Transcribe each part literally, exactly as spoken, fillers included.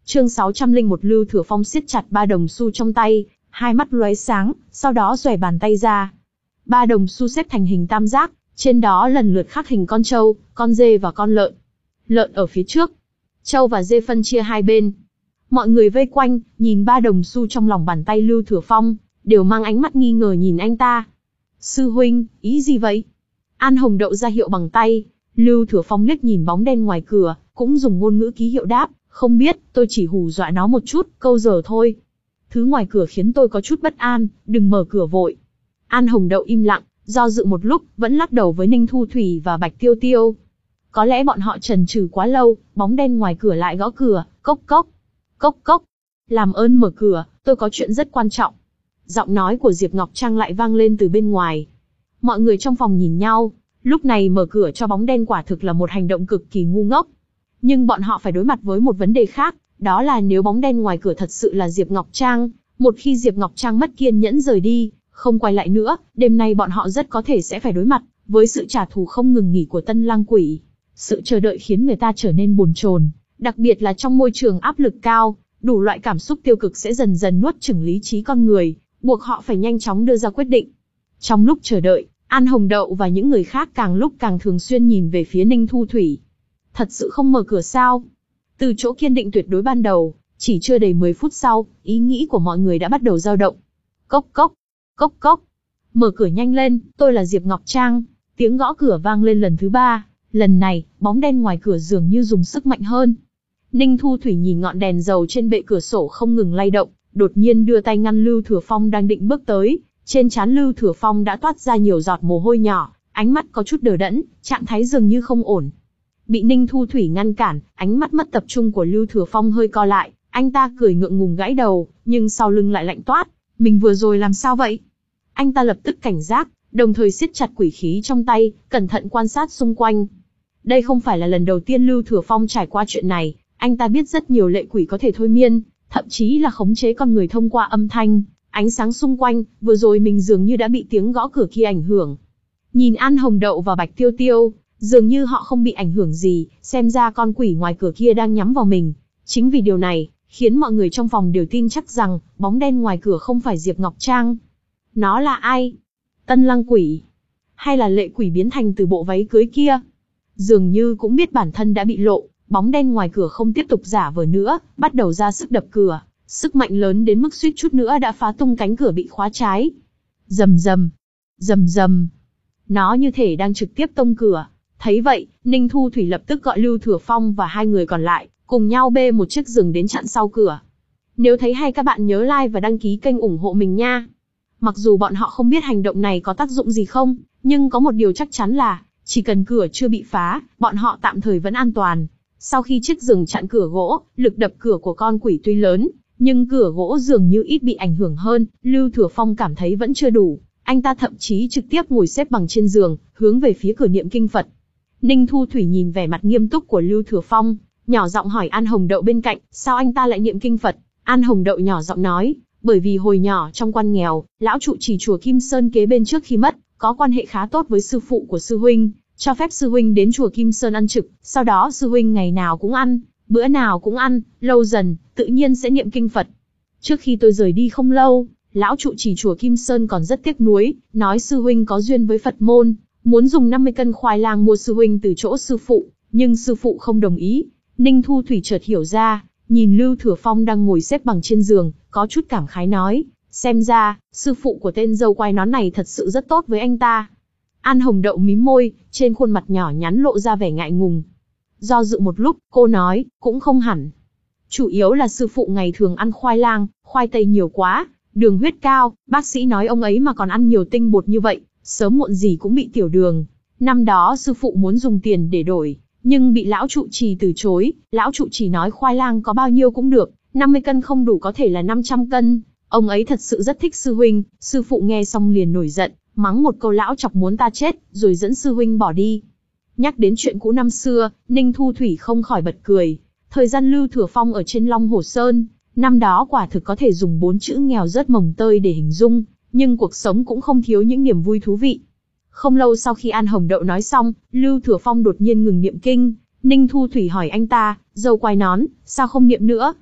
Chương sáu trăm lẻ một Lưu Thừa Phong siết chặt ba đồng xu trong tay, hai mắt lóe sáng, sau đó xòe bàn tay ra. Ba đồng xu xếp thành hình tam giác, trên đó lần lượt khắc hình con trâu, con dê và con lợn. Lợn ở phía trước, trâu và dê phân chia hai bên. Mọi người vây quanh, nhìn ba đồng xu trong lòng bàn tay Lưu Thừa Phong, đều mang ánh mắt nghi ngờ nhìn anh ta. Sư huynh, ý gì vậy? An Hồng Đậu ra hiệu bằng tay. Lưu Thừa Phong liếc nhìn bóng đen ngoài cửa, cũng dùng ngôn ngữ ký hiệu đáp, không biết, tôi chỉ hù dọa nó một chút, câu giờ thôi. Thứ ngoài cửa khiến tôi có chút bất an, đừng mở cửa vội. An Hồng Đậu im lặng, do dự một lúc, vẫn lắc đầu với Ninh Thu Thủy và Bạch Tiêu Tiêu. Có lẽ bọn họ chần chừ quá lâu, bóng đen ngoài cửa lại gõ cửa, cốc cốc, cốc cốc. Làm ơn mở cửa, tôi có chuyện rất quan trọng. Giọng nói của Diệp Ngọc Trang lại vang lên từ bên ngoài. Mọi người trong phòng nhìn nhau, lúc này mở cửa cho bóng đen quả thực là một hành động cực kỳ ngu ngốc. Nhưng bọn họ phải đối mặt với một vấn đề khác, đó là nếu bóng đen ngoài cửa thật sự là Diệp Ngọc Trang, một khi Diệp Ngọc Trang mất kiên nhẫn rời đi, không quay lại nữa, đêm nay bọn họ rất có thể sẽ phải đối mặt với sự trả thù không ngừng nghỉ của Tân Lang Quỷ. Sự chờ đợi khiến người ta trở nên bồn chồn, đặc biệt là trong môi trường áp lực cao, đủ loại cảm xúc tiêu cực sẽ dần dần nuốt chửng lý trí con người, buộc họ phải nhanh chóng đưa ra quyết định. Trong lúc chờ đợi, An Hồng Đậu và những người khác càng lúc càng thường xuyên nhìn về phía Ninh Thu Thủy. Thật sự không mở cửa sao? Từ chỗ kiên định tuyệt đối ban đầu, chỉ chưa đầy mười phút sau, ý nghĩ của mọi người đã bắt đầu dao động. Cốc cốc, cốc cốc. Mở cửa nhanh lên, tôi là Diệp Ngọc Trang. Tiếng gõ cửa vang lên lần thứ ba. Lần này, bóng đen ngoài cửa dường như dùng sức mạnh hơn. Ninh Thu Thủy nhìn ngọn đèn dầu trên bệ cửa sổ không ngừng lay động, đột nhiên đưa tay ngăn Lưu Thừa Phong đang định bước tới. Trên trán Lưu Thừa Phong đã toát ra nhiều giọt mồ hôi nhỏ, ánh mắt có chút đờ đẫn, trạng thái dường như không ổn. Bị Ninh Thu Thủy ngăn cản, ánh mắt mất tập trung của Lưu Thừa Phong hơi co lại, anh ta cười ngượng ngùng gãi đầu, nhưng sau lưng lại lạnh toát. Mình vừa rồi làm sao vậy? Anh ta lập tức cảnh giác, đồng thời siết chặt quỷ khí trong tay, cẩn thận quan sát xung quanh. Đây không phải là lần đầu tiên Lưu Thừa Phong trải qua chuyện này, anh ta biết rất nhiều lệ quỷ có thể thôi miên, thậm chí là khống chế con người thông qua âm thanh, ánh sáng xung quanh, vừa rồi mình dường như đã bị tiếng gõ cửa kia ảnh hưởng. Nhìn An Hồng Đậu và Bạch Tiêu Tiêu, dường như họ không bị ảnh hưởng gì, xem ra con quỷ ngoài cửa kia đang nhắm vào mình. Chính vì điều này, khiến mọi người trong phòng đều tin chắc rằng, bóng đen ngoài cửa không phải Diệp Ngọc Trang. Nó là ai? Tân Lang Quỷ? Hay là lệ quỷ biến thành từ bộ váy cưới kia? Dường như cũng biết bản thân đã bị lộ, bóng đen ngoài cửa không tiếp tục giả vờ nữa, bắt đầu ra sức đập cửa. Sức mạnh lớn đến mức suýt chút nữa đã phá tung cánh cửa bị khóa trái. Rầm rầm, rầm rầm. Nó như thể đang trực tiếp tông cửa. Thấy vậy, Ninh Thu Thủy lập tức gọi Lưu Thừa Phong và hai người còn lại, cùng nhau bê một chiếc giường đến chặn sau cửa. Nếu thấy hay các bạn nhớ like và đăng ký kênh ủng hộ mình nha. Mặc dù bọn họ không biết hành động này có tác dụng gì không, nhưng có một điều chắc chắn là, chỉ cần cửa chưa bị phá, bọn họ tạm thời vẫn an toàn. Sau khi chiếc giường chặn cửa gỗ, lực đập cửa của con quỷ tuy lớn, nhưng cửa gỗ dường như ít bị ảnh hưởng hơn, Lưu Thừa Phong cảm thấy vẫn chưa đủ. Anh ta thậm chí trực tiếp ngồi xếp bằng trên giường, hướng về phía cửa niệm kinh Phật. Ninh Thu Thủy nhìn vẻ mặt nghiêm túc của Lưu Thừa Phong, nhỏ giọng hỏi An Hồng Đậu bên cạnh, sao anh ta lại niệm kinh Phật? An Hồng Đậu nhỏ giọng nói, bởi vì hồi nhỏ trong quan nghèo, lão trụ trì chùa Kim Sơn kế bên trước khi mất, có quan hệ khá tốt với sư phụ của sư huynh, cho phép sư huynh đến chùa Kim Sơn ăn trực, sau đó sư huynh ngày nào cũng ăn, bữa nào cũng ăn, lâu dần, tự nhiên sẽ niệm kinh Phật. Trước khi tôi rời đi không lâu, lão trụ trì chùa Kim Sơn còn rất tiếc nuối, nói sư huynh có duyên với Phật môn, muốn dùng năm mươi cân khoai lang mua sư huynh từ chỗ sư phụ, nhưng sư phụ không đồng ý. Ninh Thu Thủy chợt hiểu ra, nhìn Lưu Thừa Phong đang ngồi xếp bằng trên giường, có chút cảm khái nói, xem ra, sư phụ của tên dâu quai nón này thật sự rất tốt với anh ta. An Hồng Đậu mím môi, trên khuôn mặt nhỏ nhắn lộ ra vẻ ngại ngùng. Do dự một lúc, cô nói, cũng không hẳn. Chủ yếu là sư phụ ngày thường ăn khoai lang, khoai tây nhiều quá, đường huyết cao, bác sĩ nói ông ấy mà còn ăn nhiều tinh bột như vậy, sớm muộn gì cũng bị tiểu đường. Năm đó sư phụ muốn dùng tiền để đổi, nhưng bị lão trụ trì từ chối, lão trụ trì nói khoai lang có bao nhiêu cũng được, năm mươi cân không đủ có thể là năm trăm cân. Ông ấy thật sự rất thích sư huynh, sư phụ nghe xong liền nổi giận, mắng một câu lão chọc muốn ta chết, rồi dẫn sư huynh bỏ đi. Nhắc đến chuyện cũ năm xưa, Ninh Thu Thủy không khỏi bật cười. Thời gian Lưu Thừa Phong ở trên Long Hồ Sơn, năm đó quả thực có thể dùng bốn chữ nghèo rớt mồng tơi để hình dung, nhưng cuộc sống cũng không thiếu những niềm vui thú vị. Không lâu sau khi An Hồng Đậu nói xong, Lưu Thừa Phong đột nhiên ngừng niệm kinh. Ninh Thu Thủy hỏi anh ta, dâu quai nón, sao không niệm nữa?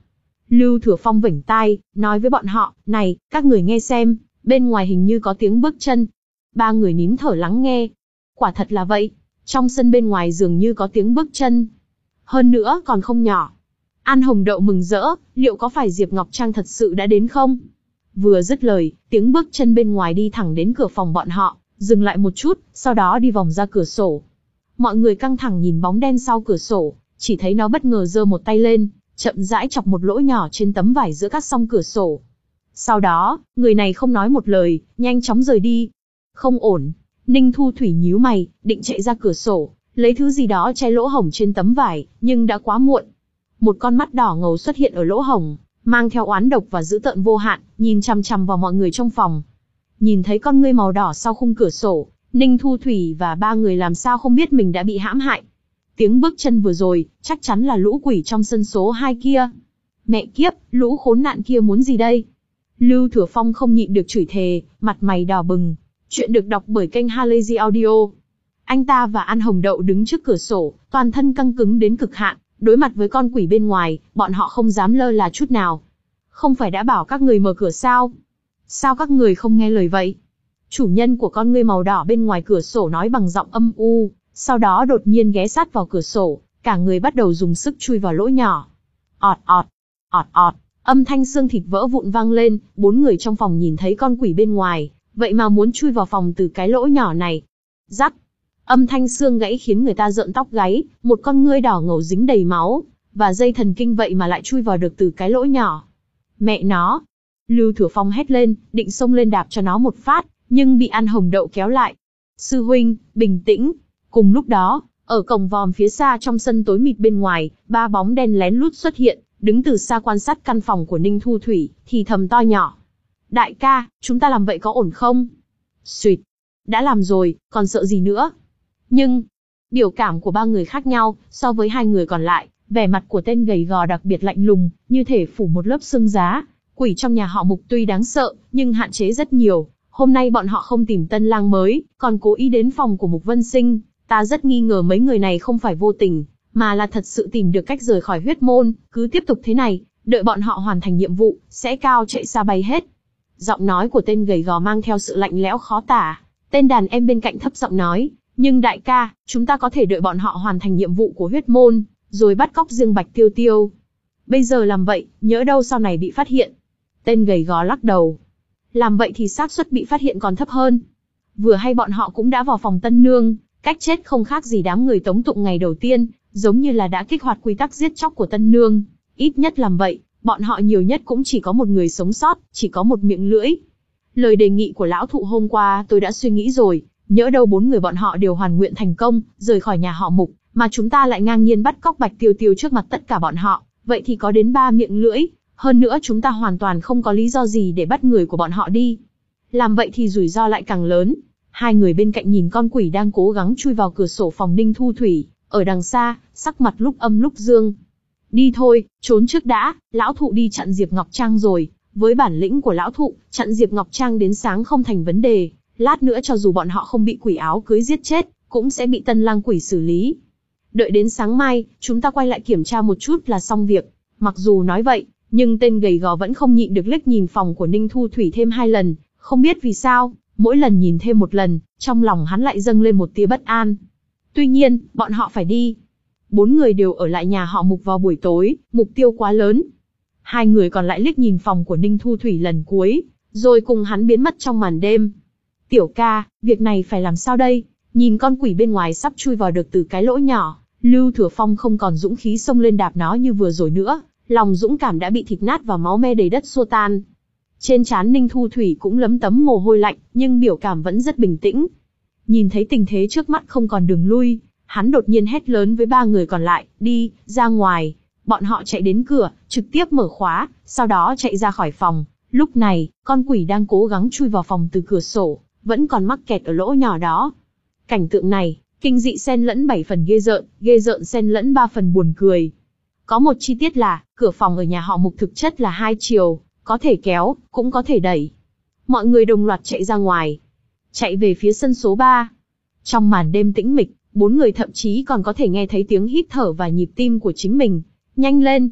Lưu Thừa Phong vểnh tai, nói với bọn họ, này, các người nghe xem, bên ngoài hình như có tiếng bước chân. Ba người nín thở lắng nghe. Quả thật là vậy, trong sân bên ngoài dường như có tiếng bước chân. Hơn nữa còn không nhỏ. An Hồng Đậu mừng rỡ, liệu có phải Diệp Ngọc Trang thật sự đã đến không? Vừa dứt lời, tiếng bước chân bên ngoài đi thẳng đến cửa phòng bọn họ, dừng lại một chút, sau đó đi vòng ra cửa sổ. Mọi người căng thẳng nhìn bóng đen sau cửa sổ, chỉ thấy nó bất ngờ giơ một tay lên, chậm rãi chọc một lỗ nhỏ trên tấm vải giữa các song cửa sổ. Sau đó, người này không nói một lời, nhanh chóng rời đi. Không ổn, Ninh Thu Thủy nhíu mày, định chạy ra cửa sổ, lấy thứ gì đó che lỗ hổng trên tấm vải, nhưng đã quá muộn. Một con mắt đỏ ngầu xuất hiện ở lỗ hổng, mang theo oán độc và dữ tợn vô hạn, nhìn chằm chằm vào mọi người trong phòng. Nhìn thấy con ngươi màu đỏ sau khung cửa sổ, Ninh Thu Thủy và ba người làm sao không biết mình đã bị hãm hại. Tiếng bước chân vừa rồi, chắc chắn là lũ quỷ trong sân số hai kia. Mẹ kiếp, lũ khốn nạn kia muốn gì đây? Lưu Thừa Phong không nhịn được chửi thề, mặt mày đỏ bừng. Chuyện được đọc bởi kênh Halazy Audio. Anh ta và An Hồng Đậu đứng trước cửa sổ, toàn thân căng cứng đến cực hạn, đối mặt với con quỷ bên ngoài, bọn họ không dám lơ là chút nào. Không phải đã bảo các người mở cửa sao? Sao các người không nghe lời vậy? Chủ nhân của con ngươi màu đỏ bên ngoài cửa sổ nói bằng giọng âm u, sau đó đột nhiên ghé sát vào cửa sổ, cả người bắt đầu dùng sức chui vào lỗ nhỏ. Ọt ọt, ọt ọt, âm thanh xương thịt vỡ vụn vang lên, bốn người trong phòng nhìn thấy con quỷ bên ngoài, vậy mà muốn chui vào phòng từ cái lỗ nhỏ này. Rắc, âm thanh xương gãy khiến người ta rợn tóc gáy, một con ngươi đỏ ngầu dính đầy máu, và dây thần kinh vậy mà lại chui vào được từ cái lỗ nhỏ. Mẹ nó! Lưu Thừa Phong hét lên, định xông lên đạp cho nó một phát, nhưng bị An Hồng Đậu kéo lại. Sư huynh, bình tĩnh. Cùng lúc đó, ở cổng vòm phía xa trong sân tối mịt bên ngoài, ba bóng đen lén lút xuất hiện, đứng từ xa quan sát căn phòng của Ninh Thu Thủy, thì thầm to nhỏ. Đại ca, chúng ta làm vậy có ổn không? Xuyệt. Đã làm rồi, còn sợ gì nữa? Nhưng, biểu cảm của ba người khác nhau, so với hai người còn lại, vẻ mặt của tên gầy gò đặc biệt lạnh lùng, như thể phủ một lớp sương giá. Quỷ trong nhà họ Mục tuy đáng sợ, nhưng hạn chế rất nhiều. Hôm nay bọn họ không tìm tân lang mới, còn cố ý đến phòng của Mục Vân Sinh. Ta rất nghi ngờ mấy người này không phải vô tình, mà là thật sự tìm được cách rời khỏi huyết môn. Cứ tiếp tục thế này, đợi bọn họ hoàn thành nhiệm vụ, sẽ cao chạy xa bay hết. Giọng nói của tên gầy gò mang theo sự lạnh lẽo khó tả. Tên đàn em bên cạnh thấp giọng nói, nhưng đại ca, chúng ta có thể đợi bọn họ hoàn thành nhiệm vụ của huyết môn, rồi bắt cóc riêng Bạch Tiêu Tiêu. Bây giờ làm vậy, nhỡ đâu sau này bị phát hiện. Tên gầy gò lắc đầu. Làm vậy thì xác suất bị phát hiện còn thấp hơn. Vừa hay bọn họ cũng đã vào phòng Tân Nương, cách chết không khác gì đám người tống tụng ngày đầu tiên, giống như là đã kích hoạt quy tắc giết chóc của Tân Nương. Ít nhất làm vậy, bọn họ nhiều nhất cũng chỉ có một người sống sót, chỉ có một miệng lưỡi. Lời đề nghị của lão thụ hôm qua tôi đã suy nghĩ rồi, nhỡ đâu bốn người bọn họ đều hoàn nguyện thành công, rời khỏi nhà họ Mục, mà chúng ta lại ngang nhiên bắt cóc Bạch Tiêu Tiêu trước mặt tất cả bọn họ, vậy thì có đến ba miệng lưỡi. Hơn nữa chúng ta hoàn toàn không có lý do gì để bắt người của bọn họ đi. Làm vậy thì rủi ro lại càng lớn. Hai người bên cạnh nhìn con quỷ đang cố gắng chui vào cửa sổ phòng Ninh Thu Thủy, ở đằng xa, sắc mặt lúc âm lúc dương. Đi thôi, trốn trước đã, lão thụ đi chặn Diệp Ngọc Trang rồi. Với bản lĩnh của lão thụ, chặn Diệp Ngọc Trang đến sáng không thành vấn đề. Lát nữa cho dù bọn họ không bị quỷ áo cưới giết chết, cũng sẽ bị tân lang quỷ xử lý. Đợi đến sáng mai, chúng ta quay lại kiểm tra một chút là xong việc. Mặc dù nói vậy, nhưng tên gầy gò vẫn không nhịn được liếc nhìn phòng của Ninh Thu Thủy thêm hai lần, không biết vì sao, mỗi lần nhìn thêm một lần, trong lòng hắn lại dâng lên một tia bất an. Tuy nhiên, bọn họ phải đi. Bốn người đều ở lại nhà họ Mục vào buổi tối, mục tiêu quá lớn. Hai người còn lại liếc nhìn phòng của Ninh Thu Thủy lần cuối, rồi cùng hắn biến mất trong màn đêm. Tiểu ca, việc này phải làm sao đây? Nhìn con quỷ bên ngoài sắp chui vào được từ cái lỗ nhỏ, Lưu Thừa Phong không còn dũng khí xông lên đạp nó như vừa rồi nữa. Lòng dũng cảm đã bị thịt nát và máu me đầy đất xua tan. Trên trán Ninh Thu Thủy cũng lấm tấm mồ hôi lạnh, nhưng biểu cảm vẫn rất bình tĩnh. Nhìn thấy tình thế trước mắt không còn đường lui, hắn đột nhiên hét lớn với ba người còn lại, đi, ra ngoài. Bọn họ chạy đến cửa, trực tiếp mở khóa, sau đó chạy ra khỏi phòng. Lúc này, con quỷ đang cố gắng chui vào phòng từ cửa sổ, vẫn còn mắc kẹt ở lỗ nhỏ đó. Cảnh tượng này, kinh dị xen lẫn bảy phần ghê rợn, ghê rợn xen lẫn ba phần buồn cười. Có một chi tiết là, cửa phòng ở nhà họ Mục thực chất là hai chiều, có thể kéo, cũng có thể đẩy. Mọi người đồng loạt chạy ra ngoài, chạy về phía sân số ba. Trong màn đêm tĩnh mịch, bốn người thậm chí còn có thể nghe thấy tiếng hít thở và nhịp tim của chính mình. Nhanh lên!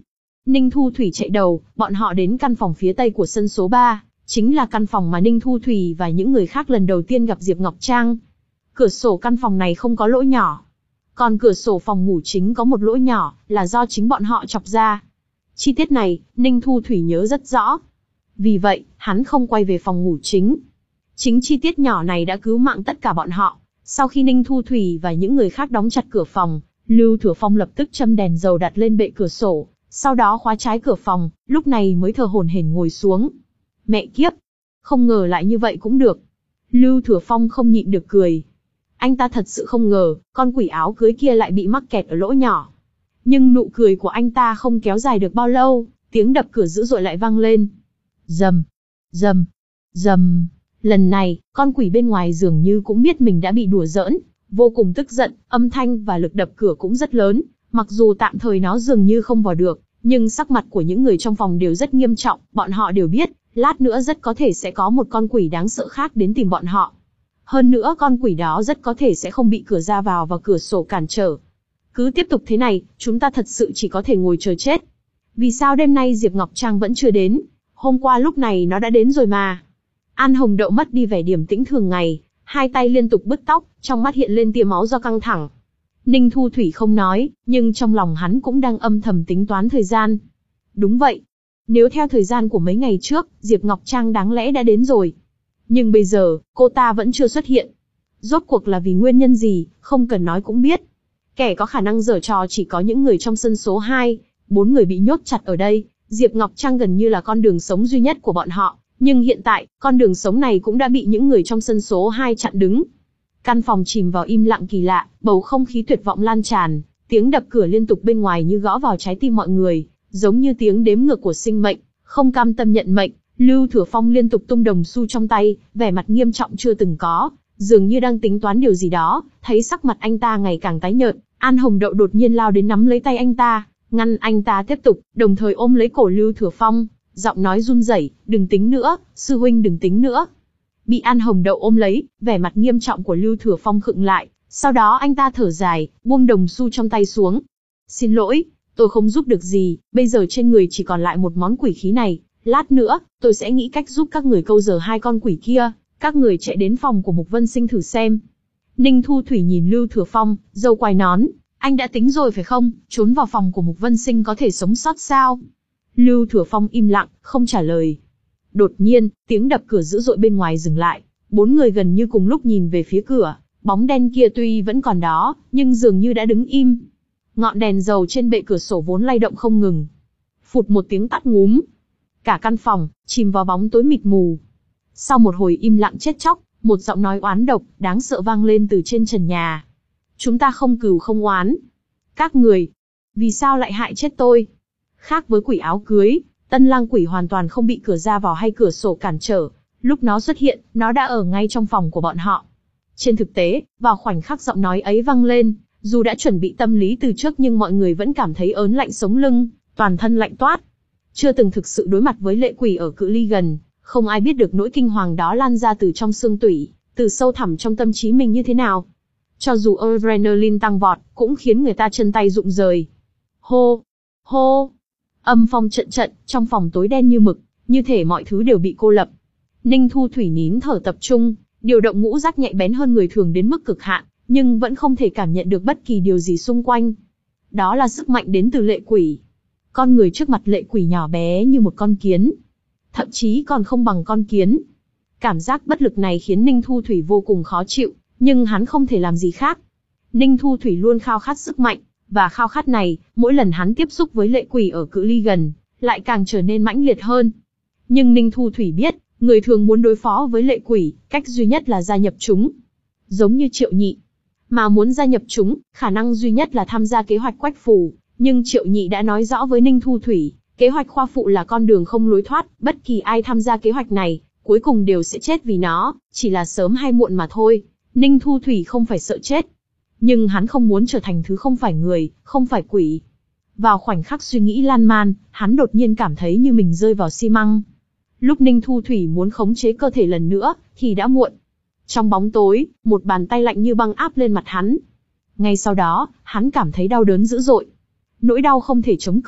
Ninh Thu Thủy chạy đầu, bọn họ đến căn phòng phía tây của sân số ba, chính là căn phòng mà Ninh Thu Thủy và những người khác lần đầu tiên gặp Diệp Ngọc Trang. Cửa sổ căn phòng này không có lỗ nhỏ. Còn cửa sổ phòng ngủ chính có một lỗ nhỏ, là do chính bọn họ chọc ra. Chi tiết này, Ninh Thu Thủy nhớ rất rõ. Vì vậy, hắn không quay về phòng ngủ chính. Chính chi tiết nhỏ này đã cứu mạng tất cả bọn họ. Sau khi Ninh Thu Thủy và những người khác đóng chặt cửa phòng, Lưu Thừa Phong lập tức châm đèn dầu đặt lên bệ cửa sổ, sau đó khóa trái cửa phòng, lúc này mới thở hổn hển ngồi xuống. Mẹ kiếp! Không ngờ lại như vậy cũng được. Lưu Thừa Phong không nhịn được cười. Anh ta thật sự không ngờ, con quỷ áo cưới kia lại bị mắc kẹt ở lỗ nhỏ. Nhưng nụ cười của anh ta không kéo dài được bao lâu, tiếng đập cửa dữ dội lại vang lên. Rầm, rầm, rầm. Lần này, con quỷ bên ngoài dường như cũng biết mình đã bị đùa giỡn, vô cùng tức giận, âm thanh và lực đập cửa cũng rất lớn. Mặc dù tạm thời nó dường như không vào được, nhưng sắc mặt của những người trong phòng đều rất nghiêm trọng, bọn họ đều biết, lát nữa rất có thể sẽ có một con quỷ đáng sợ khác đến tìm bọn họ. Hơn nữa con quỷ đó rất có thể sẽ không bị cửa ra vào và cửa sổ cản trở. Cứ tiếp tục thế này, chúng ta thật sự chỉ có thể ngồi chờ chết. Vì sao đêm nay Diệp Ngọc Trang vẫn chưa đến? Hôm qua lúc này nó đã đến rồi mà. An Hồng Đậu mất đi vẻ điềm tĩnh thường ngày, hai tay liên tục bứt tóc, trong mắt hiện lên tia máu do căng thẳng. Ninh Thu Thủy không nói, nhưng trong lòng hắn cũng đang âm thầm tính toán thời gian. Đúng vậy. Nếu theo thời gian của mấy ngày trước, Diệp Ngọc Trang đáng lẽ đã đến rồi. Nhưng bây giờ, cô ta vẫn chưa xuất hiện. Rốt cuộc là vì nguyên nhân gì, không cần nói cũng biết. Kẻ có khả năng giở trò chỉ có những người trong sân số hai, bốn người bị nhốt chặt ở đây. Diệp Ngọc Trang gần như là con đường sống duy nhất của bọn họ. Nhưng hiện tại, con đường sống này cũng đã bị những người trong sân số hai chặn đứng. Căn phòng chìm vào im lặng kỳ lạ, bầu không khí tuyệt vọng lan tràn, tiếng đập cửa liên tục bên ngoài như gõ vào trái tim mọi người, giống như tiếng đếm ngược của sinh mệnh, không cam tâm nhận mệnh. Lưu Thừa Phong liên tục tung đồng xu trong tay, vẻ mặt nghiêm trọng chưa từng có, dường như đang tính toán điều gì đó. Thấy sắc mặt anh ta ngày càng tái nhợt, An Hồng Đậu đột nhiên lao đến nắm lấy tay anh ta, ngăn anh ta tiếp tục, đồng thời ôm lấy cổ Lưu Thừa Phong, giọng nói run rẩy, "Đừng tính nữa, sư huynh đừng tính nữa." Bị An Hồng Đậu ôm lấy, vẻ mặt nghiêm trọng của Lưu Thừa Phong khựng lại, sau đó anh ta thở dài, buông đồng xu trong tay xuống. "Xin lỗi, tôi không giúp được gì, bây giờ trên người chỉ còn lại một món quỷ khí này, lát nữa, tôi sẽ nghĩ cách giúp các người câu giờ hai con quỷ kia, các người chạy đến phòng của Mục Vân Sinh thử xem." Ninh Thu Thủy nhìn Lưu Thừa Phong, râu quai nón, "Anh đã tính rồi phải không, trốn vào phòng của Mục Vân Sinh có thể sống sót sao?" Lưu Thừa Phong im lặng, không trả lời. Đột nhiên, tiếng đập cửa dữ dội bên ngoài dừng lại, bốn người gần như cùng lúc nhìn về phía cửa, bóng đen kia tuy vẫn còn đó, nhưng dường như đã đứng im. Ngọn đèn dầu trên bệ cửa sổ vốn lay động không ngừng. Phụt một tiếng tắt ngúm. Cả căn phòng, chìm vào bóng tối mịt mù. Sau một hồi im lặng chết chóc, một giọng nói oán độc, đáng sợ vang lên từ trên trần nhà. "Chúng ta không cừu không oán. Các người, vì sao lại hại chết tôi?" Khác với quỷ áo cưới, Tân Lang quỷ hoàn toàn không bị cửa ra vào hay cửa sổ cản trở. Lúc nó xuất hiện, nó đã ở ngay trong phòng của bọn họ. Trên thực tế, vào khoảnh khắc giọng nói ấy vang lên, dù đã chuẩn bị tâm lý từ trước nhưng mọi người vẫn cảm thấy ớn lạnh sống lưng, toàn thân lạnh toát. Chưa từng thực sự đối mặt với lệ quỷ ở cự ly gần, không ai biết được nỗi kinh hoàng đó lan ra từ trong xương tủy, từ sâu thẳm trong tâm trí mình như thế nào. Cho dù adrenaline tăng vọt, cũng khiến người ta chân tay rụng rời. Hô! Hô! Âm phong trận trận, trong phòng tối đen như mực, như thể mọi thứ đều bị cô lập. Ninh Thu Thủy nín thở tập trung, điều động ngũ giác nhạy bén hơn người thường đến mức cực hạn, nhưng vẫn không thể cảm nhận được bất kỳ điều gì xung quanh. Đó là sức mạnh đến từ lệ quỷ. Con người trước mặt lệ quỷ nhỏ bé như một con kiến. Thậm chí còn không bằng con kiến. Cảm giác bất lực này khiến Ninh Thu Thủy vô cùng khó chịu, nhưng hắn không thể làm gì khác. Ninh Thu Thủy luôn khao khát sức mạnh, và khao khát này, mỗi lần hắn tiếp xúc với lệ quỷ ở cự ly gần, lại càng trở nên mãnh liệt hơn. Nhưng Ninh Thu Thủy biết, người thường muốn đối phó với lệ quỷ, cách duy nhất là gia nhập chúng. Giống như Triệu Nhị. Mà muốn gia nhập chúng, khả năng duy nhất là tham gia kế hoạch quách phù. Nhưng Triệu Nhị đã nói rõ với Ninh Thu Thủy, kế hoạch khoa phụ là con đường không lối thoát, bất kỳ ai tham gia kế hoạch này, cuối cùng đều sẽ chết vì nó, chỉ là sớm hay muộn mà thôi. Ninh Thu Thủy không phải sợ chết. Nhưng hắn không muốn trở thành thứ không phải người, không phải quỷ. Vào khoảnh khắc suy nghĩ lan man, hắn đột nhiên cảm thấy như mình rơi vào xi măng. Lúc Ninh Thu Thủy muốn khống chế cơ thể lần nữa, thì đã muộn. Trong bóng tối, một bàn tay lạnh như băng áp lên mặt hắn. Ngay sau đó, hắn cảm thấy đau đớn dữ dội. Nỗi đau không thể chống cự,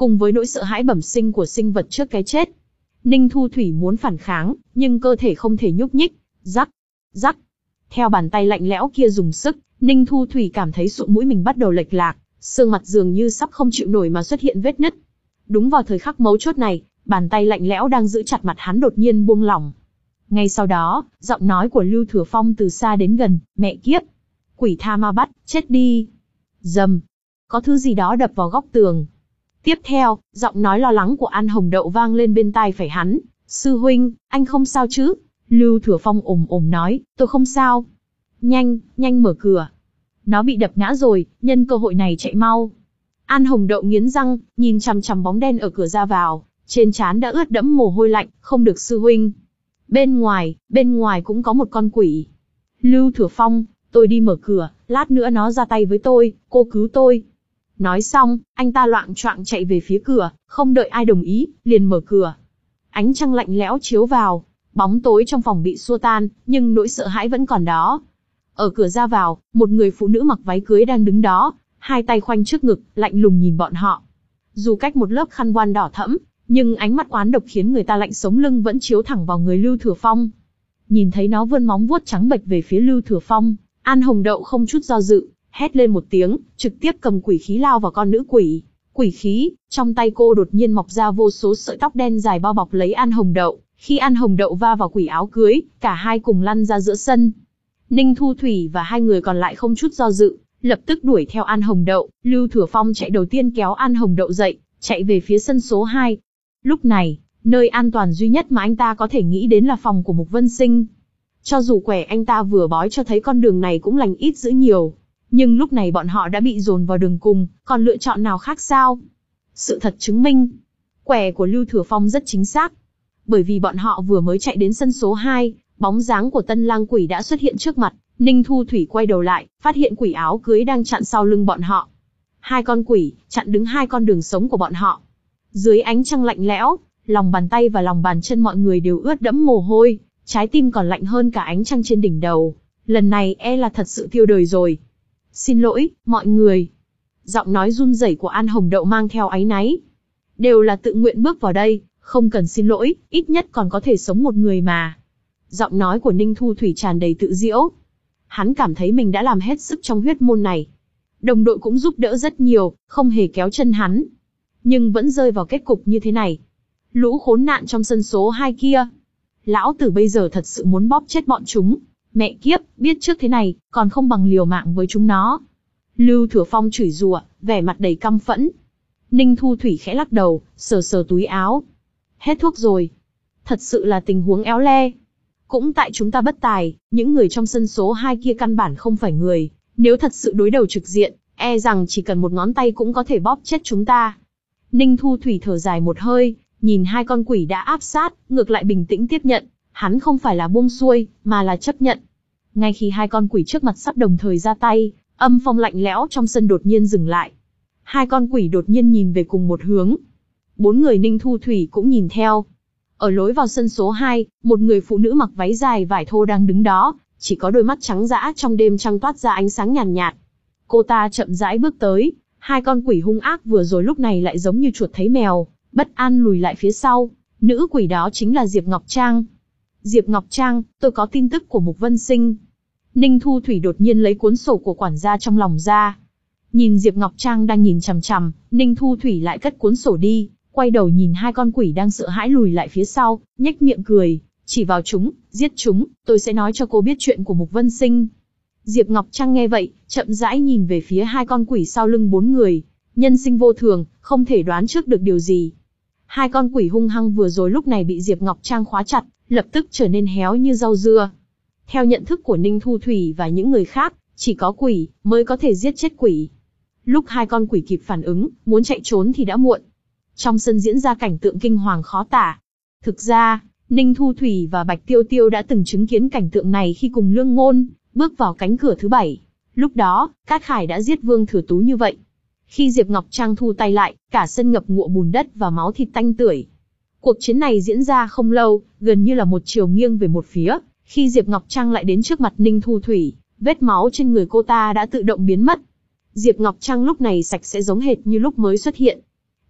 cùng với nỗi sợ hãi bẩm sinh của sinh vật trước cái chết. Ninh Thu Thủy muốn phản kháng, nhưng cơ thể không thể nhúc nhích. Rắc, rắc. Theo bàn tay lạnh lẽo kia dùng sức, Ninh Thu Thủy cảm thấy sụn mũi mình bắt đầu lệch lạc, xương mặt dường như sắp không chịu nổi mà xuất hiện vết nứt. Đúng vào thời khắc mấu chốt này, bàn tay lạnh lẽo đang giữ chặt mặt hắn đột nhiên buông lỏng. Ngay sau đó, giọng nói của Lưu Thừa Phong từ xa đến gần, mẹ kiếp. Quỷ tha ma bắt, chết đi. Rầm. Có thứ gì đó đập vào góc tường. Tiếp theo, giọng nói lo lắng của An Hồng Đậu vang lên bên tai phải hắn. Sư huynh, anh không sao chứ? Lưu Thừa Phong ồm ồm nói, tôi không sao. Nhanh, nhanh mở cửa. Nó bị đập ngã rồi, nhân cơ hội này chạy mau. An Hồng Đậu nghiến răng, nhìn chằm chằm bóng đen ở cửa ra vào, trên trán đã ướt đẫm mồ hôi lạnh, không được sư huynh. Bên ngoài, bên ngoài cũng có một con quỷ. Lưu Thừa Phong, tôi đi mở cửa, lát nữa nó ra tay với tôi, cô cứu tôi. Nói xong, anh ta loạng choạng chạy về phía cửa, không đợi ai đồng ý, liền mở cửa. Ánh trăng lạnh lẽo chiếu vào, bóng tối trong phòng bị xua tan, nhưng nỗi sợ hãi vẫn còn đó. Ở cửa ra vào, một người phụ nữ mặc váy cưới đang đứng đó, hai tay khoanh trước ngực, lạnh lùng nhìn bọn họ. Dù cách một lớp khăn voan đỏ thẫm, nhưng ánh mắt oán độc khiến người ta lạnh sống lưng vẫn chiếu thẳng vào người Lưu Thừa Phong. Nhìn thấy nó vươn móng vuốt trắng bệch về phía Lưu Thừa Phong, An Hồng Đậu không chút do dự, hét lên một tiếng, trực tiếp cầm quỷ khí lao vào con nữ quỷ. Quỷ khí, trong tay cô đột nhiên mọc ra vô số sợi tóc đen dài bao bọc lấy An Hồng Đậu. Khi An Hồng Đậu va vào quỷ áo cưới, cả hai cùng lăn ra giữa sân. Ninh Thu Thủy và hai người còn lại không chút do dự, lập tức đuổi theo An Hồng Đậu. Lưu Thừa Phong chạy đầu tiên kéo An Hồng Đậu dậy, chạy về phía sân số hai. Lúc này, nơi an toàn duy nhất mà anh ta có thể nghĩ đến là phòng của Mục Vân Sinh. Cho dù quẻ anh ta vừa bói cho thấy con đường này cũng lành ít dữ nhiều, nhưng lúc này bọn họ đã bị dồn vào đường cùng, còn lựa chọn nào khác sao? Sự thật chứng minh, quẻ của Lưu Thừa Phong rất chính xác. Bởi vì bọn họ vừa mới chạy đến sân số hai, bóng dáng của tân lang quỷ đã xuất hiện trước mặt. Ninh Thu Thủy quay đầu lại, phát hiện quỷ áo cưới đang chặn sau lưng bọn họ. Hai con quỷ, chặn đứng hai con đường sống của bọn họ. Dưới ánh trăng lạnh lẽo, lòng bàn tay và lòng bàn chân mọi người đều ướt đẫm mồ hôi, trái tim còn lạnh hơn cả ánh trăng trên đỉnh đầu. Lần này e là thật sự tiêu đời rồi. Xin lỗi, mọi người. Giọng nói run rẩy của An Hồng Đậu mang theo áy náy. Đều là tự nguyện bước vào đây, không cần xin lỗi, ít nhất còn có thể sống một người mà. Giọng nói của Ninh Thu Thủy tràn đầy tự giễu. Hắn cảm thấy mình đã làm hết sức trong huyết môn này. Đồng đội cũng giúp đỡ rất nhiều, không hề kéo chân hắn. Nhưng vẫn rơi vào kết cục như thế này. Lũ khốn nạn trong sân số hai kia. Lão tử bây giờ thật sự muốn bóp chết bọn chúng. Mẹ kiếp, biết trước thế này, còn không bằng liều mạng với chúng nó. Lưu Thừa Phong chửi rủa, vẻ mặt đầy căm phẫn. Ninh Thu Thủy khẽ lắc đầu, sờ sờ túi áo. Hết thuốc rồi. Thật sự là tình huống éo le. Cũng tại chúng ta bất tài, những người trong sân số hai kia căn bản không phải người. Nếu thật sự đối đầu trực diện, e rằng chỉ cần một ngón tay cũng có thể bóp chết chúng ta. Ninh Thu Thủy thở dài một hơi, nhìn hai con quỷ đã áp sát, ngược lại bình tĩnh tiếp nhận. Hắn không phải là buông xuôi, mà là chấp nhận. Ngay khi hai con quỷ trước mặt sắp đồng thời ra tay, âm phong lạnh lẽo trong sân đột nhiên dừng lại. Hai con quỷ đột nhiên nhìn về cùng một hướng. Bốn người Ninh Thu Thủy cũng nhìn theo. Ở lối vào sân số hai, một người phụ nữ mặc váy dài vải thô đang đứng đó, chỉ có đôi mắt trắng dã trong đêm trăng toát ra ánh sáng nhàn nhạt, nhạt. Cô ta chậm rãi bước tới, hai con quỷ hung ác vừa rồi lúc này lại giống như chuột thấy mèo, bất an lùi lại phía sau. Nữ quỷ đó chính là Diệp Ngọc Trang. Diệp Ngọc Trang, tôi có tin tức của Mục Vân Sinh. Ninh Thu Thủy đột nhiên lấy cuốn sổ của quản gia trong lòng ra. Nhìn Diệp Ngọc Trang đang nhìn chằm chằm, Ninh Thu Thủy lại cất cuốn sổ đi, quay đầu nhìn hai con quỷ đang sợ hãi lùi lại phía sau, nhếch miệng cười, chỉ vào chúng, giết chúng, tôi sẽ nói cho cô biết chuyện của Mục Vân Sinh. Diệp Ngọc Trang nghe vậy, chậm rãi nhìn về phía hai con quỷ sau lưng bốn người, nhân sinh vô thường, không thể đoán trước được điều gì. Hai con quỷ hung hăng vừa rồi lúc này bị Diệp Ngọc Trang khóa chặt, lập tức trở nên héo như rau dưa. Theo nhận thức của Ninh Thu Thủy và những người khác, chỉ có quỷ mới có thể giết chết quỷ. Lúc hai con quỷ kịp phản ứng, muốn chạy trốn thì đã muộn. Trong sân diễn ra cảnh tượng kinh hoàng khó tả. Thực ra, Ninh Thu Thủy và Bạch Tiêu Tiêu đã từng chứng kiến cảnh tượng này khi cùng Lương Ngôn bước vào cánh cửa thứ bảy. Lúc đó, Cát Khải đã giết Vương Thừa Tú như vậy. Khi Diệp Ngọc Trang thu tay lại, cả sân ngập ngụa bùn đất và máu thịt tanh tưởi. Cuộc chiến này diễn ra không lâu, gần như là một chiều nghiêng về một phía. Khi Diệp Ngọc Trang lại đến trước mặt Ninh Thu Thủy, vết máu trên người cô ta đã tự động biến mất. Diệp Ngọc Trang lúc này sạch sẽ giống hệt như lúc mới xuất hiện.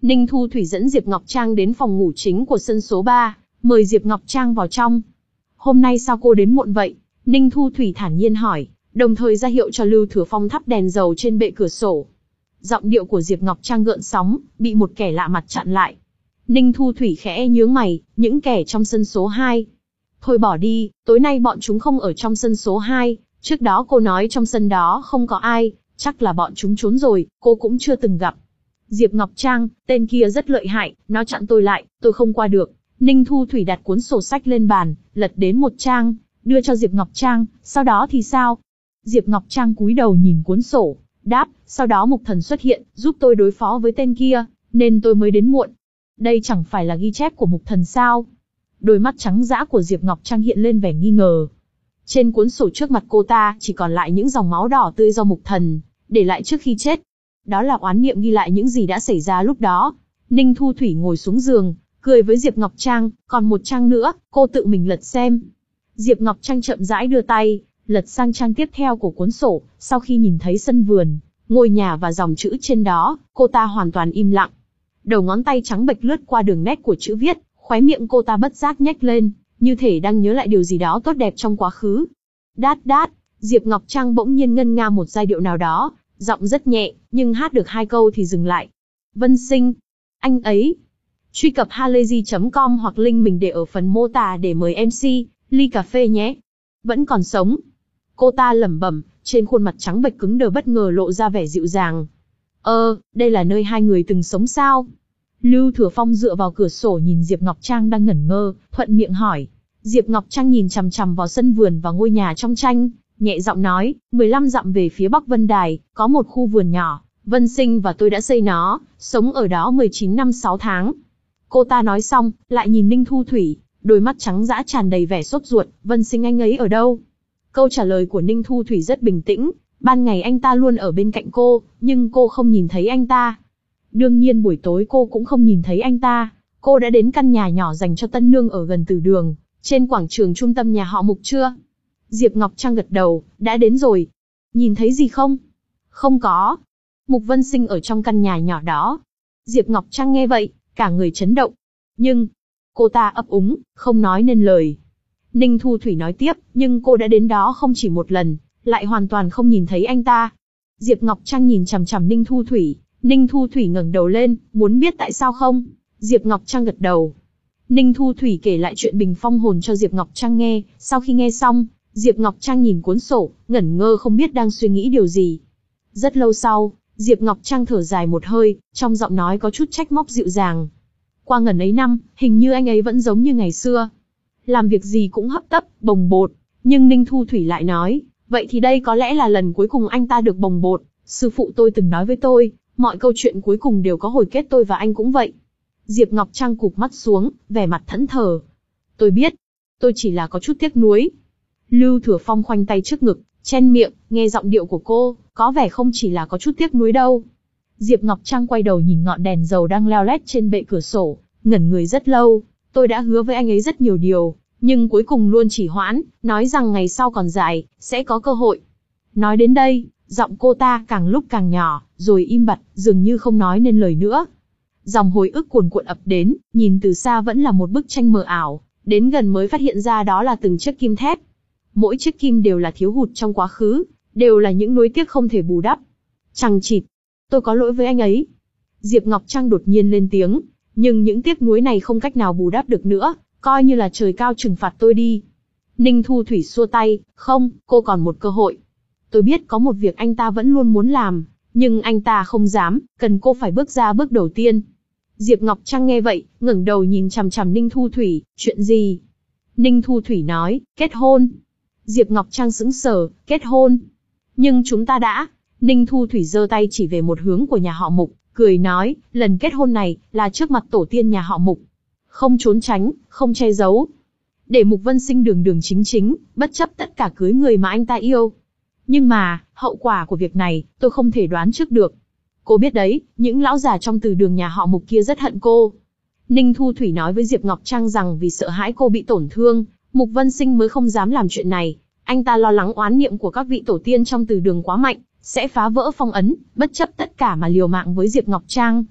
Ninh Thu Thủy dẫn Diệp Ngọc Trang đến phòng ngủ chính của sân số ba, mời Diệp Ngọc Trang vào trong. Hôm nay sao cô đến muộn vậy? Ninh Thu Thủy thản nhiên hỏi, đồng thời ra hiệu cho Lưu Thừa Phong thắp đèn dầu trên bệ cửa sổ. Giọng điệu của Diệp Ngọc Trang gợn sóng, bị một kẻ lạ mặt chặn lại. Ninh Thu Thủy khẽ nhướng mày, những kẻ trong sân số hai. Thôi bỏ đi, tối nay bọn chúng không ở trong sân số hai, trước đó cô nói trong sân đó không có ai, chắc là bọn chúng trốn rồi, cô cũng chưa từng gặp. Diệp Ngọc Trang, tên kia rất lợi hại, nó chặn tôi lại, tôi không qua được. Ninh Thu Thủy đặt cuốn sổ sách lên bàn, lật đến một trang, đưa cho Diệp Ngọc Trang, sau đó thì sao? Diệp Ngọc Trang cúi đầu nhìn cuốn sổ, đáp, sau đó Mục Thần xuất hiện, giúp tôi đối phó với tên kia, nên tôi mới đến muộn. Đây chẳng phải là ghi chép của Mục Thần sao? Đôi mắt trắng dã của Diệp Ngọc Trang hiện lên vẻ nghi ngờ. Trên cuốn sổ trước mặt cô ta chỉ còn lại những dòng máu đỏ tươi do Mục Thần để lại trước khi chết. Đó là oán niệm ghi lại những gì đã xảy ra lúc đó. Ninh Thu Thủy ngồi xuống giường, cười với Diệp Ngọc Trang, còn một trang nữa, cô tự mình lật xem. Diệp Ngọc Trang chậm rãi đưa tay, lật sang trang tiếp theo của cuốn sổ, sau khi nhìn thấy sân vườn, ngôi nhà và dòng chữ trên đó, cô ta hoàn toàn im lặng. Đầu ngón tay trắng bệch lướt qua đường nét của chữ viết, khóe miệng cô ta bất giác nhếch lên, như thể đang nhớ lại điều gì đó tốt đẹp trong quá khứ. Đát đát, Diệp Ngọc Trang bỗng nhiên ngân nga một giai điệu nào đó, giọng rất nhẹ, nhưng hát được hai câu thì dừng lại. Vân Sinh, anh ấy. Truy cập halayzi chấm com hoặc link mình để ở phần mô tả để mời em xê, ly cà phê nhé. Vẫn còn sống. Cô ta lẩm bẩm, trên khuôn mặt trắng bệch cứng đờ bất ngờ lộ ra vẻ dịu dàng. Ơ, đây là nơi hai người từng sống sao? Lưu Thừa Phong dựa vào cửa sổ nhìn Diệp Ngọc Trang đang ngẩn ngơ, thuận miệng hỏi. Diệp Ngọc Trang nhìn chằm chằm vào sân vườn và ngôi nhà trong tranh, nhẹ giọng nói, mười lăm dặm về phía bắc Vân Đài, có một khu vườn nhỏ, Vân Sinh và tôi đã xây nó, sống ở đó mười chín năm sáu tháng. Cô ta nói xong, lại nhìn Ninh Thu Thủy, đôi mắt trắng dã tràn đầy vẻ sốt ruột, Vân Sinh anh ấy ở đâu? Câu trả lời của Ninh Thu Thủy rất bình tĩnh, ban ngày anh ta luôn ở bên cạnh cô, nhưng cô không nhìn thấy anh ta. Đương nhiên buổi tối cô cũng không nhìn thấy anh ta, cô đã đến căn nhà nhỏ dành cho tân nương ở gần từ đường, trên quảng trường trung tâm nhà họ Mục chưa? Diệp Ngọc Trang gật đầu, đã đến rồi. Nhìn thấy gì không? Không có. Mục Vân Sinh ở trong căn nhà nhỏ đó. Diệp Ngọc Trang nghe vậy, cả người chấn động. Nhưng, cô ta ấp úng, không nói nên lời. Ninh Thu Thủy nói tiếp, nhưng cô đã đến đó không chỉ một lần, lại hoàn toàn không nhìn thấy anh ta. Diệp Ngọc Trang nhìn chằm chằm Ninh Thu Thủy, Ninh Thu Thủy ngẩng đầu lên, muốn biết tại sao không? Diệp Ngọc Trang gật đầu. Ninh Thu Thủy kể lại chuyện bình phong hồn cho Diệp Ngọc Trang nghe, sau khi nghe xong, Diệp Ngọc Trang nhìn cuốn sổ, ngẩn ngơ không biết đang suy nghĩ điều gì. Rất lâu sau, Diệp Ngọc Trang thở dài một hơi, trong giọng nói có chút trách móc dịu dàng. Qua ngần ấy năm, hình như anh ấy vẫn giống như ngày xưa. Làm việc gì cũng hấp tấp, bồng bột, nhưng Ninh Thu Thủy lại nói, vậy thì đây có lẽ là lần cuối cùng anh ta được bồng bột. Sư phụ tôi từng nói với tôi, mọi câu chuyện cuối cùng đều có hồi kết, tôi và anh cũng vậy. Diệp Ngọc Trang cụp mắt xuống, vẻ mặt thẫn thờ. Tôi biết, tôi chỉ là có chút tiếc nuối. Lưu Thừa Phong khoanh tay trước ngực, chen miệng, nghe giọng điệu của cô, có vẻ không chỉ là có chút tiếc nuối đâu. Diệp Ngọc Trang quay đầu nhìn ngọn đèn dầu đang leo lét trên bệ cửa sổ, ngẩn người rất lâu. Tôi đã hứa với anh ấy rất nhiều điều, nhưng cuối cùng luôn chỉ hoãn, nói rằng ngày sau còn dài, sẽ có cơ hội. Nói đến đây, giọng cô ta càng lúc càng nhỏ, rồi im bặt, dường như không nói nên lời nữa. Dòng hồi ức cuồn cuộn ập đến, nhìn từ xa vẫn là một bức tranh mờ ảo, đến gần mới phát hiện ra đó là từng chiếc kim thép. Mỗi chiếc kim đều là thiếu hụt trong quá khứ, đều là những nuối tiếc không thể bù đắp. Chằng chịt, tôi có lỗi với anh ấy. Diệp Ngọc Trang đột nhiên lên tiếng, nhưng những tiếc nuối này không cách nào bù đắp được nữa, coi như là trời cao trừng phạt tôi đi. Ninh Thu Thủy xua tay, không, cô còn một cơ hội. Tôi biết có một việc anh ta vẫn luôn muốn làm, nhưng anh ta không dám, cần cô phải bước ra bước đầu tiên. Diệp Ngọc Trang nghe vậy, ngẩng đầu nhìn chằm chằm Ninh Thu Thủy, chuyện gì? Ninh Thu Thủy nói, kết hôn. Diệp Ngọc Trang sững sờ, kết hôn. Nhưng chúng ta đã... Ninh Thu Thủy giơ tay chỉ về một hướng của nhà họ Mục, cười nói, lần kết hôn này, là trước mặt tổ tiên nhà họ Mục. Không trốn tránh, không che giấu. Để Mục Vân Sinh đường đường chính chính, bất chấp tất cả cưới người mà anh ta yêu. Nhưng mà, hậu quả của việc này, tôi không thể đoán trước được. Cô biết đấy, những lão già trong từ đường nhà họ Mục kia rất hận cô. Ninh Thu Thủy nói với Diệp Ngọc Trang rằng vì sợ hãi cô bị tổn thương, Mục Vân Sinh mới không dám làm chuyện này. Anh ta lo lắng oán niệm của các vị tổ tiên trong từ đường quá mạnh, sẽ phá vỡ phong ấn, bất chấp tất cả mà liều mạng với Diệp Ngọc Trang.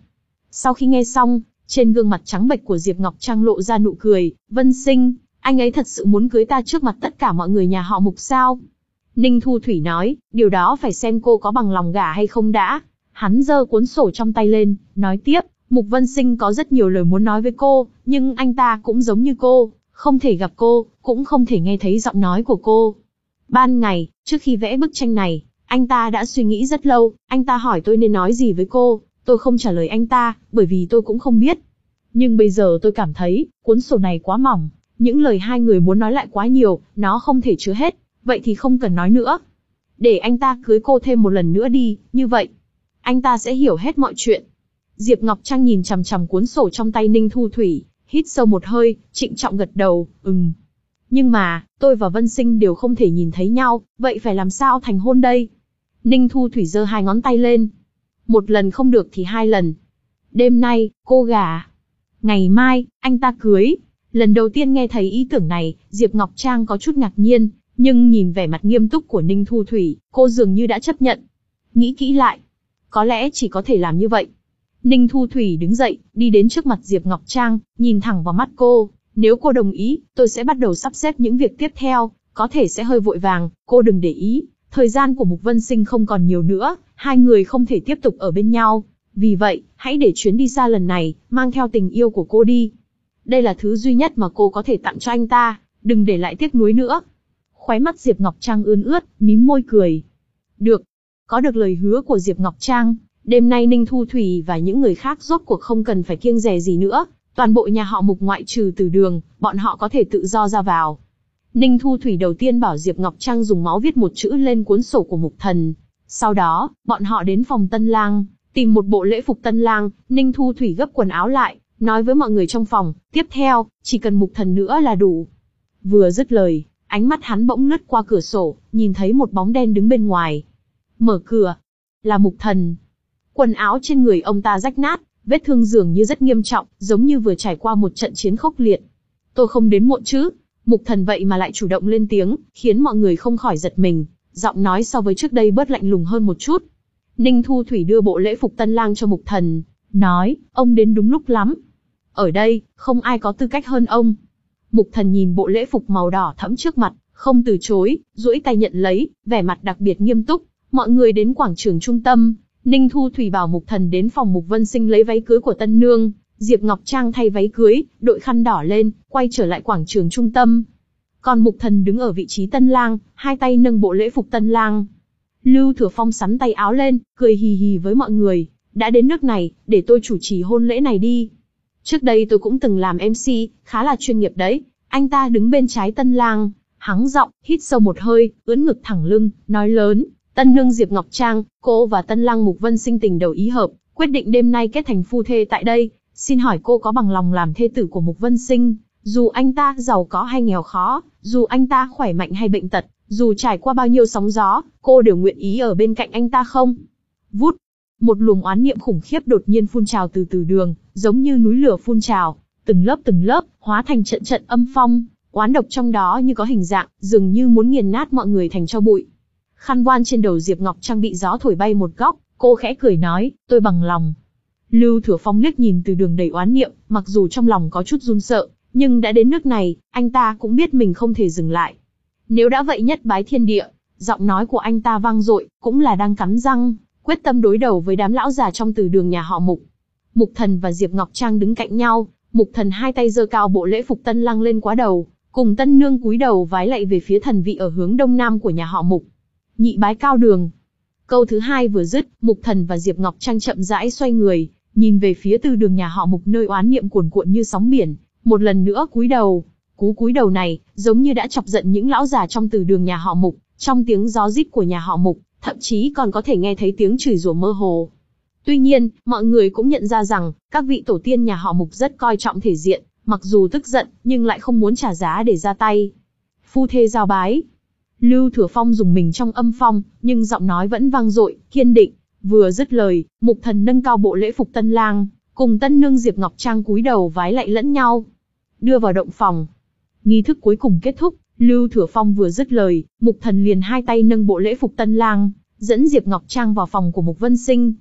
Sau khi nghe xong, trên gương mặt trắng bệch của Diệp Ngọc Trang lộ ra nụ cười. Vân Sinh, anh ấy thật sự muốn cưới ta trước mặt tất cả mọi người nhà họ Mục sao? Ninh Thu Thủy nói, điều đó phải xem cô có bằng lòng gả hay không đã. Hắn giơ cuốn sổ trong tay lên, nói tiếp, Mục Vân Sinh có rất nhiều lời muốn nói với cô, nhưng anh ta cũng giống như cô, không thể gặp cô, cũng không thể nghe thấy giọng nói của cô. Ban ngày, trước khi vẽ bức tranh này, anh ta đã suy nghĩ rất lâu, anh ta hỏi tôi nên nói gì với cô, tôi không trả lời anh ta, bởi vì tôi cũng không biết. Nhưng bây giờ tôi cảm thấy, cuốn sổ này quá mỏng, những lời hai người muốn nói lại quá nhiều, nó không thể chứa hết, vậy thì không cần nói nữa. Để anh ta cưới cô thêm một lần nữa đi, như vậy, anh ta sẽ hiểu hết mọi chuyện. Diệp Ngọc Trang nhìn chằm chằm cuốn sổ trong tay Ninh Thu Thủy, hít sâu một hơi, trịnh trọng gật đầu, ừm. Nhưng mà, tôi và Vân Sinh đều không thể nhìn thấy nhau, vậy phải làm sao thành hôn đây? Ninh Thu Thủy giơ hai ngón tay lên. Một lần không được thì hai lần. Đêm nay, cô gả. Ngày mai, anh ta cưới. Lần đầu tiên nghe thấy ý tưởng này, Diệp Ngọc Trang có chút ngạc nhiên, nhưng nhìn vẻ mặt nghiêm túc của Ninh Thu Thủy, cô dường như đã chấp nhận. Nghĩ kỹ lại, có lẽ chỉ có thể làm như vậy. Ninh Thu Thủy đứng dậy, đi đến trước mặt Diệp Ngọc Trang, nhìn thẳng vào mắt cô. Nếu cô đồng ý, tôi sẽ bắt đầu sắp xếp những việc tiếp theo, có thể sẽ hơi vội vàng, cô đừng để ý. Thời gian của Mục Vân Sinh không còn nhiều nữa, hai người không thể tiếp tục ở bên nhau. Vì vậy, hãy để chuyến đi xa lần này, mang theo tình yêu của cô đi. Đây là thứ duy nhất mà cô có thể tặng cho anh ta, đừng để lại tiếc nuối nữa. Khóe mắt Diệp Ngọc Trang ươn ướt, mím môi cười. Được. Có được lời hứa của Diệp Ngọc Trang, đêm nay Ninh Thu Thủy và những người khác rốt cuộc không cần phải kiêng dè gì nữa. Toàn bộ nhà họ Mục ngoại trừ Từ Đường, bọn họ có thể tự do ra vào. Ninh Thu Thủy đầu tiên bảo Diệp Ngọc Trang dùng máu viết một chữ lên cuốn sổ của Mục Thần. Sau đó, bọn họ đến phòng Tân Lang, tìm một bộ lễ phục Tân Lang. Ninh Thu Thủy gấp quần áo lại, nói với mọi người trong phòng, tiếp theo, chỉ cần Mục Thần nữa là đủ. Vừa dứt lời, ánh mắt hắn bỗng lướt qua cửa sổ, nhìn thấy một bóng đen đứng bên ngoài. Mở cửa, là Mục Thần. Quần áo trên người ông ta rách nát, vết thương dường như rất nghiêm trọng, giống như vừa trải qua một trận chiến khốc liệt. Tôi không đến muộn chứ? Mục Thần vậy mà lại chủ động lên tiếng, khiến mọi người không khỏi giật mình. Giọng nói so với trước đây bớt lạnh lùng hơn một chút. Ninh Thu Thủy đưa bộ lễ phục Tân Lang cho Mục Thần, nói, ông đến đúng lúc lắm. Ở đây, không ai có tư cách hơn ông. Mục Thần nhìn bộ lễ phục màu đỏ thẫm trước mặt, không từ chối, duỗi tay nhận lấy, vẻ mặt đặc biệt nghiêm túc. Mọi người đến quảng trường trung tâm, Ninh Thu Thủy bảo Mục Thần đến phòng Mục Vân Sinh lấy váy cưới của tân nương. Diệp Ngọc Trang thay váy cưới, đội khăn đỏ lên, quay trở lại quảng trường trung tâm. Còn Mục Thần đứng ở vị trí Tân Lang, hai tay nâng bộ lễ phục Tân Lang. Lưu Thừa Phong sắn tay áo lên, cười hì hì với mọi người. Đã đến nước này, để tôi chủ trì hôn lễ này đi. Trước đây tôi cũng từng làm em xê, khá là chuyên nghiệp đấy. Anh ta đứng bên trái Tân Lang, hắng giọng, hít sâu một hơi, ưỡn ngực thẳng lưng, nói lớn. Tân nương Diệp Ngọc Trang, cô và Tân Lang Mục Vân Sinh tình đầu ý hợp, quyết định đêm nay kết thành phu thê tại đây. Xin hỏi cô có bằng lòng làm thê tử của Mục Vân Sinh, dù anh ta giàu có hay nghèo khó, dù anh ta khỏe mạnh hay bệnh tật, dù trải qua bao nhiêu sóng gió, cô đều nguyện ý ở bên cạnh anh ta không? Vút, một luồng oán niệm khủng khiếp đột nhiên phun trào từ Từ Đường, giống như núi lửa phun trào, từng lớp từng lớp, hóa thành trận trận âm phong, oán độc trong đó như có hình dạng, dường như muốn nghiền nát mọi người thành tro bụi. Khăn voan trên đầu Diệp Ngọc Trang bị gió thổi bay một góc, cô khẽ cười nói, tôi bằng lòng. Lưu Thừa Phong liếc nhìn Từ Đường đầy oán niệm, mặc dù trong lòng có chút run sợ, nhưng đã đến nước này, anh ta cũng biết mình không thể dừng lại. Nếu đã vậy nhất bái thiên địa, giọng nói của anh ta vang dội, cũng là đang cắn răng, quyết tâm đối đầu với đám lão già trong Từ Đường nhà họ Mục. Mục Thần và Diệp Ngọc Trang đứng cạnh nhau, Mục Thần hai tay giơ cao bộ lễ phục Tân Lang lên quá đầu, cùng tân nương cúi đầu vái lạy về phía thần vị ở hướng đông nam của nhà họ Mục. Nhị bái cao đường. Câu thứ hai vừa dứt, Mục Thần và Diệp Ngọc Trang chậm rãi xoay người, nhìn về phía Từ Đường nhà họ Mục nơi oán niệm cuồn cuộn như sóng biển, một lần nữa cúi đầu. Cú cúi đầu này, giống như đã chọc giận những lão già trong Từ Đường nhà họ Mục, trong tiếng gió rít của nhà họ Mục, thậm chí còn có thể nghe thấy tiếng chửi rủa mơ hồ. Tuy nhiên, mọi người cũng nhận ra rằng, các vị tổ tiên nhà họ Mục rất coi trọng thể diện, mặc dù tức giận, nhưng lại không muốn trả giá để ra tay. Phu thê giao bái. Lưu Thừa Phong dùng mình trong âm phong, nhưng giọng nói vẫn vang dội, kiên định. Vừa dứt lời, Mục Thần nâng cao bộ lễ phục Tân Lang, cùng tân nương Diệp Ngọc Trang cúi đầu vái lạy lẫn nhau. Đưa vào động phòng. Nghi thức cuối cùng kết thúc, Lưu Thừa Phong vừa dứt lời, Mục Thần liền hai tay nâng bộ lễ phục Tân Lang, dẫn Diệp Ngọc Trang vào phòng của Mục Vân Sinh.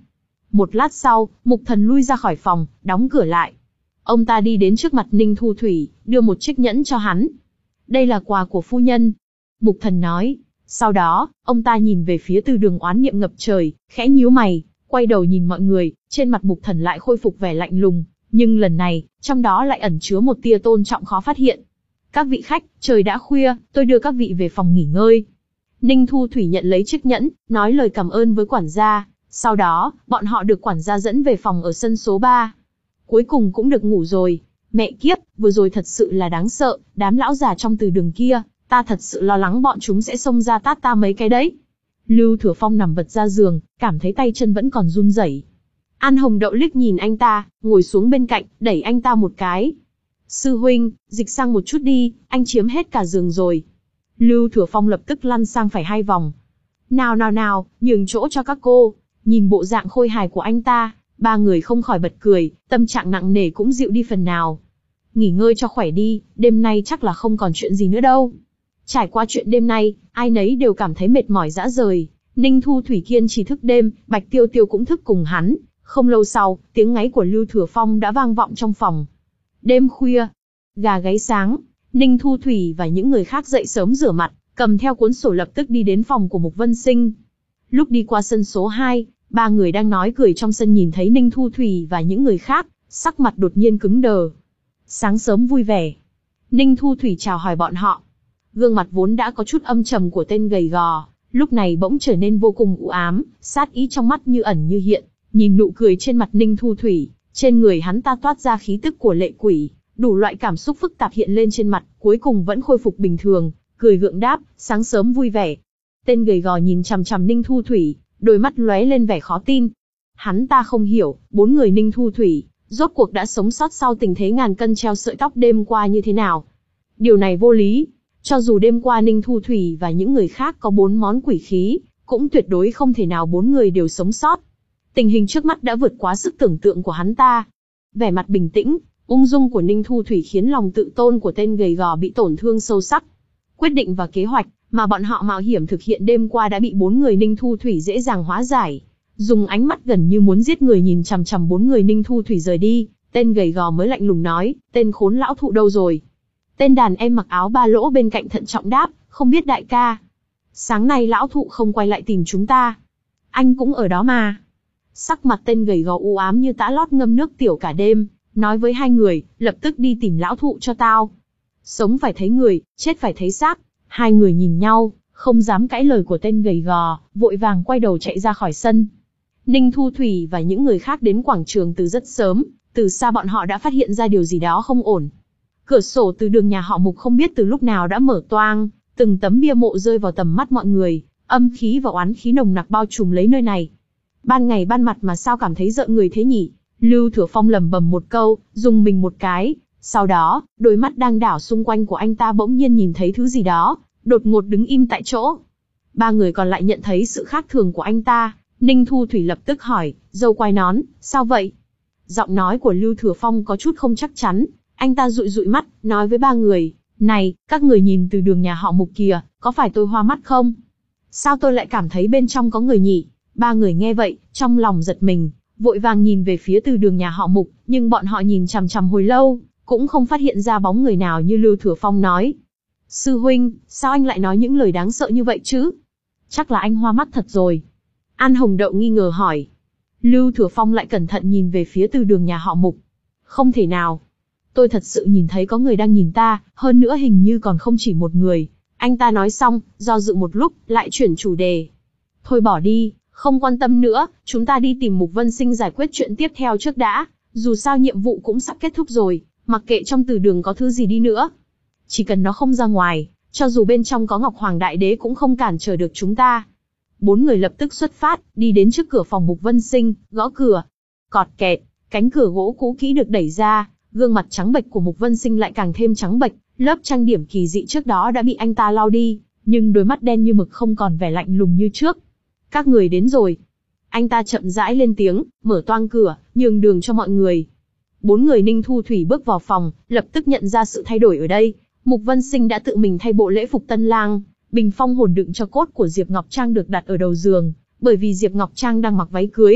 Một lát sau, Mục Thần lui ra khỏi phòng, đóng cửa lại. Ông ta đi đến trước mặt Ninh Thu Thủy, đưa một chiếc nhẫn cho hắn. Đây là quà của phu nhân. Mục Thần nói. Sau đó, ông ta nhìn về phía Từ Đường oán niệm ngập trời, khẽ nhíu mày, quay đầu nhìn mọi người, trên mặt Mục Thần lại khôi phục vẻ lạnh lùng, nhưng lần này, trong đó lại ẩn chứa một tia tôn trọng khó phát hiện. Các vị khách, trời đã khuya, tôi đưa các vị về phòng nghỉ ngơi. Ninh Thu Thủy nhận lấy chiếc nhẫn, nói lời cảm ơn với quản gia, sau đó, bọn họ được quản gia dẫn về phòng ở sân số ba. Cuối cùng cũng được ngủ rồi. Mẹ kiếp, vừa rồi thật sự là đáng sợ, đám lão già trong Từ Đường kia, ta thật sự lo lắng bọn chúng sẽ xông ra tát ta mấy cái đấy. Lưu Thừa Phong nằm vật ra giường, cảm thấy tay chân vẫn còn run rẩy. An Hồng Đậu liếc nhìn anh ta, ngồi xuống bên cạnh, đẩy anh ta một cái. Sư huynh, dịch sang một chút đi, anh chiếm hết cả giường rồi. Lưu Thừa Phong lập tức lăn sang phải hai vòng. Nào nào nào, nhường chỗ cho các cô. Nhìn bộ dạng khôi hài của anh ta, ba người không khỏi bật cười, tâm trạng nặng nề cũng dịu đi phần nào. Nghỉ ngơi cho khỏe đi, đêm nay chắc là không còn chuyện gì nữa đâu. Trải qua chuyện đêm nay, ai nấy đều cảm thấy mệt mỏi rã rời. Ninh Thu Thủy kiên trì thức đêm, Bạch Tiêu Tiêu cũng thức cùng hắn. Không lâu sau, tiếng ngáy của Lưu Thừa Phong đã vang vọng trong phòng. Đêm khuya, gà gáy sáng, Ninh Thu Thủy và những người khác dậy sớm rửa mặt, cầm theo cuốn sổ lập tức đi đến phòng của Mục Vân Sinh. Lúc đi qua sân số hai, ba người đang nói cười trong sân nhìn thấy Ninh Thu Thủy và những người khác, sắc mặt đột nhiên cứng đờ. Sáng sớm vui vẻ. Ninh Thu Thủy chào hỏi bọn họ. Gương mặt vốn đã có chút âm trầm của tên gầy gò, lúc này bỗng trở nên vô cùng u ám, sát ý trong mắt như ẩn như hiện. Nhìn nụ cười trên mặt Ninh Thu Thủy, trên người hắn ta toát ra khí tức của lệ quỷ, đủ loại cảm xúc phức tạp hiện lên trên mặt, cuối cùng vẫn khôi phục bình thường, cười gượng đáp, sáng sớm vui vẻ. Tên gầy gò nhìn chằm chằm Ninh Thu Thủy, đôi mắt lóe lên vẻ khó tin. Hắn ta không hiểu, bốn người Ninh Thu Thủy, rốt cuộc đã sống sót sau tình thế ngàn cân treo sợi tóc đêm qua như thế nào. Điều này vô lý, cho dù đêm qua Ninh Thu Thủy và những người khác có bốn món quỷ khí, cũng tuyệt đối không thể nào bốn người đều sống sót. Tình hình trước mắt đã vượt quá sức tưởng tượng của hắn ta. Vẻ mặt bình tĩnh, ung dung của Ninh Thu Thủy khiến lòng tự tôn của tên gầy gò bị tổn thương sâu sắc. Quyết định và kế hoạch mà bọn họ mạo hiểm thực hiện đêm qua đã bị bốn người Ninh Thu Thủy dễ dàng hóa giải. Dùng ánh mắt gần như muốn giết người nhìn chằm chằm bốn người Ninh Thu Thủy rời đi, tên gầy gò mới lạnh lùng nói, tên khốn lão thụ đâu rồi? Tên đàn em mặc áo ba lỗ bên cạnh thận trọng đáp, không biết đại ca. Sáng nay lão thụ không quay lại tìm chúng ta. Anh cũng ở đó mà. Sắc mặt tên gầy gò u ám như tã lót ngâm nước tiểu cả đêm, nói với hai người, lập tức đi tìm lão thụ cho tao. Sống phải thấy người, chết phải thấy xác. Hai người nhìn nhau, không dám cãi lời của tên gầy gò, vội vàng quay đầu chạy ra khỏi sân. Ninh Thu Thủy và những người khác đến quảng trường từ rất sớm, từ xa bọn họ đã phát hiện ra điều gì đó không ổn. Cửa sổ từ đường nhà họ Mục không biết từ lúc nào đã mở toang, từng tấm bia mộ rơi vào tầm mắt mọi người, âm khí và oán khí nồng nặc bao trùm lấy nơi này. Ban ngày ban mặt mà sao cảm thấy rợn người thế nhỉ? Lưu Thừa Phong lẩm bẩm một câu, dùng mình một cái. Sau đó, đôi mắt đang đảo xung quanh của anh ta bỗng nhiên nhìn thấy thứ gì đó, đột ngột đứng im tại chỗ. Ba người còn lại nhận thấy sự khác thường của anh ta. Ninh Thu Thủy lập tức hỏi, dâu quai nón, sao vậy? Giọng nói của Lưu Thừa Phong có chút không chắc chắn. Anh ta dụi dụi mắt, nói với ba người, này, các người nhìn từ đường nhà họ Mục kìa, có phải tôi hoa mắt không? Sao tôi lại cảm thấy bên trong có người nhỉ? Ba người nghe vậy, trong lòng giật mình, vội vàng nhìn về phía từ đường nhà họ Mục, nhưng bọn họ nhìn chằm chằm hồi lâu, cũng không phát hiện ra bóng người nào như Lưu Thừa Phong nói. Sư huynh, sao anh lại nói những lời đáng sợ như vậy chứ? Chắc là anh hoa mắt thật rồi. An Hồng Đậu nghi ngờ hỏi. Lưu Thừa Phong lại cẩn thận nhìn về phía từ đường nhà họ Mục. Không thể nào. Tôi thật sự nhìn thấy có người đang nhìn ta, hơn nữa hình như còn không chỉ một người. Anh ta nói xong, do dự một lúc, lại chuyển chủ đề. Thôi bỏ đi, không quan tâm nữa, chúng ta đi tìm Mục Vân Sinh giải quyết chuyện tiếp theo trước đã. Dù sao nhiệm vụ cũng sắp kết thúc rồi, mặc kệ trong từ đường có thứ gì đi nữa. Chỉ cần nó không ra ngoài, cho dù bên trong có Ngọc Hoàng Đại Đế cũng không cản trở được chúng ta. Bốn người lập tức xuất phát, đi đến trước cửa phòng Mục Vân Sinh, gõ cửa. Cọt kẹt, cánh cửa gỗ cũ kỹ được đẩy ra, gương mặt trắng bệch của Mục Vân Sinh lại càng thêm trắng bệch, lớp trang điểm kỳ dị trước đó đã bị anh ta lau đi, nhưng đôi mắt đen như mực không còn vẻ lạnh lùng như trước. Các người đến rồi. Anh ta chậm rãi lên tiếng, mở toang cửa, nhường đường cho mọi người. Bốn người Ninh Thu Thủy bước vào phòng, lập tức nhận ra sự thay đổi ở đây. Mục Vân Sinh đã tự mình thay bộ lễ phục tân lang, bình phong hồn đựng cho cốt của Diệp Ngọc Trang được đặt ở đầu giường, bởi vì Diệp Ngọc Trang đang mặc váy cưới,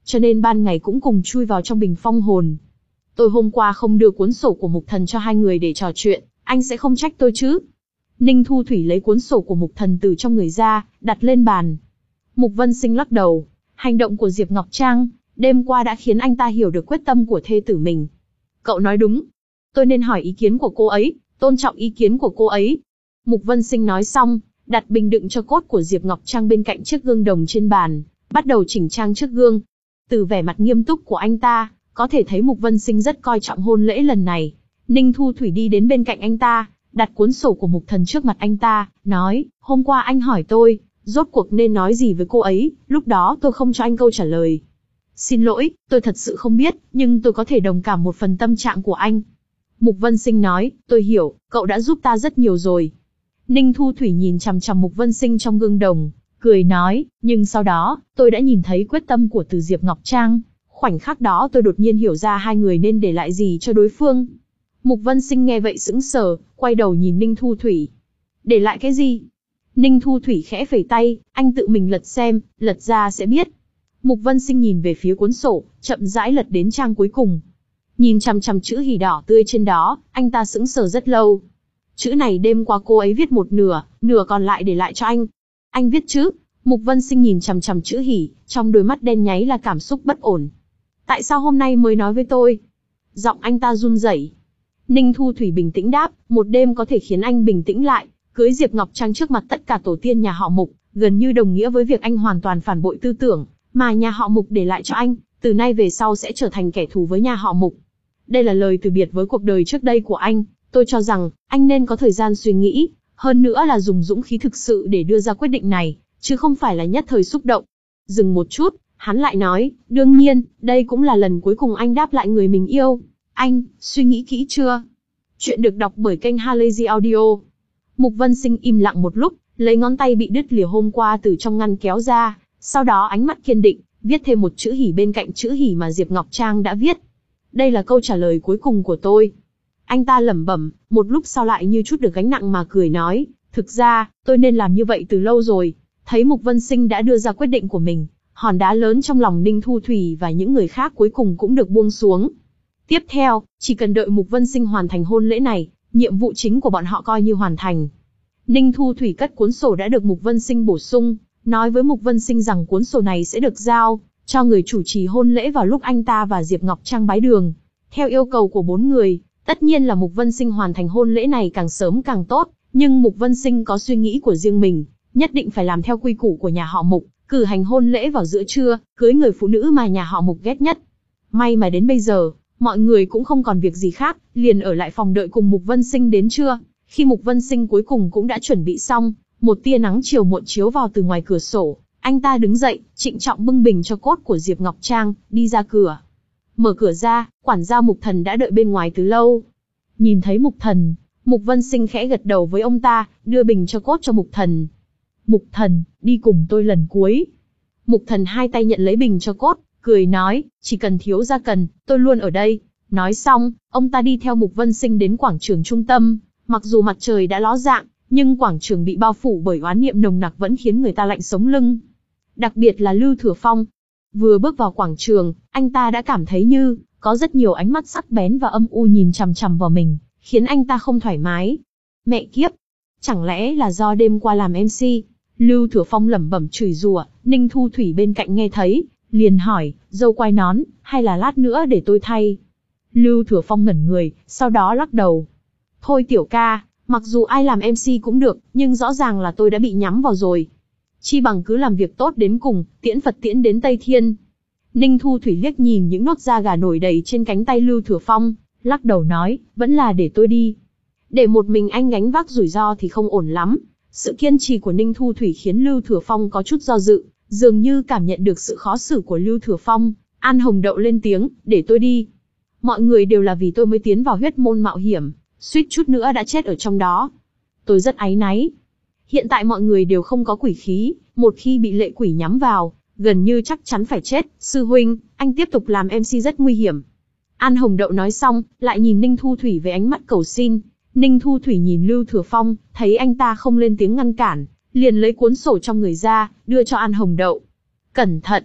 cho nên ban ngày cũng cùng chui vào trong bình phong hồn. Tôi hôm qua không đưa cuốn sổ của Mục Thần cho hai người để trò chuyện, anh sẽ không trách tôi chứ? Ninh Thu Thủy lấy cuốn sổ của Mục Thần từ trong người ra, đặt lên bàn. Mục Vân Sinh lắc đầu. Hành động của Diệp Ngọc Trang, đêm qua đã khiến anh ta hiểu được quyết tâm của thê tử mình. Cậu nói đúng. Tôi nên hỏi ý kiến của cô ấy, tôn trọng ý kiến của cô ấy. Mục Vân Sinh nói xong, đặt bình đựng cho cốt của Diệp Ngọc Trang bên cạnh chiếc gương đồng trên bàn, bắt đầu chỉnh trang trước gương. Từ vẻ mặt nghiêm túc của anh ta, có thể thấy Mục Vân Sinh rất coi trọng hôn lễ lần này. Ninh Thu Thủy đi đến bên cạnh anh ta, đặt cuốn sổ của Mục Thần trước mặt anh ta, nói, hôm qua anh hỏi tôi, rốt cuộc nên nói gì với cô ấy, lúc đó tôi không cho anh câu trả lời. Xin lỗi, tôi thật sự không biết, nhưng tôi có thể đồng cảm một phần tâm trạng của anh. Mục Vân Sinh nói, tôi hiểu, cậu đã giúp ta rất nhiều rồi. Ninh Thu Thủy nhìn chằm chằm Mục Vân Sinh trong gương đồng, cười nói, nhưng sau đó, tôi đã nhìn thấy quyết tâm của Từ Diệp Ngọc Trang. Khoảnh khắc đó tôi đột nhiên hiểu ra hai người nên để lại gì cho đối phương. Mục Vân Sinh nghe vậy sững sờ, quay đầu nhìn Ninh Thu Thủy. Để lại cái gì? Ninh Thu Thủy khẽ phẩy tay, anh tự mình lật xem, lật ra sẽ biết. Mục Vân Sinh nhìn về phía cuốn sổ, chậm rãi lật đến trang cuối cùng. Nhìn chằm chằm chữ hỉ đỏ tươi trên đó, anh ta sững sờ rất lâu. Chữ này đêm qua cô ấy viết một nửa, nửa còn lại để lại cho anh. Anh viết chứ? Mục Vân Sinh nhìn chằm chằm chữ hỉ, trong đôi mắt đen nháy là cảm xúc bất ổn. Tại sao hôm nay mới nói với tôi? Giọng anh ta run rẩy. Ninh Thu Thủy bình tĩnh đáp, một đêm có thể khiến anh bình tĩnh lại, cưới Diệp Ngọc Trang trước mặt tất cả tổ tiên nhà họ Mục, gần như đồng nghĩa với việc anh hoàn toàn phản bội tư tưởng mà nhà họ Mục để lại cho anh, từ nay về sau sẽ trở thành kẻ thù với nhà họ Mục. Đây là lời từ biệt với cuộc đời trước đây của anh, tôi cho rằng anh nên có thời gian suy nghĩ, hơn nữa là dùng dũng khí thực sự để đưa ra quyết định này, chứ không phải là nhất thời xúc động. Dừng một chút, hắn lại nói, đương nhiên, đây cũng là lần cuối cùng anh đáp lại người mình yêu. Anh, suy nghĩ kỹ chưa? Chuyện được đọc bởi kênh Halazy Audio. Mục Vân Sinh im lặng một lúc, lấy ngón tay bị đứt lìa hôm qua từ trong ngăn kéo ra, sau đó ánh mắt kiên định, viết thêm một chữ hỉ bên cạnh chữ hỉ mà Diệp Ngọc Trang đã viết. Đây là câu trả lời cuối cùng của tôi. Anh ta lẩm bẩm, một lúc sau lại như chút được gánh nặng mà cười nói, thực ra, tôi nên làm như vậy từ lâu rồi. Thấy Mục Vân Sinh đã đưa ra quyết định của mình, hòn đá lớn trong lòng Ninh Thu Thủy và những người khác cuối cùng cũng được buông xuống. Tiếp theo, chỉ cần đợi Mục Vân Sinh hoàn thành hôn lễ này, nhiệm vụ chính của bọn họ coi như hoàn thành. Ninh Thu Thủy cất cuốn sổ đã được Mục Vân Sinh bổ sung, nói với Mục Vân Sinh rằng cuốn sổ này sẽ được giao cho người chủ trì hôn lễ vào lúc anh ta và Diệp Ngọc Trang bái đường. Theo yêu cầu của bốn người, tất nhiên là Mục Vân Sinh hoàn thành hôn lễ này càng sớm càng tốt, nhưng Mục Vân Sinh có suy nghĩ của riêng mình, nhất định phải làm theo quy củ của nhà họ Mục, cử hành hôn lễ vào giữa trưa, cưới người phụ nữ mà nhà họ Mục ghét nhất. May mà đến bây giờ, mọi người cũng không còn việc gì khác, liền ở lại phòng đợi cùng Mục Vân Sinh đến trưa. Khi Mục Vân Sinh cuối cùng cũng đã chuẩn bị xong, một tia nắng chiều muộn chiếu vào từ ngoài cửa sổ, anh ta đứng dậy, trịnh trọng bưng bình cho cốt của Diệp Ngọc Trang, đi ra cửa. Mở cửa ra, quản gia Mục Thần đã đợi bên ngoài từ lâu. Nhìn thấy Mục Thần, Mục Vân Sinh khẽ gật đầu với ông ta, đưa bình cho cốt cho Mục Thần. Mục Thần, đi cùng tôi lần cuối. Mục Thần hai tay nhận lấy bình cho cốt, cười nói, chỉ cần thiếu gia cần, tôi luôn ở đây. Nói xong, ông ta đi theo Mục Vân Sinh đến quảng trường trung tâm. Mặc dù mặt trời đã ló dạng, nhưng quảng trường bị bao phủ bởi oán niệm nồng nặc vẫn khiến người ta lạnh sống lưng. Đặc biệt là Lưu Thừa Phong. Vừa bước vào quảng trường, anh ta đã cảm thấy như có rất nhiều ánh mắt sắc bén và âm u nhìn chằm chằm vào mình, khiến anh ta không thoải mái. Mẹ kiếp! Chẳng lẽ là do đêm qua làm em xê? Lưu Thừa Phong lẩm bẩm chửi rủa, Ninh Thu Thủy bên cạnh nghe thấy, liền hỏi, dâu quai nón, hay là lát nữa để tôi thay? Lưu Thừa Phong ngẩn người, sau đó lắc đầu. Thôi tiểu ca, mặc dù ai làm em xê cũng được, nhưng rõ ràng là tôi đã bị nhắm vào rồi. Chi bằng cứ làm việc tốt đến cùng, tiễn Phật tiễn đến Tây Thiên. Ninh Thu Thủy liếc nhìn những nốt da gà nổi đầy trên cánh tay Lưu Thừa Phong, lắc đầu nói, vẫn là để tôi đi. Để một mình anh gánh vác rủi ro thì không ổn lắm. Sự kiên trì của Ninh Thu Thủy khiến Lưu Thừa Phong có chút do dự, dường như cảm nhận được sự khó xử của Lưu Thừa Phong. An Hồng Đậu lên tiếng, để tôi đi. Mọi người đều là vì tôi mới tiến vào huyết môn mạo hiểm, suýt chút nữa đã chết ở trong đó. Tôi rất áy náy. Hiện tại mọi người đều không có quỷ khí, một khi bị lệ quỷ nhắm vào, gần như chắc chắn phải chết. Sư huynh, anh tiếp tục làm em xê rất nguy hiểm. An Hồng Đậu nói xong, lại nhìn Ninh Thu Thủy với ánh mắt cầu xin. Ninh Thu Thủy nhìn Lưu Thừa Phong, thấy anh ta không lên tiếng ngăn cản, liền lấy cuốn sổ trong người ra, đưa cho An Hồng Đậu. Cẩn thận!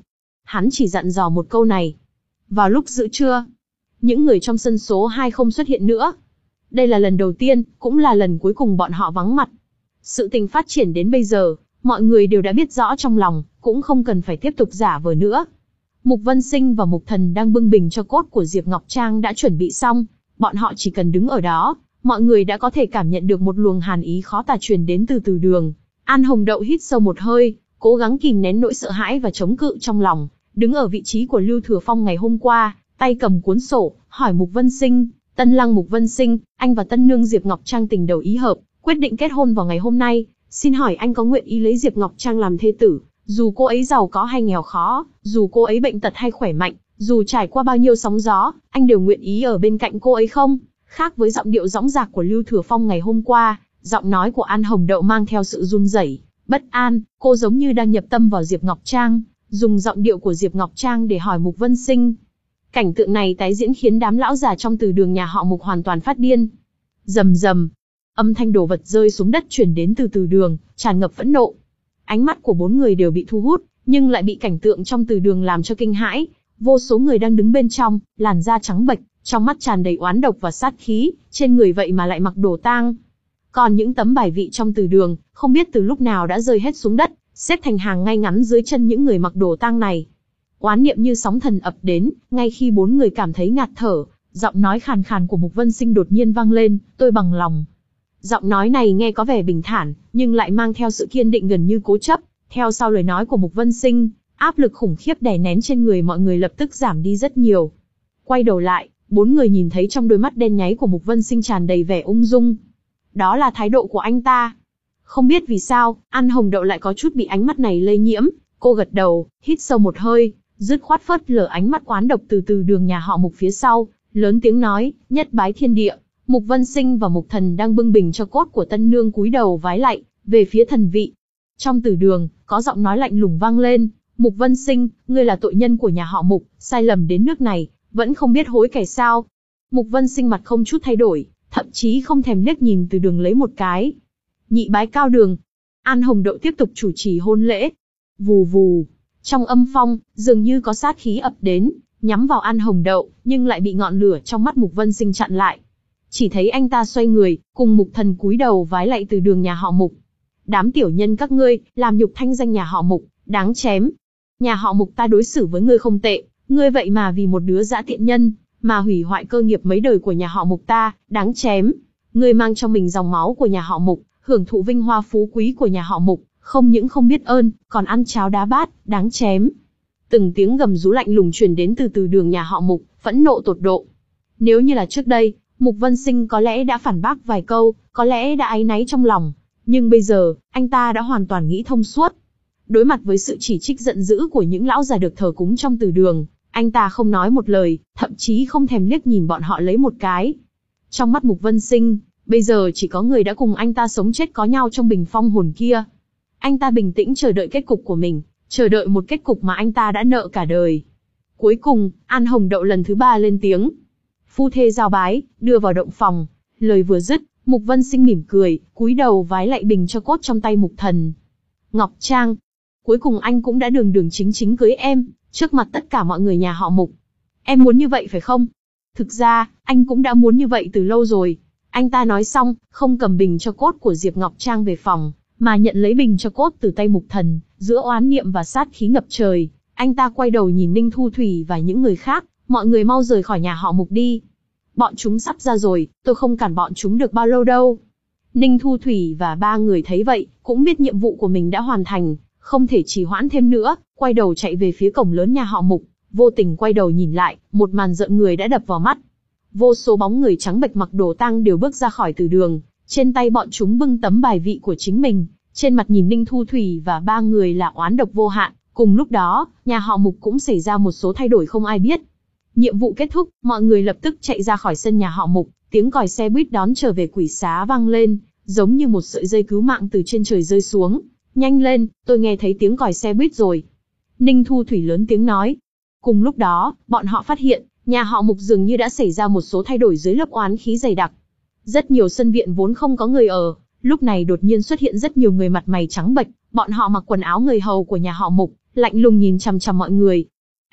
hắn chỉ dặn dò một câu này. Vào lúc giữa trưa, những người trong sân số hai không xuất hiện nữa. Đây là lần đầu tiên, cũng là lần cuối cùng bọn họ vắng mặt. Sự tình phát triển đến bây giờ, mọi người đều đã biết rõ trong lòng, cũng không cần phải tiếp tục giả vờ nữa. Mục Vân Sinh và Mục Thần đang bưng bình cho cốt của Diệp Ngọc Trang đã chuẩn bị xong, bọn họ chỉ cần đứng ở đó, mọi người đã có thể cảm nhận được một luồng hàn ý khó tả truyền đến từ từ đường. An Hồng Đậu hít sâu một hơi, cố gắng kìm nén nỗi sợ hãi và chống cự trong lòng, đứng ở vị trí của Lưu Thừa Phong ngày hôm qua, tay cầm cuốn sổ, hỏi Mục Vân Sinh, Tân Lăng Mục Vân Sinh, anh và Tân Nương Diệp Ngọc Trang tình đầu ý hợp, quyết định kết hôn vào ngày hôm nay, xin hỏi anh có nguyện ý lấy Diệp Ngọc Trang làm thê tử, dù cô ấy giàu có hay nghèo khó, dù cô ấy bệnh tật hay khỏe mạnh, dù trải qua bao nhiêu sóng gió, anh đều nguyện ý ở bên cạnh cô ấy không? Khác với giọng điệu dõng dạc của Lưu Thừa Phong ngày hôm qua, giọng nói của An Hồng Đậu mang theo sự run rẩy, bất an, cô giống như đang nhập tâm vào Diệp Ngọc Trang, dùng giọng điệu của Diệp Ngọc Trang để hỏi Mục Vân Sinh. Cảnh tượng này tái diễn khiến đám lão già trong từ đường nhà họ Mục hoàn toàn phát điên. Rầm rầm, âm thanh đồ vật rơi xuống đất truyền đến từ từ đường, tràn ngập phẫn nộ. Ánh mắt của bốn người đều bị thu hút, nhưng lại bị cảnh tượng trong từ đường làm cho kinh hãi. Vô số người đang đứng bên trong, làn da trắng bệch, trong mắt tràn đầy oán độc và sát khí, trên người vậy mà lại mặc đồ tang. Còn những tấm bài vị trong từ đường, không biết từ lúc nào đã rơi hết xuống đất, xếp thành hàng ngay ngắn dưới chân những người mặc đồ tang này. Oán niệm như sóng thần ập đến, ngay khi bốn người cảm thấy ngạt thở, giọng nói khàn khàn của Mục Vân Sinh đột nhiên vang lên, tôi bằng lòng. Giọng nói này nghe có vẻ bình thản, nhưng lại mang theo sự kiên định gần như cố chấp. Theo sau lời nói của Mục Vân Sinh, áp lực khủng khiếp đè nén trên người mọi người lập tức giảm đi rất nhiều. Quay đầu lại, bốn người nhìn thấy trong đôi mắt đen nháy của Mục Vân Sinh tràn đầy vẻ ung dung. Đó là thái độ của anh ta. Không biết vì sao, An Hồng Đậu lại có chút bị ánh mắt này lây nhiễm. Cô gật đầu, hít sâu một hơi, dứt khoát phớt lờ ánh mắt oán độc từ từ đường nhà họ Mục phía sau, lớn tiếng nói, nhất bái thiên địa. Mục Vân Sinh và Mục Thần đang bưng bình cho cốt của tân nương cúi đầu vái lạy về phía thần vị. Trong từ đường, có giọng nói lạnh lùng vang lên, Mục Vân Sinh, ngươi là tội nhân của nhà họ Mục, sai lầm đến nước này, vẫn không biết hối cải sao? Mục Vân Sinh mặt không chút thay đổi, thậm chí không thèm liếc nhìn từ đường lấy một cái. Nhị bái cao đường. An Hồng Đậu tiếp tục chủ trì hôn lễ. Vù vù, trong âm phong, dường như có sát khí ập đến, nhắm vào An Hồng Đậu, nhưng lại bị ngọn lửa trong mắt Mục Vân Sinh chặn lại. Chỉ thấy anh ta xoay người, cùng Mục Thần cúi đầu vái lạy từ đường nhà họ Mục. Đám tiểu nhân các ngươi, làm nhục thanh danh nhà họ Mục, đáng chém. Nhà họ Mục ta đối xử với ngươi không tệ, ngươi vậy mà vì một đứa dã tiện nhân, mà hủy hoại cơ nghiệp mấy đời của nhà họ Mục ta, đáng chém. Ngươi mang trong mình dòng máu của nhà họ Mục, hưởng thụ vinh hoa phú quý của nhà họ Mục, không những không biết ơn, còn ăn cháo đá bát, đáng chém. Từng tiếng gầm rú lạnh lùng truyền đến từ từ đường nhà họ Mục, phẫn nộ tột độ. Nếu như là trước đây, Mục Vân Sinh có lẽ đã phản bác vài câu, có lẽ đã áy náy trong lòng. Nhưng bây giờ, anh ta đã hoàn toàn nghĩ thông suốt. Đối mặt với sự chỉ trích giận dữ của những lão già được thờ cúng trong từ đường, anh ta không nói một lời, thậm chí không thèm liếc nhìn bọn họ lấy một cái. Trong mắt Mục Vân Sinh, bây giờ chỉ có người đã cùng anh ta sống chết có nhau trong bình phong hồn kia. Anh ta bình tĩnh chờ đợi kết cục của mình, chờ đợi một kết cục mà anh ta đã nợ cả đời. Cuối cùng, An Hồng Đậu lần thứ ba lên tiếng. Phu thê giao bái, đưa vào động phòng. Lời vừa dứt, Mục Vân Sinh mỉm cười, cúi đầu vái lạy bình cho cốt trong tay Mục Thần. Ngọc Trang, cuối cùng anh cũng đã đường đường chính chính cưới em, trước mặt tất cả mọi người nhà họ Mục. Em muốn như vậy phải không? Thực ra, anh cũng đã muốn như vậy từ lâu rồi. Anh ta nói xong, không cầm bình cho cốt của Diệp Ngọc Trang về phòng, mà nhận lấy bình cho cốt từ tay Mục Thần, giữa oán niệm và sát khí ngập trời. Anh ta quay đầu nhìn Ninh Thu Thủy và những người khác, mọi người mau rời khỏi nhà họ Mục đi. Bọn chúng sắp ra rồi, tôi không cản bọn chúng được bao lâu đâu. Ninh Thu Thủy và ba người thấy vậy, cũng biết nhiệm vụ của mình đã hoàn thành, không thể trì hoãn thêm nữa, quay đầu chạy về phía cổng lớn nhà họ Mục, vô tình quay đầu nhìn lại, một màn rợn người đã đập vào mắt. Vô số bóng người trắng bệch mặc đồ tang đều bước ra khỏi từ đường, trên tay bọn chúng bưng tấm bài vị của chính mình, trên mặt nhìn Ninh Thu Thủy và ba người là oán độc vô hạn. Cùng lúc đó, nhà họ Mục cũng xảy ra một số thay đổi không ai biết. Nhiệm vụ kết thúc, mọi người lập tức chạy ra khỏi sân nhà họ Mục, tiếng còi xe buýt đón trở về quỷ xá vang lên, giống như một sợi dây cứu mạng từ trên trời rơi xuống. Nhanh lên, tôi nghe thấy tiếng còi xe buýt rồi. Ninh Thu Thủy lớn tiếng nói. Cùng lúc đó, bọn họ phát hiện, nhà họ Mục dường như đã xảy ra một số thay đổi dưới lớp oán khí dày đặc. Rất nhiều sân viện vốn không có người ở, lúc này đột nhiên xuất hiện rất nhiều người mặt mày trắng bệch, bọn họ mặc quần áo người hầu của nhà họ Mục, lạnh lùng nhìn chằm chằm mọi người,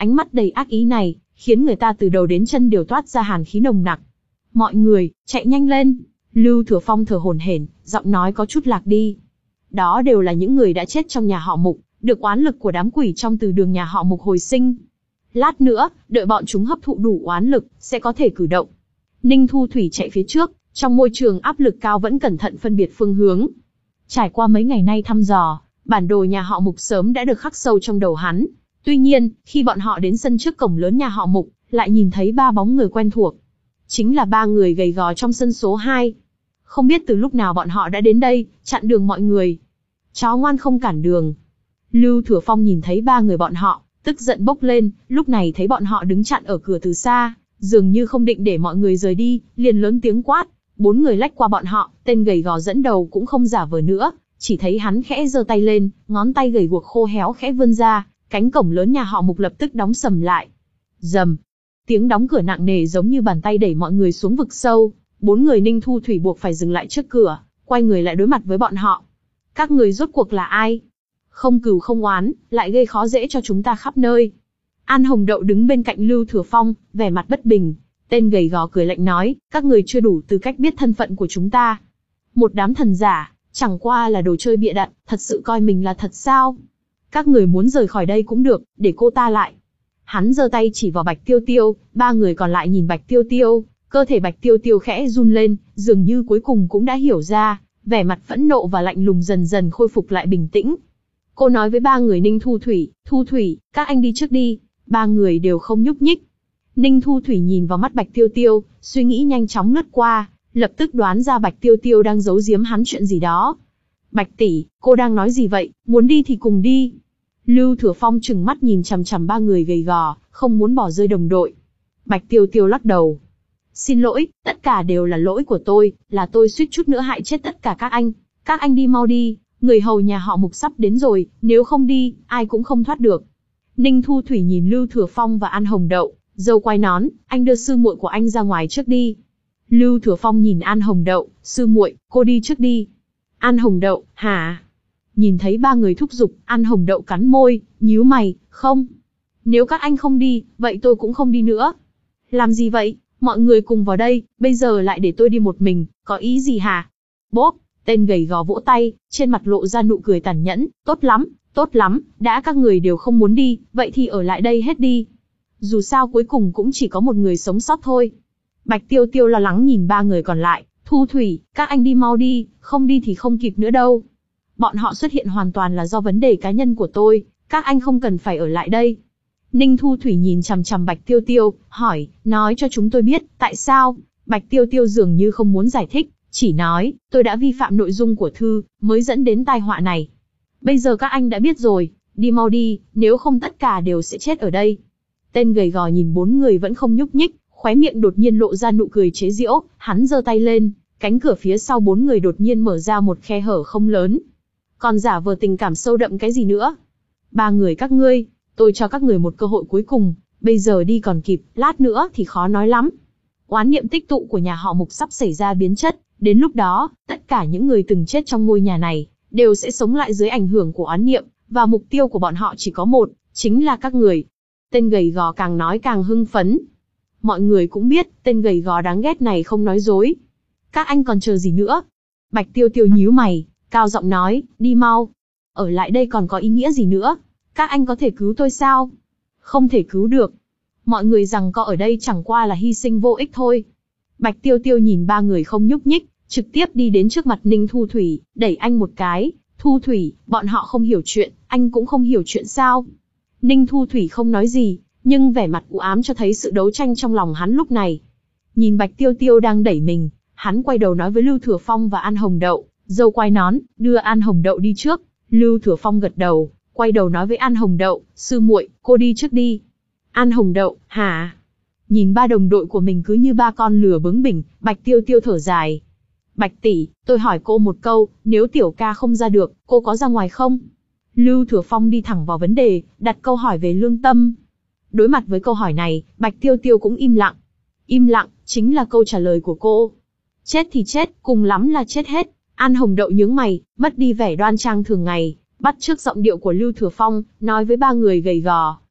Ánh mắt đầy ác ý này, khiến người ta từ đầu đến chân đều toát ra hàn khí nồng nặc. Mọi người, chạy nhanh lên. Lưu Thừa Phong thở hổn hển, giọng nói có chút lạc đi. Đó đều là những người đã chết trong nhà họ Mục, được oán lực của đám quỷ trong từ đường nhà họ Mục hồi sinh. Lát nữa, đợi bọn chúng hấp thụ đủ oán lực, sẽ có thể cử động. Ninh Thu Thủy chạy phía trước, trong môi trường áp lực cao vẫn cẩn thận phân biệt phương hướng. Trải qua mấy ngày nay thăm dò, bản đồ nhà họ Mục sớm đã được khắc sâu trong đầu hắn. Tuy nhiên, khi bọn họ đến sân trước cổng lớn nhà họ Mục, lại nhìn thấy ba bóng người quen thuộc. Chính là ba người gầy gò trong sân số hai. Không biết từ lúc nào bọn họ đã đến đây, chặn đường mọi người. Chó ngoan không cản đường. Lưu Thừa Phong nhìn thấy ba người bọn họ, tức giận bốc lên, lúc này thấy bọn họ đứng chặn ở cửa từ xa, dường như không định để mọi người rời đi, liền lớn tiếng quát. Bốn người lách qua bọn họ, tên gầy gò dẫn đầu cũng không giả vờ nữa, chỉ thấy hắn khẽ giơ tay lên, ngón tay gầy guộc khô héo khẽ vươn ra, cánh cổng lớn nhà họ Mục lập tức đóng sầm lại. Rầm, tiếng đóng cửa nặng nề giống như bàn tay đẩy mọi người xuống vực sâu. Bốn người Ninh Thu Thủy buộc phải dừng lại trước cửa, quay người lại đối mặt với bọn họ. Các người rốt cuộc là ai? Không cừu không oán, lại gây khó dễ cho chúng ta khắp nơi. An Hồng Đậu đứng bên cạnh Lưu Thừa Phong, vẻ mặt bất bình. Tên gầy gò cười lạnh nói, các người chưa đủ tư cách biết thân phận của chúng ta. Một đám thần giả, chẳng qua là đồ chơi bịa đặt, thật sự coi mình là thật sao? Các người muốn rời khỏi đây cũng được, để cô ta lại. Hắn giơ tay chỉ vào Bạch Tiêu Tiêu, ba người còn lại nhìn Bạch Tiêu Tiêu, cơ thể Bạch Tiêu Tiêu khẽ run lên, dường như cuối cùng cũng đã hiểu ra, vẻ mặt phẫn nộ và lạnh lùng dần dần khôi phục lại bình tĩnh. Cô nói với ba người Ninh Thu Thủy, Thu Thủy, các anh đi trước đi. Ba người đều không nhúc nhích. Ninh Thu Thủy nhìn vào mắt Bạch Tiêu Tiêu, suy nghĩ nhanh chóng lướt qua, lập tức đoán ra Bạch Tiêu Tiêu đang giấu giếm hắn chuyện gì đó. Bạch tỷ, cô đang nói gì vậy, muốn đi thì cùng đi. Lưu Thừa Phong trừng mắt nhìn chằm chằm ba người gầy gò, không muốn bỏ rơi đồng đội. Bạch Tiêu Tiêu lắc đầu. Xin lỗi, tất cả đều là lỗi của tôi, là tôi suýt chút nữa hại chết tất cả các anh. Các anh đi mau đi, người hầu nhà họ Mục sắp đến rồi, nếu không đi, ai cũng không thoát được. Ninh Thu Thủy nhìn Lưu Thừa Phong và An Hồng Đậu, dâu quay nón, anh đưa sư muội của anh ra ngoài trước đi. Lưu Thừa Phong nhìn An Hồng Đậu, sư muội, cô đi trước đi. An Hồng Đậu, hả? Nhìn thấy ba người thúc giục, An Hồng Đậu cắn môi, nhíu mày, không. Nếu các anh không đi, vậy tôi cũng không đi nữa. Làm gì vậy? Mọi người cùng vào đây, bây giờ lại để tôi đi một mình, có ý gì hả? Bốp, tên gầy gò vỗ tay, trên mặt lộ ra nụ cười tàn nhẫn, tốt lắm, tốt lắm, đã các người đều không muốn đi, vậy thì ở lại đây hết đi. Dù sao cuối cùng cũng chỉ có một người sống sót thôi. Bạch Tiêu Tiêu lo lắng nhìn ba người còn lại, Thu Thủy, các anh đi mau đi, không đi thì không kịp nữa đâu. Bọn họ xuất hiện hoàn toàn là do vấn đề cá nhân của tôi, các anh không cần phải ở lại đây. Ninh Thu Thủy nhìn chằm chằm Bạch Tiêu Tiêu, hỏi, nói cho chúng tôi biết, tại sao? Bạch Tiêu Tiêu dường như không muốn giải thích, chỉ nói, tôi đã vi phạm nội dung của thư, mới dẫn đến tai họa này. Bây giờ các anh đã biết rồi, đi mau đi, nếu không tất cả đều sẽ chết ở đây. Tên gầy gò nhìn bốn người vẫn không nhúc nhích, khóe miệng đột nhiên lộ ra nụ cười chế giễu, hắn giơ tay lên, cánh cửa phía sau bốn người đột nhiên mở ra một khe hở không lớn. Còn giả vờ tình cảm sâu đậm cái gì nữa? Ba người các ngươi, tôi cho các người một cơ hội cuối cùng, bây giờ đi còn kịp, lát nữa thì khó nói lắm. Oán niệm tích tụ của nhà họ Mục sắp xảy ra biến chất, đến lúc đó, tất cả những người từng chết trong ngôi nhà này, đều sẽ sống lại dưới ảnh hưởng của oán niệm, và mục tiêu của bọn họ chỉ có một, chính là các người. Tên gầy gò càng nói càng hưng phấn. Mọi người cũng biết, tên gầy gò đáng ghét này không nói dối. Các anh còn chờ gì nữa? Bạch Tiêu Tiêu nhíu mày, cao giọng nói, đi mau. Ở lại đây còn có ý nghĩa gì nữa? Các anh có thể cứu tôi sao? Không thể cứu được. Mọi người rằng có ở đây chẳng qua là hy sinh vô ích thôi. Bạch Tiêu Tiêu nhìn ba người không nhúc nhích, trực tiếp đi đến trước mặt Ninh Thu Thủy, đẩy anh một cái. Thu Thủy, bọn họ không hiểu chuyện, anh cũng không hiểu chuyện sao? Ninh Thu Thủy không nói gì, nhưng vẻ mặt u ám cho thấy sự đấu tranh trong lòng hắn lúc này. Nhìn Bạch Tiêu Tiêu đang đẩy mình, hắn quay đầu nói với Lưu Thừa Phong và An Hồng Đậu, dâu quai nón, đưa An Hồng Đậu đi trước. Lưu Thừa Phong gật đầu, quay đầu nói với An Hồng Đậu, sư muội, cô đi trước đi. An Hồng Đậu, hả? Nhìn ba đồng đội của mình cứ như ba con lừa bướng bỉnh, Bạch Tiêu Tiêu thở dài. Bạch tỷ, tôi hỏi cô một câu, nếu tiểu ca không ra được, cô có ra ngoài không? Lưu Thừa Phong đi thẳng vào vấn đề, đặt câu hỏi về lương tâm. Đối mặt với câu hỏi này, Bạch Tiêu Tiêu cũng im lặng. Im lặng, chính là câu trả lời của cô. Chết thì chết, cùng lắm là chết hết. An Hồng Đậu nhướng mày, mất đi vẻ đoan trang thường ngày, bắt chước giọng điệu của Lưu Thừa Phong, nói với ba người gầy gò,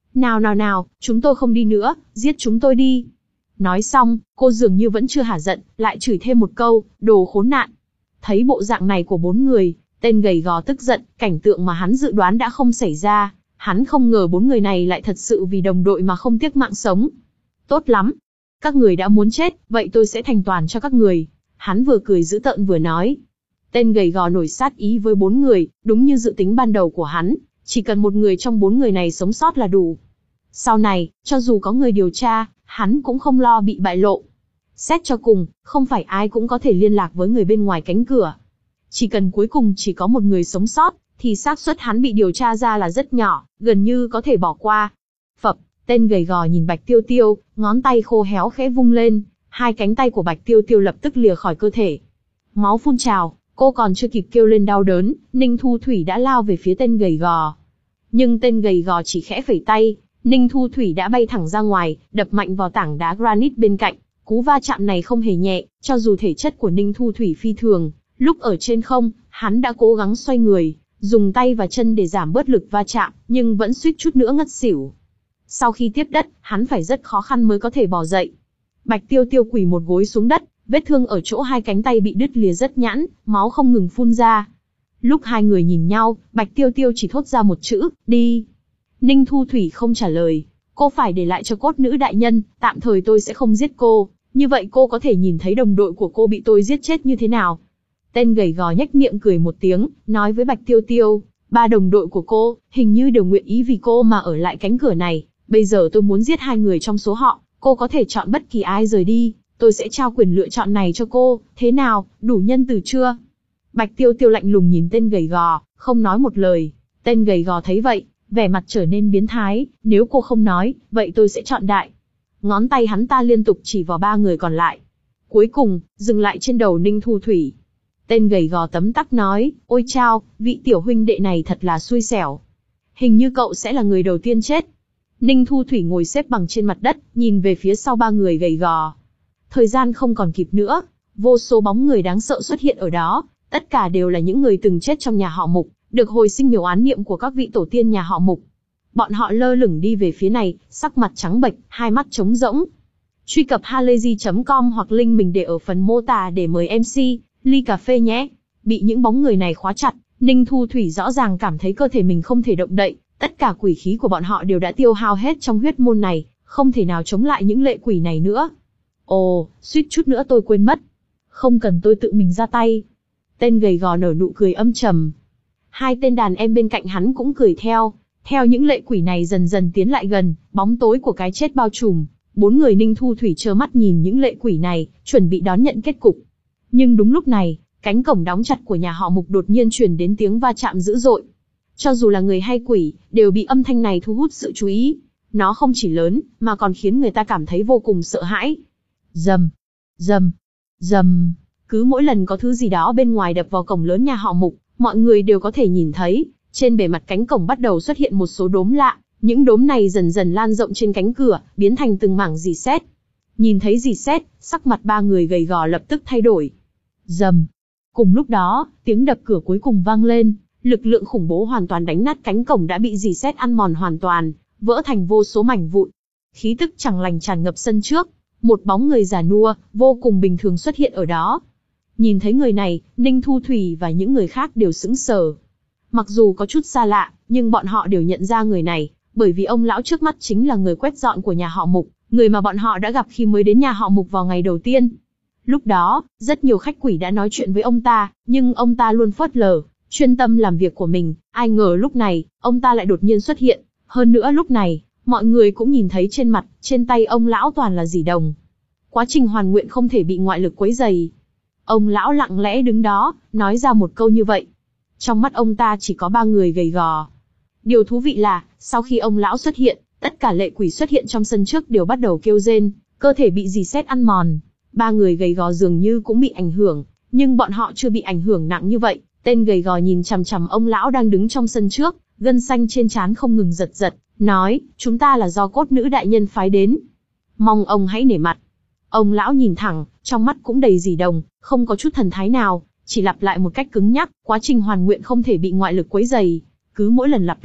Nào nào nào, chúng tôi không đi nữa, giết chúng tôi đi. Nói xong, cô dường như vẫn chưa hả giận, lại chửi thêm một câu, đồ khốn nạn. Thấy bộ dạng này của bốn người, tên gầy gò tức giận, cảnh tượng mà hắn dự đoán đã không xảy ra. Hắn không ngờ bốn người này lại thật sự vì đồng đội mà không tiếc mạng sống. Tốt lắm. Các người đã muốn chết, vậy tôi sẽ thành toàn cho các người. Hắn vừa cười dữ tợn vừa nói. Tên gầy gò nổi sát ý với bốn người, đúng như dự tính ban đầu của hắn. Chỉ cần một người trong bốn người này sống sót là đủ. Sau này, cho dù có người điều tra, hắn cũng không lo bị bại lộ. Xét cho cùng, không phải ai cũng có thể liên lạc với người bên ngoài cánh cửa. Chỉ cần cuối cùng chỉ có một người sống sót, thì xác suất hắn bị điều tra ra là rất nhỏ, gần như có thể bỏ qua. Phập, tên gầy gò nhìn Bạch Tiêu Tiêu, ngón tay khô héo khẽ vung lên, hai cánh tay của Bạch Tiêu Tiêu lập tức lìa khỏi cơ thể. Máu phun trào, cô còn chưa kịp kêu lên đau đớn, Ninh Thu Thủy đã lao về phía tên gầy gò. Nhưng tên gầy gò chỉ khẽ phẩy tay, Ninh Thu Thủy đã bay thẳng ra ngoài, đập mạnh vào tảng đá granite bên cạnh. Cú va chạm này không hề nhẹ, cho dù thể chất của Ninh Thu Thủy phi thường, lúc ở trên không, hắn đã cố gắng xoay người, dùng tay và chân để giảm bớt lực va chạm, nhưng vẫn suýt chút nữa ngất xỉu. Sau khi tiếp đất, hắn phải rất khó khăn mới có thể bò dậy. Bạch Tiêu Tiêu quỳ một gối xuống đất, vết thương ở chỗ hai cánh tay bị đứt lìa rất nhẵn, máu không ngừng phun ra. Lúc hai người nhìn nhau, Bạch Tiêu Tiêu chỉ thốt ra một chữ, đi. Ninh Thu Thủy không trả lời. Cô phải để lại cho cốt nữ đại nhân, tạm thời tôi sẽ không giết cô, như vậy cô có thể nhìn thấy đồng đội của cô bị tôi giết chết như thế nào. Tên gầy gò nhếch miệng cười một tiếng, nói với Bạch Tiêu Tiêu, ba đồng đội của cô, hình như đều nguyện ý vì cô mà ở lại cánh cửa này, bây giờ tôi muốn giết hai người trong số họ, cô có thể chọn bất kỳ ai rời đi, tôi sẽ trao quyền lựa chọn này cho cô, thế nào, đủ nhân từ chưa? Bạch Tiêu Tiêu lạnh lùng nhìn tên gầy gò, không nói một lời. Tên gầy gò thấy vậy, vẻ mặt trở nên biến thái, nếu cô không nói, vậy tôi sẽ chọn đại. Ngón tay hắn ta liên tục chỉ vào ba người còn lại. Cuối cùng, dừng lại trên đầu Ninh Thu Thủy. Tên gầy gò tấm tắc nói, ôi chao, vị tiểu huynh đệ này thật là xui xẻo. Hình như cậu sẽ là người đầu tiên chết. Ninh Thu Thủy ngồi xếp bằng trên mặt đất, nhìn về phía sau ba người gầy gò. Thời gian không còn kịp nữa, vô số bóng người đáng sợ xuất hiện ở đó, tất cả đều là những người từng chết trong nhà họ Mục, được hồi sinh miểu án niệm của các vị tổ tiên nhà họ Mục. Bọn họ lơ lửng đi về phía này, sắc mặt trắng bệch, hai mắt trống rỗng. Truy cập halayzi chấm com hoặc link mình để ở phần mô tả để mời em xê, ly cà phê nhé. Bị những bóng người này khóa chặt, Ninh Thu Thủy rõ ràng cảm thấy cơ thể mình không thể động đậy, tất cả quỷ khí của bọn họ đều đã tiêu hao hết trong huyết môn này, không thể nào chống lại những lệ quỷ này nữa. Ồ, suýt chút nữa tôi quên mất. Không cần tôi tự mình ra tay. Tên gầy gò nở nụ cười âm trầm. Hai tên đàn em bên cạnh hắn cũng cười theo. Theo những lệ quỷ này dần dần tiến lại gần, bóng tối của cái chết bao trùm. Bốn người Ninh Thu Thủy trơ mắt nhìn những lệ quỷ này, chuẩn bị đón nhận kết cục. Nhưng đúng lúc này, cánh cổng đóng chặt của nhà họ Mục đột nhiên truyền đến tiếng va chạm dữ dội. Cho dù là người hay quỷ, đều bị âm thanh này thu hút sự chú ý. Nó không chỉ lớn, mà còn khiến người ta cảm thấy vô cùng sợ hãi. Rầm, rầm, rầm. Cứ mỗi lần có thứ gì đó bên ngoài đập vào cổng lớn nhà họ Mục, mọi người đều có thể nhìn thấy, trên bề mặt cánh cổng bắt đầu xuất hiện một số đốm lạ, những đốm này dần dần lan rộng trên cánh cửa, biến thành từng mảng rỉ sét. Nhìn thấy rỉ sét, sắc mặt ba người gầy gò lập tức thay đổi. Rầm. Cùng lúc đó, tiếng đập cửa cuối cùng vang lên, lực lượng khủng bố hoàn toàn đánh nát cánh cổng đã bị rỉ sét ăn mòn hoàn toàn, vỡ thành vô số mảnh vụn. Khí tức chẳng lành tràn ngập sân trước, một bóng người già nua, vô cùng bình thường xuất hiện ở đó. Nhìn thấy người này, Ninh Thu Thủy và những người khác đều sững sờ. Mặc dù có chút xa lạ, nhưng bọn họ đều nhận ra người này, bởi vì ông lão trước mắt chính là người quét dọn của nhà họ Mục, người mà bọn họ đã gặp khi mới đến nhà họ Mục vào ngày đầu tiên. Lúc đó, rất nhiều khách quỷ đã nói chuyện với ông ta, nhưng ông ta luôn phớt lờ, chuyên tâm làm việc của mình. Ai ngờ lúc này, ông ta lại đột nhiên xuất hiện. Hơn nữa lúc này, mọi người cũng nhìn thấy trên mặt, trên tay ông lão toàn là rỉ đồng. Quá trình hoàn nguyện không thể bị ngoại lực quấy rầy. Ông lão lặng lẽ đứng đó, nói ra một câu như vậy. Trong mắt ông ta chỉ có ba người gầy gò. Điều thú vị là, sau khi ông lão xuất hiện, tất cả lệ quỷ xuất hiện trong sân trước đều bắt đầu kêu rên, cơ thể bị rỉ sét ăn mòn. Ba người gầy gò dường như cũng bị ảnh hưởng, nhưng bọn họ chưa bị ảnh hưởng nặng như vậy. Tên gầy gò nhìn chằm chằm ông lão đang đứng trong sân trước, gân xanh trên trán không ngừng giật giật, nói, chúng ta là do cốt nữ đại nhân phái đến. Mong ông hãy nể mặt. Ông lão nhìn thẳng, trong mắt cũng đầy rỉ đồng, không có chút thần thái nào, chỉ lặp lại một cách cứng nhắc, quá trình hoàn nguyện không thể bị ngoại lực quấy rầy. Cứ mỗi lần lặp lại,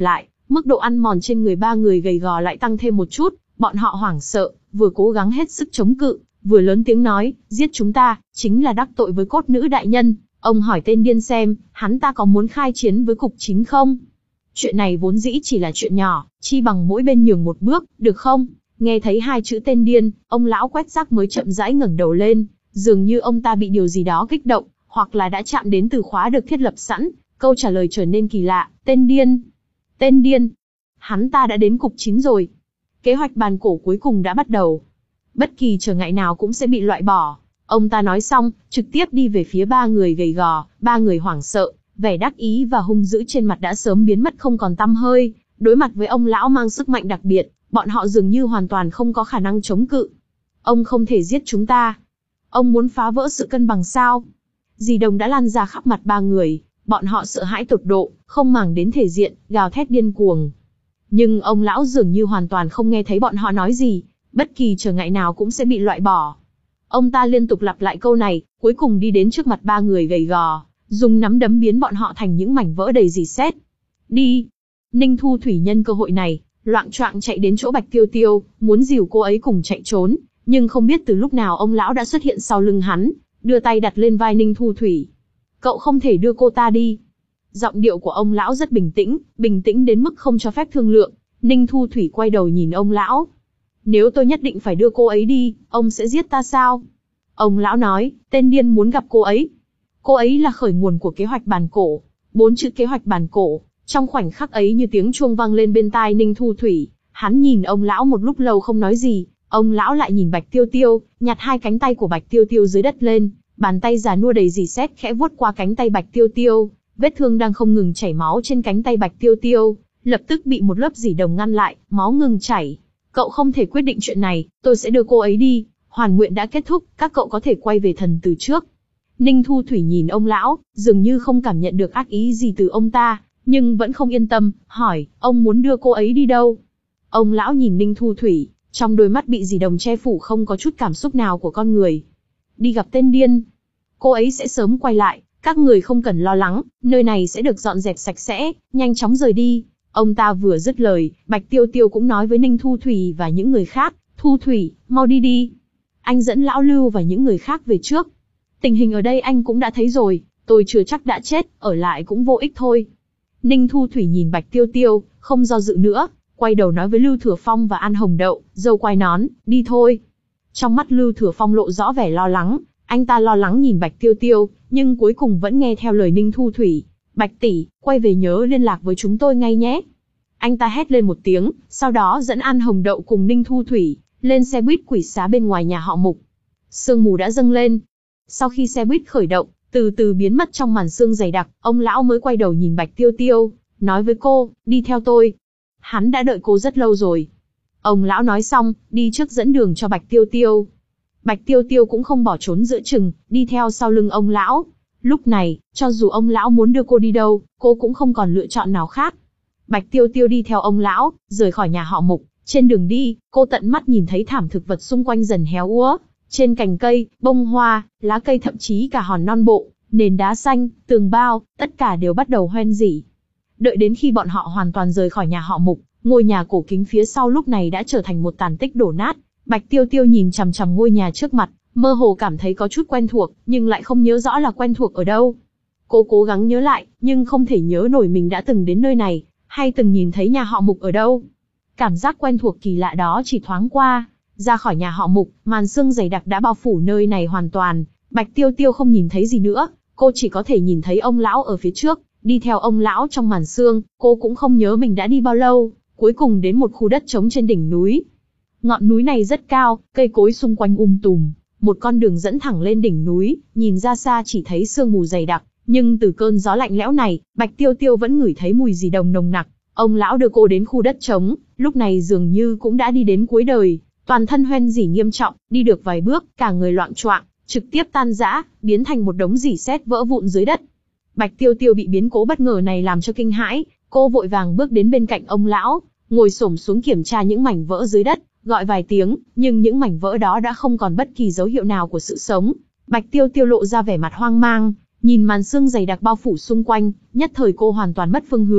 Mức độ ăn mòn trên người ba người gầy gò lại tăng thêm một chút, bọn họ hoảng sợ, vừa cố gắng hết sức chống cự, vừa lớn tiếng nói, giết chúng ta, chính là đắc tội với cốt nữ đại nhân. Ông hỏi tên điên xem, hắn ta có muốn khai chiến với cục chính không? Chuyện này vốn dĩ chỉ là chuyện nhỏ, chi bằng mỗi bên nhường một bước, được không? Nghe thấy hai chữ tên điên, ông lão quét rác mới chậm rãi ngẩng đầu lên, dường như ông ta bị điều gì đó kích động, hoặc là đã chạm đến từ khóa được thiết lập sẵn, câu trả lời trở nên kỳ lạ, tên điên. Tên điên. Hắn ta đã đến cục chín rồi. Kế hoạch bàn cổ cuối cùng đã bắt đầu. Bất kỳ trở ngại nào cũng sẽ bị loại bỏ. Ông ta nói xong, trực tiếp đi về phía ba người gầy gò, ba người hoảng sợ, vẻ đắc ý và hung dữ trên mặt đã sớm biến mất không còn tăm hơi. Đối mặt với ông lão mang sức mạnh đặc biệt, bọn họ dường như hoàn toàn không có khả năng chống cự. Ông không thể giết chúng ta. Ông muốn phá vỡ sự cân bằng sao? Dì đồng đã lan ra khắp mặt ba người, bọn họ sợ hãi tột độ, không màng đến thể diện, gào thét điên cuồng. Nhưng ông lão dường như hoàn toàn không nghe thấy bọn họ nói gì, bất kỳ trở ngại nào cũng sẽ bị loại bỏ. Ông ta liên tục lặp lại câu này, cuối cùng đi đến trước mặt ba người gầy gò, dùng nắm đấm biến bọn họ thành những mảnh vỡ đầy rỉ sét. Đi! Ninh Thu Thủy nhân cơ hội này, loạng choạng chạy đến chỗ Bạch Tiêu Tiêu, muốn dìu cô ấy cùng chạy trốn, nhưng không biết từ lúc nào ông lão đã xuất hiện sau lưng hắn, đưa tay đặt lên vai Ninh Thu Thủy. Cậu không thể đưa cô ta đi. Giọng điệu của ông lão rất bình tĩnh, bình tĩnh đến mức không cho phép thương lượng. Ninh Thu Thủy quay đầu nhìn ông lão. Nếu tôi nhất định phải đưa cô ấy đi, ông sẽ giết ta sao? Ông lão nói, tên điên muốn gặp cô ấy. Cô ấy là khởi nguồn của kế hoạch bàn cổ. Bốn chữ kế hoạch bàn cổ, trong khoảnh khắc ấy như tiếng chuông vang lên bên tai Ninh Thu Thủy. Hắn nhìn ông lão một lúc lâu không nói gì, ông lão lại nhìn Bạch Tiêu Tiêu, nhặt hai cánh tay của Bạch Tiêu Tiêu dưới đất lên, bàn tay già nua đầy rỉ sét khẽ vuốt qua cánh tay Bạch Tiêu Tiêu, vết thương đang không ngừng chảy máu trên cánh tay Bạch Tiêu Tiêu, lập tức bị một lớp dỉ đồng ngăn lại, máu ngừng chảy. Cậu không thể quyết định chuyện này, tôi sẽ đưa cô ấy đi, hoàn nguyện đã kết thúc, các cậu có thể quay về thần từ trước. Ninh Thu Thủy nhìn ông lão, dường như không cảm nhận được ác ý gì từ ông ta, nhưng vẫn không yên tâm, hỏi, ông muốn đưa cô ấy đi đâu? Ông lão nhìn Ninh Thu Thủy, trong đôi mắt bị dỉ đồng che phủ không có chút cảm xúc nào của con người. Đi gặp tên điên. Cô ấy sẽ sớm quay lại, các người không cần lo lắng, nơi này sẽ được dọn dẹp sạch sẽ, nhanh chóng rời đi. Ông ta vừa dứt lời, Bạch Tiêu Tiêu cũng nói với Ninh Thu Thủy và những người khác, Thu Thủy, mau đi đi. Anh dẫn lão Lưu và những người khác về trước. Tình hình ở đây anh cũng đã thấy rồi, tôi chưa chắc đã chết, ở lại cũng vô ích thôi. Ninh Thu Thủy nhìn Bạch Tiêu Tiêu, không do dự nữa, quay đầu nói với Lưu Thừa Phong và An Hồng Đậu, dâu quai nón, đi thôi. Trong mắt Lưu Thừa Phong lộ rõ vẻ lo lắng, anh ta lo lắng nhìn Bạch Tiêu Tiêu, nhưng cuối cùng vẫn nghe theo lời Ninh Thu Thủy. Bạch tỷ, quay về nhớ liên lạc với chúng tôi ngay nhé. Anh ta hét lên một tiếng, sau đó dẫn An Hồng Đậu cùng Ninh Thu Thủy lên xe buýt quỷ xá bên ngoài nhà họ Mục. Sương mù đã dâng lên. Sau khi xe buýt khởi động, từ từ biến mất trong màn sương dày đặc, ông lão mới quay đầu nhìn Bạch Tiêu Tiêu, nói với cô, đi theo tôi. Hắn đã đợi cô rất lâu rồi. Ông lão nói xong, đi trước dẫn đường cho Bạch Tiêu Tiêu. Bạch Tiêu Tiêu cũng không bỏ trốn giữa chừng, đi theo sau lưng ông lão. Lúc này, cho dù ông lão muốn đưa cô đi đâu, cô cũng không còn lựa chọn nào khác. Bạch Tiêu Tiêu đi theo ông lão, rời khỏi nhà họ Mục. Trên đường đi, cô tận mắt nhìn thấy thảm thực vật xung quanh dần héo úa. Trên cành cây, bông hoa, lá cây thậm chí cả hòn non bộ, nền đá xanh, tường bao, tất cả đều bắt đầu hoen rỉ. Đợi đến khi bọn họ hoàn toàn rời khỏi nhà họ Mục, ngôi nhà cổ kính phía sau lúc này đã trở thành một tàn tích đổ nát. Bạch Tiêu Tiêu nhìn chằm chằm ngôi nhà trước mặt, mơ hồ cảm thấy có chút quen thuộc, nhưng lại không nhớ rõ là quen thuộc ở đâu. Cô cố gắng nhớ lại, nhưng không thể nhớ nổi mình đã từng đến nơi này, hay từng nhìn thấy nhà họ Mục ở đâu. Cảm giác quen thuộc kỳ lạ đó chỉ thoáng qua. Ra khỏi nhà họ Mục, màn sương dày đặc đã bao phủ nơi này hoàn toàn. Bạch Tiêu Tiêu không nhìn thấy gì nữa, cô chỉ có thể nhìn thấy ông lão ở phía trước, đi theo ông lão trong màn sương. Cô cũng không nhớ mình đã đi bao lâu, cuối cùng đến một khu đất trống trên đỉnh núi. Ngọn núi này rất cao, cây cối xung quanh um tùm, một con đường dẫn thẳng lên đỉnh núi, nhìn ra xa chỉ thấy sương mù dày đặc, nhưng từ cơn gió lạnh lẽo này, Bạch Tiêu Tiêu vẫn ngửi thấy mùi gì đồng nồng nặc. Ông lão đưa cô đến khu đất trống, lúc này dường như cũng đã đi đến cuối đời, toàn thân hoen rỉ nghiêm trọng, đi được vài bước, cả người loạng choạng, trực tiếp tan rã, biến thành một đống rỉ sét vỡ vụn dưới đất. Bạch Tiêu Tiêu bị biến cố bất ngờ này làm cho kinh hãi, cô vội vàng bước đến bên cạnh ông lão, ngồi xổm xuống kiểm tra những mảnh vỡ dưới đất, gọi vài tiếng, nhưng những mảnh vỡ đó đã không còn bất kỳ dấu hiệu nào của sự sống. Bạch Tiêu Tiêu lộ ra vẻ mặt hoang mang, nhìn màn sương dày đặc bao phủ xung quanh, nhất thời cô hoàn toàn mất phương hướng,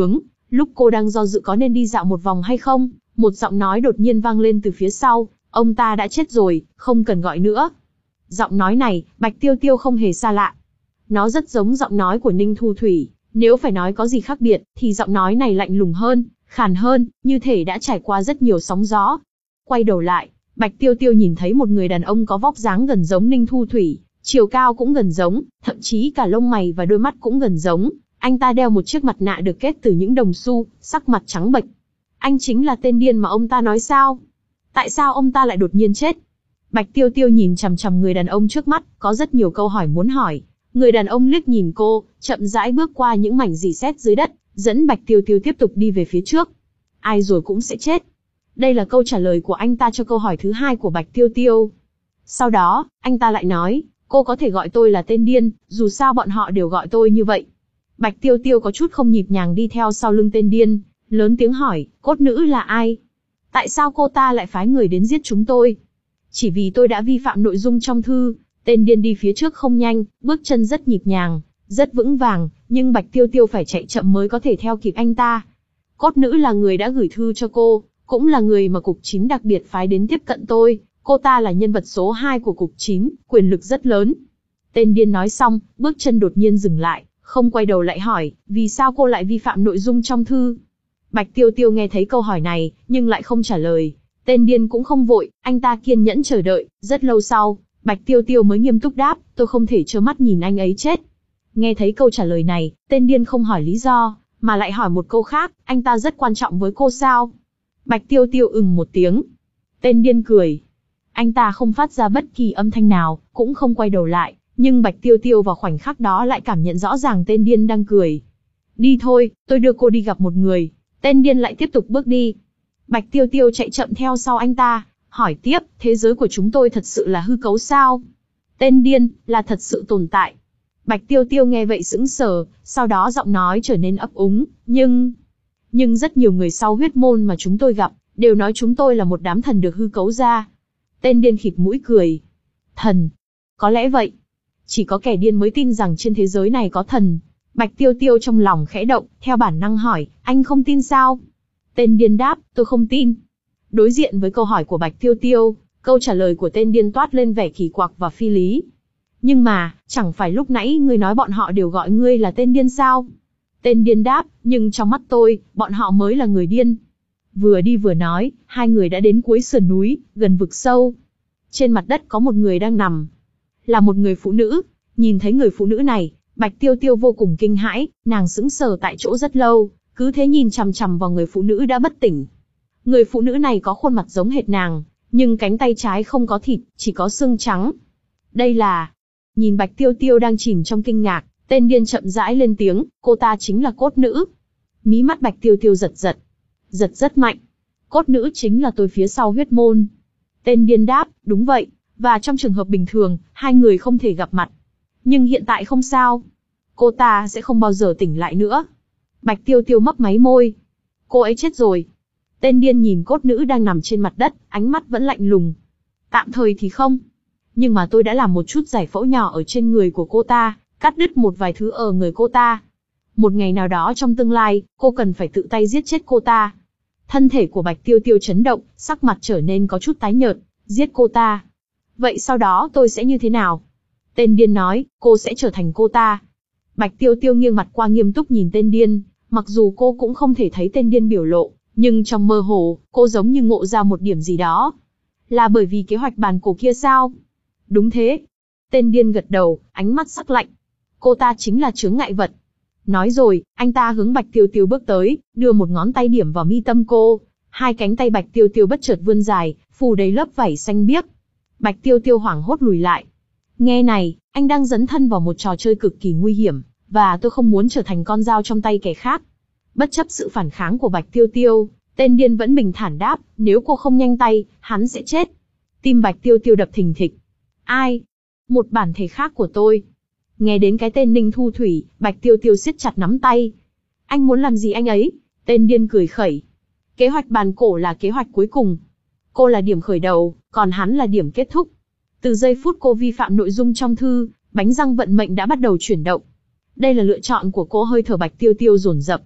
Lúc cô đang do dự có nên đi dạo một vòng hay không, một giọng nói đột nhiên vang lên từ phía sau, ông ta đã chết rồi, không cần gọi nữa. Giọng nói này, Bạch Tiêu Tiêu không hề xa lạ. Nó rất giống giọng nói của Ninh Thu Thủy, nếu phải nói có gì khác biệt, thì giọng nói này lạnh lùng hơn, khàn hơn, như thể đã trải qua rất nhiều sóng gió. Quay đầu lại, Bạch Tiêu Tiêu nhìn thấy một người đàn ông có vóc dáng gần giống Ninh Thu Thủy, chiều cao cũng gần giống, thậm chí cả lông mày và đôi mắt cũng gần giống. Anh ta đeo một chiếc mặt nạ được kết từ những đồng xu, sắc mặt trắng bệch. Anh chính là tên điên mà ông ta nói sao? Tại sao ông ta lại đột nhiên chết? Bạch Tiêu Tiêu nhìn chằm chằm người đàn ông trước mắt, có rất nhiều câu hỏi muốn hỏi. Người đàn ông liếc nhìn cô, chậm rãi bước qua những mảnh rỉ sét dưới đất, dẫn Bạch Tiêu Tiêu tiếp tục đi về phía trước. Ai rồi cũng sẽ chết. Đây là câu trả lời của anh ta cho câu hỏi thứ hai của Bạch Tiêu Tiêu. Sau đó, anh ta lại nói, cô có thể gọi tôi là tên điên, dù sao bọn họ đều gọi tôi như vậy. Bạch Tiêu Tiêu có chút không nhịp nhàng đi theo sau lưng tên điên, lớn tiếng hỏi, cốt nữ là ai? Tại sao cô ta lại phái người đến giết chúng tôi? Chỉ vì tôi đã vi phạm nội dung trong thư. Tên điên đi phía trước không nhanh, bước chân rất nhịp nhàng, rất vững vàng, nhưng Bạch Tiêu Tiêu phải chạy chậm mới có thể theo kịp anh ta. Cốt nữ là người đã gửi thư cho cô, cũng là người mà Cục chín đặc biệt phái đến tiếp cận tôi. Cô ta là nhân vật số hai của Cục chín, quyền lực rất lớn. Tên điên nói xong, bước chân đột nhiên dừng lại, không quay đầu lại hỏi, vì sao cô lại vi phạm nội dung trong thư? Bạch Tiêu Tiêu nghe thấy câu hỏi này, nhưng lại không trả lời. Tên điên cũng không vội, anh ta kiên nhẫn chờ đợi, rất lâu sau, Bạch Tiêu Tiêu mới nghiêm túc đáp, tôi không thể trơ mắt nhìn anh ấy chết. Nghe thấy câu trả lời này, tên điên không hỏi lý do, mà lại hỏi một câu khác, anh ta rất quan trọng với cô sao? Bạch Tiêu Tiêu ừm một tiếng. Tên điên cười. Anh ta không phát ra bất kỳ âm thanh nào, cũng không quay đầu lại, nhưng Bạch Tiêu Tiêu vào khoảnh khắc đó lại cảm nhận rõ ràng tên điên đang cười. Đi thôi, tôi đưa cô đi gặp một người. Tên điên lại tiếp tục bước đi. Bạch Tiêu Tiêu chạy chậm theo sau anh ta, hỏi tiếp, thế giới của chúng tôi thật sự là hư cấu sao? Tên điên, là thật sự tồn tại. Bạch Tiêu Tiêu nghe vậy sững sờ, sau đó giọng nói trở nên ấp úng, nhưng... Nhưng rất nhiều người sau huyết môn mà chúng tôi gặp, đều nói chúng tôi là một đám thần được hư cấu ra. Tên điên khịt mũi cười. Thần? Có lẽ vậy. Chỉ có kẻ điên mới tin rằng trên thế giới này có thần. Bạch Tiêu Tiêu trong lòng khẽ động, theo bản năng hỏi, anh không tin sao? Tên điên đáp, tôi không tin. Đối diện với câu hỏi của Bạch Tiêu Tiêu, câu trả lời của tên điên toát lên vẻ kỳ quặc và phi lý. Nhưng mà, chẳng phải lúc nãy ngươi nói bọn họ đều gọi ngươi là tên điên sao? Tên điên đáp, nhưng trong mắt tôi, bọn họ mới là người điên. Vừa đi vừa nói, hai người đã đến cuối sườn núi, gần vực sâu. Trên mặt đất có một người đang nằm. Là một người phụ nữ. Nhìn thấy người phụ nữ này, Bạch Tiêu Tiêu vô cùng kinh hãi, nàng sững sờ tại chỗ rất lâu, cứ thế nhìn chằm chằm vào người phụ nữ đã bất tỉnh. Người phụ nữ này có khuôn mặt giống hệt nàng, nhưng cánh tay trái không có thịt, chỉ có xương trắng. Đây là... Nhìn Bạch Tiêu Tiêu đang chìm trong kinh ngạc, tên điên chậm rãi lên tiếng, cô ta chính là cốt nữ. Mí mắt Bạch Tiêu Tiêu giật giật. Giật rất mạnh. Cốt nữ chính là tôi phía sau huyết môn. Tên điên đáp, đúng vậy, và trong trường hợp bình thường, hai người không thể gặp mặt. Nhưng hiện tại không sao. Cô ta sẽ không bao giờ tỉnh lại nữa. Bạch Tiêu Tiêu mấp máy môi. Cô ấy chết rồi. Tên điên nhìn cốt nữ đang nằm trên mặt đất, ánh mắt vẫn lạnh lùng. Tạm thời thì không. Nhưng mà tôi đã làm một chút giải phẫu nhỏ ở trên người của cô ta, cắt đứt một vài thứ ở người cô ta. Một ngày nào đó trong tương lai, cô cần phải tự tay giết chết cô ta. Thân thể của Bạch Tiêu Tiêu chấn động, sắc mặt trở nên có chút tái nhợt, giết cô ta. Vậy sau đó tôi sẽ như thế nào? Tên điên nói, cô sẽ trở thành cô ta. Bạch Tiêu Tiêu nghiêng mặt qua nghiêm túc nhìn tên điên, mặc dù cô cũng không thể thấy tên điên biểu lộ, nhưng trong mơ hồ, cô giống như ngộ ra một điểm gì đó. Là bởi vì kế hoạch bàn cổ kia sao? Đúng thế. Tên điên gật đầu, ánh mắt sắc lạnh. Cô ta chính là chướng ngại vật. Nói rồi, anh ta hướng Bạch Tiêu Tiêu bước tới, đưa một ngón tay điểm vào mi tâm cô. Hai cánh tay Bạch Tiêu Tiêu bất chợt vươn dài, phủ đầy lớp vảy xanh biếc. Bạch Tiêu Tiêu hoảng hốt lùi lại. Nghe này, anh đang dấn thân vào một trò chơi cực kỳ nguy hiểm, và tôi không muốn trở thành con dao trong tay kẻ khác. Bất chấp sự phản kháng của Bạch Tiêu Tiêu, tên điên vẫn bình thản đáp, nếu cô không nhanh tay, hắn sẽ chết. Tim Bạch Tiêu Tiêu đập thình thịch. Ai? Một bản thể khác của tôi. Nghe đến cái tên Ninh Thu Thủy, Bạch Tiêu Tiêu siết chặt nắm tay. Anh muốn làm gì anh ấy? Tên điên cười khẩy. Kế hoạch bàn cổ là kế hoạch cuối cùng. Cô là điểm khởi đầu, còn hắn là điểm kết thúc. Từ giây phút cô vi phạm nội dung trong thư, bánh răng vận mệnh đã bắt đầu chuyển động. Đây là lựa chọn của cô. Hơi thở Bạch Tiêu Tiêu dồn dập.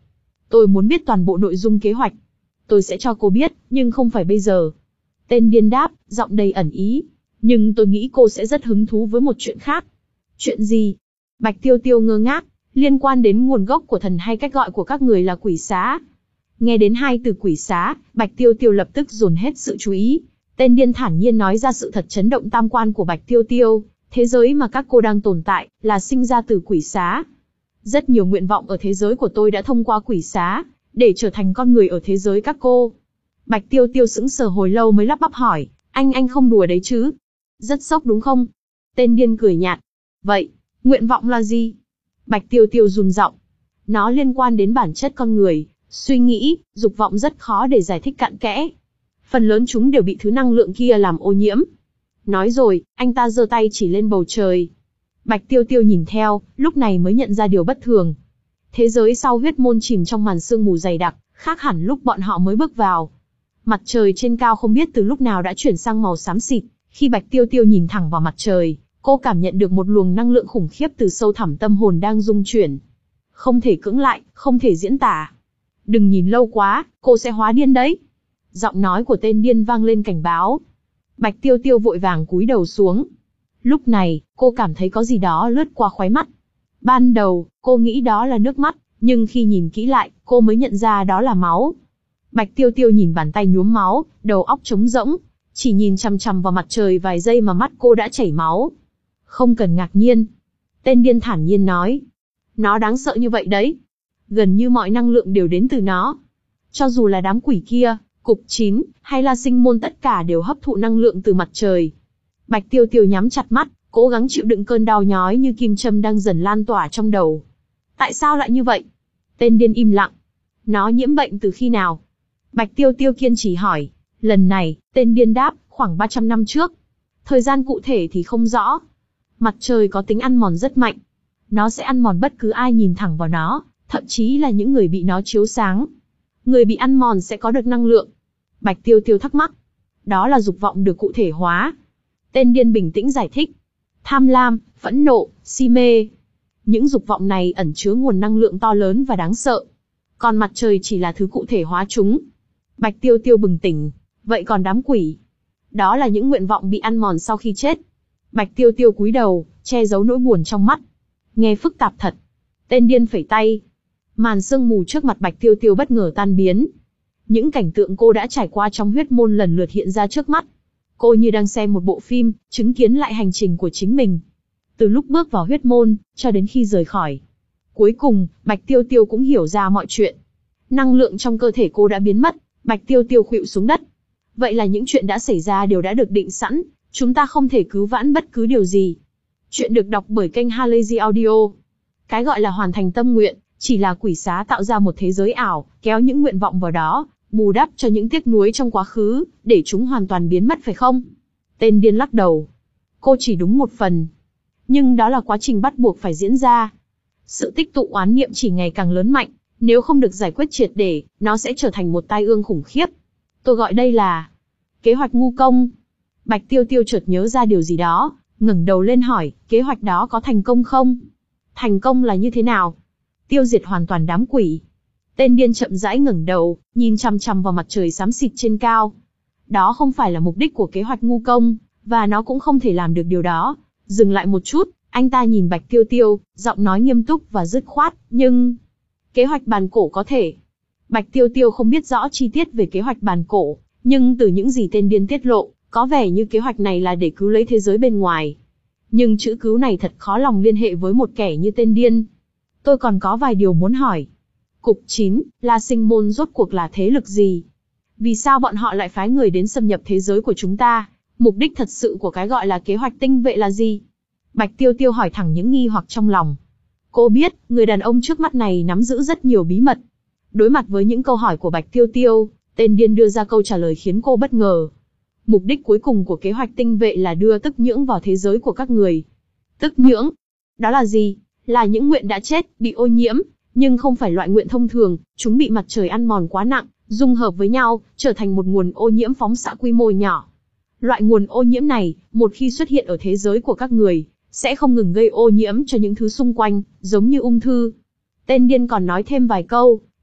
Tôi muốn biết toàn bộ nội dung kế hoạch. Tôi sẽ cho cô biết, nhưng không phải bây giờ. Tên điên đáp, giọng đầy ẩn ý. Nhưng tôi nghĩ cô sẽ rất hứng thú với một chuyện khác. Chuyện gì? Bạch Tiêu Tiêu ngơ ngác, liên quan đến nguồn gốc của thần hay cách gọi của các người là quỷ xá. Nghe đến hai từ quỷ xá, Bạch Tiêu Tiêu lập tức dồn hết sự chú ý. Tên điên thản nhiên nói ra sự thật chấn động tam quan của Bạch Tiêu Tiêu. Thế giới mà các cô đang tồn tại, là sinh ra từ quỷ xá. Rất nhiều nguyện vọng ở thế giới của tôi đã thông qua quỷ xá, để trở thành con người ở thế giới các cô. Bạch Tiêu Tiêu sững sờ hồi lâu mới lắp bắp hỏi, anh anh không đùa đấy chứ? Rất sốc đúng không? Tên điên cười nhạt. Vậy, nguyện vọng là gì? Bạch Tiêu Tiêu run giọng. Nó liên quan đến bản chất con người, suy nghĩ, dục vọng rất khó để giải thích cặn kẽ. Phần lớn chúng đều bị thứ năng lượng kia làm ô nhiễm. Nói rồi, anh ta giơ tay chỉ lên bầu trời. Bạch Tiêu Tiêu nhìn theo, lúc này mới nhận ra điều bất thường. Thế giới sau huyết môn chìm trong màn sương mù dày đặc, khác hẳn lúc bọn họ mới bước vào. Mặt trời trên cao không biết từ lúc nào đã chuyển sang màu xám xịt. Khi Bạch Tiêu Tiêu nhìn thẳng vào mặt trời, cô cảm nhận được một luồng năng lượng khủng khiếp từ sâu thẳm tâm hồn đang rung chuyển. Không thể cưỡng lại, không thể diễn tả. Đừng nhìn lâu quá, cô sẽ hóa điên đấy. Giọng nói của tên điên vang lên cảnh báo. Bạch Tiêu Tiêu vội vàng cúi đầu xuống. Lúc này, cô cảm thấy có gì đó lướt qua khóe mắt. Ban đầu, cô nghĩ đó là nước mắt, nhưng khi nhìn kỹ lại, cô mới nhận ra đó là máu. Bạch Tiêu Tiêu nhìn bàn tay nhuốm máu, đầu óc trống rỗng, chỉ nhìn chằm chằm vào mặt trời vài giây mà mắt cô đã chảy máu. Không cần ngạc nhiên. Tên điên thản nhiên nói. Nó đáng sợ như vậy đấy. Gần như mọi năng lượng đều đến từ nó. Cho dù là đám quỷ kia, cục chín, hay là sinh môn tất cả đều hấp thụ năng lượng từ mặt trời. Bạch Tiêu Tiêu nhắm chặt mắt, cố gắng chịu đựng cơn đau nhói như kim châm đang dần lan tỏa trong đầu. Tại sao lại như vậy? Tên điên im lặng. Nó nhiễm bệnh từ khi nào? Bạch Tiêu Tiêu kiên trì hỏi. Lần này, tên điên đáp, khoảng ba trăm năm trước. Thời gian cụ thể thì không rõ. Mặt trời có tính ăn mòn rất mạnh. Nó sẽ ăn mòn bất cứ ai nhìn thẳng vào nó, thậm chí là những người bị nó chiếu sáng. Người bị ăn mòn sẽ có được năng lượng. Bạch Tiêu Tiêu thắc mắc. Đó là dục vọng được cụ thể hóa. Tên điên bình tĩnh giải thích. Tham lam, phẫn nộ, si mê. Những dục vọng này ẩn chứa nguồn năng lượng to lớn và đáng sợ. Còn mặt trời chỉ là thứ cụ thể hóa chúng. Bạch Tiêu Tiêu bừng tỉnh. Vậy còn đám quỷ? Đó là những nguyện vọng bị ăn mòn sau khi chết. Bạch Tiêu Tiêu cúi đầu, che giấu nỗi buồn trong mắt. Nghe phức tạp thật. Tên điên phẩy tay. Màn sương mù trước mặt Bạch Tiêu Tiêu bất ngờ tan biến. Những cảnh tượng cô đã trải qua trong huyết môn lần lượt hiện ra trước mắt. Cô như đang xem một bộ phim, chứng kiến lại hành trình của chính mình. Từ lúc bước vào huyết môn, cho đến khi rời khỏi. Cuối cùng, Bạch Tiêu Tiêu cũng hiểu ra mọi chuyện. Năng lượng trong cơ thể cô đã biến mất, Bạch Tiêu Tiêu khuỵu xuống đất. Vậy là những chuyện đã xảy ra đều đã được định sẵn, chúng ta không thể cứu vãn bất cứ điều gì. Chuyện được đọc bởi kênh Halazy Audio. Cái gọi là hoàn thành tâm nguyện, chỉ là quỷ xá tạo ra một thế giới ảo, kéo những nguyện vọng vào đó, bù đắp cho những tiếc nuối trong quá khứ, để chúng hoàn toàn biến mất phải không? Tên điên lắc đầu. Cô chỉ đúng một phần. Nhưng đó là quá trình bắt buộc phải diễn ra. Sự tích tụ oán niệm chỉ ngày càng lớn mạnh, nếu không được giải quyết triệt để, nó sẽ trở thành một tai ương khủng khiếp. Tôi gọi đây là kế hoạch ngu công. Bạch Tiêu Tiêu chợt nhớ ra điều gì đó, ngẩng đầu lên hỏi, kế hoạch đó có thành công không? Thành công là như thế nào? Tiêu diệt hoàn toàn đám quỷ. Tên điên chậm rãi ngẩng đầu, nhìn chằm chằm vào mặt trời xám xịt trên cao. Đó không phải là mục đích của kế hoạch ngu công, và nó cũng không thể làm được điều đó. Dừng lại một chút, anh ta nhìn Bạch Tiêu Tiêu, giọng nói nghiêm túc và dứt khoát, nhưng... Kế hoạch bàn cổ có thể. Bạch Tiêu Tiêu không biết rõ chi tiết về kế hoạch bàn cổ, nhưng từ những gì tên điên tiết lộ, có vẻ như kế hoạch này là để cứu lấy thế giới bên ngoài. Nhưng chữ cứu này thật khó lòng liên hệ với một kẻ như tên điên. Tôi còn có vài điều muốn hỏi. Cục chín, La Sinh Môn rốt cuộc là thế lực gì? Vì sao bọn họ lại phái người đến xâm nhập thế giới của chúng ta? Mục đích thật sự của cái gọi là kế hoạch tinh vệ là gì? Bạch Tiêu Tiêu hỏi thẳng những nghi hoặc trong lòng. Cô biết, người đàn ông trước mắt này nắm giữ rất nhiều bí mật. Đối mặt với những câu hỏi của Bạch Tiêu Tiêu, tên điên đưa ra câu trả lời khiến cô bất ngờ. Mục đích cuối cùng của kế hoạch tinh vệ là đưa tức nhưỡng vào thế giới của các người. Tức nhưỡng? Đó là gì? Là những nguyện đã chết, bị ô nhiễm, nhưng không phải loại nguyện thông thường, chúng bị mặt trời ăn mòn quá nặng, dung hợp với nhau, trở thành một nguồn ô nhiễm phóng xạ quy mô nhỏ. Loại nguồn ô nhiễm này, một khi xuất hiện ở thế giới của các người, sẽ không ngừng gây ô nhiễm cho những thứ xung quanh, giống như ung thư. Tên điên còn nói thêm vài câu,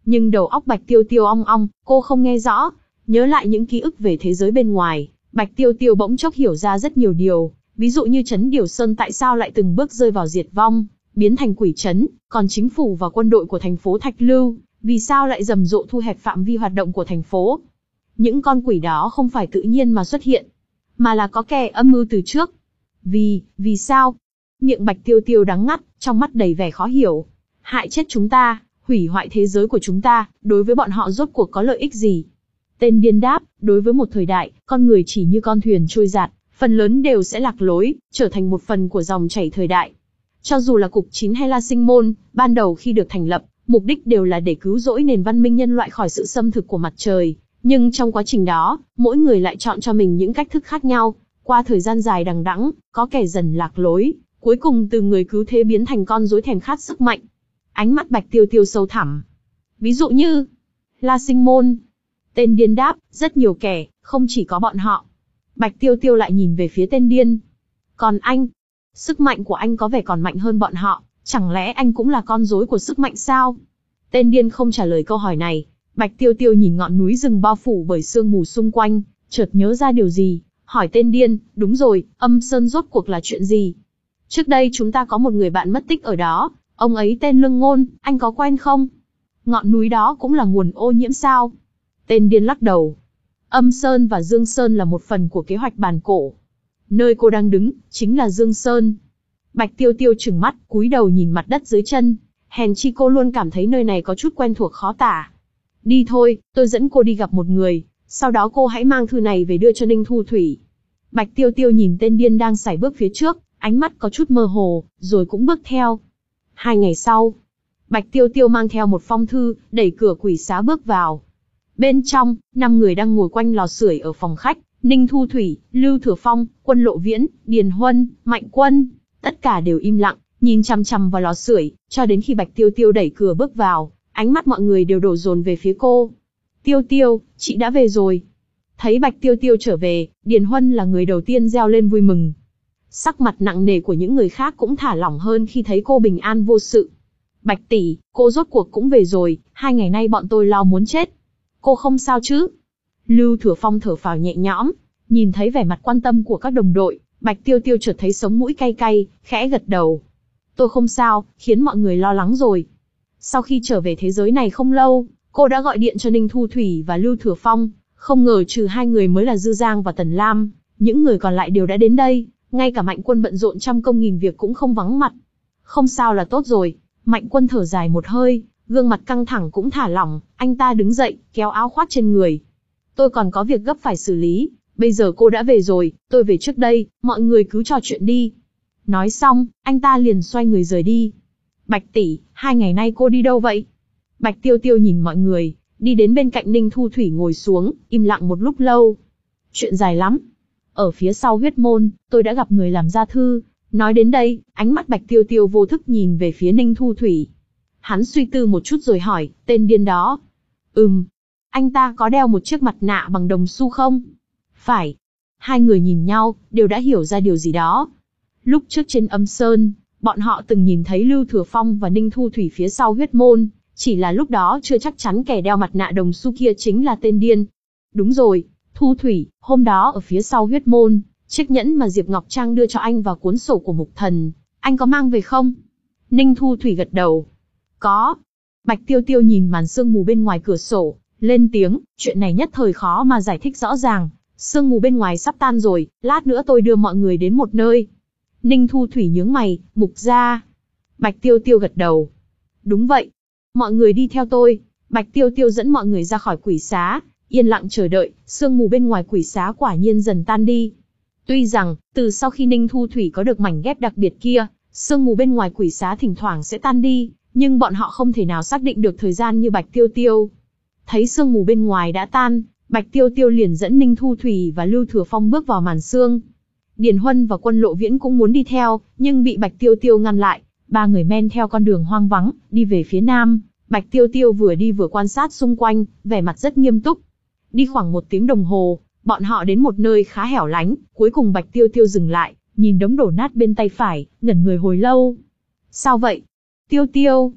Nhưng đầu óc Bạch Tiêu Tiêu ong ong, cô không nghe rõ. Nhớ lại những ký ức về thế giới bên ngoài, Bạch Tiêu Tiêu bỗng chốc hiểu ra rất nhiều điều. Ví dụ như Trấn Điều Sơn tại sao lại từng bước rơi vào diệt vong, biến thành quỷ trấn, còn chính phủ và quân đội của thành phố Thạch Lưu, vì sao lại rầm rộ thu hẹp phạm vi hoạt động của thành phố. Những con quỷ đó không phải tự nhiên mà xuất hiện, mà là có kẻ âm mưu từ trước. Vì, vì sao? Miệng Bạch Tiêu Tiêu đắng ngắt, trong mắt đầy vẻ khó hiểu. Hại chết chúng ta, hủy hoại thế giới của chúng ta, đối với bọn họ rốt cuộc có lợi ích gì? Tên điên đáp, đối với một thời đại, con người chỉ như con thuyền trôi giạt, phần lớn đều sẽ lạc lối, trở thành một phần của dòng chảy thời đại. Cho dù là Cục chín hay là Sinh Môn, ban đầu khi được thành lập, mục đích đều là để cứu rỗi nền văn minh nhân loại khỏi sự xâm thực của mặt trời. Nhưng trong quá trình đó, mỗi người lại chọn cho mình những cách thức khác nhau. Qua thời gian dài đằng đẵng, có kẻ dần lạc lối, cuối cùng từ người cứu thế biến thành con rối thèm khát sức mạnh. Ánh mắt Bạch Tiêu Tiêu sâu thẳm. Ví dụ như, La Sinh Môn. Tên điên đáp, rất nhiều kẻ, không chỉ có bọn họ. Bạch Tiêu Tiêu lại nhìn về phía tên điên. Còn anh, sức mạnh của anh có vẻ còn mạnh hơn bọn họ, chẳng lẽ anh cũng là con rối của sức mạnh sao? Tên điên không trả lời câu hỏi này. Bạch Tiêu Tiêu nhìn ngọn núi rừng bao phủ bởi sương mù xung quanh, chợt nhớ ra điều gì, hỏi tên điên, đúng rồi, Âm Sơn rốt cuộc là chuyện gì? Trước đây chúng ta có một người bạn mất tích ở đó, ông ấy tên Lương Ngôn, anh có quen không? Ngọn núi đó cũng là nguồn ô nhiễm sao? Tên điên lắc đầu. Âm Sơn và Dương Sơn là một phần của kế hoạch bàn cổ. Nơi cô đang đứng, chính là Dương Sơn. Bạch Tiêu Tiêu trừng mắt, cúi đầu nhìn mặt đất dưới chân. Hèn chi cô luôn cảm thấy nơi này có chút quen thuộc khó tả. Đi thôi, tôi dẫn cô đi gặp một người, sau đó cô hãy mang thư này về đưa cho Ninh Thu Thủy. Bạch Tiêu Tiêu nhìn tên điên đang sải bước phía trước, ánh mắt có chút mơ hồ, rồi cũng bước theo. Hai ngày sau, Bạch Tiêu Tiêu mang theo một phong thư, đẩy cửa quỷ xá bước vào. Bên trong, năm người đang ngồi quanh lò sưởi ở phòng khách, Ninh Thu Thủy, Lưu Thừa Phong, Quân Lộ Viễn, Điền Huân, Mạnh Quân, tất cả đều im lặng, nhìn chằm chằm vào lò sưởi, cho đến khi Bạch Tiêu Tiêu đẩy cửa bước vào, ánh mắt mọi người đều đổ dồn về phía cô. Tiêu Tiêu, chị đã về rồi. Thấy Bạch Tiêu Tiêu trở về, Điền Huân là người đầu tiên reo lên vui mừng. Sắc mặt nặng nề của những người khác cũng thả lỏng hơn khi thấy cô bình an vô sự. Bạch tỷ, cô rốt cuộc cũng về rồi, hai ngày nay bọn tôi lo muốn chết. Cô không sao chứ? Lưu Thừa Phong thở phào nhẹ nhõm, nhìn thấy vẻ mặt quan tâm của các đồng đội, Bạch Tiêu Tiêu chợt thấy sống mũi cay cay, khẽ gật đầu. Tôi không sao, khiến mọi người lo lắng rồi. Sau khi trở về thế giới này không lâu, cô đã gọi điện cho Ninh Thu Thủy và Lưu Thừa Phong, không ngờ trừ hai người mới là Dư Giang và Tần Lam, những người còn lại đều đã đến đây, ngay cả Mạnh Quân bận rộn trăm công nghìn việc cũng không vắng mặt. Không sao là tốt rồi. Mạnh Quân thở dài một hơi, gương mặt căng thẳng cũng thả lỏng, anh ta đứng dậy, kéo áo khoác trên người. Tôi còn có việc gấp phải xử lý, bây giờ cô đã về rồi, tôi về trước đây, mọi người cứ trò chuyện đi. Nói xong, anh ta liền xoay người rời đi. Bạch tỷ, hai ngày nay cô đi đâu vậy? Bạch Tiêu Tiêu nhìn mọi người, đi đến bên cạnh Ninh Thu Thủy ngồi xuống, im lặng một lúc lâu. Chuyện dài lắm. Ở phía sau huyết môn, tôi đã gặp người làm ra thư. Nói đến đây, ánh mắt Bạch Tiêu Tiêu vô thức nhìn về phía Ninh Thu Thủy. Hắn suy tư một chút rồi hỏi, tên điên đó. Ừm. Anh ta có đeo một chiếc mặt nạ bằng đồng xu không? Phải. Hai người nhìn nhau, đều đã hiểu ra điều gì đó. Lúc trước trên Âm Sơn, bọn họ từng nhìn thấy Lưu Thừa Phong và Ninh Thu Thủy phía sau huyết môn, chỉ là lúc đó chưa chắc chắn kẻ đeo mặt nạ đồng xu kia chính là tên điên. Đúng rồi, Thu Thủy, hôm đó ở phía sau huyết môn, chiếc nhẫn mà Diệp Ngọc Trang đưa cho anh và cuốn sổ của Mục Thần, anh có mang về không? Ninh Thu Thủy gật đầu. Có. Bạch Tiêu Tiêu nhìn màn sương mù bên ngoài cửa sổ, lên tiếng, chuyện này nhất thời khó mà giải thích rõ ràng. Sương mù bên ngoài sắp tan rồi, lát nữa tôi đưa mọi người đến một nơi. Ninh Thu Thủy nhướng mày, Mục gia. Bạch Tiêu Tiêu gật đầu. Đúng vậy. Mọi người đi theo tôi. Bạch Tiêu Tiêu dẫn mọi người ra khỏi quỷ xá, yên lặng chờ đợi, sương mù bên ngoài quỷ xá quả nhiên dần tan đi. Tuy rằng, từ sau khi Ninh Thu Thủy có được mảnh ghép đặc biệt kia, sương mù bên ngoài quỷ xá thỉnh thoảng sẽ tan đi, nhưng bọn họ không thể nào xác định được thời gian như Bạch Tiêu Tiêu. Thấy sương mù bên ngoài đã tan, Bạch Tiêu Tiêu liền dẫn Ninh Thu Thủy và Lưu Thừa Phong bước vào màn sương. Điền Huân và Quân Lộ Viễn cũng muốn đi theo, nhưng bị Bạch Tiêu Tiêu ngăn lại. Ba người men theo con đường hoang vắng, đi về phía nam. Bạch Tiêu Tiêu vừa đi vừa quan sát xung quanh, vẻ mặt rất nghiêm túc. Đi khoảng một tiếng đồng hồ, bọn họ đến một nơi khá hẻo lánh, cuối cùng Bạch Tiêu Tiêu dừng lại, nhìn đống đổ nát bên tay phải, ngẩn người hồi lâu. Sao vậy? Tiêu Tiêu.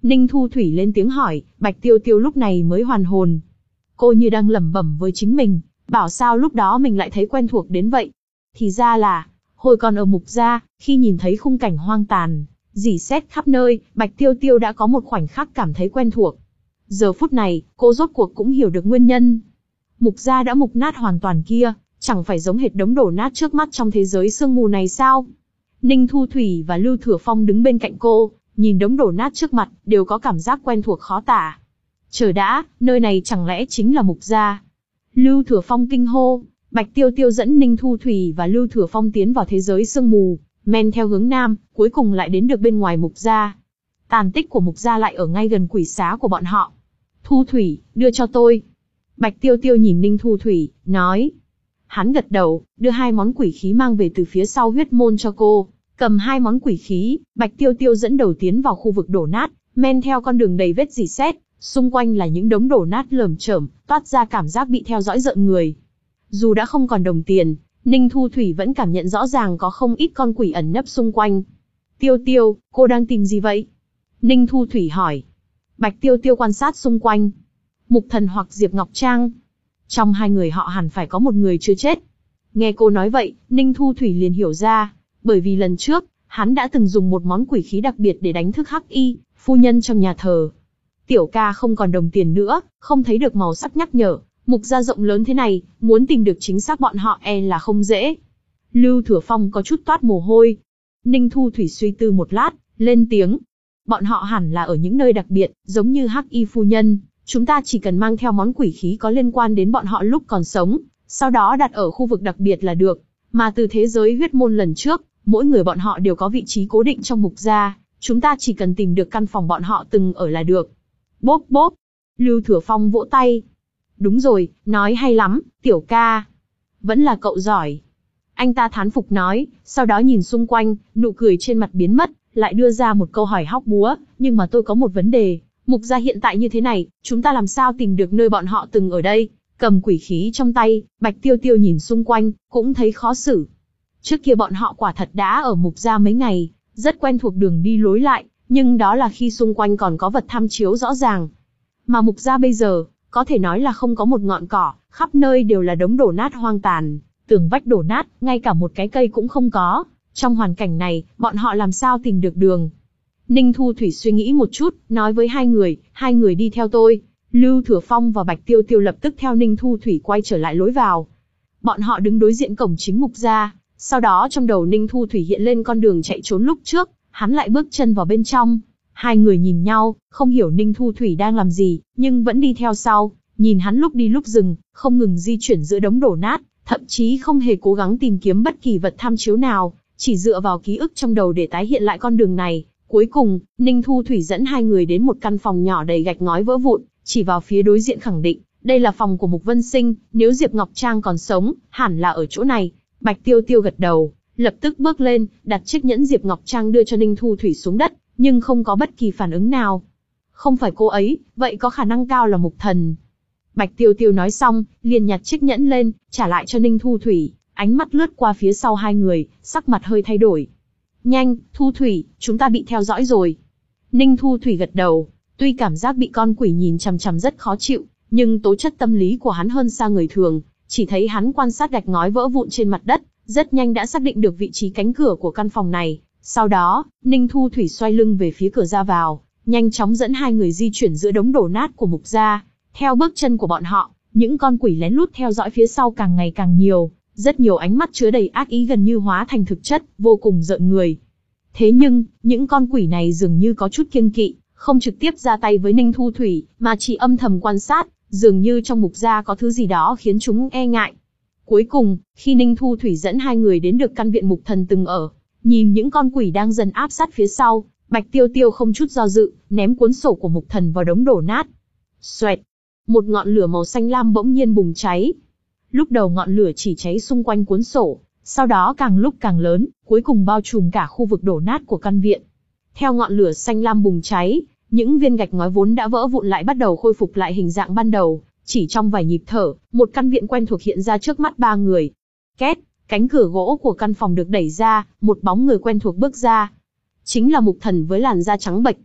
Ninh Thu Thủy lên tiếng hỏi, Bạch Tiêu Tiêu lúc này mới hoàn hồn. Cô như đang lẩm bẩm với chính mình, bảo sao lúc đó mình lại thấy quen thuộc đến vậy. Thì ra là, hồi còn ở Mục Gia, khi nhìn thấy khung cảnh hoang tàn, rỉ sét khắp nơi, Bạch Tiêu Tiêu đã có một khoảnh khắc cảm thấy quen thuộc. Giờ phút này, cô rốt cuộc cũng hiểu được nguyên nhân. Mục Gia đã mục nát hoàn toàn kia, chẳng phải giống hệt đống đổ nát trước mắt trong thế giới sương mù này sao? Ninh Thu Thủy và Lưu Thừa Phong đứng bên cạnh cô, nhìn đống đổ nát trước mặt, đều có cảm giác quen thuộc khó tả. Chờ đã, nơi này chẳng lẽ chính là Mục Gia? Lưu Thừa Phong kinh hô. Bạch Tiêu Tiêu dẫn Ninh Thu Thủy và Lưu Thừa Phong tiến vào thế giới sương mù, men theo hướng nam, cuối cùng lại đến được bên ngoài Mục Gia. Tàn tích của Mục Gia lại ở ngay gần quỷ xá của bọn họ. Thu Thủy, đưa cho tôi. Bạch Tiêu Tiêu nhìn Ninh Thu Thủy, nói. Hắn gật đầu, đưa hai món quỷ khí mang về từ phía sau huyết môn cho cô. Cầm hai món quỷ khí, Bạch Tiêu Tiêu dẫn đầu tiến vào khu vực đổ nát, men theo con đường đầy vết rỉ sét, xung quanh là những đống đổ nát lởm chởm, toát ra cảm giác bị theo dõi rợn người. Dù đã không còn đồng tiền, Ninh Thu Thủy vẫn cảm nhận rõ ràng có không ít con quỷ ẩn nấp xung quanh. Tiêu Tiêu, cô đang tìm gì vậy? Ninh Thu Thủy hỏi. Bạch Tiêu Tiêu quan sát xung quanh. Mục Thần hoặc Diệp Ngọc Trang. Trong hai người họ hẳn phải có một người chưa chết. Nghe cô nói vậy, Ninh Thu Thủy liền hiểu ra. Bởi vì lần trước, hắn đã từng dùng một món quỷ khí đặc biệt để đánh thức Hắc Y, phu nhân trong nhà thờ. Tiểu ca không còn đồng tiền nữa, không thấy được màu sắc nhắc nhở. Mục Gia rộng lớn thế này, muốn tìm được chính xác bọn họ e là không dễ. Lưu Thừa Phong có chút toát mồ hôi. Ninh Thu Thủy suy tư một lát, lên tiếng. Bọn họ hẳn là ở những nơi đặc biệt, giống như Hắc Y phu nhân. Chúng ta chỉ cần mang theo món quỷ khí có liên quan đến bọn họ lúc còn sống, sau đó đặt ở khu vực đặc biệt là được. Mà từ thế giới huyết môn lần trước, mỗi người bọn họ đều có vị trí cố định trong Mục Gia. Chúng ta chỉ cần tìm được căn phòng bọn họ từng ở là được. Bốp bốp. Lưu Thừa Phong vỗ tay. Đúng rồi, nói hay lắm, tiểu ca. Vẫn là cậu giỏi. Anh ta thán phục nói, sau đó nhìn xung quanh, nụ cười trên mặt biến mất, lại đưa ra một câu hỏi hóc búa, nhưng mà tôi có một vấn đề. Mục Gia hiện tại như thế này, chúng ta làm sao tìm được nơi bọn họ từng ở đây? Cầm quỷ khí trong tay, Bạch Tiêu Tiêu nhìn xung quanh, cũng thấy khó xử. Trước kia bọn họ quả thật đã ở Mục Gia mấy ngày, rất quen thuộc đường đi lối lại, nhưng đó là khi xung quanh còn có vật tham chiếu rõ ràng. Mà Mục Gia bây giờ, có thể nói là không có một ngọn cỏ, khắp nơi đều là đống đổ nát hoang tàn, tường vách đổ nát, ngay cả một cái cây cũng không có. Trong hoàn cảnh này, bọn họ làm sao tìm được đường? Ninh Thu Thủy suy nghĩ một chút, nói với hai người, hai người đi theo tôi. Lưu Thừa Phong và Bạch Tiêu Tiêu lập tức theo Ninh Thu Thủy quay trở lại lối vào. Bọn họ đứng đối diện cổng chính Mục Gia, sau đó trong đầu Ninh Thu Thủy hiện lên con đường chạy trốn lúc trước, hắn lại bước chân vào bên trong. Hai người nhìn nhau, không hiểu Ninh Thu Thủy đang làm gì, nhưng vẫn đi theo sau, nhìn hắn lúc đi lúc dừng, không ngừng di chuyển giữa đống đổ nát, thậm chí không hề cố gắng tìm kiếm bất kỳ vật tham chiếu nào, chỉ dựa vào ký ức trong đầu để tái hiện lại con đường này. Cuối cùng, Ninh Thu Thủy dẫn hai người đến một căn phòng nhỏ đầy gạch ngói vỡ vụn, chỉ vào phía đối diện khẳng định, đây là phòng của Mục Vân Sinh, nếu Diệp Ngọc Trang còn sống, hẳn là ở chỗ này. Bạch Tiêu Tiêu gật đầu, lập tức bước lên, đặt chiếc nhẫn Diệp Ngọc Trang đưa cho Ninh Thu Thủy xuống đất, nhưng không có bất kỳ phản ứng nào. Không phải cô ấy, vậy có khả năng cao là Mục Thần. Bạch Tiêu Tiêu nói xong, liền nhặt chiếc nhẫn lên, trả lại cho Ninh Thu Thủy, ánh mắt lướt qua phía sau hai người, sắc mặt hơi thay đổi. Nhanh, Thu Thủy, chúng ta bị theo dõi rồi. Ninh Thu Thủy gật đầu, tuy cảm giác bị con quỷ nhìn chằm chằm rất khó chịu, nhưng tố chất tâm lý của hắn hơn xa người thường, chỉ thấy hắn quan sát gạch ngói vỡ vụn trên mặt đất, rất nhanh đã xác định được vị trí cánh cửa của căn phòng này. Sau đó, Ninh Thu Thủy xoay lưng về phía cửa ra vào, nhanh chóng dẫn hai người di chuyển giữa đống đổ nát của Mục Gia. Theo bước chân của bọn họ, những con quỷ lén lút theo dõi phía sau càng ngày càng nhiều, rất nhiều ánh mắt chứa đầy ác ý gần như hóa thành thực chất, vô cùng rợn người. Thế nhưng, những con quỷ này dường như có chút kiêng kỵ, không trực tiếp ra tay với Ninh Thu Thủy, mà chỉ âm thầm quan sát, dường như trong Mục Gia có thứ gì đó khiến chúng e ngại. Cuối cùng, khi Ninh Thu Thủy dẫn hai người đến được căn viện Mục Thần từng ở, nhìn những con quỷ đang dần áp sát phía sau, Bạch Tiêu Tiêu không chút do dự, ném cuốn sổ của Mục Thần vào đống đổ nát. Xoẹt! Một ngọn lửa màu xanh lam bỗng nhiên bùng cháy. Lúc đầu ngọn lửa chỉ cháy xung quanh cuốn sổ, sau đó càng lúc càng lớn, cuối cùng bao trùm cả khu vực đổ nát của căn viện. Theo ngọn lửa xanh lam bùng cháy, những viên gạch ngói vốn đã vỡ vụn lại bắt đầu khôi phục lại hình dạng ban đầu. Chỉ trong vài nhịp thở, một căn viện quen thuộc hiện ra trước mắt ba người. Két! Cánh cửa gỗ của căn phòng được đẩy ra, một bóng người quen thuộc bước ra. Chính là Mục Thần với làn da trắng bệch.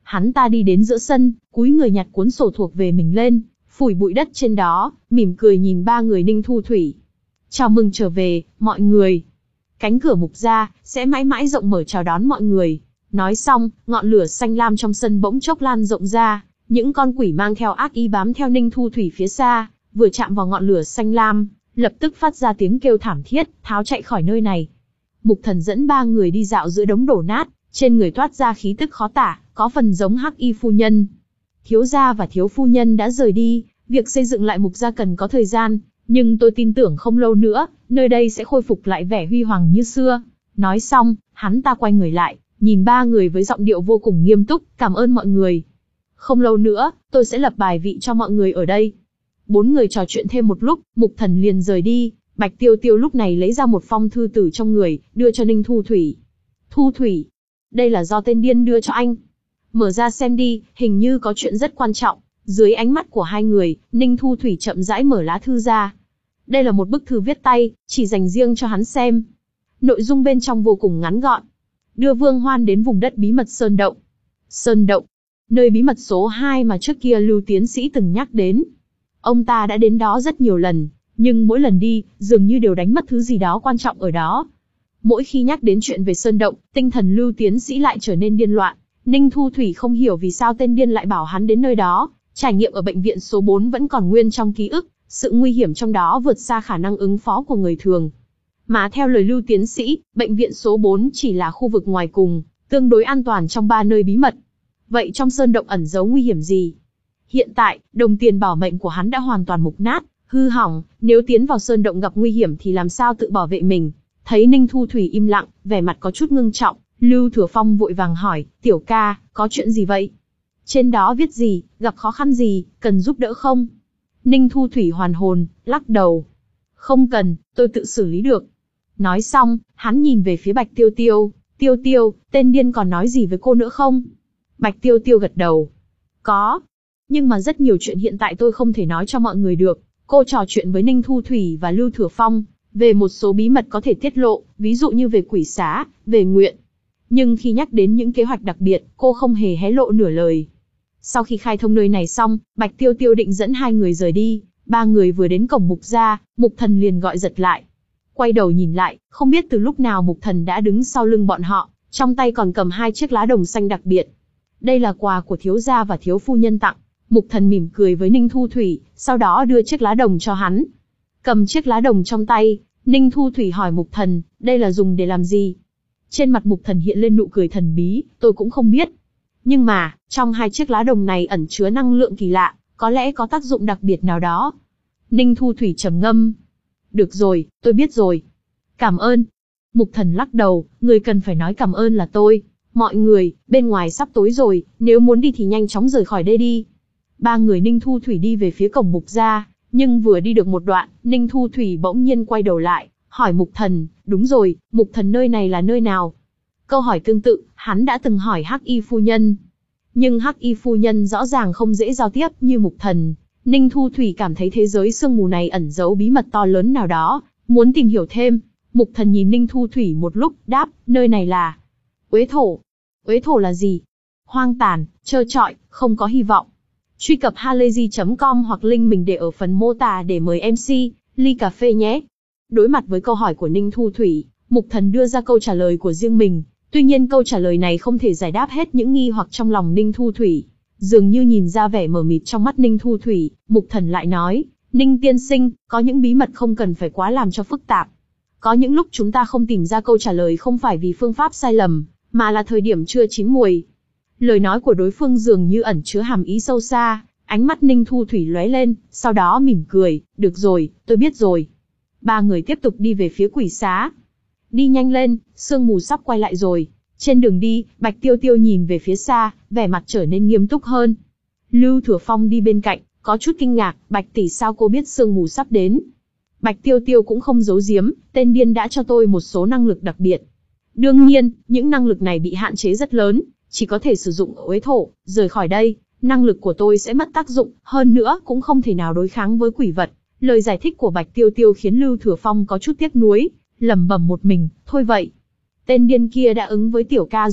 Hắn ta đi đến giữa sân, cúi người nhặt cuốn sổ thuộc về mình lên, phủi bụi đất trên đó, mỉm cười nhìn ba người Ninh Thu Thủy. Chào mừng trở về, mọi người. Cánh cửa mục gia sẽ mãi mãi rộng mở chào đón mọi người. Nói xong, ngọn lửa xanh lam trong sân bỗng chốc lan rộng ra, những con quỷ mang theo ác ý bám theo Ninh Thu Thủy phía xa, vừa chạm vào ngọn lửa xanh lam, lập tức phát ra tiếng kêu thảm thiết, tháo chạy khỏi nơi này. Mục Thần dẫn ba người đi dạo giữa đống đổ nát, trên người toát ra khí tức khó tả, có phần giống Hắc Y phu nhân. Thiếu gia và thiếu phu nhân đã rời đi, việc xây dựng lại mục gia cần có thời gian, nhưng tôi tin tưởng không lâu nữa, nơi đây sẽ khôi phục lại vẻ huy hoàng như xưa. Nói xong, hắn ta quay người lại, nhìn ba người với giọng điệu vô cùng nghiêm túc, cảm ơn mọi người. Không lâu nữa, tôi sẽ lập bài vị cho mọi người ở đây. Bốn người trò chuyện thêm một lúc, Mục Thần liền rời đi. Bạch Tiêu Tiêu lúc này lấy ra một phong thư tử trong người, đưa cho Ninh Thu Thủy. Thu Thủy, đây là do tên điên đưa cho anh. Mở ra xem đi, hình như có chuyện rất quan trọng. Dưới ánh mắt của hai người, Ninh Thu Thủy chậm rãi mở lá thư ra. Đây là một bức thư viết tay, chỉ dành riêng cho hắn xem. Nội dung bên trong vô cùng ngắn gọn. Đưa Vương Hoan đến vùng đất bí mật Sơn Động. Sơn Động, nơi bí mật số hai mà trước kia Lưu tiến sĩ từng nhắc đến. Ông ta đã đến đó rất nhiều lần, nhưng mỗi lần đi, dường như đều đánh mất thứ gì đó quan trọng ở đó. Mỗi khi nhắc đến chuyện về Sơn Động, tinh thần Lưu tiến sĩ lại trở nên điên loạn. Ninh Thu Thủy không hiểu vì sao tên điên lại bảo hắn đến nơi đó. Trải nghiệm ở bệnh viện số bốn vẫn còn nguyên trong ký ức, sự nguy hiểm trong đó vượt xa khả năng ứng phó của người thường. Mà theo lời Lưu tiến sĩ, bệnh viện số bốn chỉ là khu vực ngoài cùng, tương đối an toàn trong ba nơi bí mật. Vậy trong Sơn Động ẩn giấu nguy hiểm gì? Hiện tại, đồng tiền bảo mệnh của hắn đã hoàn toàn mục nát, hư hỏng, nếu tiến vào Sơn Động gặp nguy hiểm thì làm sao tự bảo vệ mình? Thấy Ninh Thu Thủy im lặng, vẻ mặt có chút ngưng trọng, Lưu Thừa Phong vội vàng hỏi, tiểu ca, có chuyện gì vậy? Trên đó viết gì, gặp khó khăn gì, cần giúp đỡ không? Ninh Thu Thủy hoàn hồn, lắc đầu. Không cần, tôi tự xử lý được. Nói xong, hắn nhìn về phía Bạch Tiêu Tiêu. Tiêu Tiêu, tên điên còn nói gì với cô nữa không? Bạch Tiêu Tiêu gật đầu. Có. Nhưng mà rất nhiều chuyện hiện tại tôi không thể nói cho mọi người được. Cô trò chuyện với Ninh Thu Thủy và Lưu Thừa Phong về một số bí mật có thể tiết lộ, ví dụ như về quỷ xá, về nguyện. Nhưng khi nhắc đến những kế hoạch đặc biệt, cô không hề hé lộ nửa lời. Sau khi khai thông nơi này xong, Bạch Tiêu Tiêu định dẫn hai người rời đi. Ba người vừa đến cổng Mục gia, Mục Thần liền gọi giật lại. Quay đầu nhìn lại, không biết từ lúc nào Mục Thần đã đứng sau lưng bọn họ, trong tay còn cầm hai chiếc lá đồng xanh đặc biệt. Đây là quà của thiếu gia và thiếu phu nhân tặng. Mục Thần mỉm cười với Ninh Thu Thủy, sau đó đưa chiếc lá đồng cho hắn. Cầm chiếc lá đồng trong tay, Ninh Thu Thủy hỏi Mục Thần, đây là dùng để làm gì? Trên mặt Mục Thần hiện lên nụ cười thần bí, tôi cũng không biết. Nhưng mà, trong hai chiếc lá đồng này ẩn chứa năng lượng kỳ lạ, có lẽ có tác dụng đặc biệt nào đó. Ninh Thu Thủy trầm ngâm. Được rồi, tôi biết rồi. Cảm ơn. Mục Thần lắc đầu, người cần phải nói cảm ơn là tôi. Mọi người, bên ngoài sắp tối rồi, nếu muốn đi thì nhanh chóng rời khỏi đây đi. Ba người Ninh Thu Thủy đi về phía cổng Mục gia, nhưng vừa đi được một đoạn, Ninh Thu Thủy bỗng nhiên quay đầu lại, hỏi Mục Thần, đúng rồi, Mục Thần nơi này là nơi nào? Câu hỏi tương tự, hắn đã từng hỏi Hắc Y phu nhân. Nhưng Hắc Y phu nhân rõ ràng không dễ giao tiếp như Mục Thần. Ninh Thu Thủy cảm thấy thế giới sương mù này ẩn giấu bí mật to lớn nào đó, muốn tìm hiểu thêm. Mục Thần nhìn Ninh Thu Thủy một lúc, đáp, nơi này là Uế Thổ. Uế Thổ là gì? Hoang tàn, trơ trọi, không có hy vọng. Truy cập halayzi chấm com hoặc link mình để ở phần mô tả để mời em xê, ly cà phê nhé. Đối mặt với câu hỏi của Ninh Thu Thủy, Mục Thần đưa ra câu trả lời của riêng mình. Tuy nhiên câu trả lời này không thể giải đáp hết những nghi hoặc trong lòng Ninh Thu Thủy. Dường như nhìn ra vẻ mờ mịt trong mắt Ninh Thu Thủy, Mục Thần lại nói, Ninh tiên sinh, có những bí mật không cần phải quá làm cho phức tạp. Có những lúc chúng ta không tìm ra câu trả lời không phải vì phương pháp sai lầm, mà là thời điểm chưa chín muồi. Lời nói của đối phương dường như ẩn chứa hàm ý sâu xa, ánh mắt Ninh Thu Thủy lóe lên, sau đó mỉm cười, được rồi, tôi biết rồi. Ba người tiếp tục đi về phía quỷ xá. Đi nhanh lên, sương mù sắp quay lại rồi. Trên đường đi, Bạch Tiêu Tiêu nhìn về phía xa, vẻ mặt trở nên nghiêm túc hơn. Lưu Thừa Phong đi bên cạnh, có chút kinh ngạc, Bạch tỷ sao cô biết sương mù sắp đến? Bạch Tiêu Tiêu cũng không giấu giếm, tên điên đã cho tôi một số năng lực đặc biệt. Đương nhiên, những năng lực này bị hạn chế rất lớn, chỉ có thể sử dụng ở Uế Thổ, rời khỏi đây, năng lực của tôi sẽ mất tác dụng, hơn nữa cũng không thể nào đối kháng với quỷ vật. Lời giải thích của Bạch Tiêu Tiêu khiến Lưu Thừa Phong có chút tiếc nuối, lẩm bẩm một mình, thôi vậy. Tên điên kia đã ứng với tiểu ca rồi,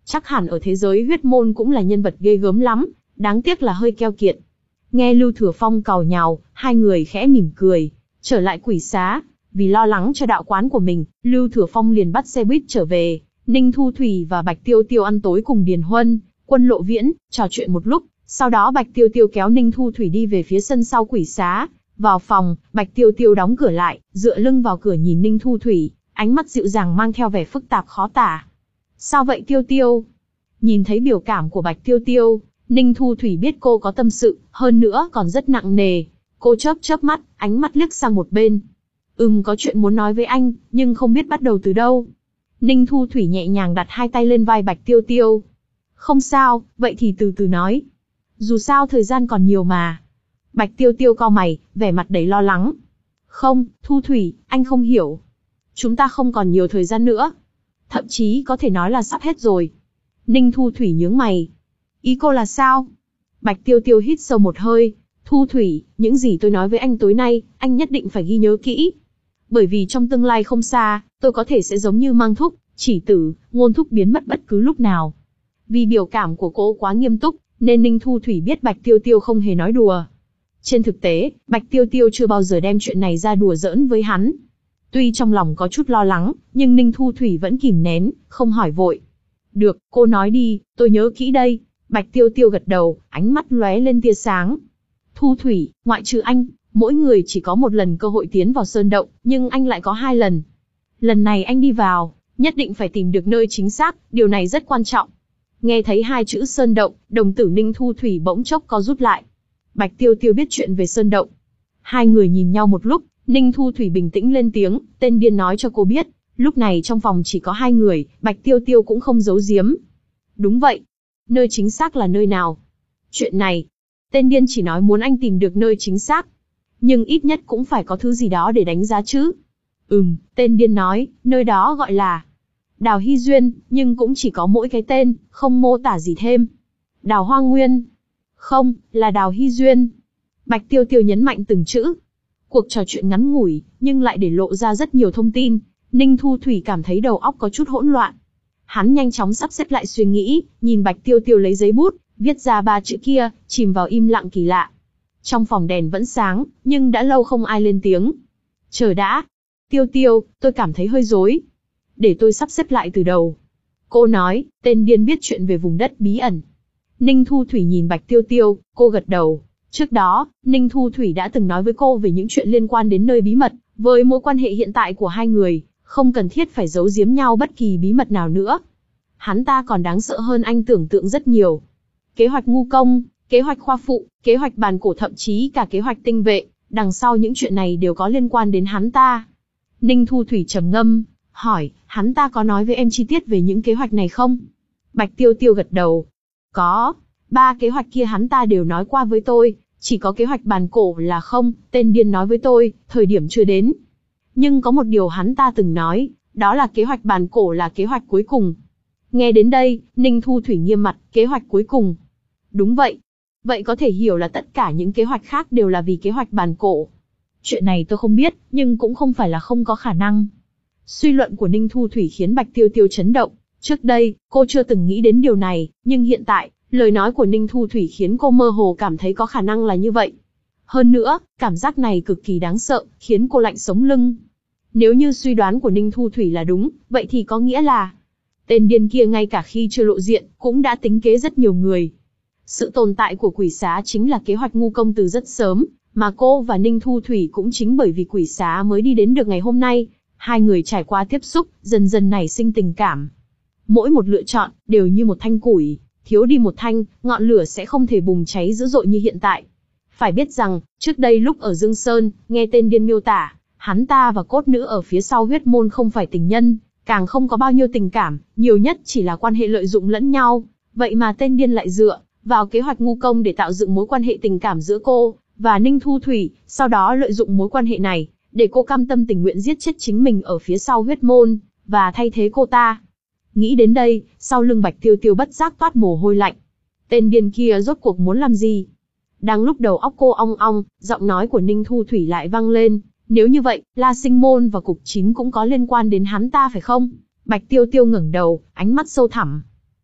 Chắc hẳn ở thế giới huyết môn cũng là nhân vật ghê gớm lắm, đáng tiếc là hơi keo kiệt. Nghe Lưu Thừa Phong càu nhàu, hai người khẽ mỉm cười, trở lại quỷ xá. Vì lo lắng cho đạo quán của mình, Lưu Thừa Phong liền bắt xe buýt trở về. Ninh Thu Thủy và Bạch Tiêu Tiêu ăn tối cùng Điền Huân, Quân Lộ Viễn, trò chuyện một lúc. Sau đó Bạch Tiêu Tiêu kéo Ninh Thu Thủy đi về phía sân sau quỷ xá. Vào phòng, Bạch Tiêu Tiêu đóng cửa lại, dựa lưng vào cửa nhìn Ninh Thu Thủy, ánh mắt dịu dàng mang theo vẻ phức tạp khó tả. Sao vậy Tiêu Tiêu? Nhìn thấy biểu cảm của Bạch Tiêu Tiêu, Ninh Thu Thủy biết cô có tâm sự, hơn nữa còn rất nặng nề. Cô chớp chớp mắt, ánh mắt liếc sang một bên. Ừm, có chuyện muốn nói với anh, nhưng không biết bắt đầu từ đâu. Ninh Thu Thủy nhẹ nhàng đặt hai tay lên vai Bạch Tiêu Tiêu. Không sao, vậy thì từ từ nói. Dù sao thời gian còn nhiều mà. Bạch Tiêu Tiêu cau mày, vẻ mặt đầy lo lắng. Không, Thu Thủy, anh không hiểu. Chúng ta không còn nhiều thời gian nữa. Thậm chí có thể nói là sắp hết rồi. Ninh Thu Thủy nhướng mày. Ý cô là sao? Bạch Tiêu Tiêu hít sâu một hơi. Thu Thủy, những gì tôi nói với anh tối nay, anh nhất định phải ghi nhớ kỹ. Bởi vì trong tương lai không xa, tôi có thể sẽ giống như Mang Thúc, Chỉ Tử, Ngôn Thúc biến mất bất cứ lúc nào. Vì biểu cảm của cô quá nghiêm túc, nên Ninh Thu Thủy biết Bạch Tiêu Tiêu không hề nói đùa. Trên thực tế, Bạch Tiêu Tiêu chưa bao giờ đem chuyện này ra đùa giỡn với hắn. Tuy trong lòng có chút lo lắng, nhưng Ninh Thu Thủy vẫn kìm nén, không hỏi vội. Được, cô nói đi, tôi nhớ kỹ đây. Bạch Tiêu Tiêu gật đầu, ánh mắt lóe lên tia sáng. Thu Thủy, ngoại trừ anh, mỗi người chỉ có một lần cơ hội tiến vào sơn động, nhưng anh lại có hai lần. Lần này anh đi vào, nhất định phải tìm được nơi chính xác, điều này rất quan trọng. Nghe thấy hai chữ sơn động, đồng tử Ninh Thu Thủy bỗng chốc co rút lại. Bạch Tiêu Tiêu biết chuyện về sơn động. Hai người nhìn nhau một lúc, Ninh Thu Thủy bình tĩnh lên tiếng, tên điên nói cho cô biết, lúc này trong phòng chỉ có hai người, Bạch Tiêu Tiêu cũng không giấu giếm. Đúng vậy. Nơi chính xác là nơi nào? Chuyện này, tên điên chỉ nói muốn anh tìm được nơi chính xác. Nhưng ít nhất cũng phải có thứ gì đó để đánh giá chứ. Ừm, tên điên nói, nơi đó gọi là Đào Hy Duyên, nhưng cũng chỉ có mỗi cái tên, không mô tả gì thêm. Đào Hoa Nguyên. Không, là Đào Hy Duyên. Bạch Tiêu Tiêu nhấn mạnh từng chữ. Cuộc trò chuyện ngắn ngủi, nhưng lại để lộ ra rất nhiều thông tin. Ninh Thu Thủy cảm thấy đầu óc có chút hỗn loạn. Hắn nhanh chóng sắp xếp lại suy nghĩ, nhìn Bạch Tiêu Tiêu lấy giấy bút, viết ra ba chữ kia, chìm vào im lặng kỳ lạ. Trong phòng đèn vẫn sáng, nhưng đã lâu không ai lên tiếng. Chờ đã. Tiêu Tiêu, tôi cảm thấy hơi rối. Để tôi sắp xếp lại từ đầu. Cô nói, tên điên biết chuyện về vùng đất bí ẩn. Ninh Thu Thủy nhìn Bạch Tiêu Tiêu, cô gật đầu. Trước đó, Ninh Thu Thủy đã từng nói với cô về những chuyện liên quan đến nơi bí mật, với mối quan hệ hiện tại của hai người, không cần thiết phải giấu giếm nhau bất kỳ bí mật nào nữa. Hắn ta còn đáng sợ hơn anh tưởng tượng rất nhiều. Kế hoạch ngu công, kế hoạch khoa phụ, kế hoạch bàn cổ, thậm chí cả kế hoạch tinh vệ, đằng sau những chuyện này đều có liên quan đến hắn ta. Ninh Thu Thủy trầm ngâm, hỏi, hắn ta có nói với em chi tiết về những kế hoạch này không? Bạch Tiêu Tiêu gật đầu. Có, ba kế hoạch kia hắn ta đều nói qua với tôi, chỉ có kế hoạch bàn cổ là không, tên điên nói với tôi, thời điểm chưa đến. Nhưng có một điều hắn ta từng nói, đó là kế hoạch bàn cổ là kế hoạch cuối cùng. Nghe đến đây, Ninh Thu Thủy nghiêm mặt, kế hoạch cuối cùng. Đúng vậy. Vậy có thể hiểu là tất cả những kế hoạch khác đều là vì kế hoạch bàn cổ. Chuyện này tôi không biết, nhưng cũng không phải là không có khả năng. Suy luận của Ninh Thu Thủy khiến Bạch Tiêu Tiêu chấn động. Trước đây, cô chưa từng nghĩ đến điều này, nhưng hiện tại, lời nói của Ninh Thu Thủy khiến cô mơ hồ cảm thấy có khả năng là như vậy. Hơn nữa, cảm giác này cực kỳ đáng sợ, khiến cô lạnh sống lưng. Nếu như suy đoán của Ninh Thu Thủy là đúng, vậy thì có nghĩa là tên điên kia ngay cả khi chưa lộ diện, cũng đã tính kế rất nhiều người. Sự tồn tại của quỷ xá chính là kế hoạch ngu công từ rất sớm, mà cô và Ninh Thu Thủy cũng chính bởi vì quỷ xá mới đi đến được ngày hôm nay. Hai người trải qua tiếp xúc, dần dần nảy sinh tình cảm. Mỗi một lựa chọn, đều như một thanh củi, thiếu đi một thanh, ngọn lửa sẽ không thể bùng cháy dữ dội như hiện tại. Phải biết rằng, trước đây lúc ở Dương Sơn, nghe tên điên miêu tả, hắn ta và cốt nữ ở phía sau huyết môn không phải tình nhân, càng không có bao nhiêu tình cảm, nhiều nhất chỉ là quan hệ lợi dụng lẫn nhau. Vậy mà tên điên lại dựa vào kế hoạch ngu công để tạo dựng mối quan hệ tình cảm giữa cô và Ninh Thu Thủy, sau đó lợi dụng mối quan hệ này, để cô cam tâm tình nguyện giết chết chính mình ở phía sau huyết môn, và thay thế cô ta. Nghĩ đến đây, sau lưng Bạch Tiêu Tiêu bất giác toát mồ hôi lạnh. Tên điên kia rốt cuộc muốn làm gì? Đang lúc đầu óc cô ong ong, giọng nói của Ninh Thu Thủy lại vang lên. Nếu như vậy, La Sinh Môn và Cục Chín cũng có liên quan đến hắn ta phải không? Bạch Tiêu Tiêu ngẩng đầu, ánh mắt sâu thẳm.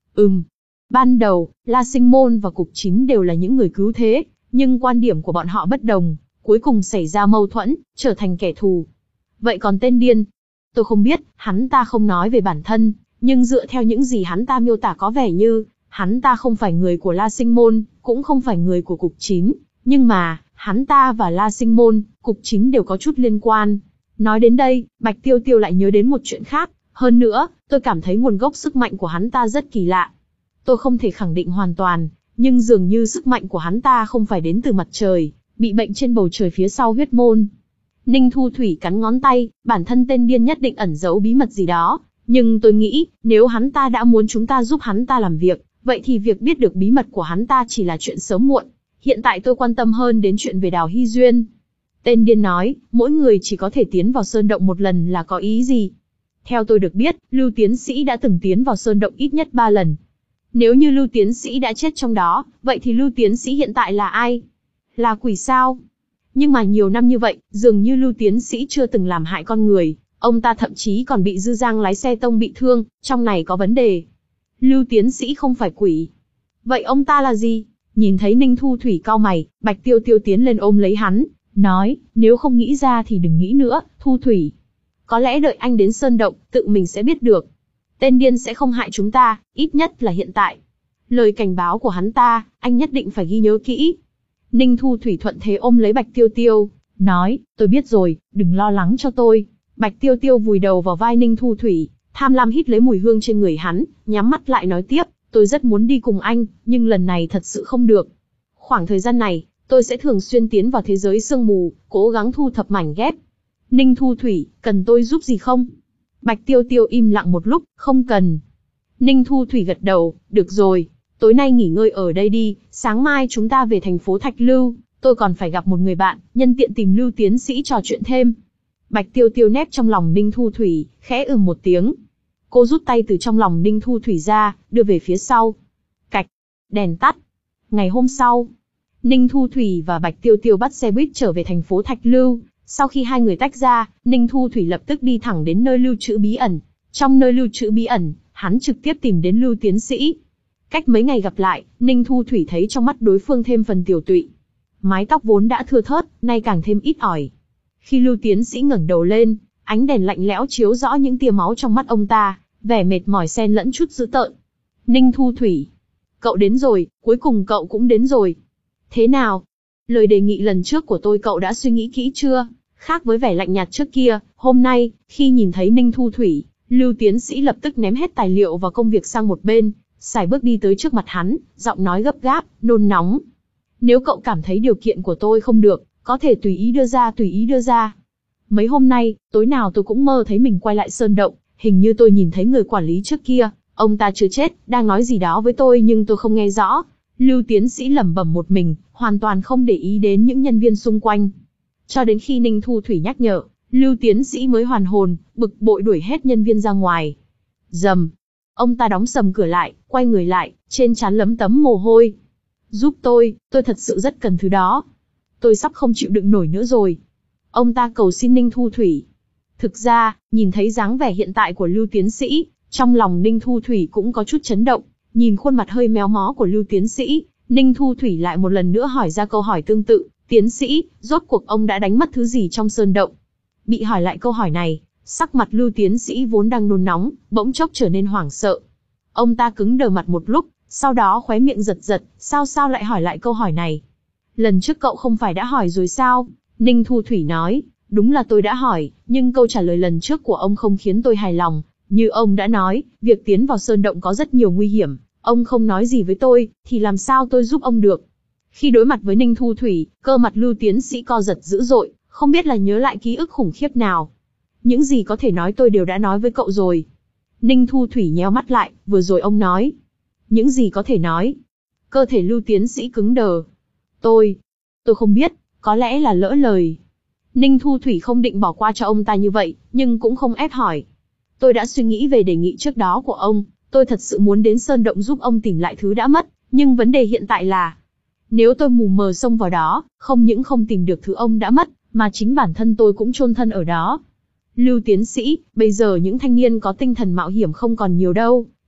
Ừm. Ban đầu, La Sinh Môn và Cục Chín đều là những người cứu thế, nhưng quan điểm của bọn họ bất đồng, cuối cùng xảy ra mâu thuẫn, trở thành kẻ thù. Vậy còn tên điên? Tôi không biết, hắn ta không nói về bản thân, nhưng dựa theo những gì hắn ta miêu tả có vẻ như, hắn ta không phải người của La Sinh Môn, cũng không phải người của Cục Chín, nhưng mà, hắn ta và La Sinh Môn, Cục Chín đều có chút liên quan. Nói đến đây, Bạch Tiêu Tiêu lại nhớ đến một chuyện khác, hơn nữa, tôi cảm thấy nguồn gốc sức mạnh của hắn ta rất kỳ lạ. Tôi không thể khẳng định hoàn toàn, nhưng dường như sức mạnh của hắn ta không phải đến từ mặt trời, bị bệnh trên bầu trời phía sau huyết môn. Ninh Thu Thủy cắn ngón tay, bản thân tên điên nhất định ẩn giấu bí mật gì đó, nhưng tôi nghĩ, nếu hắn ta đã muốn chúng ta giúp hắn ta làm việc, vậy thì việc biết được bí mật của hắn ta chỉ là chuyện sớm muộn. Hiện tại tôi quan tâm hơn đến chuyện về Đào Hy Duyên. Tên điên nói, mỗi người chỉ có thể tiến vào sơn động một lần là có ý gì? Theo tôi được biết, Lưu Tiến Sĩ đã từng tiến vào sơn động ít nhất ba lần. Nếu như Lưu Tiến Sĩ đã chết trong đó, vậy thì Lưu Tiến Sĩ hiện tại là ai? Là quỷ sao? Nhưng mà nhiều năm như vậy, dường như Lưu Tiến Sĩ chưa từng làm hại con người, ông ta thậm chí còn bị Dư Giang lái xe tông bị thương, trong này có vấn đề. Lưu Tiến Sĩ không phải quỷ. Vậy ông ta là gì? Nhìn thấy Ninh Thu Thủy cau mày, Bạch Tiêu Tiêu tiến lên ôm lấy hắn, nói, nếu không nghĩ ra thì đừng nghĩ nữa, Thu Thủy. Có lẽ đợi anh đến sơn động, tự mình sẽ biết được. Tên điên sẽ không hại chúng ta, ít nhất là hiện tại. Lời cảnh báo của hắn ta, anh nhất định phải ghi nhớ kỹ. Ninh Thu Thủy thuận thế ôm lấy Bạch Tiêu Tiêu, nói, tôi biết rồi, đừng lo lắng cho tôi. Bạch Tiêu Tiêu vùi đầu vào vai Ninh Thu Thủy, tham lam hít lấy mùi hương trên người hắn, nhắm mắt lại nói tiếp, tôi rất muốn đi cùng anh, nhưng lần này thật sự không được. Khoảng thời gian này, tôi sẽ thường xuyên tiến vào thế giới sương mù, cố gắng thu thập mảnh ghép. Ninh Thu Thủy, cần tôi giúp gì không? Bạch Tiêu Tiêu im lặng một lúc, không cần. Ninh Thu Thủy gật đầu, được rồi, tối nay nghỉ ngơi ở đây đi, sáng mai chúng ta về thành phố Thạch Lưu, tôi còn phải gặp một người bạn, nhân tiện tìm Lưu Tiến Sĩ trò chuyện thêm. Bạch Tiêu Tiêu nép trong lòng Ninh Thu Thủy, khẽ ừm một tiếng. Cô rút tay từ trong lòng Ninh Thu Thủy ra, đưa về phía sau. Cạch, đèn tắt. Ngày hôm sau, Ninh Thu Thủy và Bạch Tiêu Tiêu bắt xe buýt trở về thành phố Thạch Lưu. Sau khi hai người tách ra, Ninh Thu Thủy lập tức đi thẳng đến nơi lưu trữ bí ẩn. Trong nơi lưu trữ bí ẩn, hắn trực tiếp tìm đến Lưu Tiến Sĩ. Cách mấy ngày gặp lại, Ninh Thu Thủy thấy trong mắt đối phương thêm phần tiều tụy. Mái tóc vốn đã thưa thớt, nay càng thêm ít ỏi. Khi Lưu Tiến Sĩ ngẩng đầu lên, ánh đèn lạnh lẽo chiếu rõ những tia máu trong mắt ông ta, vẻ mệt mỏi xen lẫn chút dữ tợn. Ninh Thu Thủy, cậu đến rồi, cuối cùng cậu cũng đến rồi. Thế nào? Lời đề nghị lần trước của tôi cậu đã suy nghĩ kỹ chưa? Khác với vẻ lạnh nhạt trước kia, hôm nay, khi nhìn thấy Ninh Thu Thủy, Lưu Tiến Sĩ lập tức ném hết tài liệu và công việc sang một bên, sải bước đi tới trước mặt hắn, giọng nói gấp gáp, nôn nóng. Nếu cậu cảm thấy điều kiện của tôi không được, có thể tùy ý đưa ra tùy ý đưa ra. Mấy hôm nay, tối nào tôi cũng mơ thấy mình quay lại sơn động, hình như tôi nhìn thấy người quản lý trước kia, ông ta chưa chết, đang nói gì đó với tôi nhưng tôi không nghe rõ. Lưu Tiến Sĩ lẩm bẩm một mình, hoàn toàn không để ý đến những nhân viên xung quanh. Cho đến khi Ninh Thu Thủy nhắc nhở, Lưu Tiến Sĩ mới hoàn hồn, bực bội đuổi hết nhân viên ra ngoài. Rầm, ông ta đóng sầm cửa lại, quay người lại, trên trán lấm tấm mồ hôi. Giúp tôi, tôi thật sự rất cần thứ đó. Tôi sắp không chịu đựng nổi nữa rồi. Ông ta cầu xin Ninh Thu Thủy. Thực ra, nhìn thấy dáng vẻ hiện tại của Lưu Tiến Sĩ, trong lòng Ninh Thu Thủy cũng có chút chấn động. Nhìn khuôn mặt hơi méo mó của Lưu Tiến Sĩ, Ninh Thu Thủy lại một lần nữa hỏi ra câu hỏi tương tự. Tiến Sĩ, rốt cuộc ông đã đánh mất thứ gì trong sơn động? Bị hỏi lại câu hỏi này, sắc mặt Lưu Tiến Sĩ vốn đang nôn nóng, bỗng chốc trở nên hoảng sợ. Ông ta cứng đờ mặt một lúc, sau đó khóe miệng giật giật, sao sao lại hỏi lại câu hỏi này? Lần trước cậu không phải đã hỏi rồi sao? Ninh Thu Thủy nói, đúng là tôi đã hỏi, nhưng câu trả lời lần trước của ông không khiến tôi hài lòng. Như ông đã nói, việc tiến vào sơn động có rất nhiều nguy hiểm, ông không nói gì với tôi, thì làm sao tôi giúp ông được? Khi đối mặt với Ninh Thu Thủy, cơ mặt Lưu Tiến Sĩ co giật dữ dội, không biết là nhớ lại ký ức khủng khiếp nào. Những gì có thể nói tôi đều đã nói với cậu rồi. Ninh Thu Thủy nheo mắt lại, vừa rồi ông nói. Những gì có thể nói? Cơ thể Lưu Tiến Sĩ cứng đờ. Tôi, tôi không biết, có lẽ là lỡ lời. Ninh Thu Thủy không định bỏ qua cho ông ta như vậy, nhưng cũng không ép hỏi. Tôi đã suy nghĩ về đề nghị trước đó của ông, tôi thật sự muốn đến sơn động giúp ông tìm lại thứ đã mất, nhưng vấn đề hiện tại là, nếu tôi mù mờ xông vào đó, không những không tìm được thứ ông đã mất, mà chính bản thân tôi cũng chôn thân ở đó. Lưu Tiến Sĩ, bây giờ những thanh niên có tinh thần mạo hiểm không còn nhiều đâu,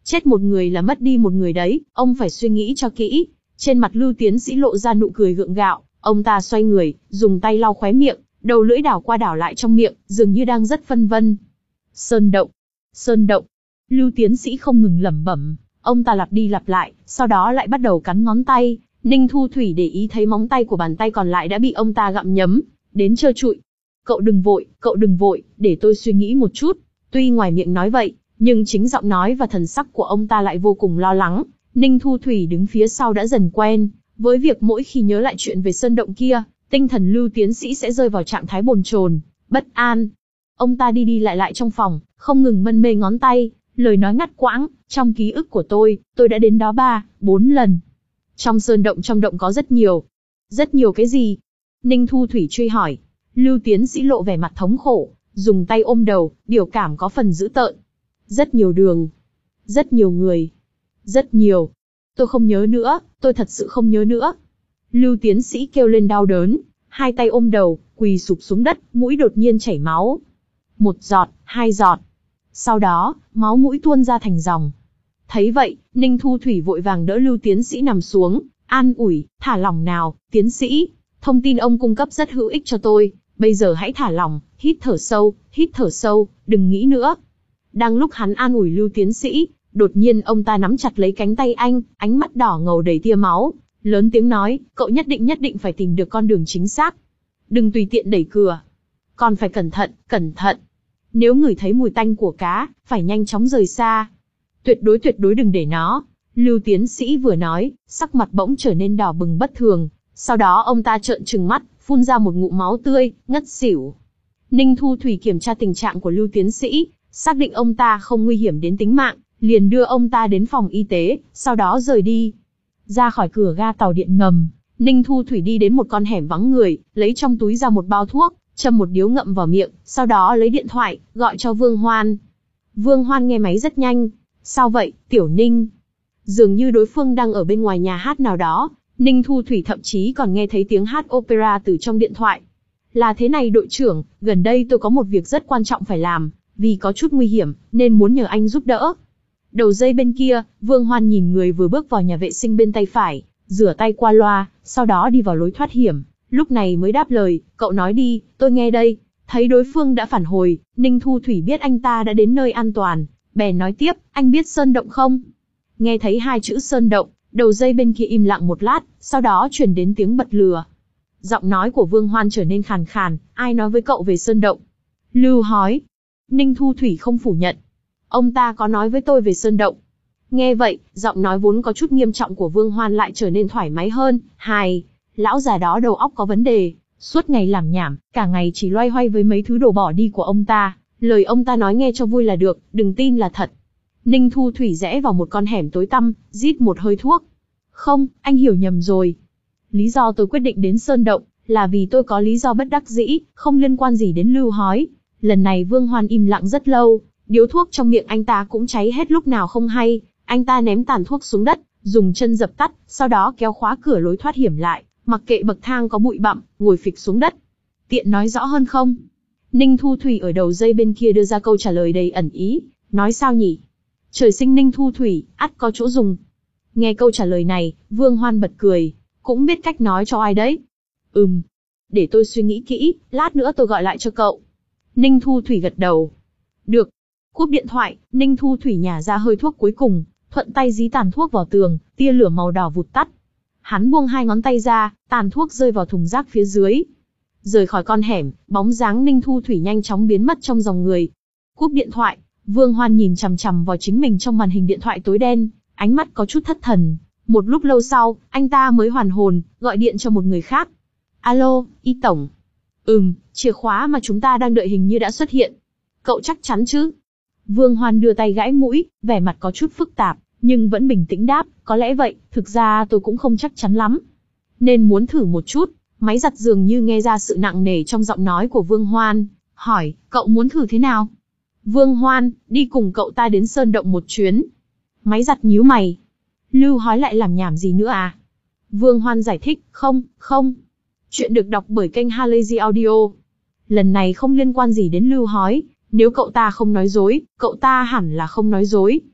Chết một người là mất đi một người đấy, ông phải suy nghĩ cho kỹ. Trên mặt Lưu tiến sĩ lộ ra nụ cười gượng gạo, ông ta xoay người, dùng tay lau khóe miệng, đầu lưỡi đảo qua đảo lại trong miệng, dường như đang rất phân vân. Sơn động, sơn động. Lưu tiến sĩ không ngừng lẩm bẩm, ông ta lặp đi lặp lại, sau đó lại bắt đầu cắn ngón tay. Ninh Thu Thủy để ý thấy móng tay của bàn tay còn lại đã bị ông ta gặm nhấm, đến trơ trụi. Cậu đừng vội, cậu đừng vội, để tôi suy nghĩ một chút. Tuy ngoài miệng nói vậy, nhưng chính giọng nói và thần sắc của ông ta lại vô cùng lo lắng. Ninh Thu Thủy đứng phía sau đã dần quen với việc mỗi khi nhớ lại chuyện về sơn động kia, tinh thần Lưu tiến sĩ sẽ rơi vào trạng thái bồn chồn, bất an. Ông ta đi đi lại lại trong phòng, không ngừng mân mê ngón tay, lời nói ngắt quãng. Trong ký ức của tôi, tôi đã đến đó ba, bốn lần. Trong sơn động trong động có rất nhiều. Rất nhiều cái gì? Ninh Thu Thủy truy hỏi. Lưu tiến sĩ lộ vẻ mặt thống khổ, dùng tay ôm đầu, biểu cảm có phần dữ tợn. Rất nhiều đường. Rất nhiều người. Rất nhiều. Tôi không nhớ nữa, tôi thật sự không nhớ nữa. Lưu tiến sĩ kêu lên đau đớn, hai tay ôm đầu, quỳ sụp xuống đất, mũi đột nhiên chảy máu. Một giọt, hai giọt. Sau đó, máu mũi tuôn ra thành dòng. Thấy vậy, Ninh Thu Thủy vội vàng đỡ Lưu tiến sĩ nằm xuống, an ủi, thả lỏng nào, tiến sĩ. Thông tin ông cung cấp rất hữu ích cho tôi, bây giờ hãy thả lỏng, hít thở sâu, hít thở sâu, đừng nghĩ nữa. Đang lúc hắn an ủi Lưu tiến sĩ, đột nhiên ông ta nắm chặt lấy cánh tay anh, ánh mắt đỏ ngầu đầy tia máu, lớn tiếng nói, cậu nhất định nhất định phải tìm được con đường chính xác. Đừng tùy tiện đẩy cửa. Còn phải cẩn thận, cẩn thận. Nếu ngửi thấy mùi tanh của cá, phải nhanh chóng rời xa. Tuyệt đối tuyệt đối đừng để nó. Lưu tiến sĩ vừa nói, sắc mặt bỗng trở nên đỏ bừng bất thường. Sau đó ông ta trợn trừng mắt, phun ra một ngụm máu tươi, ngất xỉu. Ninh Thu Thủy kiểm tra tình trạng của Lưu tiến sĩ, xác định ông ta không nguy hiểm đến tính mạng, liền đưa ông ta đến phòng y tế, sau đó rời đi. Ra khỏi cửa ga tàu điện ngầm, Ninh Thu Thủy đi đến một con hẻm vắng người, lấy trong túi ra một bao thuốc, châm một điếu ngậm vào miệng, sau đó lấy điện thoại, gọi cho Vương Hoan. Vương Hoan nghe máy rất nhanh. Sao vậy, Tiểu Ninh? Dường như đối phương đang ở bên ngoài nhà hát nào đó, Ninh Thu Thủy thậm chí còn nghe thấy tiếng hát opera từ trong điện thoại. Là thế này đội trưởng, gần đây tôi có một việc rất quan trọng phải làm, vì có chút nguy hiểm, nên muốn nhờ anh giúp đỡ. Đầu dây bên kia, Vương Hoan nhìn người vừa bước vào nhà vệ sinh bên tay phải, rửa tay qua loa, sau đó đi vào lối thoát hiểm, lúc này mới đáp lời, cậu nói đi, tôi nghe đây. Thấy đối phương đã phản hồi, Ninh Thu Thủy biết anh ta đã đến nơi an toàn, bèn nói tiếp, anh biết sơn động không? Nghe thấy hai chữ sơn động, đầu dây bên kia im lặng một lát, sau đó truyền đến tiếng bật lửa. Giọng nói của Vương Hoan trở nên khàn khàn, ai nói với cậu về sơn động? Lưu Hói. Ninh Thu Thủy không phủ nhận. Ông ta có nói với tôi về sơn động. Nghe vậy, giọng nói vốn có chút nghiêm trọng của Vương Hoan lại trở nên thoải mái hơn. Hài, lão già đó đầu óc có vấn đề, suốt ngày làm nhảm, cả ngày chỉ loay hoay với mấy thứ đồ bỏ đi của ông ta. Lời ông ta nói nghe cho vui là được, đừng tin là thật. Ninh Thu Thủy rẽ vào một con hẻm tối tăm, rít một hơi thuốc. Không, anh hiểu nhầm rồi. Lý do tôi quyết định đến sơn động, là vì tôi có lý do bất đắc dĩ, không liên quan gì đến Lưu Hói. Lần này Vương Hoan im lặng rất lâu, điếu thuốc trong miệng anh ta cũng cháy hết lúc nào không hay. Anh ta ném tàn thuốc xuống đất, dùng chân dập tắt, sau đó kéo khóa cửa lối thoát hiểm lại, mặc kệ bậc thang có bụi bặm, ngồi phịch xuống đất. Tiện nói rõ hơn không? Ninh Thu Thủy ở đầu dây bên kia đưa ra câu trả lời đầy ẩn ý, nói sao nhỉ? Trời sinh Ninh Thu Thủy, ắt có chỗ dùng. Nghe câu trả lời này, Vương Hoan bật cười, cũng biết cách nói cho ai đấy. Ừm, để tôi suy nghĩ kỹ, lát nữa tôi gọi lại cho cậu. Ninh Thu Thủy gật đầu. Được. Cúp điện thoại, Ninh Thu Thủy nhả ra hơi thuốc cuối cùng, thuận tay dí tàn thuốc vào tường, tia lửa màu đỏ vụt tắt. Hắn buông hai ngón tay ra, tàn thuốc rơi vào thùng rác phía dưới. Rời khỏi con hẻm, bóng dáng Ninh Thu Thủy nhanh chóng biến mất trong dòng người. Cúp điện thoại, Vương Hoan nhìn chằm chằm vào chính mình trong màn hình điện thoại tối đen, ánh mắt có chút thất thần. Một lúc lâu sau, anh ta mới hoàn hồn, gọi điện cho một người khác. Alo, Y Tổng. Ừm, chìa khóa mà chúng ta đang đợi hình như đã xuất hiện. Cậu chắc chắn chứ? Vương Hoan đưa tay gãi mũi, vẻ mặt có chút phức tạp, nhưng vẫn bình tĩnh đáp, có lẽ vậy, thực ra tôi cũng không chắc chắn lắm. Nên muốn thử một chút. Máy giặt dường như nghe ra sự nặng nề trong giọng nói của Vương Hoan, hỏi, cậu muốn thử thế nào? Vương Hoan, đi cùng cậu ta đến sơn động một chuyến. Máy giặt nhíu mày. Lưu Hói lại làm nhảm gì nữa à? Vương Hoan giải thích, không, không. Chuyện được đọc bởi kênh Halazy Audio. Lần này không liên quan gì đến Lưu Hói, nếu cậu ta không nói dối, cậu ta hẳn là không nói dối.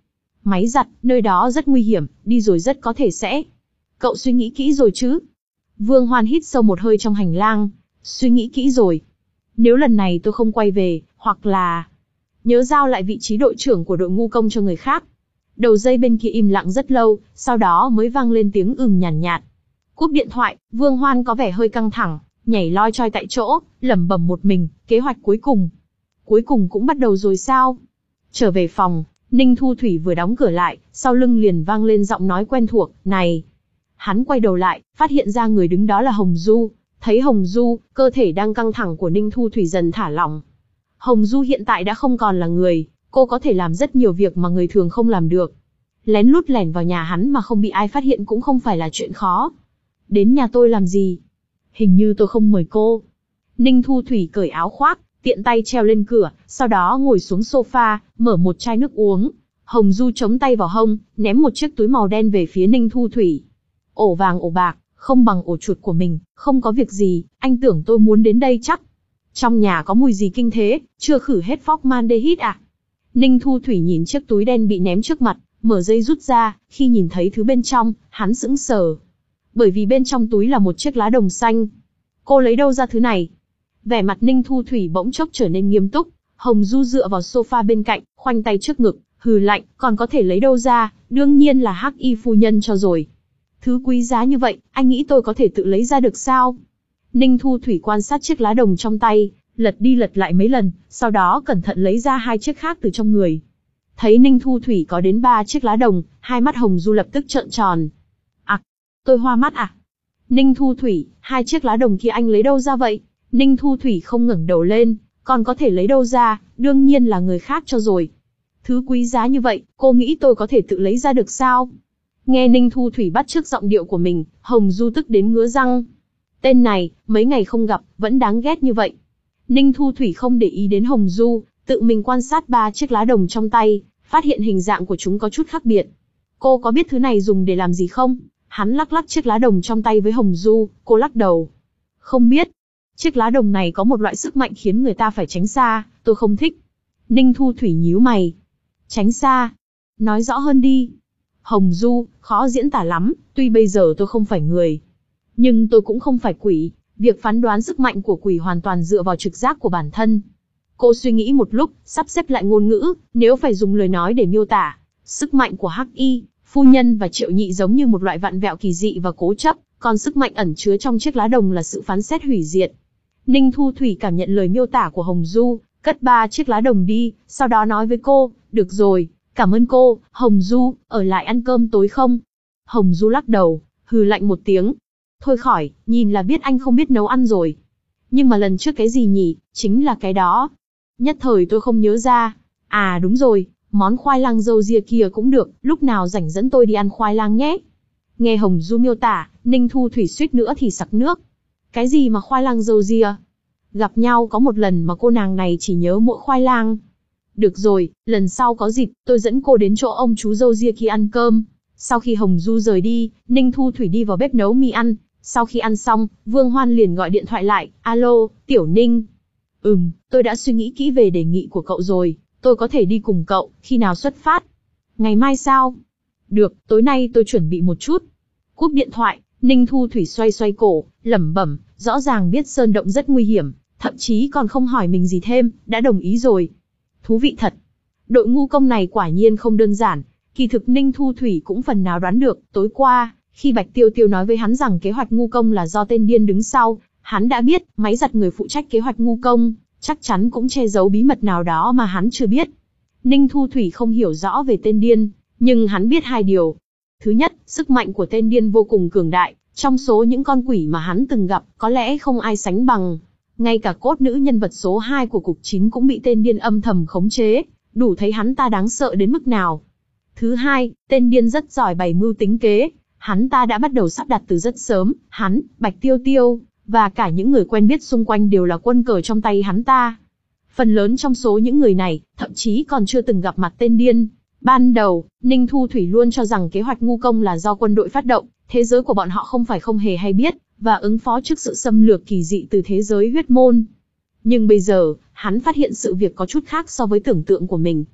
Máy giặt, nơi đó rất nguy hiểm, đi rồi rất có thể sẽ... Cậu suy nghĩ kỹ rồi chứ? Vương Hoan hít sâu một hơi trong hành lang. Suy nghĩ kỹ rồi. Nếu lần này tôi không quay về, hoặc là... nhớ giao lại vị trí đội trưởng của đội ngu công cho người khác. Đầu dây bên kia im lặng rất lâu, sau đó mới vang lên tiếng ừm nhàn nhạt, nhạt. Cúp điện thoại, Vương Hoan có vẻ hơi căng thẳng, nhảy loi choi tại chỗ, lẩm bẩm một mình, kế hoạch cuối cùng. Cuối cùng cũng bắt đầu rồi sao? Trở về phòng, Ninh Thu Thủy vừa đóng cửa lại, sau lưng liền vang lên giọng nói quen thuộc, này. Hắn quay đầu lại, phát hiện ra người đứng đó là Hồng Du. Thấy Hồng Du, cơ thể đang căng thẳng của Ninh Thu Thủy dần thả lỏng. Hồng Du hiện tại đã không còn là người, cô có thể làm rất nhiều việc mà người thường không làm được. Lén lút lẻn vào nhà hắn mà không bị ai phát hiện cũng không phải là chuyện khó. Đến nhà tôi làm gì? Hình như tôi không mời cô. Ninh Thu Thủy cởi áo khoác, tiện tay treo lên cửa, sau đó ngồi xuống sofa, mở một chai nước uống. Hồng Du chống tay vào hông, ném một chiếc túi màu đen về phía Ninh Thu Thủy. Ổ vàng ổ bạc, không bằng ổ chuột của mình, không có việc gì, anh tưởng tôi muốn đến đây chắc. Trong nhà có mùi gì kinh thế, chưa khử hết formaldehyde à? Ninh Thu Thủy nhìn chiếc túi đen bị ném trước mặt, mở dây rút ra, khi nhìn thấy thứ bên trong, hắn sững sờ. Bởi vì bên trong túi là một chiếc lá đồng xanh. Cô lấy đâu ra thứ này? Vẻ mặt Ninh Thu Thủy bỗng chốc trở nên nghiêm túc, Hồng Du dựa vào sofa bên cạnh, khoanh tay trước ngực, hừ lạnh, còn có thể lấy đâu ra, đương nhiên là Hắc Y phu nhân cho rồi. Thứ quý giá như vậy, anh nghĩ tôi có thể tự lấy ra được sao? Ninh Thu Thủy quan sát chiếc lá đồng trong tay, lật đi lật lại mấy lần, sau đó cẩn thận lấy ra hai chiếc khác từ trong người. Thấy Ninh Thu Thủy có đến ba chiếc lá đồng, hai mắt Hồng Du lập tức trợn tròn. À, tôi hoa mắt à? Ninh Thu Thủy, hai chiếc lá đồng kia anh lấy đâu ra vậy? Ninh Thu Thủy không ngẩng đầu lên, còn có thể lấy đâu ra, đương nhiên là người khác cho rồi. Thứ quý giá như vậy, cô nghĩ tôi có thể tự lấy ra được sao? Nghe Ninh Thu Thủy bắt chước giọng điệu của mình, Hồng Du tức đến ngứa răng. Tên này, mấy ngày không gặp, vẫn đáng ghét như vậy. Ninh Thu Thủy không để ý đến Hồng Du, tự mình quan sát ba chiếc lá đồng trong tay, phát hiện hình dạng của chúng có chút khác biệt. Cô có biết thứ này dùng để làm gì không? Hắn lắc lắc chiếc lá đồng trong tay với Hồng Du, cô lắc đầu. Không biết. Chiếc lá đồng này có một loại sức mạnh khiến người ta phải tránh xa, tôi không thích. Ninh Thu Thủy nhíu mày. Tránh xa? Nói rõ hơn đi. Hồng Du, khó diễn tả lắm, tuy bây giờ tôi không phải người. Nhưng tôi cũng không phải quỷ, việc phán đoán sức mạnh của quỷ hoàn toàn dựa vào trực giác của bản thân. Cô suy nghĩ một lúc, sắp xếp lại ngôn ngữ, nếu phải dùng lời nói để miêu tả. Sức mạnh của Hắc Y, phu nhân và Triệu Nhị giống như một loại vặn vẹo kỳ dị và cố chấp, còn sức mạnh ẩn chứa trong chiếc lá đồng là sự phán xét hủy diệt. Ninh Thu Thủy cảm nhận lời miêu tả của Hồng Du, cất ba chiếc lá đồng đi, sau đó nói với cô, được rồi, cảm ơn cô, Hồng Du, ở lại ăn cơm tối không? Hồng Du lắc đầu, hừ lạnh một tiếng. Thôi khỏi, nhìn là biết anh không biết nấu ăn rồi. Nhưng mà lần trước cái gì nhỉ, chính là cái đó. Nhất thời tôi không nhớ ra. À đúng rồi, món khoai lang râu ria kia cũng được, lúc nào rảnh dẫn tôi đi ăn khoai lang nhé. Nghe Hồng Du miêu tả, Ninh Thu Thủy suýt nữa thì sặc nước. Cái gì mà khoai lang râu ria? Gặp nhau có một lần mà cô nàng này chỉ nhớ mỗi khoai lang. Được rồi, lần sau có dịp, tôi dẫn cô đến chỗ ông chú râu ria kia ăn cơm. Sau khi Hồng Du rời đi, Ninh Thu Thủy đi vào bếp nấu mì ăn. Sau khi ăn xong, Vương Hoan liền gọi điện thoại lại, alo, Tiểu Ninh. Ừm, tôi đã suy nghĩ kỹ về đề nghị của cậu rồi, tôi có thể đi cùng cậu, khi nào xuất phát? Ngày mai sao? Được, tối nay tôi chuẩn bị một chút. Cúp điện thoại, Ninh Thu Thủy xoay xoay cổ, lẩm bẩm, rõ ràng biết sơn động rất nguy hiểm, thậm chí còn không hỏi mình gì thêm, đã đồng ý rồi. Thú vị thật. Đội ngu công này quả nhiên không đơn giản, kỳ thực Ninh Thu Thủy cũng phần nào đoán được, tối qua, khi Bạch Tiêu Tiêu nói với hắn rằng kế hoạch ngu công là do tên điên đứng sau, hắn đã biết, máy giặt người phụ trách kế hoạch ngu công, chắc chắn cũng che giấu bí mật nào đó mà hắn chưa biết. Ninh Thu Thủy không hiểu rõ về tên điên, nhưng hắn biết hai điều. Thứ nhất, sức mạnh của tên điên vô cùng cường đại, trong số những con quỷ mà hắn từng gặp, có lẽ không ai sánh bằng. Ngay cả cốt nữ nhân vật số hai của cục chín cũng bị tên điên âm thầm khống chế, đủ thấy hắn ta đáng sợ đến mức nào. Thứ hai, tên điên rất giỏi bày mưu tính kế, hắn ta đã bắt đầu sắp đặt từ rất sớm, hắn, Bạch Tiêu Tiêu, và cả những người quen biết xung quanh đều là quân cờ trong tay hắn ta. Phần lớn trong số những người này, thậm chí còn chưa từng gặp mặt tên điên. Ban đầu, Ninh Thu Thủy luôn cho rằng kế hoạch ngu công là do quân đội phát động, thế giới của bọn họ không phải không hề hay biết, và ứng phó trước sự xâm lược kỳ dị từ thế giới huyết môn. Nhưng bây giờ, hắn phát hiện sự việc có chút khác so với tưởng tượng của mình.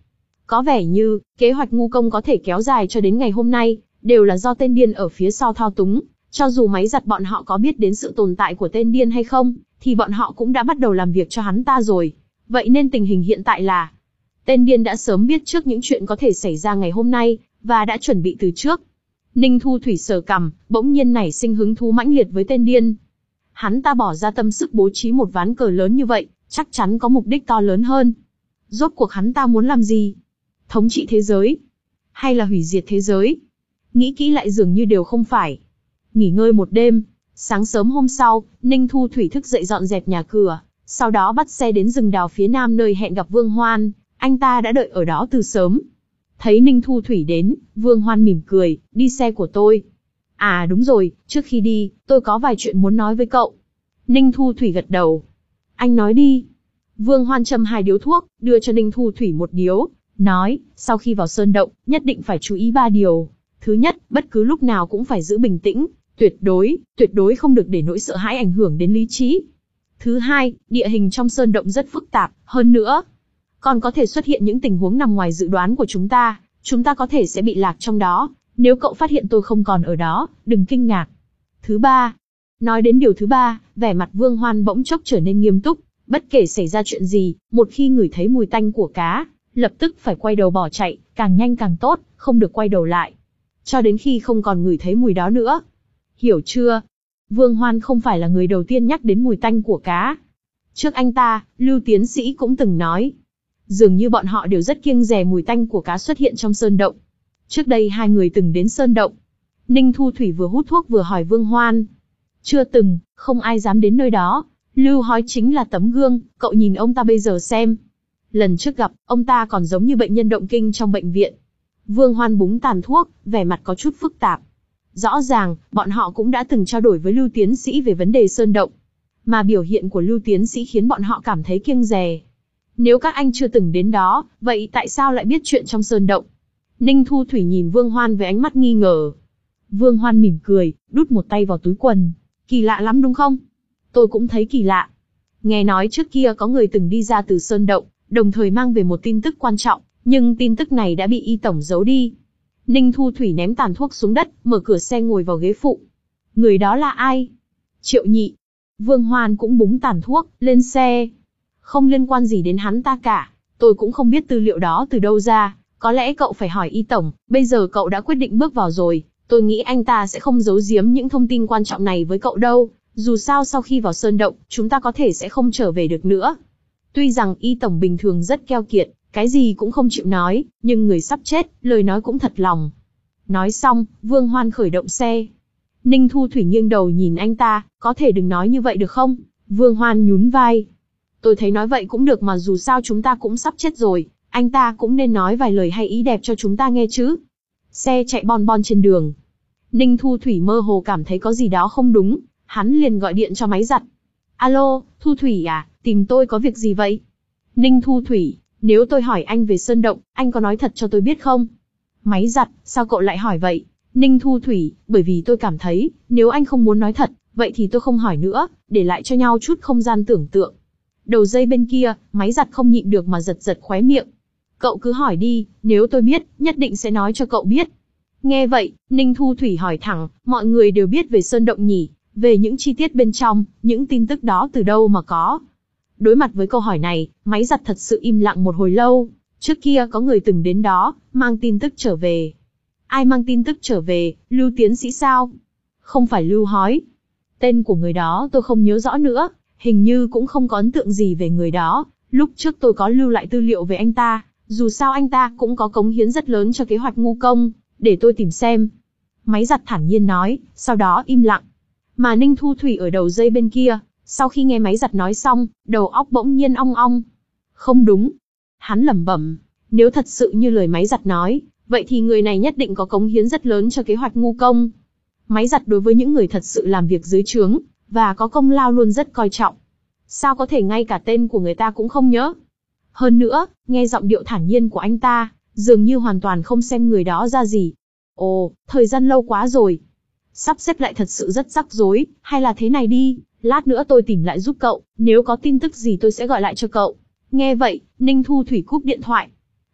Có vẻ như, kế hoạch ngu công có thể kéo dài cho đến ngày hôm nay, đều là do tên điên ở phía sau thao túng. Cho dù máy giặt bọn họ có biết đến sự tồn tại của tên điên hay không, thì bọn họ cũng đã bắt đầu làm việc cho hắn ta rồi. Vậy nên tình hình hiện tại là, tên điên đã sớm biết trước những chuyện có thể xảy ra ngày hôm nay, và đã chuẩn bị từ trước. Ninh Thu Thủy sờ cằm, bỗng nhiên nảy sinh hứng thú mãnh liệt với tên điên. Hắn ta bỏ ra tâm sức bố trí một ván cờ lớn như vậy, chắc chắn có mục đích to lớn hơn. Rốt cuộc hắn ta muốn làm gì? Thống trị thế giới? Hay là hủy diệt thế giới? Nghĩ kỹ lại dường như đều không phải. Nghỉ ngơi một đêm, sáng sớm hôm sau, Ninh Thu Thủy thức dậy dọn dẹp nhà cửa, sau đó bắt xe đến rừng đào phía nam nơi hẹn gặp Vương Hoan, anh ta đã đợi ở đó từ sớm. Thấy Ninh Thu Thủy đến, Vương Hoan mỉm cười, đi xe của tôi. À đúng rồi, trước khi đi, tôi có vài chuyện muốn nói với cậu. Ninh Thu Thủy gật đầu. Anh nói đi. Vương Hoan châm hai điếu thuốc, đưa cho Ninh Thu Thủy một điếu, nói, sau khi vào sơn động, nhất định phải chú ý ba điều. Thứ nhất, bất cứ lúc nào cũng phải giữ bình tĩnh, tuyệt đối, tuyệt đối không được để nỗi sợ hãi ảnh hưởng đến lý trí. Thứ hai, địa hình trong sơn động rất phức tạp, hơn nữa, còn có thể xuất hiện những tình huống nằm ngoài dự đoán của chúng ta, chúng ta có thể sẽ bị lạc trong đó. Nếu cậu phát hiện tôi không còn ở đó, đừng kinh ngạc. Thứ ba, nói đến điều thứ ba, vẻ mặt Vương Hoan bỗng chốc trở nên nghiêm túc, bất kể xảy ra chuyện gì, một khi ngửi thấy mùi tanh của cá, lập tức phải quay đầu bỏ chạy, càng nhanh càng tốt, không được quay đầu lại. Cho đến khi không còn ngửi thấy mùi đó nữa. Hiểu chưa? Vương Hoan không phải là người đầu tiên nhắc đến mùi tanh của cá. Trước anh ta, Lưu Tiến Sĩ cũng từng nói. Dường như bọn họ đều rất kiêng dè mùi tanh của cá xuất hiện trong sơn động. Trước đây hai người từng đến sơn động. Ninh Thu Thủy vừa hút thuốc vừa hỏi Vương Hoan. Chưa từng, không ai dám đến nơi đó. Lưu Hói chính là tấm gương, cậu nhìn ông ta bây giờ xem. Lần trước gặp, ông ta còn giống như bệnh nhân động kinh trong bệnh viện. Vương Hoan búng tàn thuốc, vẻ mặt có chút phức tạp. Rõ ràng, bọn họ cũng đã từng trao đổi với Lưu Tiến Sĩ về vấn đề sơn động. Mà biểu hiện của Lưu Tiến Sĩ khiến bọn họ cảm thấy kiêng dè. Nếu các anh chưa từng đến đó, vậy tại sao lại biết chuyện trong sơn động? Ninh Thu Thủy nhìn Vương Hoan với ánh mắt nghi ngờ. Vương Hoan mỉm cười, đút một tay vào túi quần. Kỳ lạ lắm đúng không? Tôi cũng thấy kỳ lạ. Nghe nói trước kia có người từng đi ra từ sơn động, đồng thời mang về một tin tức quan trọng, nhưng tin tức này đã bị Y Tổng giấu đi. Ninh Thu Thủy ném tàn thuốc xuống đất, mở cửa xe ngồi vào ghế phụ. Người đó là ai? Triệu Nhị. Vương Hoan cũng búng tàn thuốc, lên xe. Không liên quan gì đến hắn ta cả. Tôi cũng không biết tư liệu đó từ đâu ra. Có lẽ cậu phải hỏi Y Tổng, bây giờ cậu đã quyết định bước vào rồi. Tôi nghĩ anh ta sẽ không giấu giếm những thông tin quan trọng này với cậu đâu. Dù sao sau khi vào sơn động, chúng ta có thể sẽ không trở về được nữa. Tuy rằng Y Tổng bình thường rất keo kiệt, cái gì cũng không chịu nói, nhưng người sắp chết, lời nói cũng thật lòng. Nói xong, Vương Hoan khởi động xe. Ninh Thu Thủy nghiêng đầu nhìn anh ta, có thể đừng nói như vậy được không? Vương Hoan nhún vai. Tôi thấy nói vậy cũng được mà, dù sao chúng ta cũng sắp chết rồi, anh ta cũng nên nói vài lời hay ý đẹp cho chúng ta nghe chứ. Xe chạy bon bon trên đường. Ninh Thu Thủy mơ hồ cảm thấy có gì đó không đúng, hắn liền gọi điện cho máy giặt. Alo, Thu Thủy à, tìm tôi có việc gì vậy? Ninh Thu Thủy, nếu tôi hỏi anh về sơn động, anh có nói thật cho tôi biết không? Máy giặt, sao cậu lại hỏi vậy? Ninh Thu Thủy, bởi vì tôi cảm thấy, nếu anh không muốn nói thật, vậy thì tôi không hỏi nữa, để lại cho nhau chút không gian tưởng tượng. Đầu dây bên kia, máy giặt không nhịn được mà giật giật khóe miệng. Cậu cứ hỏi đi, nếu tôi biết, nhất định sẽ nói cho cậu biết. Nghe vậy, Ninh Thu Thủy hỏi thẳng, mọi người đều biết về sơn động nhỉ, về những chi tiết bên trong, những tin tức đó từ đâu mà có? Đối mặt với câu hỏi này, máy giặt thật sự im lặng một hồi lâu. Trước kia có người từng đến đó, mang tin tức trở về. Ai mang tin tức trở về, Lưu Tiến Sĩ sao? Không phải Lưu Hói. Tên của người đó tôi không nhớ rõ nữa, hình như cũng không có ấn tượng gì về người đó. Lúc trước tôi có lưu lại tư liệu về anh ta, dù sao anh ta cũng có cống hiến rất lớn cho kế hoạch ngu công, để tôi tìm xem. Máy giặt thản nhiên nói, sau đó im lặng. Mà Ninh Thu Thủy ở đầu dây bên kia, sau khi nghe máy giặt nói xong, đầu óc bỗng nhiên ong ong. Không đúng. Hắn lẩm bẩm, nếu thật sự như lời máy giặt nói, vậy thì người này nhất định có cống hiến rất lớn cho kế hoạch ngu công. Máy giặt đối với những người thật sự làm việc dưới trướng, và có công lao luôn rất coi trọng. Sao có thể ngay cả tên của người ta cũng không nhớ? Hơn nữa, nghe giọng điệu thản nhiên của anh ta, dường như hoàn toàn không xem người đó ra gì. Ồ, thời gian lâu quá rồi. Sắp xếp lại thật sự rất rắc rối, hay là thế này đi, lát nữa tôi tìm lại giúp cậu, nếu có tin tức gì tôi sẽ gọi lại cho cậu. Nghe vậy, Ninh Thu Thủy cúp điện thoại.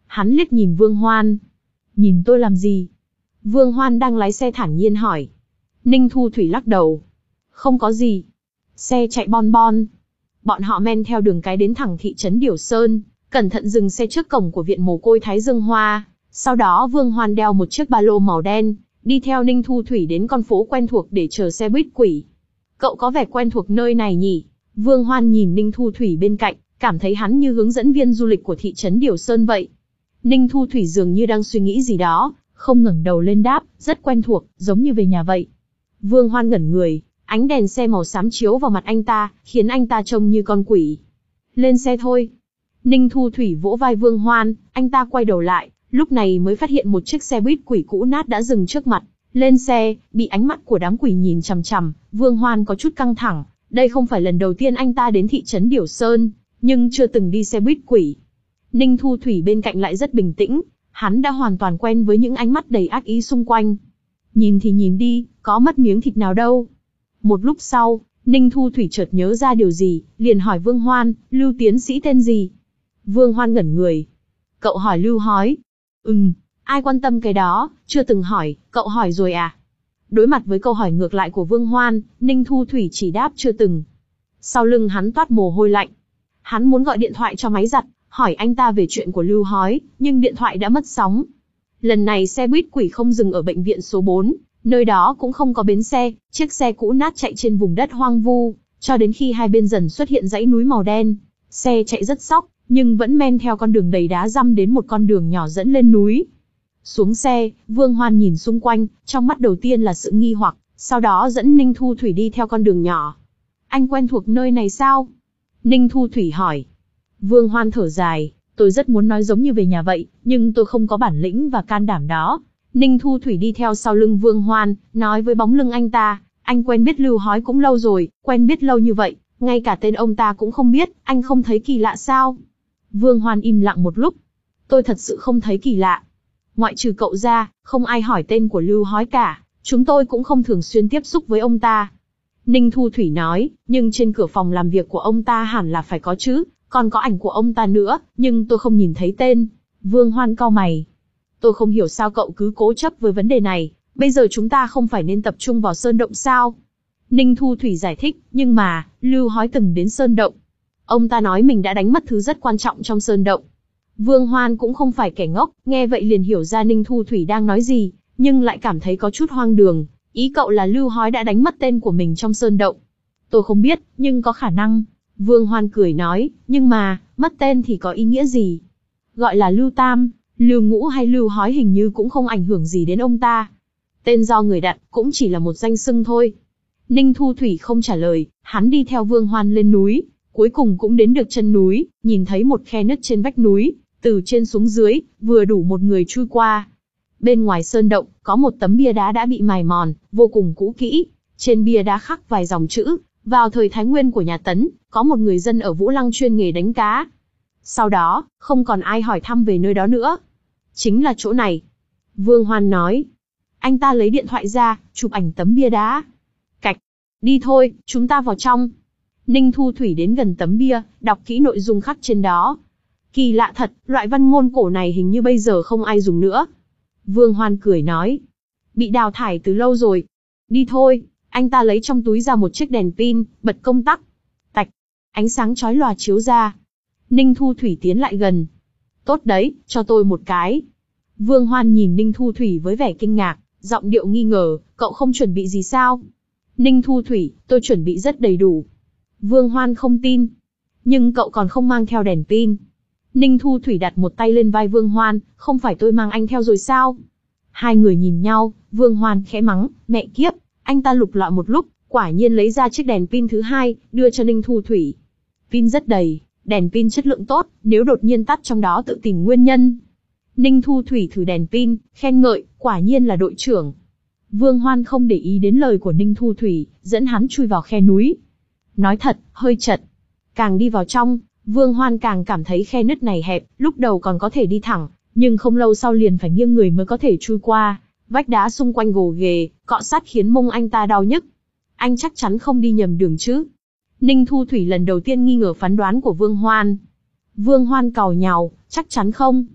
Hắn liếc nhìn Vương Hoan. Nhìn tôi làm gì? Vương Hoan đang lái xe thản nhiên hỏi. Ninh Thu Thủy lắc đầu. Không có gì. Xe chạy bon bon. Bọn họ men theo đường cái đến thẳng thị trấn Điểu Sơn, cẩn thận dừng xe trước cổng của viện mồ côi Thái Dương Hoa. Sau đó Vương Hoan đeo một chiếc ba lô màu đen, đi theo Ninh Thu Thủy đến con phố quen thuộc để chờ xe buýt quỷ. Cậu có vẻ quen thuộc nơi này nhỉ? Vương Hoan nhìn Ninh Thu Thủy bên cạnh, cảm thấy hắn như hướng dẫn viên du lịch của thị trấn Điểu Sơn vậy. Ninh Thu Thủy dường như đang suy nghĩ gì đó, không ngẩng đầu lên đáp, rất quen thuộc, giống như về nhà vậy. Vương Hoan ngẩn người, ánh đèn xe màu xám chiếu vào mặt anh ta, khiến anh ta trông như con quỷ. Lên xe thôi. Ninh Thu Thủy vỗ vai Vương Hoan, anh ta quay đầu lại, lúc này mới phát hiện một chiếc xe buýt quỷ cũ nát đã dừng trước mặt. Lên xe, bị ánh mắt của đám quỷ nhìn chằm chằm, Vương Hoan có chút căng thẳng. Đây không phải lần đầu tiên anh ta đến thị trấn Điểu Sơn, nhưng chưa từng đi xe buýt quỷ. Ninh Thu Thủy bên cạnh lại rất bình tĩnh, hắn đã hoàn toàn quen với những ánh mắt đầy ác ý xung quanh. Nhìn thì nhìn đi, có mất miếng thịt nào đâu. Một lúc sau, Ninh Thu Thủy chợt nhớ ra điều gì, liền hỏi Vương Hoan, Lưu tiến sĩ tên gì? Vương Hoan ngẩn người. Cậu hỏi Lưu Hói. Ừm, ai quan tâm cái đó, chưa từng hỏi, cậu hỏi rồi à? Đối mặt với câu hỏi ngược lại của Vương Hoan, Ninh Thu Thủy chỉ đáp chưa từng. Sau lưng hắn toát mồ hôi lạnh. Hắn muốn gọi điện thoại cho máy giặt, hỏi anh ta về chuyện của Lưu Hói, nhưng điện thoại đã mất sóng. Lần này xe buýt quỷ không dừng ở bệnh viện số bốn, nơi đó cũng không có bến xe, chiếc xe cũ nát chạy trên vùng đất hoang vu, cho đến khi hai bên dần xuất hiện dãy núi màu đen. Xe chạy rất xóc, nhưng vẫn men theo con đường đầy đá răm đến một con đường nhỏ dẫn lên núi. Xuống xe, Vương Hoan nhìn xung quanh, trong mắt đầu tiên là sự nghi hoặc, sau đó dẫn Ninh Thu Thủy đi theo con đường nhỏ. Anh quen thuộc nơi này sao? Ninh Thu Thủy hỏi. Vương Hoan thở dài, tôi rất muốn nói giống như về nhà vậy, nhưng tôi không có bản lĩnh và can đảm đó. Ninh Thu Thủy đi theo sau lưng Vương Hoan, nói với bóng lưng anh ta, anh quen biết Lưu Hói cũng lâu rồi, quen biết lâu như vậy, ngay cả tên ông ta cũng không biết, anh không thấy kỳ lạ sao? Vương Hoan im lặng một lúc. Tôi thật sự không thấy kỳ lạ. Ngoại trừ cậu ra, không ai hỏi tên của Lưu Hói cả, chúng tôi cũng không thường xuyên tiếp xúc với ông ta. Ninh Thu Thủy nói, nhưng trên cửa phòng làm việc của ông ta hẳn là phải có chứ, còn có ảnh của ông ta nữa, nhưng tôi không nhìn thấy tên. Vương Hoan cau mày. Tôi không hiểu sao cậu cứ cố chấp với vấn đề này, bây giờ chúng ta không phải nên tập trung vào Sơn Động sao? Ninh Thu Thủy giải thích, nhưng mà, Lưu Hói từng đến Sơn Động. Ông ta nói mình đã đánh mất thứ rất quan trọng trong Sơn Động. Vương Hoan cũng không phải kẻ ngốc, nghe vậy liền hiểu ra Ninh Thu Thủy đang nói gì, nhưng lại cảm thấy có chút hoang đường. Ý cậu là Lưu Hói đã đánh mất tên của mình trong Sơn Động. Tôi không biết, nhưng có khả năng. Vương Hoan cười nói, nhưng mà, mất tên thì có ý nghĩa gì? Gọi là Lưu Tam, Lưu Ngũ hay Lưu Hói hình như cũng không ảnh hưởng gì đến ông ta. Tên do người đặt, cũng chỉ là một danh xưng thôi. Ninh Thu Thủy không trả lời, hắn đi theo Vương Hoan lên núi, cuối cùng cũng đến được chân núi, nhìn thấy một khe nứt trên vách núi, từ trên xuống dưới, vừa đủ một người chui qua. Bên ngoài sơn động, có một tấm bia đá đã bị mài mòn, vô cùng cũ kỹ. Trên bia đá khắc vài dòng chữ, vào thời Thái Nguyên của nhà Tấn, có một người dân ở Vũ Lăng chuyên nghề đánh cá. Sau đó, không còn ai hỏi thăm về nơi đó nữa. Chính là chỗ này. Vương Hoan nói. Anh ta lấy điện thoại ra, chụp ảnh tấm bia đá. Cạch. Đi thôi, chúng ta vào trong. Ninh Thu Thủy đến gần tấm bia, đọc kỹ nội dung khắc trên đó. Kỳ lạ thật, loại văn ngôn cổ này hình như bây giờ không ai dùng nữa. Vương Hoan cười nói. Bị đào thải từ lâu rồi. Đi thôi. Anh ta lấy trong túi ra một chiếc đèn pin, bật công tắc. Tạch. Ánh sáng chói lòa chiếu ra. Ninh Thu Thủy tiến lại gần. Tốt đấy, cho tôi một cái. Vương Hoan nhìn Ninh Thu Thủy với vẻ kinh ngạc, giọng điệu nghi ngờ, cậu không chuẩn bị gì sao? Ninh Thu Thủy, tôi chuẩn bị rất đầy đủ. Vương Hoan không tin. Nhưng cậu còn không mang theo đèn pin. Ninh Thu Thủy đặt một tay lên vai Vương Hoan, không phải tôi mang anh theo rồi sao? Hai người nhìn nhau, Vương Hoan khẽ mắng, mẹ kiếp, anh ta lục lọi một lúc, quả nhiên lấy ra chiếc đèn pin thứ hai, đưa cho Ninh Thu Thủy. Pin rất đầy, đèn pin chất lượng tốt, nếu đột nhiên tắt trong đó tự tìm nguyên nhân. Ninh Thu Thủy thử đèn pin, khen ngợi, quả nhiên là đội trưởng. Vương Hoan không để ý đến lời của Ninh Thu Thủy, dẫn hắn chui vào khe núi. Nói thật, hơi chật. Càng đi vào trong, Vương Hoan càng cảm thấy khe nứt này hẹp, lúc đầu còn có thể đi thẳng, nhưng không lâu sau liền phải nghiêng người mới có thể chui qua. Vách đá xung quanh gồ ghề, cọ sát khiến mông anh ta đau nhức. Anh chắc chắn không đi nhầm đường chứ? Ninh Thu Thủy lần đầu tiên nghi ngờ phán đoán của Vương Hoan. Vương Hoan càu nhàu, chắc chắn không.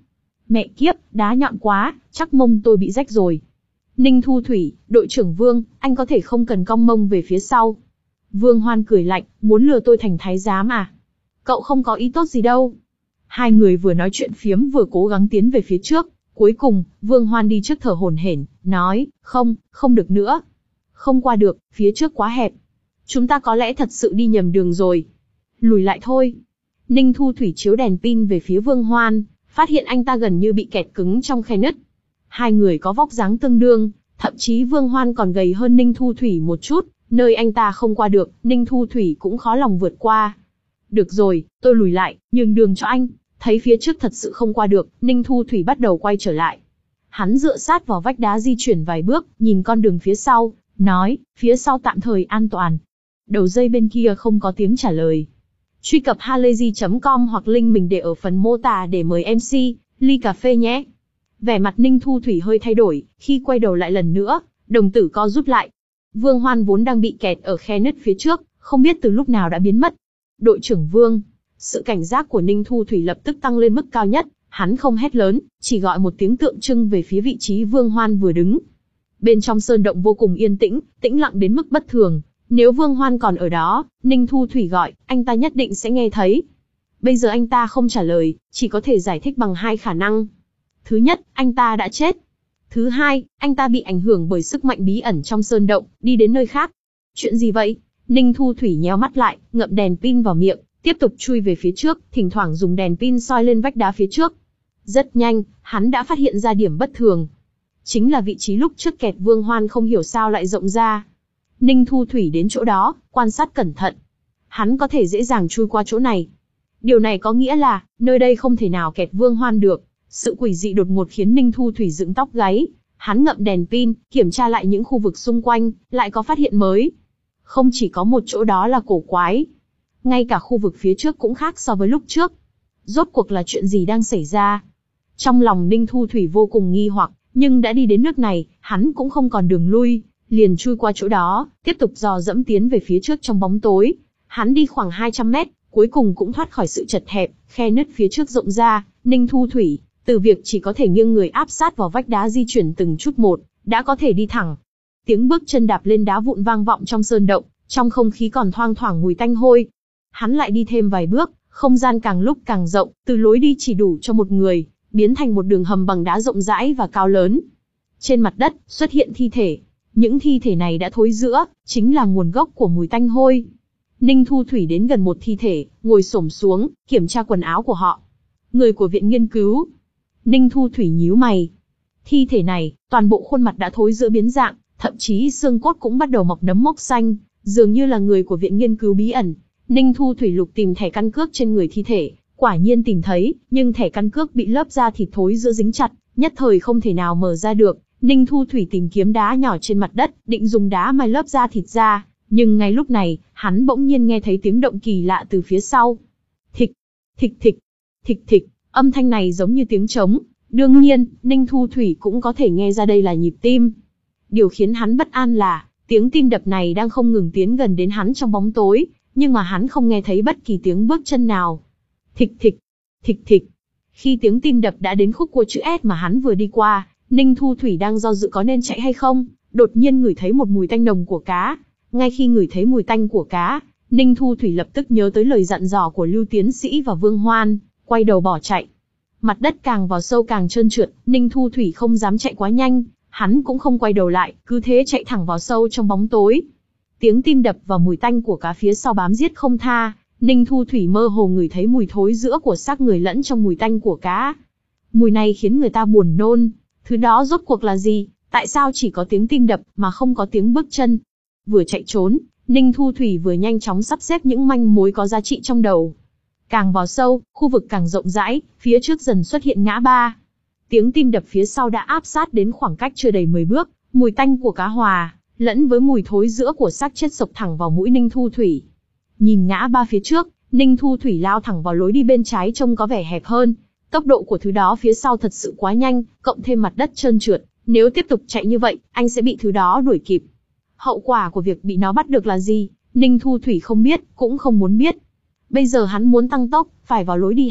Mẹ kiếp, đá nhọn quá, chắc mông tôi bị rách rồi. Ninh Thu Thủy, đội trưởng Vương, anh có thể không cần cong mông về phía sau. Vương Hoan cười lạnh, muốn lừa tôi thành thái giám à? Cậu không có ý tốt gì đâu. Hai người vừa nói chuyện phiếm vừa cố gắng tiến về phía trước. Cuối cùng, Vương Hoan đi trước thở hổn hển, nói, không, không được nữa. Không qua được, phía trước quá hẹp. Chúng ta có lẽ thật sự đi nhầm đường rồi. Lùi lại thôi. Ninh Thu Thủy chiếu đèn pin về phía Vương Hoan, phát hiện anh ta gần như bị kẹt cứng trong khe nứt. Hai người có vóc dáng tương đương, thậm chí Vương Hoan còn gầy hơn Ninh Thu Thủy một chút, nơi anh ta không qua được, Ninh Thu Thủy cũng khó lòng vượt qua. Được rồi, tôi lùi lại, nhường đường cho anh. Thấy phía trước thật sự không qua được, Ninh Thu Thủy bắt đầu quay trở lại. Hắn dựa sát vào vách đá di chuyển vài bước, nhìn con đường phía sau, nói, phía sau tạm thời an toàn. Đầu dây bên kia không có tiếng trả lời. Truy cập halayzi chấm com hoặc link mình để ở phần mô tả để mời em xê, ly cà phê nhé. Vẻ mặt Ninh Thu Thủy hơi thay đổi, khi quay đầu lại lần nữa, đồng tử co rút lại. Vương Hoan vốn đang bị kẹt ở khe nứt phía trước, không biết từ lúc nào đã biến mất. Đội trưởng Vương, sự cảnh giác của Ninh Thu Thủy lập tức tăng lên mức cao nhất, hắn không hét lớn, chỉ gọi một tiếng tượng trưng về phía vị trí Vương Hoan vừa đứng. Bên trong sơn động vô cùng yên tĩnh, tĩnh lặng đến mức bất thường. Nếu Vương Hoan còn ở đó, Ninh Thu Thủy gọi, anh ta nhất định sẽ nghe thấy. Bây giờ anh ta không trả lời, chỉ có thể giải thích bằng hai khả năng. Thứ nhất, anh ta đã chết. Thứ hai, anh ta bị ảnh hưởng bởi sức mạnh bí ẩn trong sơn động, đi đến nơi khác. Chuyện gì vậy? Ninh Thu Thủy nhéo mắt lại, ngậm đèn pin vào miệng, tiếp tục chui về phía trước, thỉnh thoảng dùng đèn pin soi lên vách đá phía trước. Rất nhanh, hắn đã phát hiện ra điểm bất thường. Chính là vị trí lúc trước kẹt Vương Hoan không hiểu sao lại rộng ra. Ninh Thu Thủy đến chỗ đó, quan sát cẩn thận. Hắn có thể dễ dàng chui qua chỗ này. Điều này có nghĩa là, nơi đây không thể nào kẹt Vương Hoan được. Sự quỷ dị đột ngột khiến Ninh Thu Thủy dựng tóc gáy. Hắn ngậm đèn pin, kiểm tra lại những khu vực xung quanh, lại có phát hiện mới. Không chỉ có một chỗ đó là cổ quái. Ngay cả khu vực phía trước cũng khác so với lúc trước. Rốt cuộc là chuyện gì đang xảy ra? Trong lòng Ninh Thu Thủy vô cùng nghi hoặc, nhưng đã đi đến nước này, hắn cũng không còn đường lui. Liền chui qua chỗ đó, tiếp tục dò dẫm tiến về phía trước trong bóng tối. Hắn đi khoảng hai trăm mét, cuối cùng cũng thoát khỏi sự chật hẹp, khe nứt phía trước rộng ra. Ninh Thu Thủy, từ việc chỉ có thể nghiêng người áp sát vào vách đá di chuyển từng chút một, đã có thể đi thẳng. Tiếng bước chân đạp lên đá vụn vang vọng trong sơn động, trong không khí còn thoang thoảng mùi tanh hôi. Hắn lại đi thêm vài bước, không gian càng lúc càng rộng, từ lối đi chỉ đủ cho một người, biến thành một đường hầm bằng đá rộng rãi và cao lớn. Trên mặt đất, xuất hiện thi thể. Những thi thể này đã thối rữa, chính là nguồn gốc của mùi tanh hôi. Ninh Thu Thủy đến gần một thi thể, ngồi xổm xuống, kiểm tra quần áo của họ. Người của viện nghiên cứu. Ninh Thu Thủy nhíu mày. Thi thể này, toàn bộ khuôn mặt đã thối rữa biến dạng, thậm chí xương cốt cũng bắt đầu mọc nấm mốc xanh, dường như là người của viện nghiên cứu bí ẩn. Ninh Thu Thủy lục tìm thẻ căn cước trên người thi thể, quả nhiên tìm thấy, nhưng thẻ căn cước bị lớp da thịt thối rữa dính chặt, nhất thời không thể nào mở ra được. Ninh Thu Thủy tìm kiếm đá nhỏ trên mặt đất, định dùng đá mai lớp da thịt ra, nhưng ngay lúc này, hắn bỗng nhiên nghe thấy tiếng động kỳ lạ từ phía sau. Thịch, thịch thịch, thịch thịch, âm thanh này giống như tiếng trống. Đương nhiên, Ninh Thu Thủy cũng có thể nghe ra đây là nhịp tim. Điều khiến hắn bất an là, tiếng tim đập này đang không ngừng tiến gần đến hắn trong bóng tối, nhưng mà hắn không nghe thấy bất kỳ tiếng bước chân nào. Thịch thịch, thịch thịch. Khi tiếng tim đập đã đến khúc cua chữ S mà hắn vừa đi qua, Ninh Thu Thủy đang do dự có nên chạy hay không, đột nhiên ngửi thấy một mùi tanh nồng của cá. Ngay khi ngửi thấy mùi tanh của cá, Ninh Thu Thủy lập tức nhớ tới lời dặn dò của Lưu Tiến Sĩ và Vương Hoan, quay đầu bỏ chạy. Mặt đất càng vào sâu càng trơn trượt, Ninh Thu Thủy không dám chạy quá nhanh, hắn cũng không quay đầu lại, cứ thế chạy thẳng vào sâu trong bóng tối. Tiếng tim đập và mùi tanh của cá phía sau bám giết không tha, Ninh Thu Thủy mơ hồ ngửi thấy mùi thối rữa của xác người lẫn trong mùi tanh của cá. Mùi này khiến người ta buồn nôn. Thứ đó rốt cuộc là gì? Tại sao chỉ có tiếng tim đập mà không có tiếng bước chân? Vừa chạy trốn, Ninh Thu Thủy vừa nhanh chóng sắp xếp những manh mối có giá trị trong đầu. Càng vào sâu, khu vực càng rộng rãi, phía trước dần xuất hiện ngã ba. Tiếng tim đập phía sau đã áp sát đến khoảng cách chưa đầy mười bước, mùi tanh của cá hòa, lẫn với mùi thối rữa của xác chết sộc thẳng vào mũi Ninh Thu Thủy. Nhìn ngã ba phía trước, Ninh Thu Thủy lao thẳng vào lối đi bên trái trông có vẻ hẹp hơn. Tốc độ của thứ đó phía sau thật sự quá nhanh, cộng thêm mặt đất trơn trượt, nếu tiếp tục chạy như vậy, anh sẽ bị thứ đó đuổi kịp. Hậu quả của việc bị nó bắt được là gì? Ninh Thu Thủy không biết, cũng không muốn biết. Bây giờ hắn muốn tăng tốc, phải vào lối đi hẹp,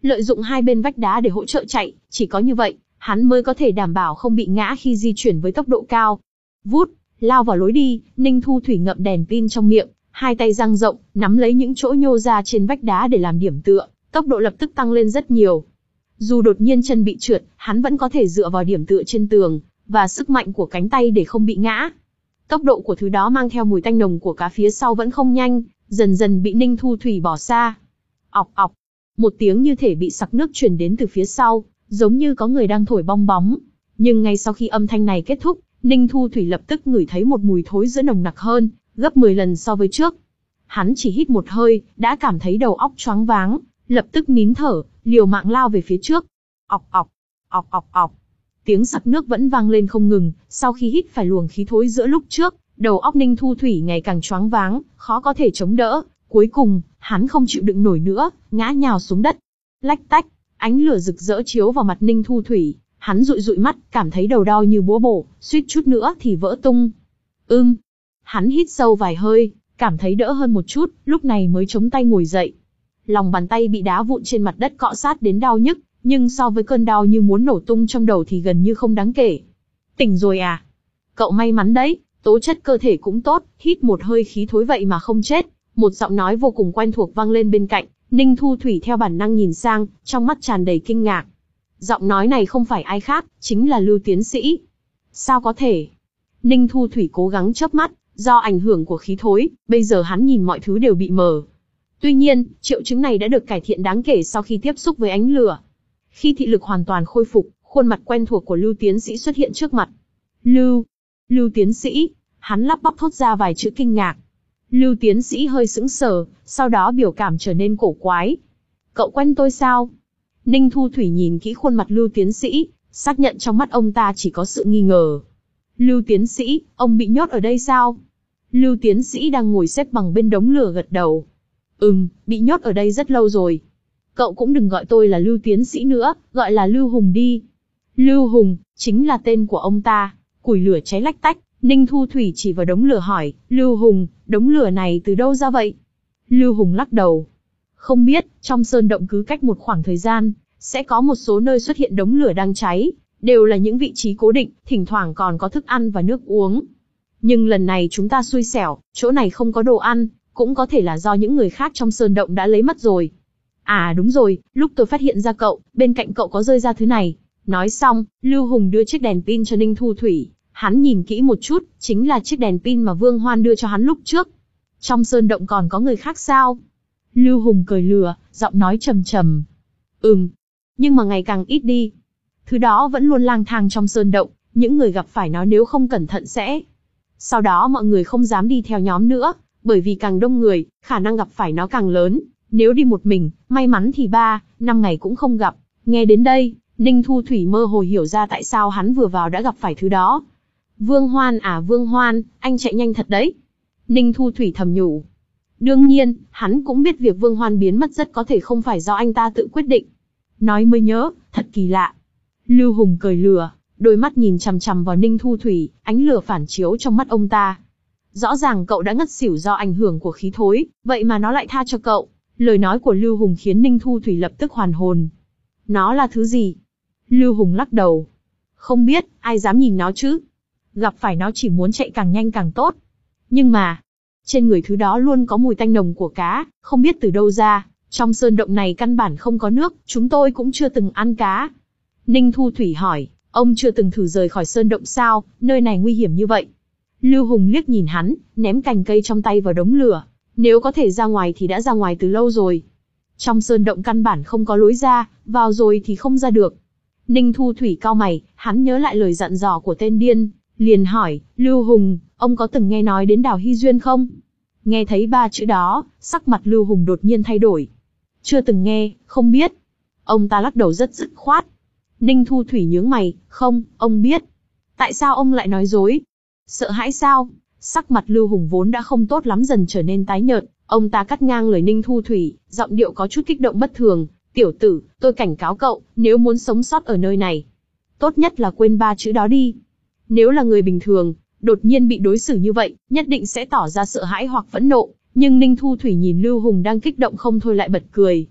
lợi dụng hai bên vách đá để hỗ trợ chạy, chỉ có như vậy, hắn mới có thể đảm bảo không bị ngã khi di chuyển với tốc độ cao. Vút, lao vào lối đi, Ninh Thu Thủy ngậm đèn pin trong miệng, hai tay dang rộng, nắm lấy những chỗ nhô ra trên vách đá để làm điểm tựa, tốc độ lập tức tăng lên rất nhiều. Dù đột nhiên chân bị trượt, hắn vẫn có thể dựa vào điểm tựa trên tường, và sức mạnh của cánh tay để không bị ngã. Tốc độ của thứ đó mang theo mùi tanh nồng của cá phía sau vẫn không nhanh, dần dần bị Ninh Thu Thủy bỏ xa. Ọc ọc, một tiếng như thể bị sặc nước truyền đến từ phía sau, giống như có người đang thổi bong bóng. Nhưng ngay sau khi âm thanh này kết thúc, Ninh Thu Thủy lập tức ngửi thấy một mùi thối giữa nồng nặc hơn, gấp mười lần so với trước. Hắn chỉ hít một hơi, đã cảm thấy đầu óc choáng váng, lập tức nín thở, liều mạng lao về phía trước. Ọc ọc, ọc ọc ọc. Tiếng sặc nước vẫn vang lên không ngừng, sau khi hít phải luồng khí thối giữa lúc trước, đầu óc Ninh Thu Thủy ngày càng choáng váng, khó có thể chống đỡ. Cuối cùng, hắn không chịu đựng nổi nữa, ngã nhào xuống đất. Lách tách, ánh lửa rực rỡ chiếu vào mặt Ninh Thu Thủy, hắn dụi dụi mắt, cảm thấy đầu đau như búa bổ, suýt chút nữa thì vỡ tung. Ưm, hắn hít sâu vài hơi, cảm thấy đỡ hơn một chút, lúc này mới chống tay ngồi dậy. Lòng bàn tay bị đá vụn trên mặt đất cọ sát đến đau nhức, nhưng so với cơn đau như muốn nổ tung trong đầu thì gần như không đáng kể. Tỉnh rồi à? Cậu may mắn đấy, tố chất cơ thể cũng tốt, hít một hơi khí thối vậy mà không chết. Một giọng nói vô cùng quen thuộc vang lên bên cạnh, Ninh Thu Thủy theo bản năng nhìn sang, trong mắt tràn đầy kinh ngạc. Giọng nói này không phải ai khác, chính là Lưu tiến sĩ. Sao có thể? Ninh Thu Thủy cố gắng chớp mắt, do ảnh hưởng của khí thối, bây giờ hắn nhìn mọi thứ đều bị mờ. Tuy nhiên, triệu chứng này đã được cải thiện đáng kể sau khi tiếp xúc với ánh lửa. Khi thị lực hoàn toàn khôi phục, khuôn mặt quen thuộc của Lưu tiến sĩ xuất hiện trước mặt. Lưu, Lưu tiến sĩ, hắn lắp bắp thốt ra vài chữ kinh ngạc. Lưu tiến sĩ hơi sững sờ, sau đó biểu cảm trở nên cổ quái. Cậu quen tôi sao? Ninh Thu Thủy nhìn kỹ khuôn mặt Lưu tiến sĩ, xác nhận trong mắt ông ta chỉ có sự nghi ngờ. Lưu tiến sĩ, ông bị nhốt ở đây sao? Lưu tiến sĩ đang ngồi xếp bằng bên đống lửa gật đầu. Ừm, bị nhốt ở đây rất lâu rồi. Cậu cũng đừng gọi tôi là Lưu tiến sĩ nữa, gọi là Lưu Hùng đi. Lưu Hùng, chính là tên của ông ta. Củi lửa cháy lách tách, Ninh Thu Thủy chỉ vào đống lửa hỏi, Lưu Hùng, đống lửa này từ đâu ra vậy? Lưu Hùng lắc đầu. Không biết, trong sơn động cứ cách một khoảng thời gian, sẽ có một số nơi xuất hiện đống lửa đang cháy, đều là những vị trí cố định, thỉnh thoảng còn có thức ăn và nước uống. Nhưng lần này chúng ta xui xẻo, chỗ này không có đồ ăn, cũng có thể là do những người khác trong sơn động đã lấy mất rồi. À đúng rồi, lúc tôi phát hiện ra cậu, bên cạnh cậu có rơi ra thứ này. Nói xong, Lưu Hùng đưa chiếc đèn pin cho Ninh Thu Thủy. Hắn nhìn kỹ một chút, chính là chiếc đèn pin mà Vương Hoan đưa cho hắn lúc trước. Trong sơn động còn có người khác sao? Lưu Hùng cười lừa, giọng nói trầm trầm. Ừm, nhưng mà ngày càng ít đi. Thứ đó vẫn luôn lang thang trong sơn động, những người gặp phải nó nếu không cẩn thận sẽ... Sau đó mọi người không dám đi theo nhóm nữa, bởi vì càng đông người, khả năng gặp phải nó càng lớn. Nếu đi một mình, may mắn thì ba, năm ngày cũng không gặp. Nghe đến đây, Ninh Thu Thủy mơ hồ hiểu ra tại sao hắn vừa vào đã gặp phải thứ đó. Vương Hoan à Vương Hoan, anh chạy nhanh thật đấy. Ninh Thu Thủy thầm nhủ. Đương nhiên, hắn cũng biết việc Vương Hoan biến mất rất có thể không phải do anh ta tự quyết định. Nói mới nhớ, thật kỳ lạ. Lưu Hùng cười lừa, đôi mắt nhìn chằm chằm vào Ninh Thu Thủy, ánh lửa phản chiếu trong mắt ông ta. Rõ ràng cậu đã ngất xỉu do ảnh hưởng của khí thối, vậy mà nó lại tha cho cậu. Lời nói của Lưu Hùng khiến Ninh Thu Thủy lập tức hoàn hồn. Nó là thứ gì? Lưu Hùng lắc đầu. Không biết, ai dám nhìn nó chứ? Gặp phải nó chỉ muốn chạy càng nhanh càng tốt. Nhưng mà, trên người thứ đó luôn có mùi tanh nồng của cá, không biết từ đâu ra. Trong sơn động này căn bản không có nước, chúng tôi cũng chưa từng ăn cá. Ninh Thu Thủy hỏi, ông chưa từng thử rời khỏi sơn động sao, nơi này nguy hiểm như vậy. Lưu Hùng liếc nhìn hắn, ném cành cây trong tay vào đống lửa. Nếu có thể ra ngoài thì đã ra ngoài từ lâu rồi. Trong sơn động căn bản không có lối ra, vào rồi thì không ra được. Ninh Thu Thủy cau mày, hắn nhớ lại lời dặn dò của tên điên, liền hỏi, Lưu Hùng, ông có từng nghe nói đến đảo Hy Duyên không? Nghe thấy ba chữ đó, sắc mặt Lưu Hùng đột nhiên thay đổi. Chưa từng nghe, không biết. Ông ta lắc đầu rất dứt khoát. Ninh Thu Thủy nhướng mày, không, ông biết. Tại sao ông lại nói dối? Sợ hãi sao? Sắc mặt Lưu Hùng vốn đã không tốt lắm dần trở nên tái nhợt, ông ta cắt ngang lời Ninh Thu Thủy, giọng điệu có chút kích động bất thường. Tiểu tử, tôi cảnh cáo cậu, nếu muốn sống sót ở nơi này, tốt nhất là quên ba chữ đó đi. Nếu là người bình thường, đột nhiên bị đối xử như vậy, nhất định sẽ tỏ ra sợ hãi hoặc phẫn nộ. Nhưng Ninh Thu Thủy nhìn Lưu Hùng đang kích động không thôi lại bật cười.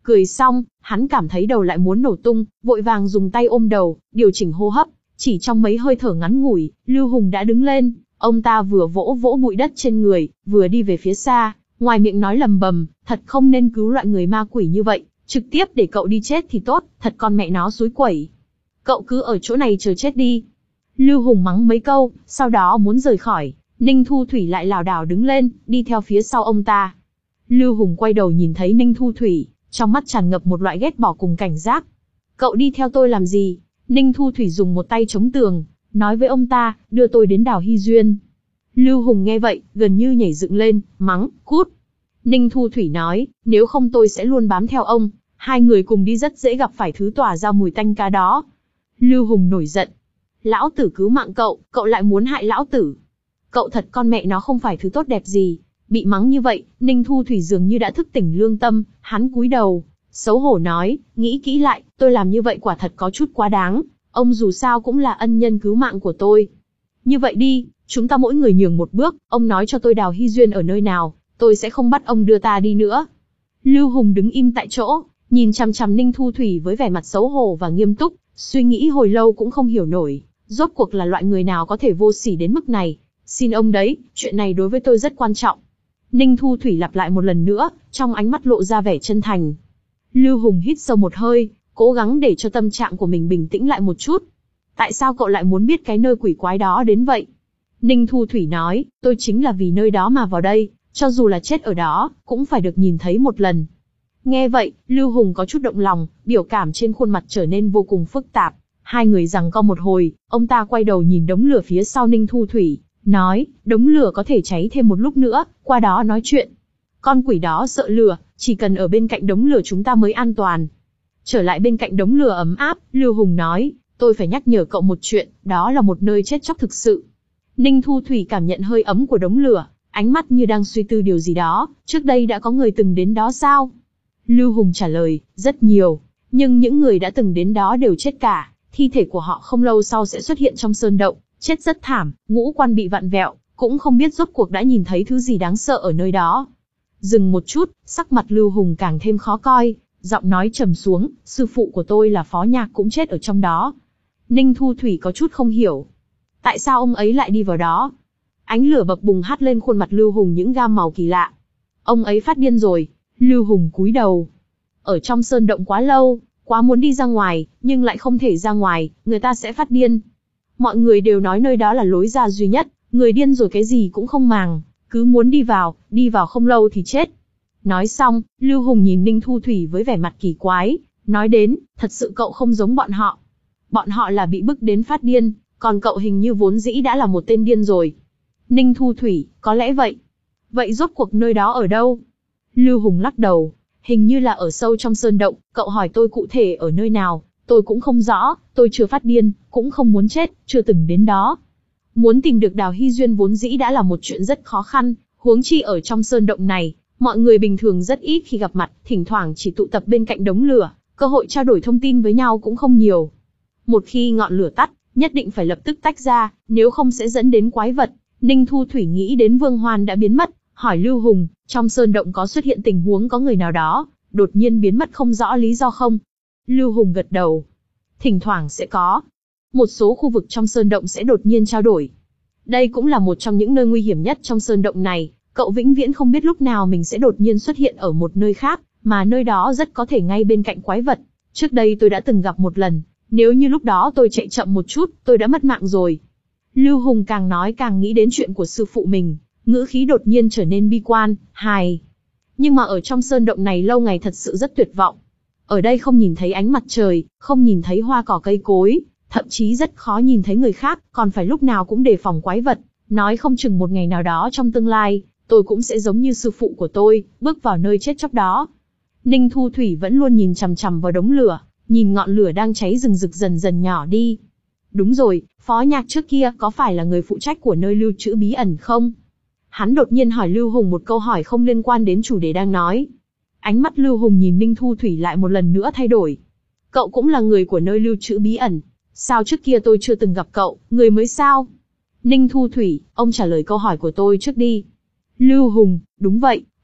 Cười xong, hắn cảm thấy đầu lại muốn nổ tung, vội vàng dùng tay ôm đầu, điều chỉnh hô hấp. Chỉ trong mấy hơi thở ngắn ngủi, Lưu Hùng đã đứng lên, ông ta vừa vỗ vỗ bụi đất trên người, vừa đi về phía xa, ngoài miệng nói lầm bầm, thật không nên cứu loại người ma quỷ như vậy, trực tiếp để cậu đi chết thì tốt, thật con mẹ nó xúi quẩy. Cậu cứ ở chỗ này chờ chết đi. Lưu Hùng mắng mấy câu, sau đó muốn rời khỏi, Ninh Thu Thủy lại lảo đảo đứng lên, đi theo phía sau ông ta. Lưu Hùng quay đầu nhìn thấy Ninh Thu Thủy, trong mắt tràn ngập một loại ghét bỏ cùng cảnh giác. Cậu đi theo tôi làm gì? Ninh Thu Thủy dùng một tay chống tường, nói với ông ta, đưa tôi đến đảo Hy Duyên. Lưu Hùng nghe vậy, gần như nhảy dựng lên, mắng, cút. Ninh Thu Thủy nói, nếu không tôi sẽ luôn bám theo ông, hai người cùng đi rất dễ gặp phải thứ tỏa ra mùi tanh cá đó. Lưu Hùng nổi giận. Lão tử cứu mạng cậu, cậu lại muốn hại lão tử. Cậu thật con mẹ nó không phải thứ tốt đẹp gì. Bị mắng như vậy, Ninh Thu Thủy dường như đã thức tỉnh lương tâm, hắn cúi đầu, xấu hổ nói, nghĩ kỹ lại, tôi làm như vậy quả thật có chút quá đáng, ông dù sao cũng là ân nhân cứu mạng của tôi. Như vậy đi, chúng ta mỗi người nhường một bước, ông nói cho tôi đào Hy Duyên ở nơi nào, tôi sẽ không bắt ông đưa ta đi nữa. Lưu Hùng đứng im tại chỗ, nhìn chằm chằm Ninh Thu Thủy với vẻ mặt xấu hổ và nghiêm túc, suy nghĩ hồi lâu cũng không hiểu nổi, rốt cuộc là loại người nào có thể vô sỉ đến mức này. Xin ông đấy, chuyện này đối với tôi rất quan trọng. Ninh Thu Thủy lặp lại một lần nữa, trong ánh mắt lộ ra vẻ chân thành. Lưu Hùng hít sâu một hơi, cố gắng để cho tâm trạng của mình bình tĩnh lại một chút. Tại sao cậu lại muốn biết cái nơi quỷ quái đó đến vậy? Ninh Thu Thủy nói, tôi chính là vì nơi đó mà vào đây, cho dù là chết ở đó, cũng phải được nhìn thấy một lần. Nghe vậy, Lưu Hùng có chút động lòng, biểu cảm trên khuôn mặt trở nên vô cùng phức tạp. Hai người giằng co một hồi, ông ta quay đầu nhìn đống lửa phía sau Ninh Thu Thủy, nói, đống lửa có thể cháy thêm một lúc nữa, qua đó nói chuyện. Con quỷ đó sợ lửa, chỉ cần ở bên cạnh đống lửa chúng ta mới an toàn. Trở lại bên cạnh đống lửa ấm áp, Lưu Hùng nói, tôi phải nhắc nhở cậu một chuyện, đó là một nơi chết chóc thực sự. Ninh Thu Thủy cảm nhận hơi ấm của đống lửa, ánh mắt như đang suy tư điều gì đó, trước đây đã có người từng đến đó sao? Lưu Hùng trả lời, rất nhiều, nhưng những người đã từng đến đó đều chết cả, thi thể của họ không lâu sau sẽ xuất hiện trong sơn động, chết rất thảm, ngũ quan bị vặn vẹo, cũng không biết rốt cuộc đã nhìn thấy thứ gì đáng sợ ở nơi đó. Dừng một chút, sắc mặt Lưu Hùng càng thêm khó coi, giọng nói trầm xuống, sư phụ của tôi là Phó Nhạc cũng chết ở trong đó. Ninh Thu Thủy có chút không hiểu. Tại sao ông ấy lại đi vào đó? Ánh lửa bập bùng hắt lên khuôn mặt Lưu Hùng những gam màu kỳ lạ. Ông ấy phát điên rồi. Lưu Hùng cúi đầu. Ở trong sơn động quá lâu, quá muốn đi ra ngoài, nhưng lại không thể ra ngoài, người ta sẽ phát điên. Mọi người đều nói nơi đó là lối ra duy nhất, người điên rồi cái gì cũng không màng, cứ muốn đi vào, đi vào không lâu thì chết. Nói xong, Lưu Hùng nhìn Ninh Thu Thủy với vẻ mặt kỳ quái, nói đến, thật sự cậu không giống bọn họ. Bọn họ là bị bức đến phát điên, còn cậu hình như vốn dĩ đã là một tên điên rồi. Ninh Thu Thủy, có lẽ vậy. Vậy rốt cuộc nơi đó ở đâu? Lưu Hùng lắc đầu, hình như là ở sâu trong sơn động, cậu hỏi tôi cụ thể ở nơi nào, tôi cũng không rõ, tôi chưa phát điên, cũng không muốn chết, chưa từng đến đó. Muốn tìm được đào Hy Duyên vốn dĩ đã là một chuyện rất khó khăn, huống chi ở trong sơn động này, mọi người bình thường rất ít khi gặp mặt, thỉnh thoảng chỉ tụ tập bên cạnh đống lửa, cơ hội trao đổi thông tin với nhau cũng không nhiều. Một khi ngọn lửa tắt, nhất định phải lập tức tách ra, nếu không sẽ dẫn đến quái vật. Ninh Thu Thủy nghĩ đến Vương Hoan đã biến mất, hỏi Lưu Hùng, trong sơn động có xuất hiện tình huống có người nào đó, đột nhiên biến mất không rõ lý do không? Lưu Hùng gật đầu. Thỉnh thoảng sẽ có. Một số khu vực trong sơn động sẽ đột nhiên trao đổi. Đây cũng là một trong những nơi nguy hiểm nhất trong sơn động này, cậu vĩnh viễn không biết lúc nào mình sẽ đột nhiên xuất hiện ở một nơi khác, mà nơi đó rất có thể ngay bên cạnh quái vật. Trước đây tôi đã từng gặp một lần, nếu như lúc đó tôi chạy chậm một chút, tôi đã mất mạng rồi. Lưu Hùng càng nói càng nghĩ đến chuyện của sư phụ mình, ngữ khí đột nhiên trở nên bi quan, hài. Nhưng mà ở trong sơn động này lâu ngày thật sự rất tuyệt vọng. Ở đây không nhìn thấy ánh mặt trời, không nhìn thấy hoa cỏ cây cối, thậm chí rất khó nhìn thấy người khác, còn phải lúc nào cũng đề phòng quái vật. Nói không chừng một ngày nào đó trong tương lai, tôi cũng sẽ giống như sư phụ của tôi, bước vào nơi chết chóc đó. Ninh Thu Thủy vẫn luôn nhìn chằm chằm vào đống lửa, nhìn ngọn lửa đang cháy rừng rực dần dần nhỏ đi. Đúng rồi, Phó Nhạc trước kia có phải là người phụ trách của nơi lưu trữ bí ẩn không? Hắn đột nhiên hỏi Lưu Hùng một câu hỏi không liên quan đến chủ đề đang nói. Ánh mắt Lưu Hùng nhìn Ninh Thu Thủy lại một lần nữa thay đổi. Cậu cũng là người của nơi lưu trữ bí ẩn. Sao trước kia tôi chưa từng gặp cậu, người mới sao? Ninh Thu Thủy, ông trả lời câu hỏi của tôi trước đi. Lưu Hùng, đúng vậy,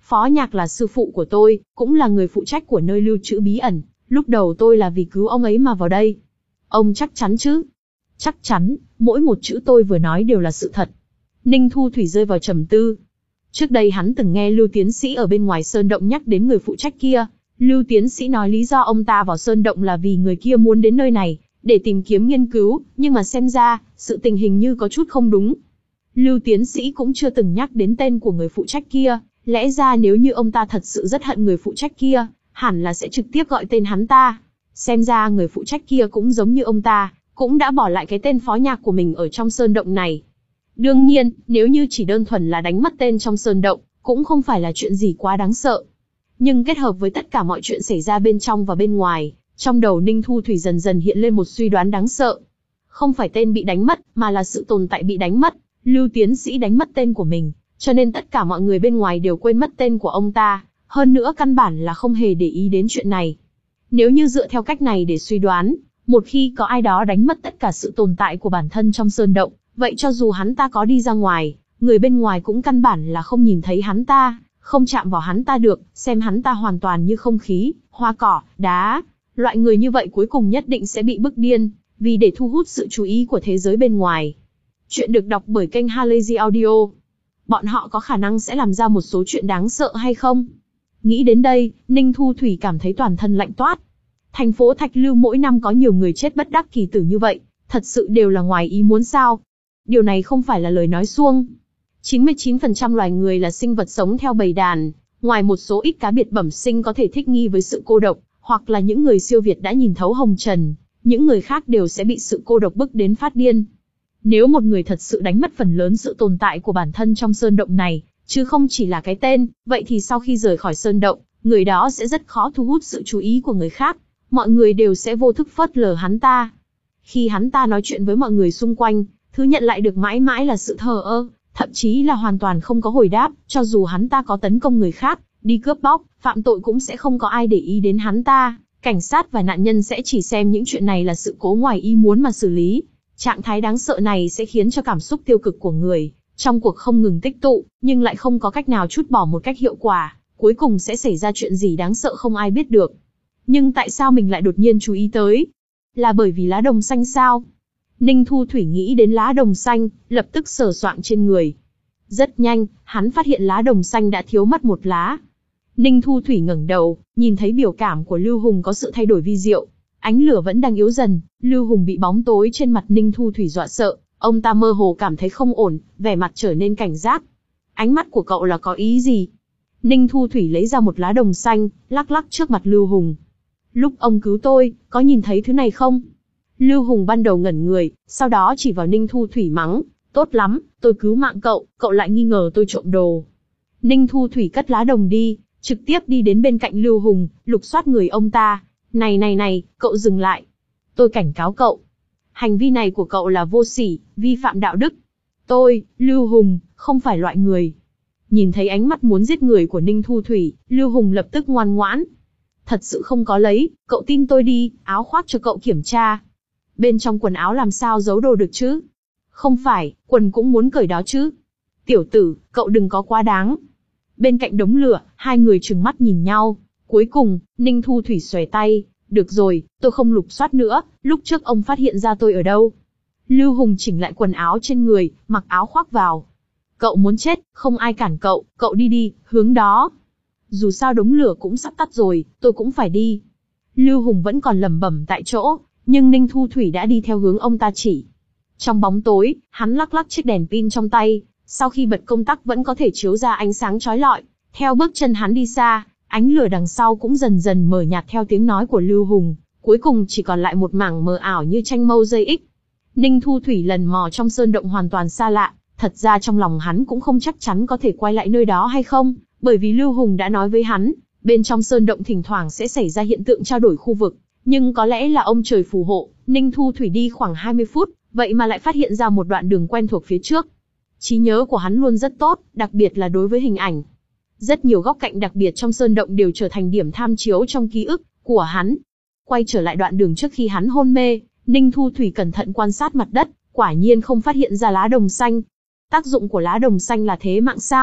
Phó Nhạc là sư phụ của tôi, cũng là người phụ trách của nơi lưu trữ bí ẩn, lúc đầu tôi là vì cứu ông ấy mà vào đây. Ông chắc chắn chứ? Chắc chắn, mỗi một chữ tôi vừa nói đều là sự thật. Ninh Thu Thủy rơi vào trầm tư. Trước đây hắn từng nghe Lưu Tiến Sĩ ở bên ngoài sơn động nhắc đến người phụ trách kia. Lưu Tiến Sĩ nói lý do ông ta vào sơn động là vì người kia muốn đến nơi này, để tìm kiếm nghiên cứu, nhưng mà xem ra, sự tình hình như có chút không đúng. Lưu Tiến Sĩ cũng chưa từng nhắc đến tên của người phụ trách kia, lẽ ra nếu như ông ta thật sự rất hận người phụ trách kia, hẳn là sẽ trực tiếp gọi tên hắn ta. Xem ra người phụ trách kia cũng giống như ông ta, cũng đã bỏ lại cái tên Phó Nhạc của mình ở trong sơn động này. Đương nhiên, nếu như chỉ đơn thuần là đánh mất tên trong sơn động, cũng không phải là chuyện gì quá đáng sợ. Nhưng kết hợp với tất cả mọi chuyện xảy ra bên trong và bên ngoài, trong đầu Ninh Thu Thủy dần dần hiện lên một suy đoán đáng sợ. Không phải tên bị đánh mất, mà là sự tồn tại bị đánh mất. Lưu Tiến Sĩ đánh mất tên của mình, cho nên tất cả mọi người bên ngoài đều quên mất tên của ông ta, hơn nữa căn bản là không hề để ý đến chuyện này. Nếu như dựa theo cách này để suy đoán, một khi có ai đó đánh mất tất cả sự tồn tại của bản thân trong sơn động, vậy cho dù hắn ta có đi ra ngoài, người bên ngoài cũng căn bản là không nhìn thấy hắn ta, không chạm vào hắn ta được, xem hắn ta hoàn toàn như không khí, hoa cỏ, đá. Loại người như vậy cuối cùng nhất định sẽ bị bức điên, vì để thu hút sự chú ý của thế giới bên ngoài. Chuyện được đọc bởi kênh Halazy Audio. Bọn họ có khả năng sẽ làm ra một số chuyện đáng sợ hay không? Nghĩ đến đây, Ninh Thu Thủy cảm thấy toàn thân lạnh toát. Thành phố Thạch Lưu mỗi năm có nhiều người chết bất đắc kỳ tử như vậy, thật sự đều là ngoài ý muốn sao? Điều này không phải là lời nói suông. chín mươi chín phần trăm loài người là sinh vật sống theo bầy đàn, ngoài một số ít cá biệt bẩm sinh có thể thích nghi với sự cô độc, hoặc là những người siêu việt đã nhìn thấu hồng trần, những người khác đều sẽ bị sự cô độc bức đến phát điên. Nếu một người thật sự đánh mất phần lớn sự tồn tại của bản thân trong sơn động này, chứ không chỉ là cái tên, vậy thì sau khi rời khỏi sơn động, người đó sẽ rất khó thu hút sự chú ý của người khác, mọi người đều sẽ vô thức phớt lờ hắn ta. Khi hắn ta nói chuyện với mọi người xung quanh, thứ nhận lại được mãi mãi là sự thờ ơ, thậm chí là hoàn toàn không có hồi đáp, cho dù hắn ta có tấn công người khác, đi cướp bóc, phạm tội cũng sẽ không có ai để ý đến hắn ta, cảnh sát và nạn nhân sẽ chỉ xem những chuyện này là sự cố ngoài ý muốn mà xử lý. Trạng thái đáng sợ này sẽ khiến cho cảm xúc tiêu cực của người trong cuộc không ngừng tích tụ, nhưng lại không có cách nào trút bỏ một cách hiệu quả, cuối cùng sẽ xảy ra chuyện gì đáng sợ không ai biết được. Nhưng tại sao mình lại đột nhiên chú ý tới? Là bởi vì lá đồng xanh sao? Ninh Thu Thủy nghĩ đến lá đồng xanh, lập tức sờ soạng trên người. Rất nhanh, hắn phát hiện lá đồng xanh đã thiếu mất một lá. Ninh Thu Thủy ngẩng đầu, nhìn thấy biểu cảm của Lưu Hùng có sự thay đổi vi diệu. Ánh lửa vẫn đang yếu dần, Lưu Hùng bị bóng tối trên mặt Ninh Thu Thủy dọa sợ, ông ta mơ hồ cảm thấy không ổn, vẻ mặt trở nên cảnh giác. Ánh mắt của cậu là có ý gì? Ninh Thu Thủy lấy ra một lá đồng xanh, lắc lắc trước mặt Lưu Hùng. Lúc ông cứu tôi, có nhìn thấy thứ này không? Lưu Hùng ban đầu ngẩn người, sau đó chỉ vào Ninh Thu Thủy mắng, tốt lắm, tôi cứu mạng cậu, cậu lại nghi ngờ tôi trộm đồ. Ninh Thu Thủy cất lá đồng đi, trực tiếp đi đến bên cạnh Lưu Hùng, lục soát người ông ta. Này này này, cậu dừng lại. Tôi cảnh cáo cậu. Hành vi này của cậu là vô sỉ, vi phạm đạo đức. Tôi, Lưu Hùng, không phải loại người. Nhìn thấy ánh mắt muốn giết người của Ninh Thu Thủy, Lưu Hùng lập tức ngoan ngoãn. Thật sự không có lấy, cậu tin tôi đi, áo khoác cho cậu kiểm tra. Bên trong quần áo làm sao giấu đồ được chứ? Không phải, quần cũng muốn cởi đó chứ. Tiểu tử, cậu đừng có quá đáng. Bên cạnh đống lửa, hai người trừng mắt nhìn nhau. Cuối cùng, Ninh Thu Thủy xòe tay, được rồi, tôi không lục soát nữa, lúc trước ông phát hiện ra tôi ở đâu. Lưu Hùng chỉnh lại quần áo trên người, mặc áo khoác vào. Cậu muốn chết, không ai cản cậu, cậu đi đi, hướng đó. Dù sao đống lửa cũng sắp tắt rồi, tôi cũng phải đi. Lưu Hùng vẫn còn lẩm bẩm tại chỗ, nhưng Ninh Thu Thủy đã đi theo hướng ông ta chỉ. Trong bóng tối, hắn lắc lắc chiếc đèn pin trong tay, sau khi bật công tắc vẫn có thể chiếu ra ánh sáng chói lọi. Theo bước chân hắn đi xa, ánh lửa đằng sau cũng dần dần mờ nhạt theo tiếng nói của Lưu Hùng, cuối cùng chỉ còn lại một mảng mờ ảo như tranh mâu dây ích. Ninh Thu Thủy lần mò trong sơn động hoàn toàn xa lạ, thật ra trong lòng hắn cũng không chắc chắn có thể quay lại nơi đó hay không, bởi vì Lưu Hùng đã nói với hắn, bên trong sơn động thỉnh thoảng sẽ xảy ra hiện tượng trao đổi khu vực, nhưng có lẽ là ông trời phù hộ, Ninh Thu Thủy đi khoảng hai mươi phút, vậy mà lại phát hiện ra một đoạn đường quen thuộc phía trước. Trí nhớ của hắn luôn rất tốt, đặc biệt là đối với hình ảnh. Rất nhiều góc cạnh đặc biệt trong sơn động đều trở thành điểm tham chiếu trong ký ức của hắn. Quay trở lại đoạn đường trước khi hắn hôn mê, Ninh Thu Thủy cẩn thận quan sát mặt đất, quả nhiên không phát hiện ra lá đồng xanh. Tác dụng của lá đồng xanh là thế mạng sao?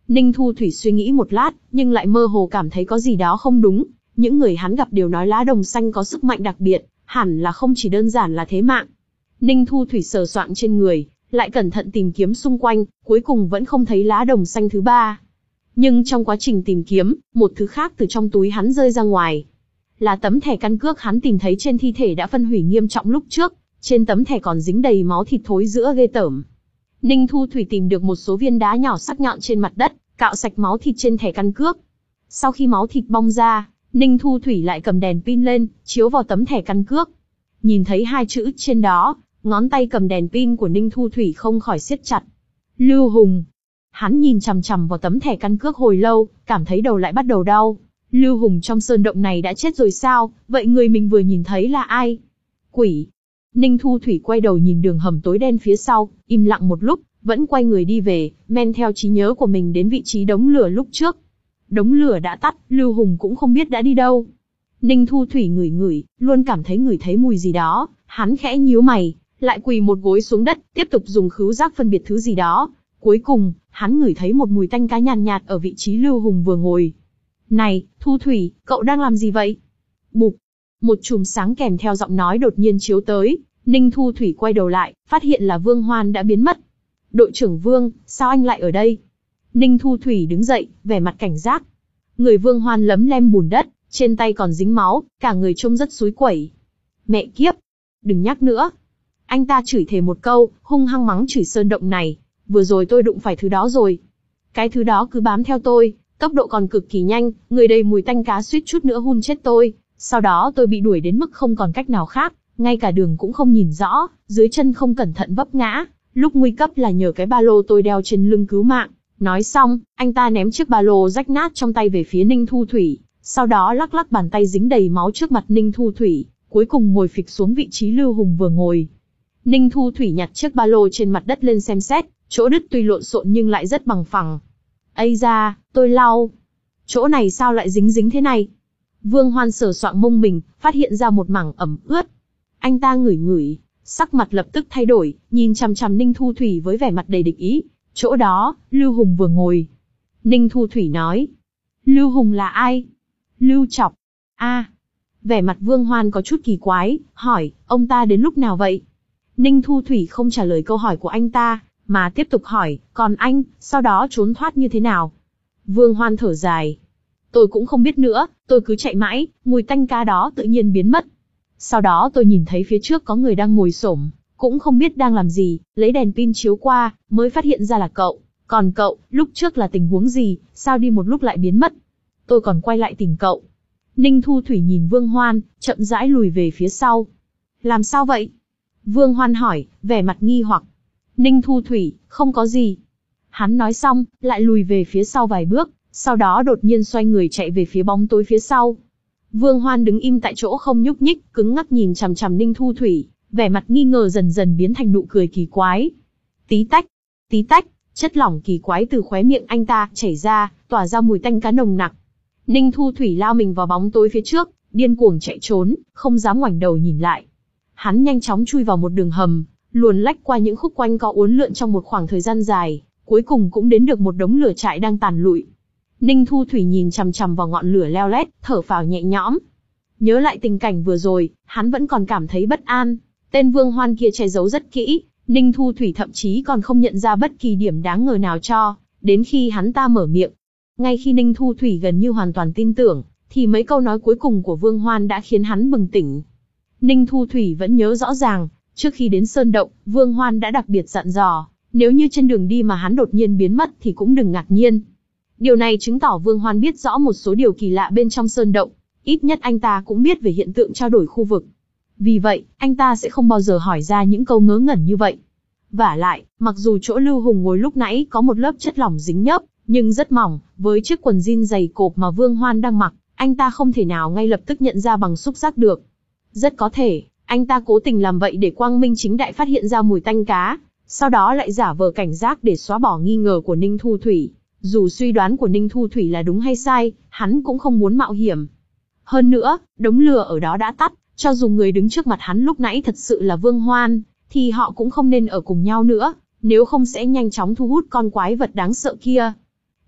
Ninh Thu Thủy suy nghĩ một lát, nhưng lại mơ hồ cảm thấy có gì đó không đúng. Những người hắn gặp đều nói lá đồng xanh có sức mạnh đặc biệt, hẳn là không chỉ đơn giản là thế mạng. Ninh Thu Thủy sờ soạng trên người, lại cẩn thận tìm kiếm xung quanh, cuối cùng vẫn không thấy lá đồng xanh thứ ba. Nhưng trong quá trình tìm kiếm, một thứ khác từ trong túi hắn rơi ra ngoài. Là tấm thẻ căn cước hắn tìm thấy trên thi thể đã phân hủy nghiêm trọng lúc trước, trên tấm thẻ còn dính đầy máu thịt thối rữa ghê tởm. Ninh Thu Thủy tìm được một số viên đá nhỏ sắc nhọn trên mặt đất, cạo sạch máu thịt trên thẻ căn cước. Sau khi máu thịt bong ra, Ninh Thu Thủy lại cầm đèn pin lên, chiếu vào tấm thẻ căn cước. Nhìn thấy hai chữ trên đó, ngón tay cầm đèn pin của Ninh Thu Thủy không khỏi siết chặt. Lưu Hùng. Hắn nhìn chằm chằm vào tấm thẻ căn cước hồi lâu, cảm thấy đầu lại bắt đầu đau. Lưu Hùng trong sơn động này đã chết rồi sao, vậy người mình vừa nhìn thấy là ai? Quỷ. Ninh Thu Thủy quay đầu nhìn đường hầm tối đen phía sau, im lặng một lúc, vẫn quay người đi về, men theo trí nhớ của mình đến vị trí đống lửa lúc trước. Đống lửa đã tắt, Lưu Hùng cũng không biết đã đi đâu. Ninh Thu Thủy ngửi ngửi, luôn cảm thấy ngửi thấy mùi gì đó, hắn khẽ nhíu mày, lại quỳ một gối xuống đất, tiếp tục dùng khứu giác phân biệt thứ gì đó. Cuối cùng, hắn ngửi thấy một mùi tanh cá nhàn nhạt, nhạt ở vị trí Lưu Hùng vừa ngồi. Này, Thu Thủy, cậu đang làm gì vậy? Bụp. Một chùm sáng kèm theo giọng nói đột nhiên chiếu tới, Ninh Thu Thủy quay đầu lại, phát hiện là Vương Hoan đã biến mất. Đội trưởng Vương, sao anh lại ở đây? Ninh Thu Thủy đứng dậy, vẻ mặt cảnh giác. Người Vương Hoan lấm lem bùn đất, trên tay còn dính máu, cả người trông rất xúi quẩy. Mẹ kiếp! Đừng nhắc nữa. Anh ta chửi thề một câu, hung hăng mắng chửi sơn động này. Vừa rồi tôi đụng phải thứ đó rồi. Cái thứ đó cứ bám theo tôi, tốc độ còn cực kỳ nhanh, người đầy mùi tanh cá suýt chút nữa hun chết tôi. Sau đó tôi bị đuổi đến mức không còn cách nào khác, ngay cả đường cũng không nhìn rõ, dưới chân không cẩn thận vấp ngã. Lúc nguy cấp là nhờ cái ba lô tôi đeo trên lưng cứu mạng. Nói xong, anh ta ném chiếc ba lô rách nát trong tay về phía Ninh Thu Thủy, sau đó lắc lắc bàn tay dính đầy máu trước mặt Ninh Thu Thủy, cuối cùng ngồi phịch xuống vị trí Lưu Hùng vừa ngồi. Ninh Thu Thủy nhặt chiếc ba lô trên mặt đất lên xem xét, chỗ đứt tuy lộn xộn nhưng lại rất bằng phẳng. Ây da, tôi lau. Chỗ này sao lại dính dính thế này? Vương Hoan sờ soạng mông mình, phát hiện ra một mảng ẩm ướt. Anh ta ngửi ngửi, sắc mặt lập tức thay đổi, nhìn chằm chằm Ninh Thu Thủy với vẻ mặt đầy địch ý. Chỗ đó, Lưu Hùng vừa ngồi. Ninh Thu Thủy nói. Lưu Hùng là ai? Lưu Chọc. A. À. Vẻ mặt Vương Hoan có chút kỳ quái, hỏi, ông ta đến lúc nào vậy? Ninh Thu Thủy không trả lời câu hỏi của anh ta, mà tiếp tục hỏi, còn anh, sau đó trốn thoát như thế nào? Vương Hoan thở dài. Tôi cũng không biết nữa, tôi cứ chạy mãi, mùi tanh cá đó tự nhiên biến mất. Sau đó tôi nhìn thấy phía trước có người đang ngồi xổm, cũng không biết đang làm gì, lấy đèn pin chiếu qua, mới phát hiện ra là cậu. Còn cậu, lúc trước là tình huống gì, sao đi một lúc lại biến mất? Tôi còn quay lại tìm cậu. Ninh Thu Thủy nhìn Vương Hoan, chậm rãi lùi về phía sau. Làm sao vậy? Vương Hoan hỏi, vẻ mặt nghi hoặc. Ninh Thu Thủy, không có gì. Hắn nói xong, lại lùi về phía sau vài bước, sau đó đột nhiên xoay người chạy về phía bóng tối phía sau. Vương Hoan đứng im tại chỗ không nhúc nhích, cứng ngắc nhìn chằm chằm Ninh Thu Thủy, vẻ mặt nghi ngờ dần dần biến thành nụ cười kỳ quái. Tí tách, tí tách, chất lỏng kỳ quái từ khóe miệng anh ta chảy ra, tỏa ra mùi tanh cá nồng nặc. Ninh Thu Thủy lao mình vào bóng tối phía trước, điên cuồng chạy trốn, không dám ngoảnh đầu nhìn lại. Hắn nhanh chóng chui vào một đường hầm, luồn lách qua những khúc quanh co uốn lượn trong một khoảng thời gian dài, cuối cùng cũng đến được một đống lửa trại đang tàn lụi. Ninh Thu Thủy nhìn chằm chằm vào ngọn lửa leo lét, thở phào nhẹ nhõm. Nhớ lại tình cảnh vừa rồi, hắn vẫn còn cảm thấy bất an. Tên Vương Hoan kia che giấu rất kỹ, Ninh Thu Thủy thậm chí còn không nhận ra bất kỳ điểm đáng ngờ nào cho, đến khi hắn ta mở miệng. Ngay khi Ninh Thu Thủy gần như hoàn toàn tin tưởng, thì mấy câu nói cuối cùng của Vương Hoan đã khiến hắn bừng tỉnh. Ninh Thu Thủy vẫn nhớ rõ ràng, trước khi đến Sơn Động, Vương Hoan đã đặc biệt dặn dò, nếu như trên đường đi mà hắn đột nhiên biến mất thì cũng đừng ngạc nhiên. Điều này chứng tỏ Vương Hoan biết rõ một số điều kỳ lạ bên trong Sơn Động, ít nhất anh ta cũng biết về hiện tượng trao đổi khu vực. Vì vậy, anh ta sẽ không bao giờ hỏi ra những câu ngớ ngẩn như vậy. Vả lại, mặc dù chỗ Lưu Hùng ngồi lúc nãy có một lớp chất lỏng dính nhớp, nhưng rất mỏng, với chiếc quần jean dày cộp mà Vương Hoan đang mặc, anh ta không thể nào ngay lập tức nhận ra bằng xúc giác được. Rất có thể, anh ta cố tình làm vậy để quang minh chính đại phát hiện ra mùi tanh cá, sau đó lại giả vờ cảnh giác để xóa bỏ nghi ngờ của Ninh Thu Thủy. Dù suy đoán của Ninh Thu Thủy là đúng hay sai, hắn cũng không muốn mạo hiểm. Hơn nữa, đống lửa ở đó đã tắt, cho dù người đứng trước mặt hắn lúc nãy thật sự là Vương Hoan, thì họ cũng không nên ở cùng nhau nữa, nếu không sẽ nhanh chóng thu hút con quái vật đáng sợ kia.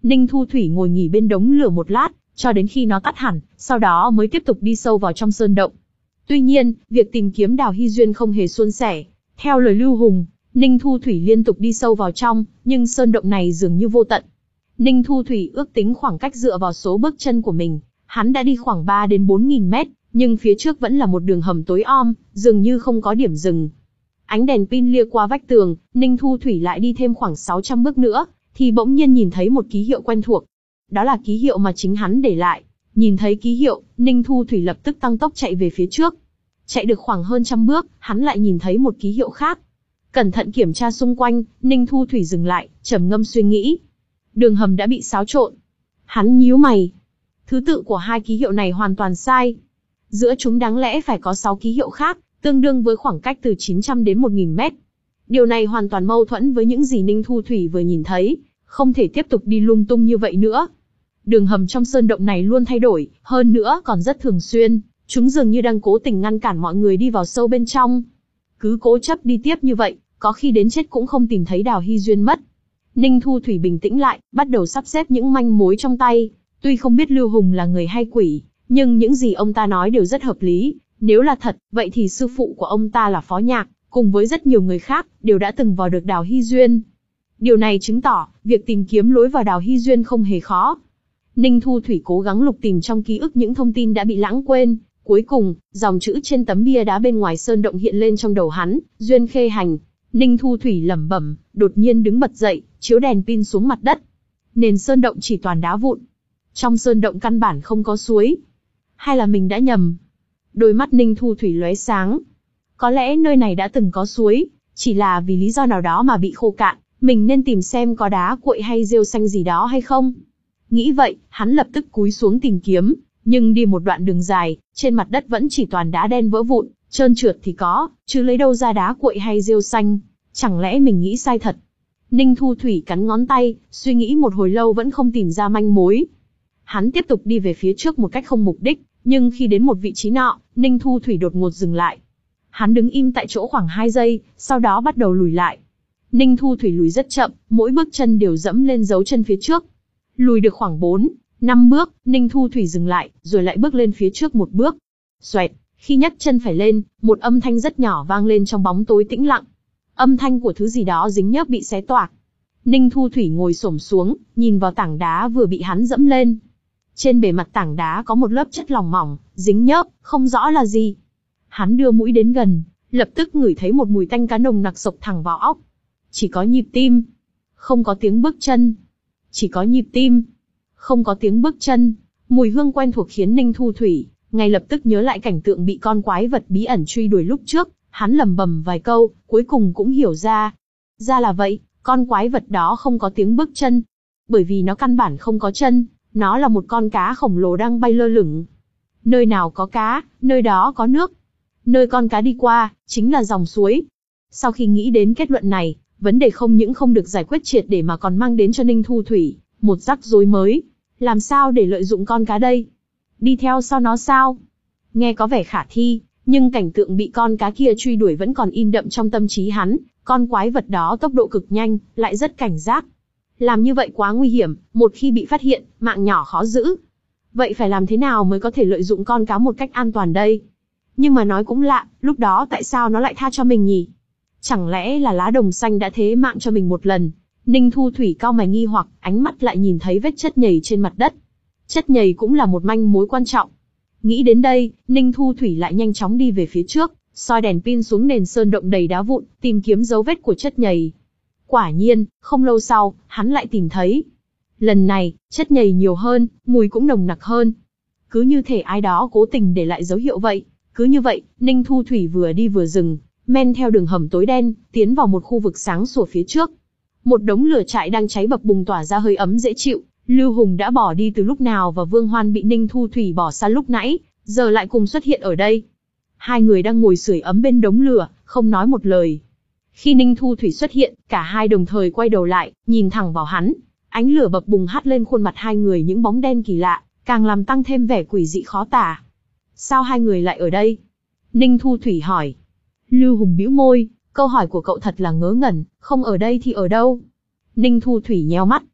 Ninh Thu Thủy ngồi nghỉ bên đống lửa một lát, cho đến khi nó tắt hẳn, sau đó mới tiếp tục đi sâu vào trong sơn động. Tuy nhiên, việc tìm kiếm Đào Hy Duyên không hề suôn sẻ. Theo lời Lưu Hùng, Ninh Thu Thủy liên tục đi sâu vào trong, nhưng sơn động này dường như vô tận. Ninh Thu Thủy ước tính khoảng cách dựa vào số bước chân của mình, hắn đã đi khoảng ba đến bốn nghìn mét, nhưng phía trước vẫn là một đường hầm tối om, dường như không có điểm dừng. Ánh đèn pin lia qua vách tường, Ninh Thu Thủy lại đi thêm khoảng sáu trăm bước nữa, thì bỗng nhiên nhìn thấy một ký hiệu quen thuộc. Đó là ký hiệu mà chính hắn để lại. Nhìn thấy ký hiệu, Ninh Thu Thủy lập tức tăng tốc chạy về phía trước. Chạy được khoảng hơn trăm bước, hắn lại nhìn thấy một ký hiệu khác. Cẩn thận kiểm tra xung quanh, Ninh Thu Thủy dừng lại, trầm ngâm suy nghĩ. Đường hầm đã bị xáo trộn. Hắn nhíu mày. Thứ tự của hai ký hiệu này hoàn toàn sai. Giữa chúng đáng lẽ phải có sáu ký hiệu khác, tương đương với khoảng cách từ chín trăm đến một nghìn mét. Điều này hoàn toàn mâu thuẫn với những gì Ninh Thu Thủy vừa nhìn thấy, không thể tiếp tục đi lung tung như vậy nữa. Đường hầm trong sơn động này luôn thay đổi, hơn nữa còn rất thường xuyên, chúng dường như đang cố tình ngăn cản mọi người đi vào sâu bên trong. Cứ cố chấp đi tiếp như vậy, có khi đến chết cũng không tìm thấy Đào Hy Duyên mất. Ninh Thu Thủy bình tĩnh lại, bắt đầu sắp xếp những manh mối trong tay. Tuy không biết Lưu Hùng là người hay quỷ, nhưng những gì ông ta nói đều rất hợp lý. Nếu là thật, vậy thì sư phụ của ông ta là Phó Nhạc, cùng với rất nhiều người khác, đều đã từng vào được Đào Hy Duyên. Điều này chứng tỏ, việc tìm kiếm lối vào Đào Hy Duyên không hề khó. Ninh Thu Thủy cố gắng lục tìm trong ký ức những thông tin đã bị lãng quên. Cuối cùng, dòng chữ trên tấm bia đá bên ngoài sơn động hiện lên trong đầu hắn, Duyên Khê Hành. Ninh Thu Thủy lẩm bẩm, đột nhiên đứng bật dậy, chiếu đèn pin xuống mặt đất. Nền sơn động chỉ toàn đá vụn. Trong sơn động căn bản không có suối. Hay là mình đã nhầm? Đôi mắt Ninh Thu Thủy lóe sáng. Có lẽ nơi này đã từng có suối, chỉ là vì lý do nào đó mà bị khô cạn, mình nên tìm xem có đá cuội hay rêu xanh gì đó hay không. Nghĩ vậy, hắn lập tức cúi xuống tìm kiếm, nhưng đi một đoạn đường dài, trên mặt đất vẫn chỉ toàn đá đen vỡ vụn, trơn trượt thì có, chứ lấy đâu ra đá cuội hay rêu xanh. Chẳng lẽ mình nghĩ sai thật? Ninh Thu Thủy cắn ngón tay, suy nghĩ một hồi lâu vẫn không tìm ra manh mối. Hắn tiếp tục đi về phía trước một cách không mục đích, nhưng khi đến một vị trí nọ, Ninh Thu Thủy đột ngột dừng lại. Hắn đứng im tại chỗ khoảng hai giây, sau đó bắt đầu lùi lại. Ninh Thu Thủy lùi rất chậm, mỗi bước chân đều dẫm lên dấu chân phía trước. Lùi được khoảng bốn, năm bước, Ninh Thu Thủy dừng lại, rồi lại bước lên phía trước một bước. Xoẹt, khi nhấc chân phải lên, một âm thanh rất nhỏ vang lên trong bóng tối tĩnh lặng. Âm thanh của thứ gì đó dính nhớp bị xé toạc. Ninh Thu Thủy ngồi xổm xuống, nhìn vào tảng đá vừa bị hắn dẫm lên. Trên bề mặt tảng đá có một lớp chất lỏng mỏng, dính nhớp, không rõ là gì. Hắn đưa mũi đến gần, lập tức ngửi thấy một mùi tanh cá nồng nặc xộc thẳng vào óc. Chỉ có nhịp tim, không có tiếng bước chân. Chỉ có nhịp tim, không có tiếng bước chân. Mùi hương quen thuộc khiến Ninh Thu Thủy ngay lập tức nhớ lại cảnh tượng bị con quái vật bí ẩn truy đuổi lúc trước. Hắn lẩm bẩm vài câu, cuối cùng cũng hiểu ra. Ra là vậy, con quái vật đó không có tiếng bước chân, bởi vì nó căn bản không có chân. Nó là một con cá khổng lồ đang bay lơ lửng. Nơi nào có cá, nơi đó có nước. Nơi con cá đi qua, chính là dòng suối. Sau khi nghĩ đến kết luận này, vấn đề không những không được giải quyết triệt để mà còn mang đến cho Ninh Thu Thủy một rắc rối mới. Làm sao để lợi dụng con cá đây? Đi theo sau nó sao? Nghe có vẻ khả thi, nhưng cảnh tượng bị con cá kia truy đuổi vẫn còn in đậm trong tâm trí hắn. Con quái vật đó tốc độ cực nhanh, lại rất cảnh giác. Làm như vậy quá nguy hiểm, một khi bị phát hiện, mạng nhỏ khó giữ. Vậy phải làm thế nào mới có thể lợi dụng con cá một cách an toàn đây? Nhưng mà nói cũng lạ, lúc đó tại sao nó lại tha cho mình nhỉ? Chẳng lẽ là lá đồng xanh đã thế mạng cho mình một lần? Ninh Thu Thủy cau mày nghi hoặc, ánh mắt lại nhìn thấy vết chất nhầy trên mặt đất. Chất nhầy cũng là một manh mối quan trọng. Nghĩ đến đây, Ninh Thu Thủy lại nhanh chóng đi về phía trước, soi đèn pin xuống nền sơn động đầy đá vụn, tìm kiếm dấu vết của chất nhầy. Quả nhiên, không lâu sau, hắn lại tìm thấy. Lần này, chất nhầy nhiều hơn, mùi cũng nồng nặc hơn. Cứ như thể ai đó cố tình để lại dấu hiệu vậy. Cứ như vậy, Ninh Thu Thủy vừa đi vừa dừng, men theo đường hầm tối đen, tiến vào một khu vực sáng sủa phía trước. Một đống lửa trại đang cháy bập bùng tỏa ra hơi ấm dễ chịu. Lưu Hùng đã bỏ đi từ lúc nào và Vương Hoan bị Ninh Thu Thủy bỏ xa lúc nãy, giờ lại cùng xuất hiện ở đây. Hai người đang ngồi sưởi ấm bên đống lửa, không nói một lời. Khi Ninh Thu Thủy xuất hiện, cả hai đồng thời quay đầu lại, nhìn thẳng vào hắn. Ánh lửa bập bùng hắt lên khuôn mặt hai người những bóng đen kỳ lạ, càng làm tăng thêm vẻ quỷ dị khó tả. Sao hai người lại ở đây? Ninh Thu Thủy hỏi. Lưu Hùng bĩu môi, câu hỏi của cậu thật là ngớ ngẩn, không ở đây thì ở đâu? Ninh Thu Thủy nheo mắt,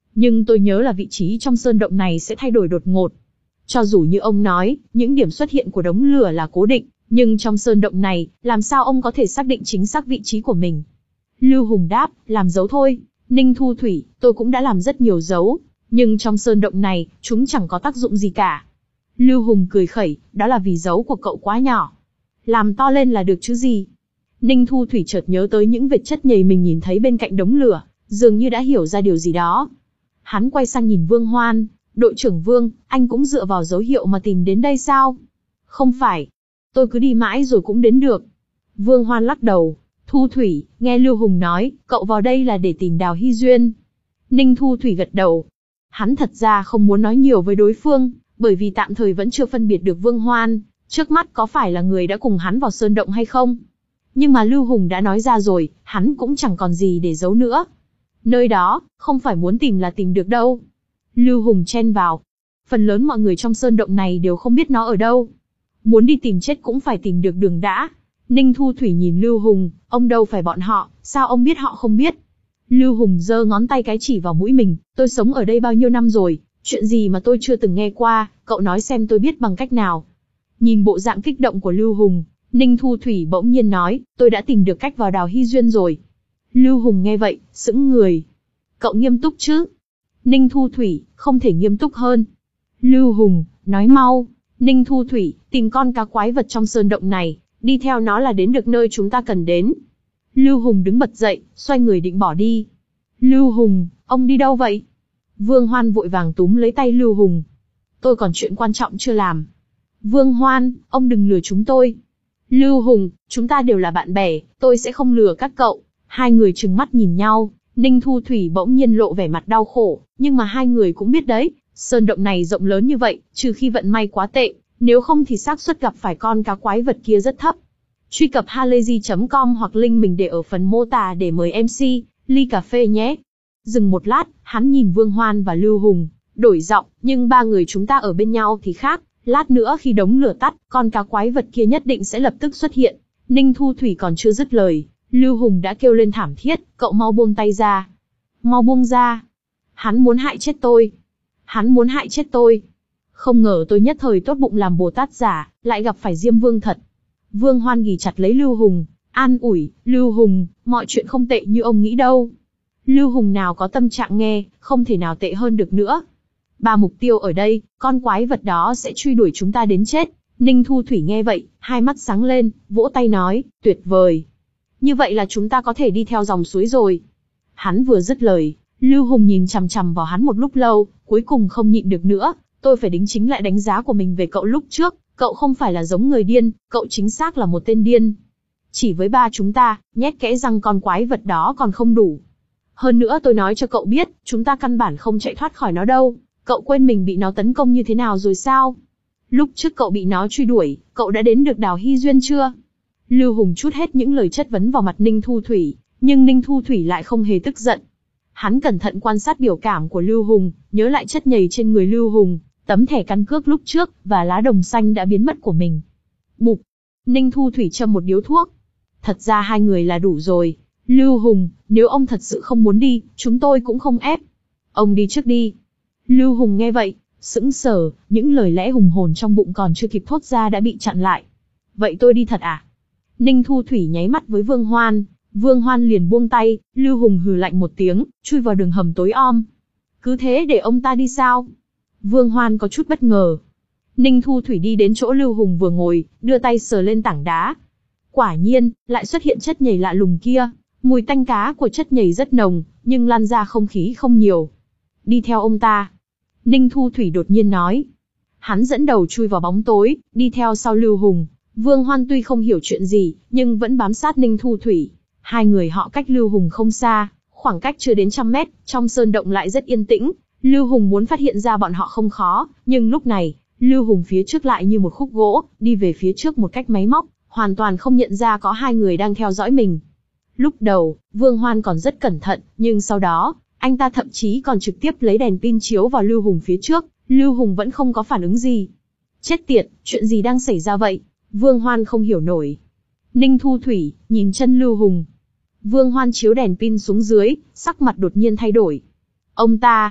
Nhưng tôi nhớ là vị trí trong sơn động này sẽ thay đổi đột ngột. Cho dù như ông nói, những điểm xuất hiện của đống lửa là cố định, nhưng trong sơn động này, làm sao ông có thể xác định chính xác vị trí của mình? Lưu Hùng đáp, làm dấu thôi. Ninh Thu Thủy, tôi cũng đã làm rất nhiều dấu, nhưng trong sơn động này, chúng chẳng có tác dụng gì cả. Lưu Hùng cười khẩy, đó là vì dấu của cậu quá nhỏ. Làm to lên là được chứ gì. Ninh Thu Thủy chợt nhớ tới những vệt chất nhầy mình nhìn thấy bên cạnh đống lửa, dường như đã hiểu ra điều gì đó. Hắn quay sang nhìn Vương Hoan, đội trưởng Vương, anh cũng dựa vào dấu hiệu mà tìm đến đây sao? Không phải. Tôi cứ đi mãi rồi cũng đến được. Vương Hoan lắc đầu. Thu Thủy, nghe Lưu Hùng nói, cậu vào đây là để tìm Đào Hy Duyên. Ninh Thu Thủy gật đầu. Hắn thật ra không muốn nói nhiều với đối phương, bởi vì tạm thời vẫn chưa phân biệt được Vương Hoan, trước mắt có phải là người đã cùng hắn vào sơn động hay không. Nhưng mà Lưu Hùng đã nói ra rồi, hắn cũng chẳng còn gì để giấu nữa. Nơi đó, không phải muốn tìm là tìm được đâu. Lưu Hùng chen vào. Phần lớn mọi người trong sơn động này đều không biết nó ở đâu. Muốn đi tìm chết cũng phải tìm được đường đã. Ninh Thu Thủy nhìn Lưu Hùng, ông đâu phải bọn họ, sao ông biết họ không biết? Lưu Hùng giơ ngón tay cái chỉ vào mũi mình, tôi sống ở đây bao nhiêu năm rồi, chuyện gì mà tôi chưa từng nghe qua, cậu nói xem tôi biết bằng cách nào. Nhìn bộ dạng kích động của Lưu Hùng, Ninh Thu Thủy bỗng nhiên nói, tôi đã tìm được cách vào Đào Hy Duyên rồi. Lưu Hùng nghe vậy, sững người. Cậu nghiêm túc chứ? Ninh Thu Thủy, không thể nghiêm túc hơn. Lưu Hùng, nói mau. Ninh Thu Thủy, tìm con cá quái vật trong sơn động này, đi theo nó là đến được nơi chúng ta cần đến. Lưu Hùng đứng bật dậy, xoay người định bỏ đi. Lưu Hùng, ông đi đâu vậy? Vương Hoan vội vàng túm lấy tay Lưu Hùng. Tôi còn chuyện quan trọng chưa làm. Vương Hoan, ông đừng lừa chúng tôi. Lưu Hùng, chúng ta đều là bạn bè, tôi sẽ không lừa các cậu. Hai người trừng mắt nhìn nhau, Ninh Thu Thủy bỗng nhiên lộ vẻ mặt đau khổ, nhưng mà hai người cũng biết đấy, sơn động này rộng lớn như vậy, trừ khi vận may quá tệ, nếu không thì xác suất gặp phải con cá quái vật kia rất thấp. Truy cập halayzi chấm com hoặc link mình để ở phần mô tả để mời em xê, ly cà phê nhé. Dừng một lát, hắn nhìn Vương Hoan và Lưu Hùng, đổi giọng, nhưng ba người chúng ta ở bên nhau thì khác, lát nữa khi đống lửa tắt, con cá quái vật kia nhất định sẽ lập tức xuất hiện. Ninh Thu Thủy còn chưa dứt lời, Lưu Hùng đã kêu lên thảm thiết, cậu mau buông tay ra. Mau buông ra. Hắn muốn hại chết tôi. Hắn muốn hại chết tôi. Không ngờ tôi nhất thời tốt bụng làm Bồ Tát giả, lại gặp phải Diêm Vương thật. Vương Hoan ghì chặt lấy Lưu Hùng, an ủi, Lưu Hùng, mọi chuyện không tệ như ông nghĩ đâu. Lưu Hùng nào có tâm trạng nghe, không thể nào tệ hơn được nữa. Ba mục tiêu ở đây, con quái vật đó sẽ truy đuổi chúng ta đến chết. Ninh Thu Thủy nghe vậy, hai mắt sáng lên, vỗ tay nói, tuyệt vời. Như vậy là chúng ta có thể đi theo dòng suối rồi. Hắn vừa dứt lời, Lưu Hùng nhìn chằm chằm vào hắn một lúc lâu, cuối cùng không nhịn được nữa, tôi phải đính chính lại đánh giá của mình về cậu lúc trước, cậu không phải là giống người điên, cậu chính xác là một tên điên. Chỉ với ba chúng ta, nhét kẽ răng con quái vật đó còn không đủ. Hơn nữa tôi nói cho cậu biết, chúng ta căn bản không chạy thoát khỏi nó đâu, cậu quên mình bị nó tấn công như thế nào rồi sao? Lúc trước cậu bị nó truy đuổi, cậu đã đến được Đào Hy Duyên chưa? Lưu Hùng trút hết những lời chất vấn vào mặt Ninh Thu Thủy, nhưng Ninh Thu Thủy lại không hề tức giận. Hắn cẩn thận quan sát biểu cảm của Lưu Hùng, nhớ lại chất nhầy trên người Lưu Hùng, tấm thẻ căn cước lúc trước, và lá đồng xanh đã biến mất của mình. Bụp! Ninh Thu Thủy châm một điếu thuốc. Thật ra hai người là đủ rồi. Lưu Hùng, nếu ông thật sự không muốn đi, chúng tôi cũng không ép. Ông đi trước đi. Lưu Hùng nghe vậy, sững sờ, những lời lẽ hùng hồn trong bụng còn chưa kịp thốt ra đã bị chặn lại. Vậy tôi đi thật à? Ninh Thu Thủy nháy mắt với Vương Hoan, Vương Hoan liền buông tay, Lưu Hùng hừ lạnh một tiếng, chui vào đường hầm tối om. Cứ thế để ông ta đi sao? Vương Hoan có chút bất ngờ. Ninh Thu Thủy đi đến chỗ Lưu Hùng vừa ngồi, đưa tay sờ lên tảng đá. Quả nhiên, lại xuất hiện chất nhầy lạ lùng kia, mùi tanh cá của chất nhầy rất nồng, nhưng lan ra không khí không nhiều. Đi theo ông ta. Ninh Thu Thủy đột nhiên nói. Hắn dẫn đầu chui vào bóng tối, đi theo sau Lưu Hùng. Vương Hoan tuy không hiểu chuyện gì, nhưng vẫn bám sát Ninh Thu Thủy. Hai người họ cách Lưu Hùng không xa, khoảng cách chưa đến trăm mét, trong sơn động lại rất yên tĩnh. Lưu Hùng muốn phát hiện ra bọn họ không khó, nhưng lúc này, Lưu Hùng phía trước lại như một khúc gỗ, đi về phía trước một cách máy móc, hoàn toàn không nhận ra có hai người đang theo dõi mình. Lúc đầu, Vương Hoan còn rất cẩn thận, nhưng sau đó, anh ta thậm chí còn trực tiếp lấy đèn pin chiếu vào Lưu Hùng phía trước, Lưu Hùng vẫn không có phản ứng gì. Chết tiệt, chuyện gì đang xảy ra vậy? Vương Hoan không hiểu nổi. Ninh Thu Thủy, nhìn chân Lưu Hùng. Vương Hoan chiếu đèn pin xuống dưới, sắc mặt đột nhiên thay đổi. Ông ta,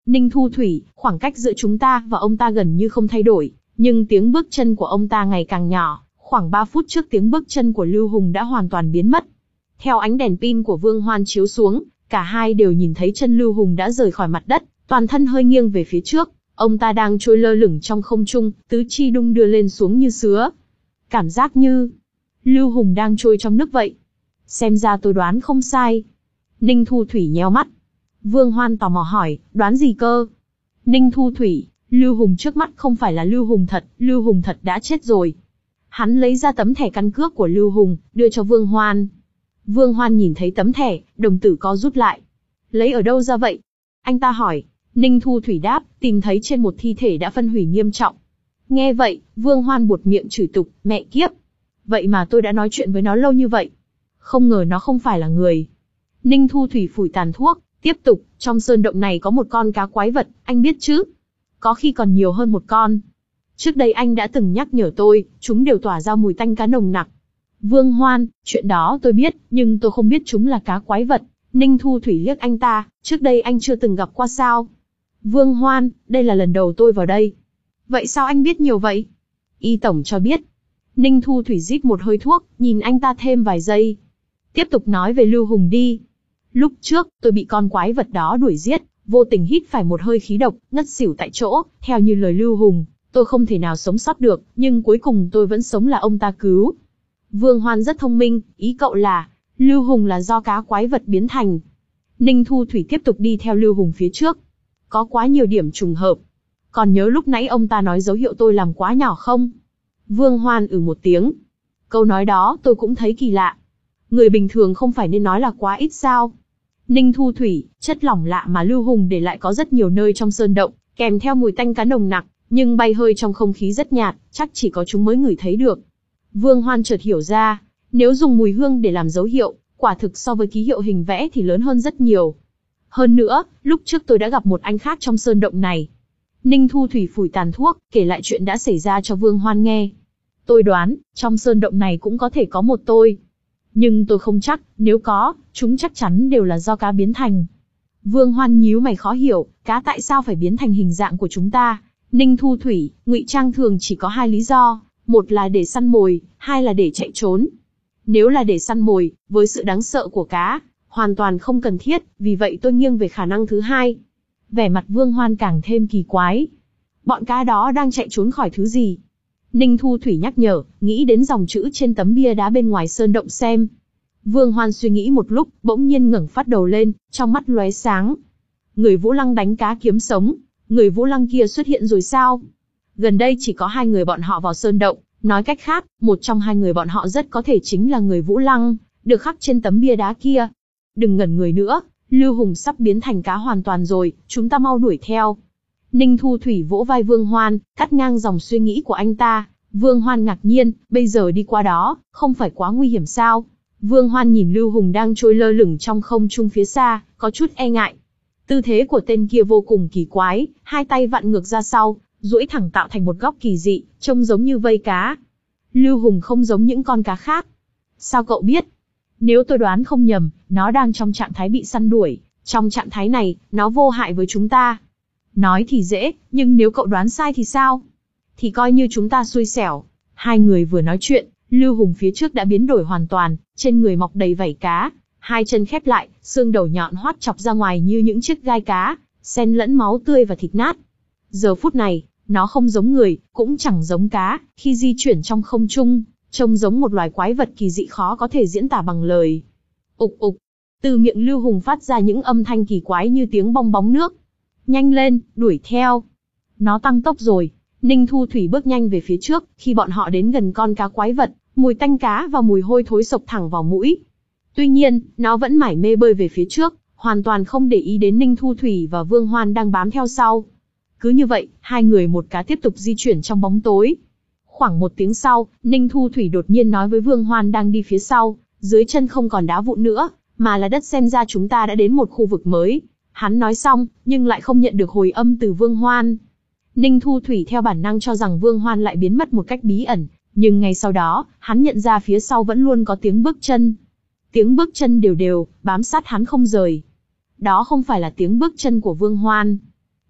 Ninh Thu Thủy, khoảng cách giữa chúng ta và ông ta gần như không thay đổi, nhưng tiếng bước chân của ông ta ngày càng nhỏ, khoảng ba phút trước tiếng bước chân của Lưu Hùng đã hoàn toàn biến mất. Theo ánh đèn pin của Vương Hoan chiếu xuống, cả hai đều nhìn thấy chân Lưu Hùng đã rời khỏi mặt đất, toàn thân hơi nghiêng về phía trước, ông ta đang trôi lơ lửng trong không trung, tứ chi đung đưa lên xuống như sứa. Cảm giác như Lưu Hùng đang trôi trong nước vậy. Xem ra tôi đoán không sai. Ninh Thu Thủy nheo mắt. Vương Hoan tò mò hỏi, đoán gì cơ? Ninh Thu Thủy, Lưu Hùng trước mắt không phải là Lưu Hùng thật, Lưu Hùng thật đã chết rồi. Hắn lấy ra tấm thẻ căn cước của Lưu Hùng, đưa cho Vương Hoan. Vương Hoan nhìn thấy tấm thẻ, đồng tử co rút lại. Lấy ở đâu ra vậy? Anh ta hỏi. Ninh Thu Thủy đáp, tìm thấy trên một thi thể đã phân hủy nghiêm trọng. Nghe vậy, Vương Hoan buột miệng chửi tục, mẹ kiếp. Vậy mà tôi đã nói chuyện với nó lâu như vậy. Không ngờ nó không phải là người. Ninh Thu Thủy phủi tàn thuốc, tiếp tục, trong sơn động này có một con cá quái vật, anh biết chứ? Có khi còn nhiều hơn một con. Trước đây anh đã từng nhắc nhở tôi, chúng đều tỏa ra mùi tanh cá nồng nặc. Vương Hoan, chuyện đó tôi biết, nhưng tôi không biết chúng là cá quái vật. Ninh Thu Thủy liếc anh ta, trước đây anh chưa từng gặp qua sao? Vương Hoan, đây là lần đầu tôi vào đây. Vậy sao anh biết nhiều vậy? Y tổng cho biết. Ninh Thu Thủy rít một hơi thuốc, nhìn anh ta thêm vài giây. Tiếp tục nói về Lưu Hùng đi. Lúc trước, tôi bị con quái vật đó đuổi giết, vô tình hít phải một hơi khí độc, ngất xỉu tại chỗ, theo như lời Lưu Hùng, tôi không thể nào sống sót được, nhưng cuối cùng tôi vẫn sống là ông ta cứu. Vương Hoan rất thông minh, ý cậu là, Lưu Hùng là do cá quái vật biến thành. Ninh Thu Thủy tiếp tục đi theo Lưu Hùng phía trước. Có quá nhiều điểm trùng hợp. Còn nhớ lúc nãy ông ta nói dấu hiệu tôi làm quá nhỏ không? Vương Hoan ừ một tiếng. Câu nói đó tôi cũng thấy kỳ lạ. Người bình thường không phải nên nói là quá ít sao? Ninh Thu Thủy, chất lỏng lạ mà Lưu Hùng để lại có rất nhiều nơi trong sơn động, kèm theo mùi tanh cá nồng nặc, nhưng bay hơi trong không khí rất nhạt, chắc chỉ có chúng mới ngửi thấy được. Vương Hoan chợt hiểu ra, nếu dùng mùi hương để làm dấu hiệu, quả thực so với ký hiệu hình vẽ thì lớn hơn rất nhiều. Hơn nữa, lúc trước tôi đã gặp một anh khác trong sơn động này. Ninh Thu Thủy phủi tàn thuốc, kể lại chuyện đã xảy ra cho Vương Hoan nghe. Tôi đoán, trong sơn động này cũng có thể có một tôi. Nhưng tôi không chắc, nếu có, chúng chắc chắn đều là do cá biến thành. Vương Hoan nhíu mày khó hiểu, cá tại sao phải biến thành hình dạng của chúng ta? Ninh Thu Thủy, ngụy trang thường chỉ có hai lý do, một là để săn mồi, hai là để chạy trốn. Nếu là để săn mồi, với sự đáng sợ của cá, hoàn toàn không cần thiết, vì vậy tôi nghiêng về khả năng thứ hai. Vẻ mặt Vương Hoan càng thêm kỳ quái. Bọn cá đó đang chạy trốn khỏi thứ gì? Ninh Thu Thủy nhắc nhở, nghĩ đến dòng chữ trên tấm bia đá bên ngoài sơn động xem. Vương Hoan suy nghĩ một lúc, bỗng nhiên ngẩng phát đầu lên, trong mắt lóe sáng. Người Vũ Lăng đánh cá kiếm sống, người Vũ Lăng kia xuất hiện rồi sao? Gần đây chỉ có hai người bọn họ vào sơn động, nói cách khác, một trong hai người bọn họ rất có thể chính là người Vũ Lăng, được khắc trên tấm bia đá kia. Đừng ngẩn người nữa, Lưu Hùng sắp biến thành cá hoàn toàn rồi, chúng ta mau đuổi theo. Ninh Thu Thủy vỗ vai Vương Hoan, cắt ngang dòng suy nghĩ của anh ta. Vương Hoan ngạc nhiên, bây giờ đi qua đó, không phải quá nguy hiểm sao? Vương Hoan nhìn Lưu Hùng đang trôi lơ lửng trong không trung phía xa, có chút e ngại. Tư thế của tên kia vô cùng kỳ quái, hai tay vặn ngược ra sau, duỗi thẳng tạo thành một góc kỳ dị, trông giống như vây cá. Lưu Hùng không giống những con cá khác. Sao cậu biết? Nếu tôi đoán không nhầm, nó đang trong trạng thái bị săn đuổi, trong trạng thái này, nó vô hại với chúng ta. Nói thì dễ, nhưng nếu cậu đoán sai thì sao? Thì coi như chúng ta xui xẻo. Hai người vừa nói chuyện, Lưu Hùng phía trước đã biến đổi hoàn toàn, trên người mọc đầy vảy cá, hai chân khép lại, xương đầu nhọn hoắt chọc ra ngoài như những chiếc gai cá, xen lẫn máu tươi và thịt nát. Giờ phút này, nó không giống người, cũng chẳng giống cá, khi di chuyển trong không trung, trông giống một loài quái vật kỳ dị khó có thể diễn tả bằng lời. Ục ục, từ miệng Lưu Hùng phát ra những âm thanh kỳ quái như tiếng bong bóng nước. Nhanh lên, đuổi theo. Nó tăng tốc rồi. Ninh Thu Thủy bước nhanh về phía trước, khi bọn họ đến gần con cá quái vật, mùi tanh cá và mùi hôi thối sộc thẳng vào mũi. Tuy nhiên, nó vẫn mải mê bơi về phía trước, hoàn toàn không để ý đến Ninh Thu Thủy và Vương Hoan đang bám theo sau. Cứ như vậy, hai người một cá tiếp tục di chuyển trong bóng tối. Khoảng một tiếng sau, Ninh Thu Thủy đột nhiên nói với Vương Hoan đang đi phía sau, dưới chân không còn đá vụn nữa, mà là đất, xem ra chúng ta đã đến một khu vực mới. Hắn nói xong, nhưng lại không nhận được hồi âm từ Vương Hoan. Ninh Thu Thủy theo bản năng cho rằng Vương Hoan lại biến mất một cách bí ẩn, nhưng ngay sau đó, hắn nhận ra phía sau vẫn luôn có tiếng bước chân. Tiếng bước chân đều đều, bám sát hắn không rời. Đó không phải là tiếng bước chân của Vương Hoan.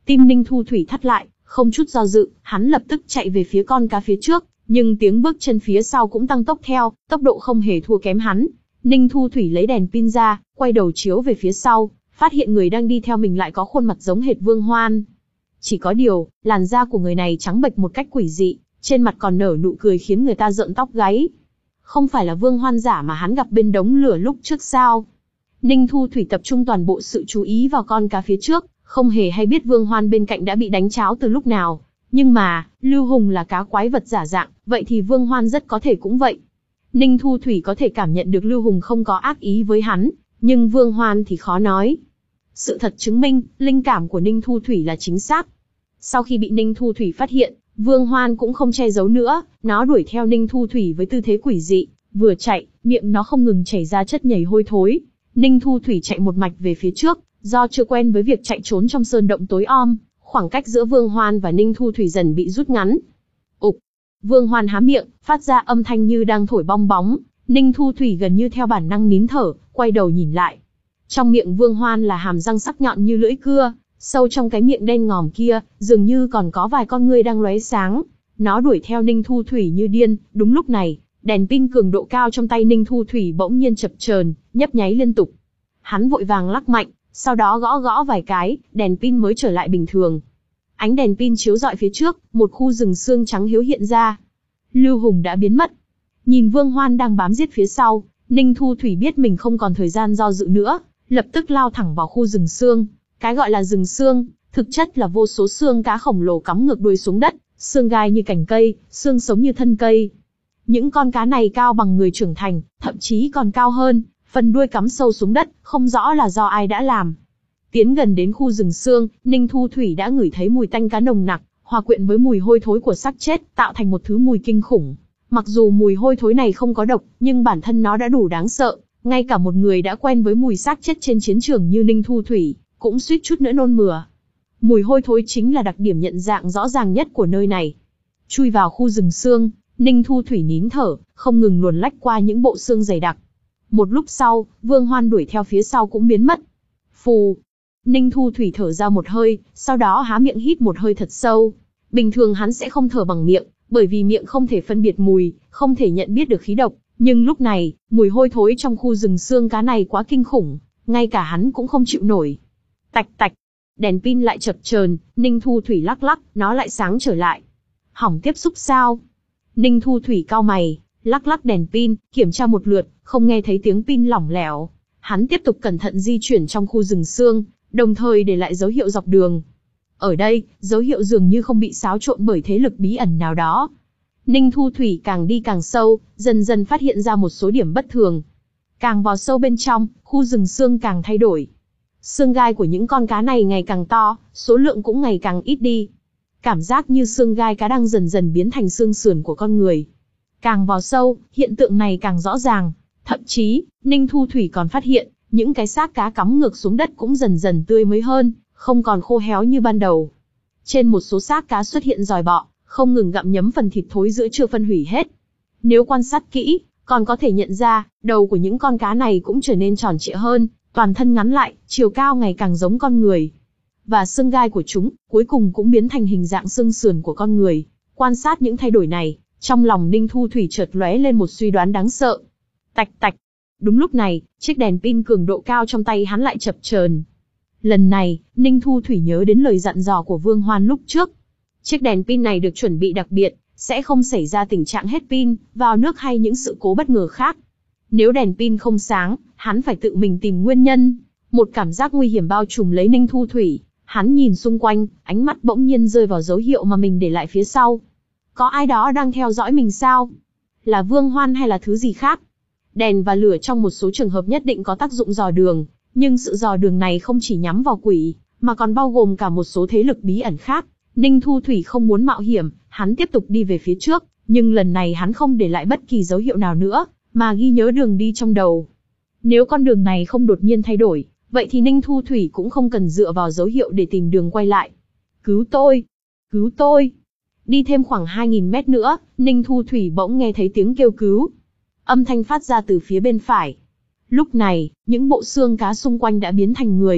Tim Ninh Thu Thủy thắt lại, không chút do dự, hắn lập tức chạy về phía con cá phía trước, nhưng tiếng bước chân phía sau cũng tăng tốc theo, tốc độ không hề thua kém hắn. Ninh Thu Thủy lấy đèn pin ra, quay đầu chiếu về phía sau, phát hiện người đang đi theo mình lại có khuôn mặt giống hệt Vương Hoan. Chỉ có điều, làn da của người này trắng bệch một cách quỷ dị, trên mặt còn nở nụ cười khiến người ta rợn tóc gáy. Không phải là Vương Hoan giả mà hắn gặp bên đống lửa lúc trước sao? Ninh Thu Thủy tập trung toàn bộ sự chú ý vào con cá phía trước, không hề hay biết Vương Hoan bên cạnh đã bị đánh cháo từ lúc nào. Nhưng mà, Lưu Hùng là cá quái vật giả dạng, vậy thì Vương Hoan rất có thể cũng vậy. Ninh Thu Thủy có thể cảm nhận được Lưu Hùng không có ác ý với hắn, nhưng Vương Hoan thì khó nói. Sự thật chứng minh, linh cảm của Ninh Thu Thủy là chính xác. Sau khi bị Ninh Thu Thủy phát hiện, Vương Hoan cũng không che giấu nữa, nó đuổi theo Ninh Thu Thủy với tư thế quỷ dị, vừa chạy, miệng nó không ngừng chảy ra chất nhầy hôi thối. Ninh Thu Thủy chạy một mạch về phía trước, do chưa quen với việc chạy trốn trong sơn động tối om, khoảng cách giữa Vương Hoan và Ninh Thu Thủy dần bị rút ngắn. Ục! Vương Hoan há miệng, phát ra âm thanh như đang thổi bong bóng. Ninh Thu Thủy gần như theo bản năng nín thở, quay đầu nhìn lại. Trong miệng Vương Hoan là hàm răng sắc nhọn như lưỡi cưa, sâu trong cái miệng đen ngòm kia, dường như còn có vài con ngươi đang lóe sáng. Nó đuổi theo Ninh Thu Thủy như điên. Đúng lúc này, đèn pin cường độ cao trong tay Ninh Thu Thủy bỗng nhiên chập chờn, nhấp nháy liên tục. Hắn vội vàng lắc mạnh, sau đó gõ gõ vài cái, đèn pin mới trở lại bình thường. Ánh đèn pin chiếu rọi phía trước, một khu rừng xương trắng hiếu hiện ra. Lưu Hùng đã biến mất. Nhìn Vương Hoan đang bám giết phía sau, Ninh Thu Thủy biết mình không còn thời gian do dự nữa, lập tức lao thẳng vào khu rừng xương. Cái gọi là rừng xương, thực chất là vô số xương cá khổng lồ cắm ngược đuôi xuống đất, xương gai như cành cây, xương sống như thân cây. Những con cá này cao bằng người trưởng thành, thậm chí còn cao hơn, phần đuôi cắm sâu xuống đất, không rõ là do ai đã làm. Tiến gần đến khu rừng xương, Ninh Thu Thủy đã ngửi thấy mùi tanh cá nồng nặc, hòa quyện với mùi hôi thối của xác chết, tạo thành một thứ mùi kinh khủng. Mặc dù mùi hôi thối này không có độc, nhưng bản thân nó đã đủ đáng sợ. Ngay cả một người đã quen với mùi xác chết trên chiến trường như Ninh Thu Thủy, cũng suýt chút nữa nôn mửa. Mùi hôi thối chính là đặc điểm nhận dạng rõ ràng nhất của nơi này. Chui vào khu rừng xương, Ninh Thu Thủy nín thở, không ngừng luồn lách qua những bộ xương dày đặc. Một lúc sau, Vương Hoan đuổi theo phía sau cũng biến mất. Phù! Ninh Thu Thủy thở ra một hơi, sau đó há miệng hít một hơi thật sâu. Bình thường hắn sẽ không thở bằng miệng, bởi vì miệng không thể phân biệt mùi, không thể nhận biết được khí độc. Nhưng lúc này, mùi hôi thối trong khu rừng xương cá này quá kinh khủng, ngay cả hắn cũng không chịu nổi. Tạch tạch! Đèn pin lại chập chờn, Ninh Thu Thủy lắc lắc, nó lại sáng trở lại. Hỏng tiếp xúc sao? Ninh Thu Thủy cau mày, lắc lắc đèn pin, kiểm tra một lượt, không nghe thấy tiếng pin lỏng lẻo. Hắn tiếp tục cẩn thận di chuyển trong khu rừng xương, đồng thời để lại dấu hiệu dọc đường. Ở đây, dấu hiệu dường như không bị xáo trộn bởi thế lực bí ẩn nào đó. Ninh Thu Thủy càng đi càng sâu, dần dần phát hiện ra một số điểm bất thường. Càng vào sâu bên trong, khu rừng xương càng thay đổi. Xương gai của những con cá này ngày càng to, số lượng cũng ngày càng ít đi. Cảm giác như xương gai cá đang dần dần biến thành xương sườn của con người. Càng vào sâu, hiện tượng này càng rõ ràng. Thậm chí, Ninh Thu Thủy còn phát hiện, những cái xác cá cắm ngược xuống đất cũng dần dần tươi mới hơn, không còn khô héo như ban đầu. Trên một số xác cá xuất hiện giòi bọ, không ngừng gặm nhấm phần thịt thối giữa chưa phân hủy hết. Nếu quan sát kỹ, còn có thể nhận ra, đầu của những con cá này cũng trở nên tròn trịa hơn, toàn thân ngắn lại, chiều cao ngày càng giống con người. Và xương gai của chúng, cuối cùng cũng biến thành hình dạng xương sườn của con người. Quan sát những thay đổi này, trong lòng Ninh Thu Thủy chợt lóe lên một suy đoán đáng sợ. Tạch tạch. Đúng lúc này, chiếc đèn pin cường độ cao trong tay hắn lại chập chờn. Lần này, Ninh Thu Thủy nhớ đến lời dặn dò của Vương Hoan lúc trước. Chiếc đèn pin này được chuẩn bị đặc biệt, sẽ không xảy ra tình trạng hết pin, vào nước hay những sự cố bất ngờ khác. Nếu đèn pin không sáng, hắn phải tự mình tìm nguyên nhân. Một cảm giác nguy hiểm bao trùm lấy Ninh Thu Thủy. Hắn nhìn xung quanh, ánh mắt bỗng nhiên rơi vào dấu hiệu mà mình để lại phía sau. Có ai đó đang theo dõi mình sao? Là Vương Hoan hay là thứ gì khác? Đèn và lửa trong một số trường hợp nhất định có tác dụng dò đường, nhưng sự dò đường này không chỉ nhắm vào quỷ, mà còn bao gồm cả một số thế lực bí ẩn khác. Ninh Thu Thủy không muốn mạo hiểm, hắn tiếp tục đi về phía trước, nhưng lần này hắn không để lại bất kỳ dấu hiệu nào nữa, mà ghi nhớ đường đi trong đầu. Nếu con đường này không đột nhiên thay đổi, vậy thì Ninh Thu Thủy cũng không cần dựa vào dấu hiệu để tìm đường quay lại. Cứu tôi! Cứu tôi! Đi thêm khoảng hai nghìn mét nữa, Ninh Thu Thủy bỗng nghe thấy tiếng kêu cứu. Âm thanh phát ra từ phía bên phải. Lúc này, những bộ xương cá xung quanh đã biến thành người.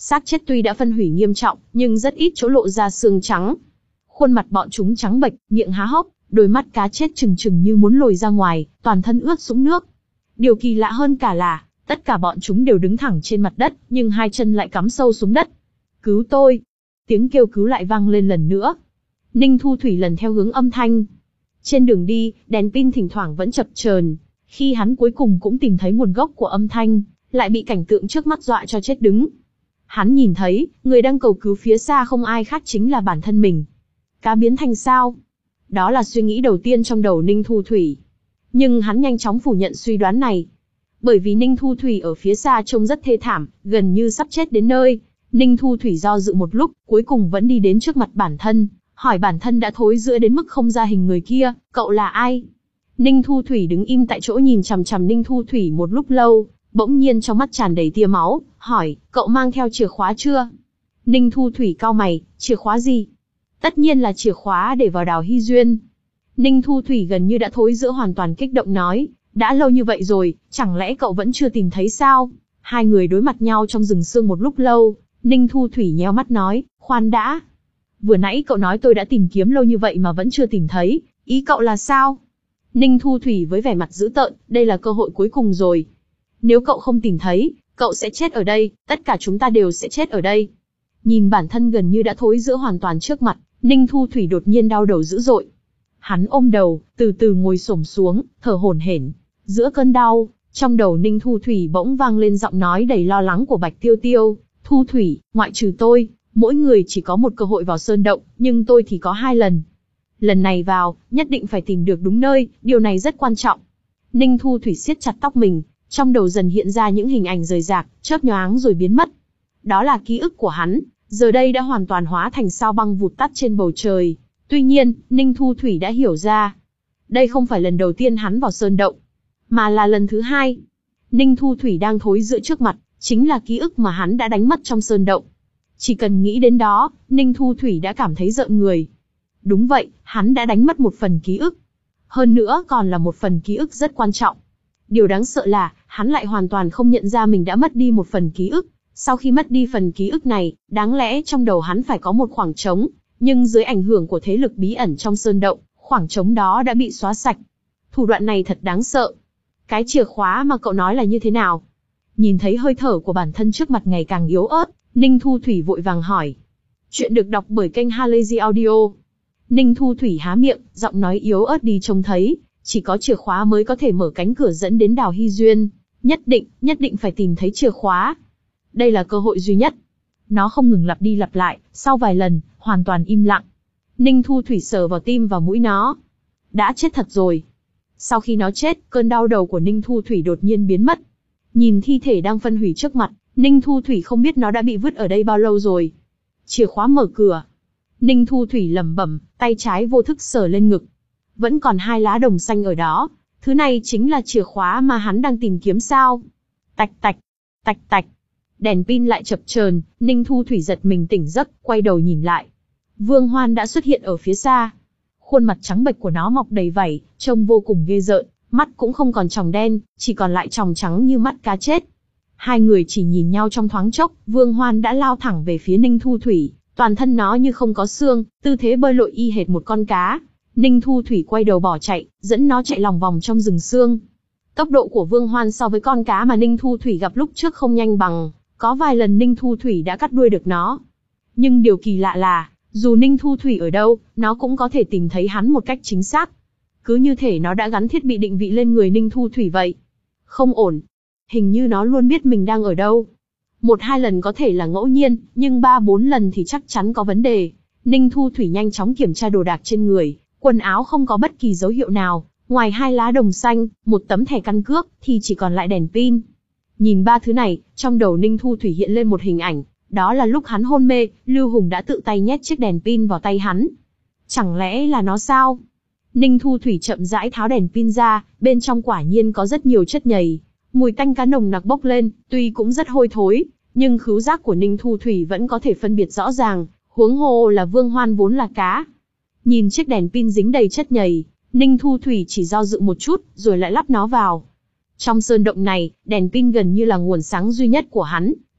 Xác chết tuy đã phân hủy nghiêm trọng, nhưng rất ít chỗ lộ ra xương trắng. Khuôn mặt bọn chúng trắng bệch, miệng há hốc, đôi mắt cá chết trừng trừng như muốn lồi ra ngoài, toàn thân ướt sũng nước. Điều kỳ lạ hơn cả là, tất cả bọn chúng đều đứng thẳng trên mặt đất, nhưng hai chân lại cắm sâu xuống đất. Cứu tôi! Tiếng kêu cứu lại vang lên lần nữa. Ninh Thu Thủy lần theo hướng âm thanh. Trên đường đi, đèn pin thỉnh thoảng vẫn chập chờn. Khi hắn cuối cùng cũng tìm thấy nguồn gốc của âm thanh, lại bị cảnh tượng trước mắt dọa cho chết đứng. Hắn nhìn thấy, người đang cầu cứu phía xa không ai khác chính là bản thân mình. Cá biến thành sao? Đó là suy nghĩ đầu tiên trong đầu Ninh Thu Thủy. Nhưng hắn nhanh chóng phủ nhận suy đoán này. Bởi vì Ninh Thu Thủy ở phía xa trông rất thê thảm, gần như sắp chết đến nơi. Ninh Thu Thủy do dự một lúc, cuối cùng vẫn đi đến trước mặt bản thân, hỏi bản thân đã thối rữa đến mức không ra hình người kia, cậu là ai? Ninh Thu Thủy đứng im tại chỗ nhìn chằm chằm Ninh Thu Thủy một lúc lâu, bỗng nhiên trong mắt tràn đầy tia máu, hỏi, cậu mang theo chìa khóa chưa? Ninh Thu Thủy cau mày, chìa khóa gì? Tất nhiên là chìa khóa để vào đào Hy Duyên. Ninh Thu Thủy gần như đã thối rữa hoàn toàn kích động nói, đã lâu như vậy rồi, chẳng lẽ cậu vẫn chưa tìm thấy sao? Hai người đối mặt nhau trong rừng sương một lúc lâu, Ninh Thu Thủy nheo mắt nói, khoan đã. Vừa nãy cậu nói tôi đã tìm kiếm lâu như vậy mà vẫn chưa tìm thấy, ý cậu là sao? Ninh Thu Thủy với vẻ mặt dữ tợn, đây là cơ hội cuối cùng rồi. Nếu cậu không tìm thấy, cậu sẽ chết ở đây, tất cả chúng ta đều sẽ chết ở đây. Nhìn bản thân gần như đã thối rữa hoàn toàn trước mặt, Ninh Thu Thủy đột nhiên đau đầu dữ dội. Hắn ôm đầu, từ từ ngồi xổm xuống, thở hổn hển. Giữa cơn đau, trong đầu Ninh Thu Thủy bỗng vang lên giọng nói đầy lo lắng của Bạch Tiêu Tiêu. Thu Thủy, ngoại trừ tôi, mỗi người chỉ có một cơ hội vào sơn động, nhưng tôi thì có hai lần. Lần này vào, nhất định phải tìm được đúng nơi, điều này rất quan trọng. Ninh Thu Thủy siết chặt tóc mình, trong đầu dần hiện ra những hình ảnh rời rạc, chớp nhoáng rồi biến mất. Đó là ký ức của hắn, giờ đây đã hoàn toàn hóa thành sao băng vụt tắt trên bầu trời. Tuy nhiên, Ninh Thu Thủy đã hiểu ra. Đây không phải lần đầu tiên hắn vào sơn động, mà là lần thứ hai. Ninh Thu Thủy đang thối rữa trước mặt, chính là ký ức mà hắn đã đánh mất trong sơn động. Chỉ cần nghĩ đến đó, Ninh Thu Thủy đã cảm thấy rợn người. Đúng vậy, hắn đã đánh mất một phần ký ức. Hơn nữa còn là một phần ký ức rất quan trọng. Điều đáng sợ là, hắn lại hoàn toàn không nhận ra mình đã mất đi một phần ký ức. Sau khi mất đi phần ký ức này, đáng lẽ trong đầu hắn phải có một khoảng trống, nhưng dưới ảnh hưởng của thế lực bí ẩn trong sơn động, khoảng trống đó đã bị xóa sạch. Thủ đoạn này thật đáng sợ. Cái chìa khóa mà cậu nói là như thế nào? Nhìn thấy hơi thở của bản thân trước mặt ngày càng yếu ớt, Ninh Thu Thủy vội vàng hỏi. Chuyện được đọc bởi kênh Halazy Audio. Ninh Thu Thủy há miệng, giọng nói yếu ớt đi trông thấy, chỉ có chìa khóa mới có thể mở cánh cửa dẫn đến đào Hy Duyên. Nhất định, nhất định phải tìm thấy chìa khóa. Đây là cơ hội duy nhất. Nó không ngừng lặp đi lặp lại, sau vài lần, hoàn toàn im lặng. Ninh Thu Thủy sờ vào tim và mũi nó. Đã chết thật rồi. Sau khi nó chết, cơn đau đầu của Ninh Thu Thủy đột nhiên biến mất. Nhìn thi thể đang phân hủy trước mặt, Ninh Thu Thủy không biết nó đã bị vứt ở đây bao lâu rồi. Chìa khóa mở cửa. Ninh Thu Thủy lẩm bẩm, tay trái vô thức sờ lên ngực. Vẫn còn hai lá đồng xanh ở đó. Thứ này chính là chìa khóa mà hắn đang tìm kiếm sao? Tạch tạch, tạch tạch. Đèn pin lại chập chờn, Ninh Thu Thủy giật mình tỉnh giấc, quay đầu nhìn lại. Vương Hoan đã xuất hiện ở phía xa. Khuôn mặt trắng bệch của nó mọc đầy vảy, trông vô cùng ghê rợn, mắt cũng không còn tròng đen, chỉ còn lại tròng trắng như mắt cá chết. Hai người chỉ nhìn nhau trong thoáng chốc, Vương Hoan đã lao thẳng về phía Ninh Thu Thủy, toàn thân nó như không có xương, tư thế bơi lội y hệt một con cá. Ninh Thu Thủy quay đầu bỏ chạy, dẫn nó chạy lòng vòng trong rừng sương. Tốc độ của Vương Hoan so với con cá mà Ninh Thu Thủy gặp lúc trước không nhanh bằng, có vài lần Ninh Thu Thủy đã cắt đuôi được nó. Nhưng điều kỳ lạ là, dù Ninh Thu Thủy ở đâu, nó cũng có thể tìm thấy hắn một cách chính xác. Cứ như thể nó đã gắn thiết bị định vị lên người Ninh Thu Thủy vậy. Không ổn. Hình như nó luôn biết mình đang ở đâu. Một hai lần có thể là ngẫu nhiên, nhưng ba bốn lần thì chắc chắn có vấn đề. Ninh Thu Thủy nhanh chóng kiểm tra đồ đạc trên người, quần áo không có bất kỳ dấu hiệu nào. Ngoài hai lá đồng xanh, một tấm thẻ căn cước, thì chỉ còn lại đèn pin. Nhìn ba thứ này, trong đầu Ninh Thu Thủy hiện lên một hình ảnh. Đó là lúc hắn hôn mê, Lưu Hùng đã tự tay nhét chiếc đèn pin vào tay hắn. Chẳng lẽ là nó sao? Ninh Thu Thủy chậm rãi tháo đèn pin ra, bên trong quả nhiên có rất nhiều chất nhầy. Mùi tanh cá nồng nặc bốc lên, tuy cũng rất hôi thối, nhưng khứu giác của Ninh Thu Thủy vẫn có thể phân biệt rõ ràng, huống hồ là Vương Hoan vốn là cá. Nhìn chiếc đèn pin dính đầy chất nhầy, Ninh Thu Thủy chỉ do dự một chút, rồi lại lắp nó vào. Trong sơn động này, đèn pin gần như là nguồn sáng duy nhất của hắn,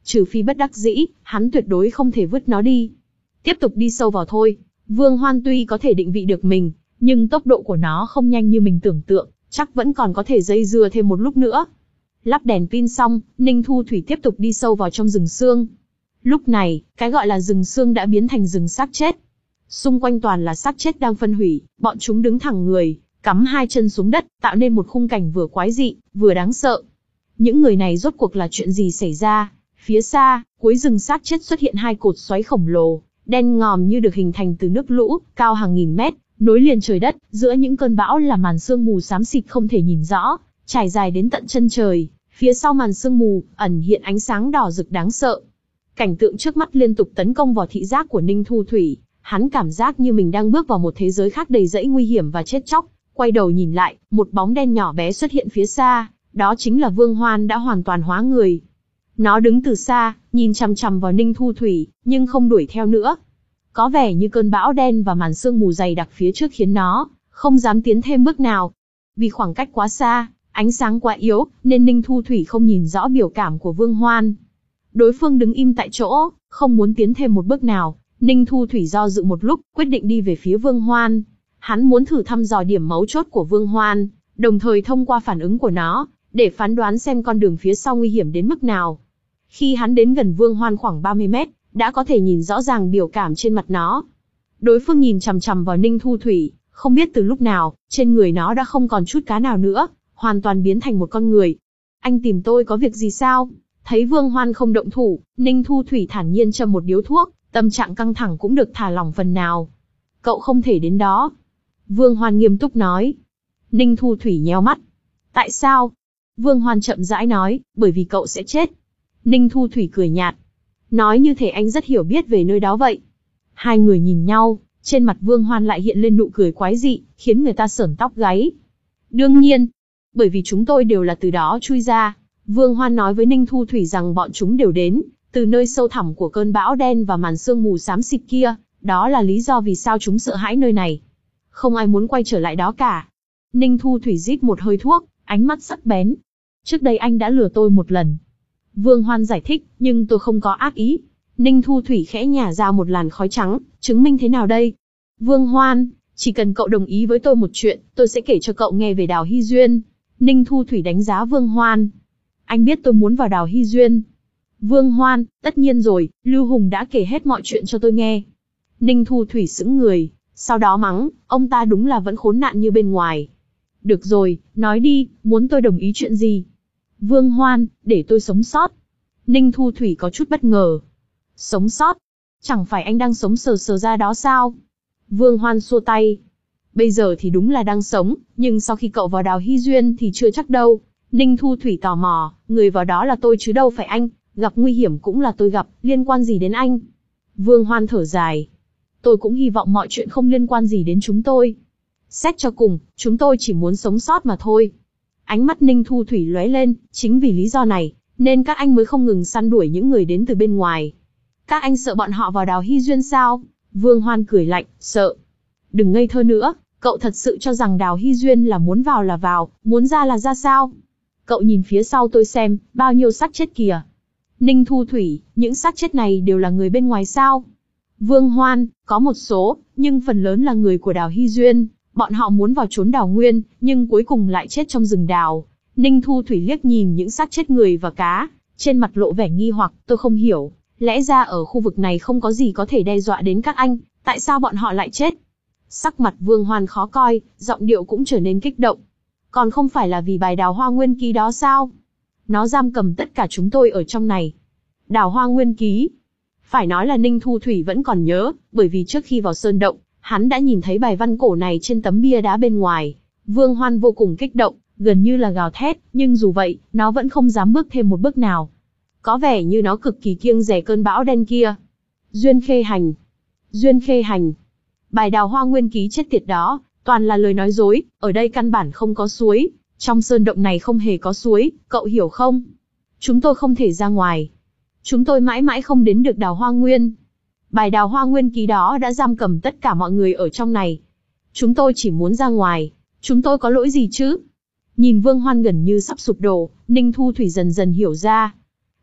Trừ phi bất đắc dĩ, hắn tuyệt đối không thể vứt nó đi. Tiếp tục đi sâu vào thôi. Vương Hoan tuy có thể định vị được mình, nhưng tốc độ của nó không nhanh như mình tưởng tượng, chắc vẫn còn có thể dây dưa thêm một lúc nữa. Lắp đèn pin xong, Ninh Thu Thủy tiếp tục đi sâu vào trong rừng sương. Lúc này, cái gọi là rừng sương đã biến thành rừng xác chết. Xung quanh toàn là xác chết đang phân hủy, bọn chúng đứng thẳng người, cắm hai chân xuống đất, tạo nên một khung cảnh vừa quái dị, vừa đáng sợ. Những người này rốt cuộc là chuyện gì xảy ra? Phía xa, cuối rừng xác chết xuất hiện hai cột xoáy khổng lồ, đen ngòm như được hình thành từ nước lũ, cao hàng nghìn mét, nối liền trời đất, giữa những cơn bão là màn sương mù xám xịt không thể nhìn rõ, trải dài đến tận chân trời. Phía sau màn sương mù, ẩn hiện ánh sáng đỏ rực đáng sợ. Cảnh tượng trước mắt liên tục tấn công vào thị giác của Ninh Thu Thủy, hắn cảm giác như mình đang bước vào một thế giới khác đầy rẫy nguy hiểm và chết chóc. Quay đầu nhìn lại, một bóng đen nhỏ bé xuất hiện phía xa, đó chính là Vương Hoan đã hoàn toàn hóa người. Nó đứng từ xa, nhìn chằm chằm vào Ninh Thu Thủy, nhưng không đuổi theo nữa. Có vẻ như cơn bão đen và màn sương mù dày đặc phía trước khiến nó không dám tiến thêm bước nào. Vì khoảng cách quá xa, ánh sáng quá yếu, nên Ninh Thu Thủy không nhìn rõ biểu cảm của Vương Hoan. Đối phương đứng im tại chỗ, không muốn tiến thêm một bước nào. Ninh Thu Thủy do dự một lúc, quyết định đi về phía Vương Hoan. Hắn muốn thử thăm dò điểm mấu chốt của Vương Hoan, đồng thời thông qua phản ứng của nó, để phán đoán xem con đường phía sau nguy hiểm đến mức nào. Khi hắn đến gần Vương Hoan khoảng ba mươi mét, đã có thể nhìn rõ ràng biểu cảm trên mặt nó. Đối phương nhìn chằm chằm vào Ninh Thu Thủy, không biết từ lúc nào, trên người nó đã không còn chút cá nào nữa, hoàn toàn biến thành một con người. Anh tìm tôi có việc gì sao? Thấy Vương Hoan không động thủ, Ninh Thu Thủy thản nhiên châm một điếu thuốc, tâm trạng căng thẳng cũng được thả lỏng phần nào. Cậu không thể đến đó. Vương Hoan nghiêm túc nói. Ninh Thu Thủy nheo mắt. Tại sao? Vương Hoan chậm rãi nói, bởi vì cậu sẽ chết. Ninh Thu Thủy cười nhạt. Nói như thể anh rất hiểu biết về nơi đó vậy. Hai người nhìn nhau, trên mặt Vương Hoan lại hiện lên nụ cười quái dị, khiến người ta sởn tóc gáy. Đương nhiên, bởi vì chúng tôi đều là từ đó chui ra. Vương Hoan nói với Ninh Thu Thủy rằng bọn chúng đều đến từ nơi sâu thẳm của cơn bão đen và màn sương mù xám xịt kia, đó là lý do vì sao chúng sợ hãi nơi này. Không ai muốn quay trở lại đó cả. Ninh Thu Thủy rít một hơi thuốc, ánh mắt sắc bén. Trước đây anh đã lừa tôi một lần. Vương Hoan giải thích, nhưng tôi không có ác ý. Ninh Thu Thủy khẽ nhả ra một làn khói trắng, chứng minh thế nào đây? Vương Hoan, chỉ cần cậu đồng ý với tôi một chuyện, tôi sẽ kể cho cậu nghe về Đào Hy Duyên. Ninh Thu Thủy đánh giá Vương Hoan. Anh biết tôi muốn vào Đào Hy Duyên. Vương Hoan, tất nhiên rồi, Lưu Hùng đã kể hết mọi chuyện cho tôi nghe. Ninh Thu Thủy sững người, sau đó mắng, ông ta đúng là vẫn khốn nạn như bên ngoài. Được rồi, nói đi, muốn tôi đồng ý chuyện gì? Vương Hoan, để tôi sống sót. Ninh Thu Thủy có chút bất ngờ. Sống sót? Chẳng phải anh đang sống sờ sờ ra đó sao? Vương Hoan xua tay. Bây giờ thì đúng là đang sống, nhưng sau khi cậu vào Đào Hy Duyên thì chưa chắc đâu. Ninh Thu Thủy tò mò, người vào đó là tôi chứ đâu phải anh, gặp nguy hiểm cũng là tôi gặp, liên quan gì đến anh? Vương Hoan thở dài. Tôi cũng hy vọng mọi chuyện không liên quan gì đến chúng tôi. Xét cho cùng, chúng tôi chỉ muốn sống sót mà thôi. Ánh mắt Ninh Thu Thủy lóe lên, chính vì lý do này, nên các anh mới không ngừng săn đuổi những người đến từ bên ngoài. Các anh sợ bọn họ vào Đào Hy Duyên sao? Vương Hoan cười lạnh, sợ. Đừng ngây thơ nữa, cậu thật sự cho rằng Đào Hy Duyên là muốn vào là vào, muốn ra là ra sao? Cậu nhìn phía sau tôi xem, bao nhiêu xác chết kìa. Ninh Thu Thủy, những xác chết này đều là người bên ngoài sao? Vương Hoan, có một số, nhưng phần lớn là người của Đào Hy Duyên. Bọn họ muốn vào trốn đào nguyên, nhưng cuối cùng lại chết trong rừng đào. Ninh Thu Thủy liếc nhìn những xác chết người và cá, trên mặt lộ vẻ nghi hoặc, tôi không hiểu. Lẽ ra ở khu vực này không có gì có thể đe dọa đến các anh, tại sao bọn họ lại chết? Sắc mặt Vương Hoan khó coi, giọng điệu cũng trở nên kích động. Còn không phải là vì bài Đào Hoa Nguyên Ký đó sao? Nó giam cầm tất cả chúng tôi ở trong này. Đào Hoa Nguyên Ký. Phải nói là Ninh Thu Thủy vẫn còn nhớ, bởi vì trước khi vào sơn động, hắn đã nhìn thấy bài văn cổ này trên tấm bia đá bên ngoài. Vương Hoan vô cùng kích động, gần như là gào thét, nhưng dù vậy, nó vẫn không dám bước thêm một bước nào. Có vẻ như nó cực kỳ kiêng dè cơn bão đen kia. Duyên Khê Hành. Duyên Khê Hành. Bài Đào Hoa Nguyên Ký chết tiệt đó, toàn là lời nói dối, ở đây căn bản không có suối. Trong sơn động này không hề có suối, cậu hiểu không? Chúng tôi không thể ra ngoài. Chúng tôi mãi mãi không đến được Đào Hoa Nguyên. Bài Đào Hoa Nguyên Ký đó đã giam cầm tất cả mọi người ở trong này. Chúng tôi chỉ muốn ra ngoài. Chúng tôi có lỗi gì chứ? Nhìn Vương Hoan gần như sắp sụp đổ, Ninh Thu Thủy dần dần hiểu ra.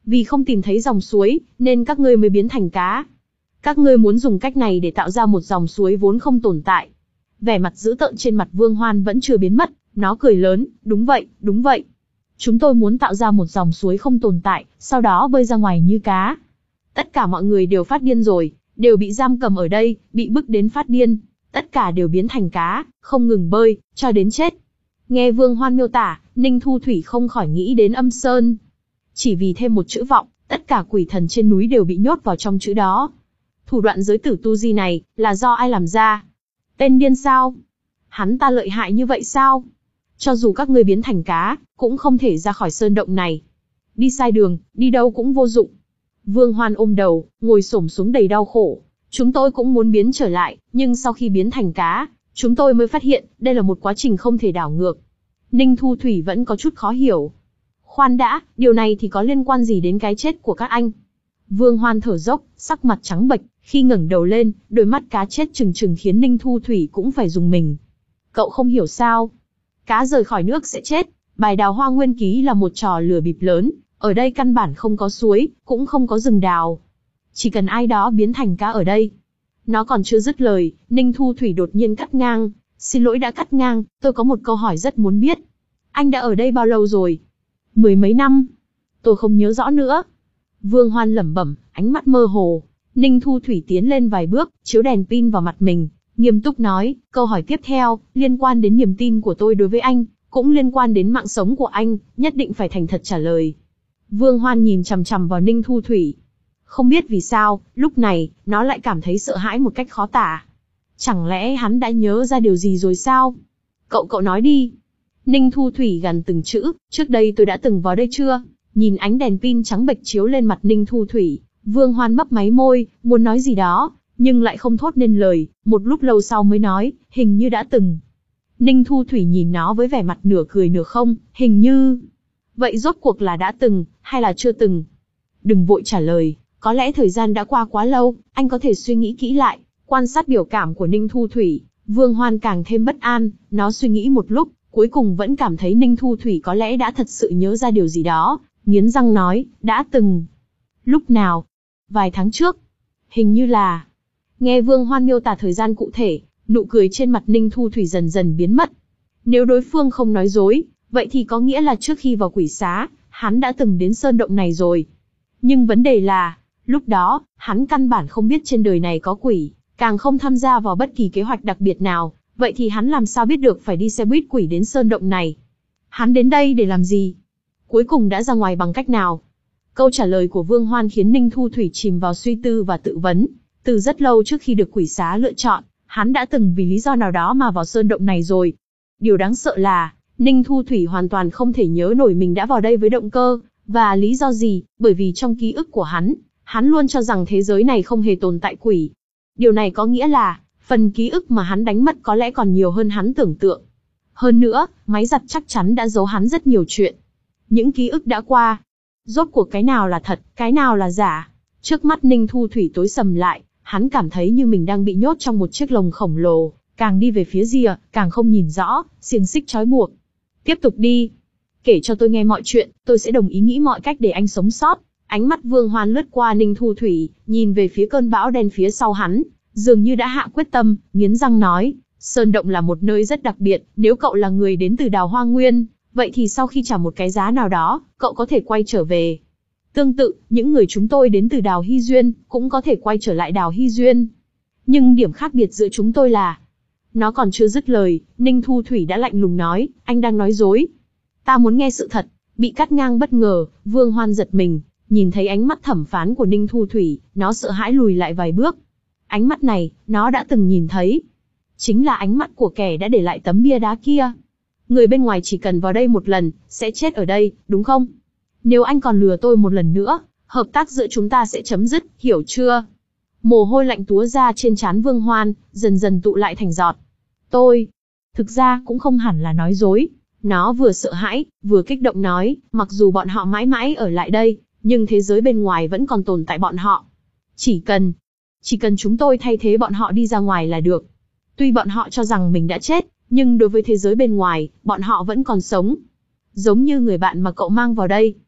Vì không tìm thấy dòng suối, nên các ngươi mới biến thành cá. Các ngươi muốn dùng cách này để tạo ra một dòng suối vốn không tồn tại. Vẻ mặt dữ tợn trên mặt Vương Hoan vẫn chưa biến mất, nó cười lớn, đúng vậy, đúng vậy. Chúng tôi muốn tạo ra một dòng suối không tồn tại, sau đó bơi ra ngoài như cá. Tất cả mọi người đều phát điên rồi, đều bị giam cầm ở đây, bị bức đến phát điên. Tất cả đều biến thành cá, không ngừng bơi, cho đến chết. Nghe Vương Hoan miêu tả, Ninh Thu Thủy không khỏi nghĩ đến Âm Sơn. Chỉ vì thêm một chữ vọng, tất cả quỷ thần trên núi đều bị nhốt vào trong chữ đó. Thủ đoạn giới tử tu di này, là do ai làm ra? Tên điên sao? Hắn ta lợi hại như vậy sao? Cho dù các ngươi biến thành cá, cũng không thể ra khỏi sơn động này. Đi sai đường, đi đâu cũng vô dụng. Vương Hoan ôm đầu, ngồi xổm xuống đầy đau khổ. Chúng tôi cũng muốn biến trở lại, nhưng sau khi biến thành cá, chúng tôi mới phát hiện, đây là một quá trình không thể đảo ngược. Ninh Thu Thủy vẫn có chút khó hiểu. Khoan đã, điều này thì có liên quan gì đến cái chết của các anh? Vương Hoan thở dốc, sắc mặt trắng bệch, khi ngẩng đầu lên, đôi mắt cá chết trừng trừng khiến Ninh Thu Thủy cũng phải rùng mình. Cậu không hiểu sao? Cá rời khỏi nước sẽ chết, bài Đào Hoa Nguyên Ký là một trò lừa bịp lớn, ở đây căn bản không có suối, cũng không có rừng đào. Chỉ cần ai đó biến thành cá ở đây. Nó còn chưa dứt lời, Ninh Thu Thủy đột nhiên cắt ngang. Xin lỗi đã cắt ngang, tôi có một câu hỏi rất muốn biết. Anh đã ở đây bao lâu rồi? Mười mấy năm. Tôi không nhớ rõ nữa. Vương Hoan lẩm bẩm, ánh mắt mơ hồ. Ninh Thu Thủy tiến lên vài bước, chiếu đèn pin vào mặt mình, nghiêm túc nói, câu hỏi tiếp theo, liên quan đến niềm tin của tôi đối với anh, cũng liên quan đến mạng sống của anh, nhất định phải thành thật trả lời. Vương Hoan nhìn chằm chằm vào Ninh Thu Thủy. Không biết vì sao, lúc này, nó lại cảm thấy sợ hãi một cách khó tả. Chẳng lẽ hắn đã nhớ ra điều gì rồi sao? Cậu cậu nói đi. Ninh Thu Thủy gằn từng chữ, trước đây tôi đã từng vào đây chưa? Nhìn ánh đèn pin trắng bệch chiếu lên mặt Ninh Thu Thủy, Vương Hoan mấp máy môi, muốn nói gì đó, nhưng lại không thốt nên lời, một lúc lâu sau mới nói, hình như đã từng. Ninh Thu Thủy nhìn nó với vẻ mặt nửa cười nửa không, hình như. Vậy rốt cuộc là đã từng, hay là chưa từng? Đừng vội trả lời, có lẽ thời gian đã qua quá lâu, anh có thể suy nghĩ kỹ lại. Quan sát biểu cảm của Ninh Thu Thủy, Vương Hoan càng thêm bất an, nó suy nghĩ một lúc, cuối cùng vẫn cảm thấy Ninh Thu Thủy có lẽ đã thật sự nhớ ra điều gì đó, nghiến răng nói, đã từng. Lúc nào? Vài tháng trước. Hình như là. Nghe Vương Hoan miêu tả thời gian cụ thể, nụ cười trên mặt Ninh Thu Thủy dần dần biến mất. Nếu đối phương không nói dối, vậy thì có nghĩa là trước khi vào quỷ xá, hắn đã từng đến sơn động này rồi. Nhưng vấn đề là, lúc đó, hắn căn bản không biết trên đời này có quỷ, càng không tham gia vào bất kỳ kế hoạch đặc biệt nào, vậy thì hắn làm sao biết được phải đi xe buýt quỷ đến sơn động này? Hắn đến đây để làm gì? Cuối cùng đã ra ngoài bằng cách nào? Câu trả lời của Vương Hoan khiến Ninh Thu Thủy chìm vào suy tư và tự vấn. Từ rất lâu trước khi được quỷ xá lựa chọn, hắn đã từng vì lý do nào đó mà vào sơn động này rồi. Điều đáng sợ là, Ninh Thu Thủy hoàn toàn không thể nhớ nổi mình đã vào đây với động cơ, và lý do gì, bởi vì trong ký ức của hắn, hắn luôn cho rằng thế giới này không hề tồn tại quỷ. Điều này có nghĩa là, phần ký ức mà hắn đánh mất có lẽ còn nhiều hơn hắn tưởng tượng. Hơn nữa, máy giặt chắc chắn đã giấu hắn rất nhiều chuyện. Những ký ức đã qua. Rốt cuộc cái nào là thật, cái nào là giả? Trước mắt Ninh Thu Thủy tối sầm lại, hắn cảm thấy như mình đang bị nhốt trong một chiếc lồng khổng lồ, càng đi về phía rìa, càng không nhìn rõ, xiềng xích trói buộc. Tiếp tục đi. Kể cho tôi nghe mọi chuyện, tôi sẽ đồng ý nghĩ mọi cách để anh sống sót. Ánh mắt Vương Hoan lướt qua Ninh Thu Thủy, nhìn về phía cơn bão đen phía sau hắn, dường như đã hạ quyết tâm, nghiến răng nói, sơn động là một nơi rất đặc biệt, nếu cậu là người đến từ Đào Hoa Nguyên, vậy thì sau khi trả một cái giá nào đó, cậu có thể quay trở về. Tương tự, những người chúng tôi đến từ Đào Hy Duyên, cũng có thể quay trở lại Đào Hy Duyên. Nhưng điểm khác biệt giữa chúng tôi là... Nó còn chưa dứt lời, Ninh Thu Thủy đã lạnh lùng nói, anh đang nói dối. Ta muốn nghe sự thật. Bị cắt ngang bất ngờ, Vương Hoan giật mình, nhìn thấy ánh mắt thẩm phán của Ninh Thu Thủy, nó sợ hãi lùi lại vài bước. Ánh mắt này, nó đã từng nhìn thấy. Chính là ánh mắt của kẻ đã để lại tấm bia đá kia. Người bên ngoài chỉ cần vào đây một lần, sẽ chết ở đây, đúng không? Nếu anh còn lừa tôi một lần nữa, hợp tác giữa chúng ta sẽ chấm dứt, hiểu chưa? Mồ hôi lạnh túa ra trên trán Vương Hoan, dần dần tụ lại thành giọt. Tôi, thực ra cũng không hẳn là nói dối. Nó vừa sợ hãi, vừa kích động nói, mặc dù bọn họ mãi mãi ở lại đây, nhưng thế giới bên ngoài vẫn còn tồn tại bọn họ. Chỉ cần, chỉ cần chúng tôi thay thế bọn họ đi ra ngoài là được. Tuy bọn họ cho rằng mình đã chết, nhưng đối với thế giới bên ngoài, bọn họ vẫn còn sống. Giống như người bạn mà cậu mang vào đây.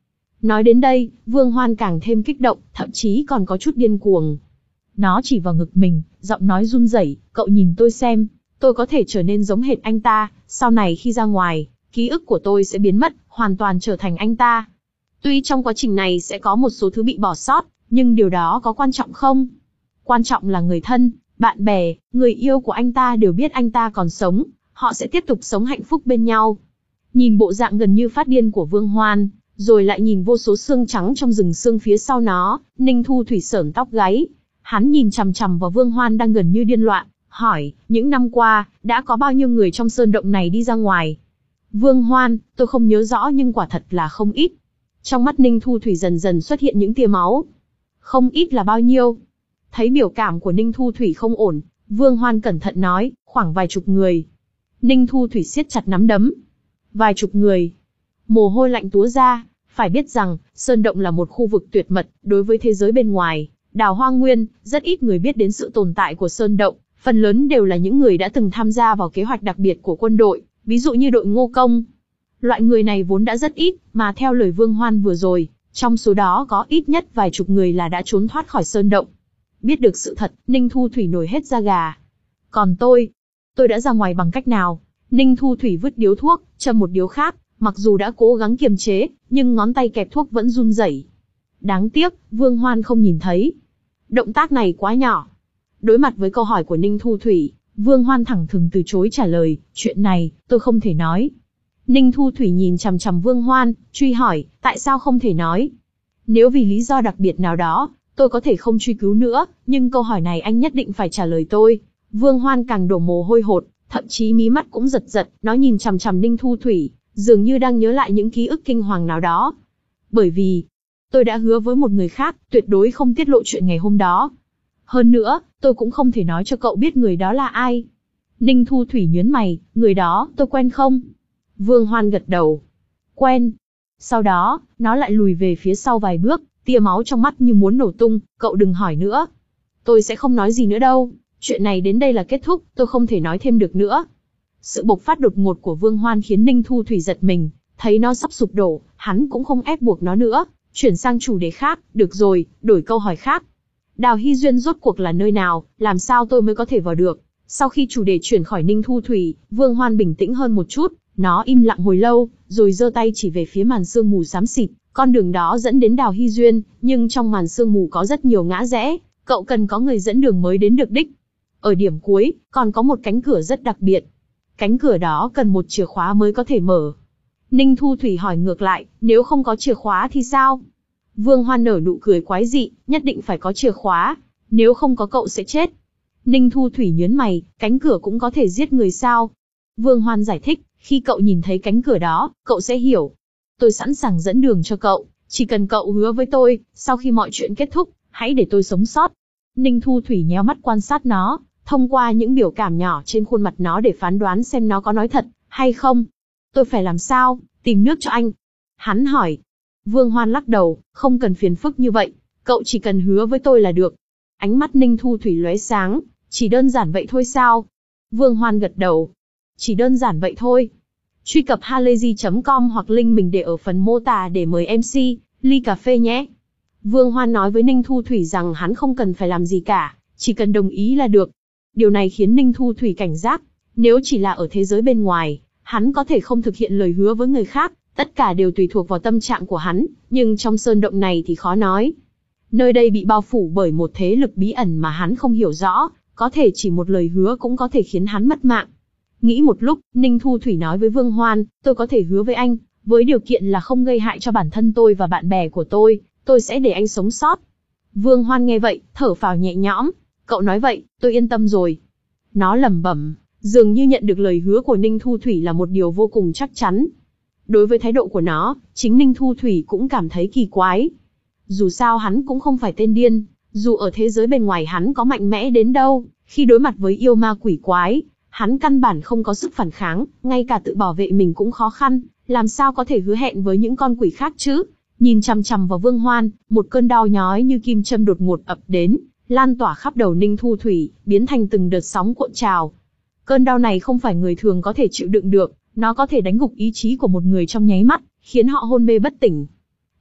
Nói đến đây, Vương Hoan càng thêm kích động, thậm chí còn có chút điên cuồng. Nó chỉ vào ngực mình, giọng nói run rẩy, cậu nhìn tôi xem, tôi có thể trở nên giống hệt anh ta, sau này khi ra ngoài, ký ức của tôi sẽ biến mất, hoàn toàn trở thành anh ta. Tuy trong quá trình này sẽ có một số thứ bị bỏ sót, nhưng điều đó có quan trọng không? Quan trọng là người thân, bạn bè, người yêu của anh ta đều biết anh ta còn sống, họ sẽ tiếp tục sống hạnh phúc bên nhau. Nhìn bộ dạng gần như phát điên của Vương Hoan, rồi lại nhìn vô số xương trắng trong rừng xương phía sau nó, Ninh Thu Thủy sởn tóc gáy. Hắn nhìn chằm chằm vào Vương Hoan đang gần như điên loạn, hỏi, những năm qua, đã có bao nhiêu người trong sơn động này đi ra ngoài? Vương Hoan, tôi không nhớ rõ nhưng quả thật là không ít. Trong mắt Ninh Thu Thủy dần dần xuất hiện những tia máu. Không ít là bao nhiêu? Thấy biểu cảm của Ninh Thu Thủy không ổn, Vương Hoan cẩn thận nói, khoảng vài chục người. Ninh Thu Thủy siết chặt nắm đấm. Vài chục người. Mồ hôi lạnh túa ra, phải biết rằng, sơn động là một khu vực tuyệt mật, đối với thế giới bên ngoài. Đào Hoa Nguyên, rất ít người biết đến sự tồn tại của sơn động, phần lớn đều là những người đã từng tham gia vào kế hoạch đặc biệt của quân đội, ví dụ như đội Ngô Công. Loại người này vốn đã rất ít, mà theo lời Vương Hoan vừa rồi, trong số đó có ít nhất vài chục người là đã trốn thoát khỏi sơn động. Biết được sự thật, Ninh Thu Thủy nổi hết da gà. Còn tôi, tôi đã ra ngoài bằng cách nào? Ninh Thu Thủy vứt điếu thuốc, châm một điếu khác, mặc dù đã cố gắng kiềm chế, nhưng ngón tay kẹp thuốc vẫn run rẩy. Đáng tiếc, Vương Hoan không nhìn thấy. Động tác này quá nhỏ. Đối mặt với câu hỏi của Ninh Thu Thủy, Vương Hoan thẳng thừng từ chối trả lời, chuyện này, tôi không thể nói. Ninh Thu Thủy nhìn chằm chằm Vương Hoan, truy hỏi, tại sao không thể nói? Nếu vì lý do đặc biệt nào đó, tôi có thể không truy cứu nữa, nhưng câu hỏi này anh nhất định phải trả lời tôi. Vương Hoan càng đổ mồ hôi hột, thậm chí mí mắt cũng giật giật, nó nhìn chằm chằm Ninh Thu Thủy, dường như đang nhớ lại những ký ức kinh hoàng nào đó. Bởi vì, tôi đã hứa với một người khác, tuyệt đối không tiết lộ chuyện ngày hôm đó. Hơn nữa, tôi cũng không thể nói cho cậu biết người đó là ai. Ninh Thu Thủy nhướng mày, người đó, tôi quen không? Vương Hoan gật đầu. Quen. Sau đó, nó lại lùi về phía sau vài bước, tia máu trong mắt như muốn nổ tung, cậu đừng hỏi nữa. Tôi sẽ không nói gì nữa đâu, chuyện này đến đây là kết thúc, tôi không thể nói thêm được nữa. Sự bộc phát đột ngột của Vương Hoan khiến Ninh Thu Thủy giật mình, thấy nó sắp sụp đổ, hắn cũng không ép buộc nó nữa, chuyển sang chủ đề khác, được rồi, đổi câu hỏi khác. Đào Hy Duyên rốt cuộc là nơi nào, làm sao tôi mới có thể vào được? Sau khi chủ đề chuyển khỏi Ninh Thu Thủy, Vương Hoan bình tĩnh hơn một chút, nó im lặng hồi lâu, rồi giơ tay chỉ về phía màn sương mù xám xịt, con đường đó dẫn đến Đào Hy Duyên, nhưng trong màn sương mù có rất nhiều ngã rẽ, cậu cần có người dẫn đường mới đến được đích. Ở điểm cuối, còn có một cánh cửa rất đặc biệt. Cánh cửa đó cần một chìa khóa mới có thể mở. Ninh Thu Thủy hỏi ngược lại, nếu không có chìa khóa thì sao? Vương Hoan nở nụ cười quái dị, nhất định phải có chìa khóa, nếu không có cậu sẽ chết. Ninh Thu Thủy nhướng mày, cánh cửa cũng có thể giết người sao? Vương Hoan giải thích, khi cậu nhìn thấy cánh cửa đó, cậu sẽ hiểu. Tôi sẵn sàng dẫn đường cho cậu, chỉ cần cậu hứa với tôi, sau khi mọi chuyện kết thúc, hãy để tôi sống sót. Ninh Thu Thủy nhéo mắt quan sát nó, thông qua những biểu cảm nhỏ trên khuôn mặt nó để phán đoán xem nó có nói thật hay không. Tôi phải làm sao, tìm nước cho anh? Hắn hỏi. Vương Hoan lắc đầu, không cần phiền phức như vậy, cậu chỉ cần hứa với tôi là được. Ánh mắt Ninh Thu Thủy lóe sáng, chỉ đơn giản vậy thôi sao? Vương Hoan gật đầu. Chỉ đơn giản vậy thôi. Truy cập halayzi chấm com hoặc link mình để ở phần mô tả để mời em xê, ly cà phê nhé. Vương Hoan nói với Ninh Thu Thủy rằng hắn không cần phải làm gì cả, chỉ cần đồng ý là được. Điều này khiến Ninh Thu Thủy cảnh giác, nếu chỉ là ở thế giới bên ngoài, hắn có thể không thực hiện lời hứa với người khác, tất cả đều tùy thuộc vào tâm trạng của hắn, nhưng trong sơn động này thì khó nói. Nơi đây bị bao phủ bởi một thế lực bí ẩn mà hắn không hiểu rõ, có thể chỉ một lời hứa cũng có thể khiến hắn mất mạng. Nghĩ một lúc, Ninh Thu Thủy nói với Vương Hoan, tôi có thể hứa với anh, với điều kiện là không gây hại cho bản thân tôi và bạn bè của tôi, tôi sẽ để anh sống sót. Vương Hoan nghe vậy, thở phào nhẹ nhõm, cậu nói vậy, tôi yên tâm rồi. Nó lẩm bẩm, dường như nhận được lời hứa của Ninh Thu Thủy là một điều vô cùng chắc chắn. Đối với thái độ của nó, chính Ninh Thu Thủy cũng cảm thấy kỳ quái. Dù sao hắn cũng không phải tên điên, dù ở thế giới bên ngoài hắn có mạnh mẽ đến đâu, khi đối mặt với yêu ma quỷ quái, hắn căn bản không có sức phản kháng, ngay cả tự bảo vệ mình cũng khó khăn, làm sao có thể hứa hẹn với những con quỷ khác chứ? Nhìn chằm chằm vào Vương Hoan, một cơn đau nhói như kim châm đột ngột ập đến, lan tỏa khắp đầu Ninh Thu Thủy, biến thành từng đợt sóng cuộn trào. Cơn đau này không phải người thường có thể chịu đựng được, nó có thể đánh gục ý chí của một người trong nháy mắt, khiến họ hôn mê bất tỉnh.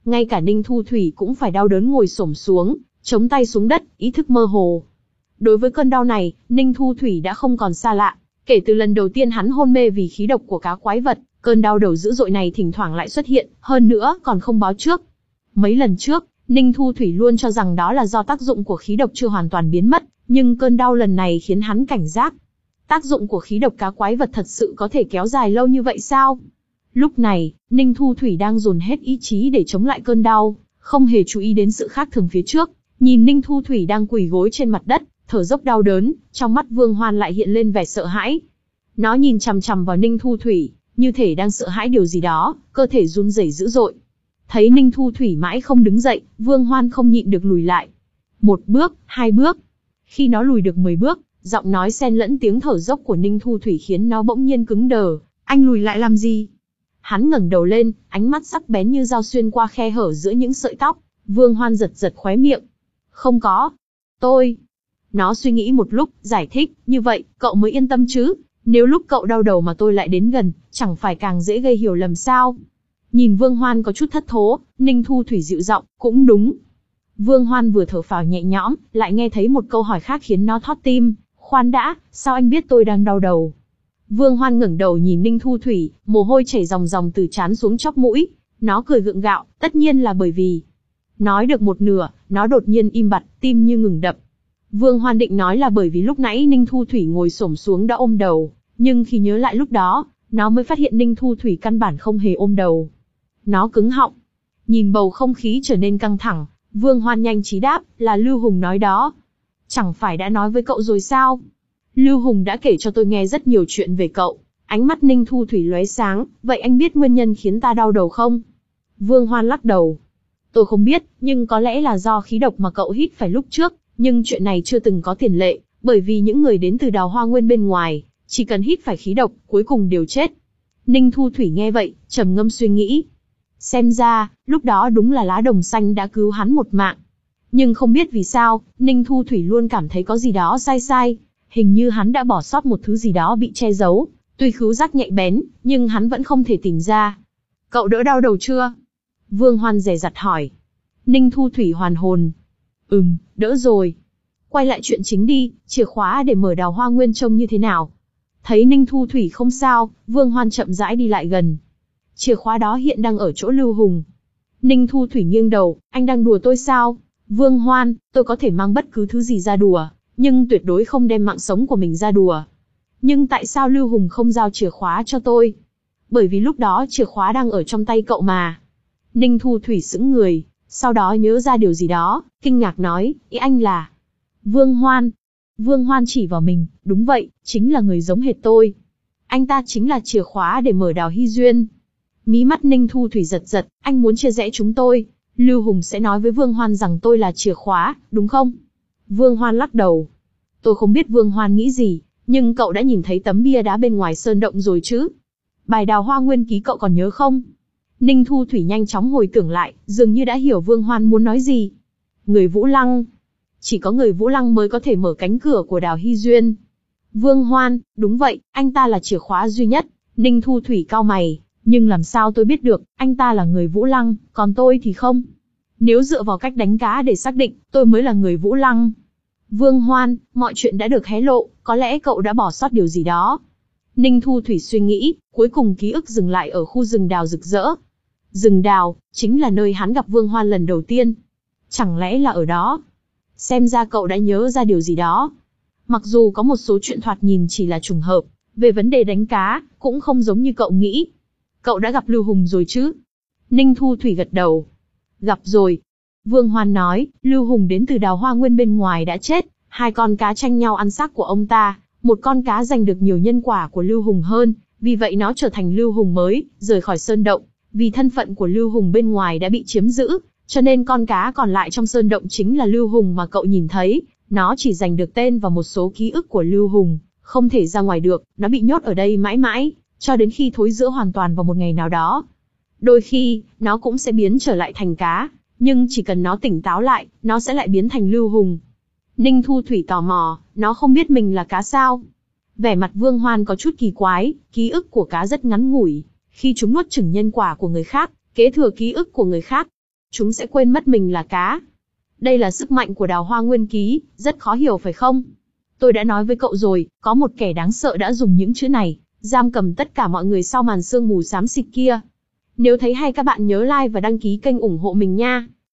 Ngay cả Ninh Thu Thủy cũng phải đau đớn ngồi xổm xuống, chống tay xuống đất, ý thức mơ hồ. Đối với cơn đau này, Ninh Thu Thủy đã không còn xa lạ. Kể từ lần đầu tiên hắn hôn mê vì khí độc của cá quái vật, cơn đau đầu dữ dội này thỉnh thoảng lại xuất hiện, hơn nữa còn không báo trước. Mấy lần trước, Ninh Thu Thủy luôn cho rằng đó là do tác dụng của khí độc chưa hoàn toàn biến mất, nhưng cơn đau lần này khiến hắn cảnh giác. Tác dụng của khí độc cá quái vật thật sự có thể kéo dài lâu như vậy sao? Lúc này, Ninh Thu Thủy đang dồn hết ý chí để chống lại cơn đau, không hề chú ý đến sự khác thường phía trước. Nhìn Ninh Thu Thủy đang quỳ gối trên mặt đất, thở dốc đau đớn, trong mắt Vương Hoan lại hiện lên vẻ sợ hãi. Nó nhìn chằm chằm vào Ninh Thu Thủy, như thể đang sợ hãi điều gì đó, cơ thể run rẩy dữ dội. Thấy Ninh Thu Thủy mãi không đứng dậy, Vương Hoan không nhịn được lùi lại. Một bước, hai bước. Khi nó lùi được mười bước, giọng nói xen lẫn tiếng thở dốc của Ninh Thu Thủy khiến nó bỗng nhiên cứng đờ. Anh lùi lại làm gì? Hắn ngẩng đầu lên, ánh mắt sắc bén như dao xuyên qua khe hở giữa những sợi tóc. Vương Hoan giật giật khóe miệng. Không có. Tôi. Nó suy nghĩ một lúc, giải thích, như vậy, cậu mới yên tâm chứ. Nếu lúc cậu đau đầu mà tôi lại đến gần, chẳng phải càng dễ gây hiểu lầm sao? Nhìn Vương Hoan có chút thất thố, Ninh Thu Thủy dịu giọng, cũng đúng. Vương Hoan vừa thở phào nhẹ nhõm, lại nghe thấy một câu hỏi khác khiến nó thót tim. Khoan đã, sao anh biết tôi đang đau đầu? Vương Hoan ngẩng đầu nhìn Ninh Thu Thủy, mồ hôi chảy ròng ròng từ trán xuống chóp mũi. Nó cười gượng gạo, tất nhiên là bởi vì... Nói được một nửa, nó đột nhiên im bặt, tim như ngừng đập. Vương Hoan định nói là bởi vì lúc nãy Ninh Thu Thủy ngồi xổm xuống đã ôm đầu, nhưng khi nhớ lại lúc đó, nó mới phát hiện Ninh Thu Thủy căn bản không hề ôm đầu. Nó cứng họng. Nhìn bầu không khí trở nên căng thẳng, Vương Hoan nhanh trí đáp, là Lưu Hùng nói đó. Chẳng phải đã nói với cậu rồi sao? Lưu Hùng đã kể cho tôi nghe rất nhiều chuyện về cậu. Ánh mắt Ninh Thu Thủy lóe sáng, vậy anh biết nguyên nhân khiến ta đau đầu không? Vương Hoan lắc đầu. Tôi không biết, nhưng có lẽ là do khí độc mà cậu hít phải lúc trước, nhưng chuyện này chưa từng có tiền lệ, bởi vì những người đến từ Đào Hoa Nguyên bên ngoài, chỉ cần hít phải khí độc, cuối cùng đều chết. Ninh Thu Thủy nghe vậy, trầm ngâm suy nghĩ. Xem ra, lúc đó đúng là lá đồng xanh đã cứu hắn một mạng. Nhưng không biết vì sao, Ninh Thu Thủy luôn cảm thấy có gì đó sai sai. Hình như hắn đã bỏ sót một thứ gì đó bị che giấu. Tuy khứu giác nhạy bén, nhưng hắn vẫn không thể tìm ra. Cậu đỡ đau đầu chưa? Vương Hoan dè dặt hỏi. Ninh Thu Thủy hoàn hồn. Ừm, đỡ rồi. Quay lại chuyện chính đi, chìa khóa để mở Đào Hoa Nguyên trông như thế nào? Thấy Ninh Thu Thủy không sao, Vương Hoan chậm rãi đi lại gần. Chìa khóa đó hiện đang ở chỗ Lưu Hùng. Ninh Thu Thủy nghiêng đầu, anh đang đùa tôi sao? Vương Hoan, tôi có thể mang bất cứ thứ gì ra đùa, nhưng tuyệt đối không đem mạng sống của mình ra đùa. Nhưng tại sao Lưu Hùng không giao chìa khóa cho tôi? Bởi vì lúc đó chìa khóa đang ở trong tay cậu mà. Ninh Thu Thủy sững người, sau đó nhớ ra điều gì đó, kinh ngạc nói, ý anh là... Vương Hoan. Vương Hoan chỉ vào mình, đúng vậy, chính là người giống hệt tôi. Anh ta chính là chìa khóa để mở Đào Hy Duyên. Mí mắt Ninh Thu Thủy giật giật, anh muốn chia rẽ chúng tôi. Lưu Hùng sẽ nói với Vương Hoan rằng tôi là chìa khóa, đúng không? Vương Hoan lắc đầu. Tôi không biết Vương Hoan nghĩ gì, nhưng cậu đã nhìn thấy tấm bia đá bên ngoài sơn động rồi chứ? Bài Đào Hoa Nguyên ký cậu còn nhớ không? Ninh Thu Thủy nhanh chóng hồi tưởng lại, dường như đã hiểu Vương Hoan muốn nói gì. Người Vũ Lăng. Chỉ có người Vũ Lăng mới có thể mở cánh cửa của Đào Hy Duyên. Vương Hoan, đúng vậy, anh ta là chìa khóa duy nhất. Ninh Thu Thủy cau mày, nhưng làm sao tôi biết được, anh ta là người Vũ Lăng, còn tôi thì không. Nếu dựa vào cách đánh cá để xác định, tôi mới là người Vũ Lăng. Vương Hoan, mọi chuyện đã được hé lộ, có lẽ cậu đã bỏ sót điều gì đó. Ninh Thu Thủy suy nghĩ, cuối cùng ký ức dừng lại ở khu rừng đào rực rỡ. Rừng đào, chính là nơi hắn gặp Vương Hoan lần đầu tiên. Chẳng lẽ là ở đó? Xem ra cậu đã nhớ ra điều gì đó. Mặc dù có một số chuyện thoạt nhìn chỉ là trùng hợp, về vấn đề đánh cá, cũng không giống như cậu nghĩ. Cậu đã gặp Lưu Hùng rồi chứ? Ninh Thu Thủy gật đầu. Gặp rồi. Vương Hoan nói, Lưu Hùng đến từ Đào Hoa Nguyên bên ngoài đã chết, hai con cá tranh nhau ăn xác của ông ta, một con cá giành được nhiều nhân quả của Lưu Hùng hơn, vì vậy nó trở thành Lưu Hùng mới, rời khỏi sơn động, vì thân phận của Lưu Hùng bên ngoài đã bị chiếm giữ, cho nên con cá còn lại trong sơn động chính là Lưu Hùng mà cậu nhìn thấy, nó chỉ giành được tên và một số ký ức của Lưu Hùng, không thể ra ngoài được, nó bị nhốt ở đây mãi mãi, cho đến khi thối rữa hoàn toàn vào một ngày nào đó. Đôi khi, nó cũng sẽ biến trở lại thành cá, nhưng chỉ cần nó tỉnh táo lại, nó sẽ lại biến thành Lưu Hùng. Ninh Thu Thủy tò mò, nó không biết mình là cá sao? Vẻ mặt Vương Hoan có chút kỳ quái, ký ức của cá rất ngắn ngủi, khi chúng nuốt chửng nhân quả của người khác, kế thừa ký ức của người khác. chúng sẽ quên mất mình là cá. Đây là sức mạnh của đào hoa nguyên ký, rất khó hiểu phải không? Tôi đã nói với cậu rồi, có một kẻ đáng sợ đã dùng những chữ này, giam cầm tất cả mọi người sau màn sương mù xám xịt kia. Nếu thấy hay các bạn nhớ like và đăng ký kênh ủng hộ mình nha.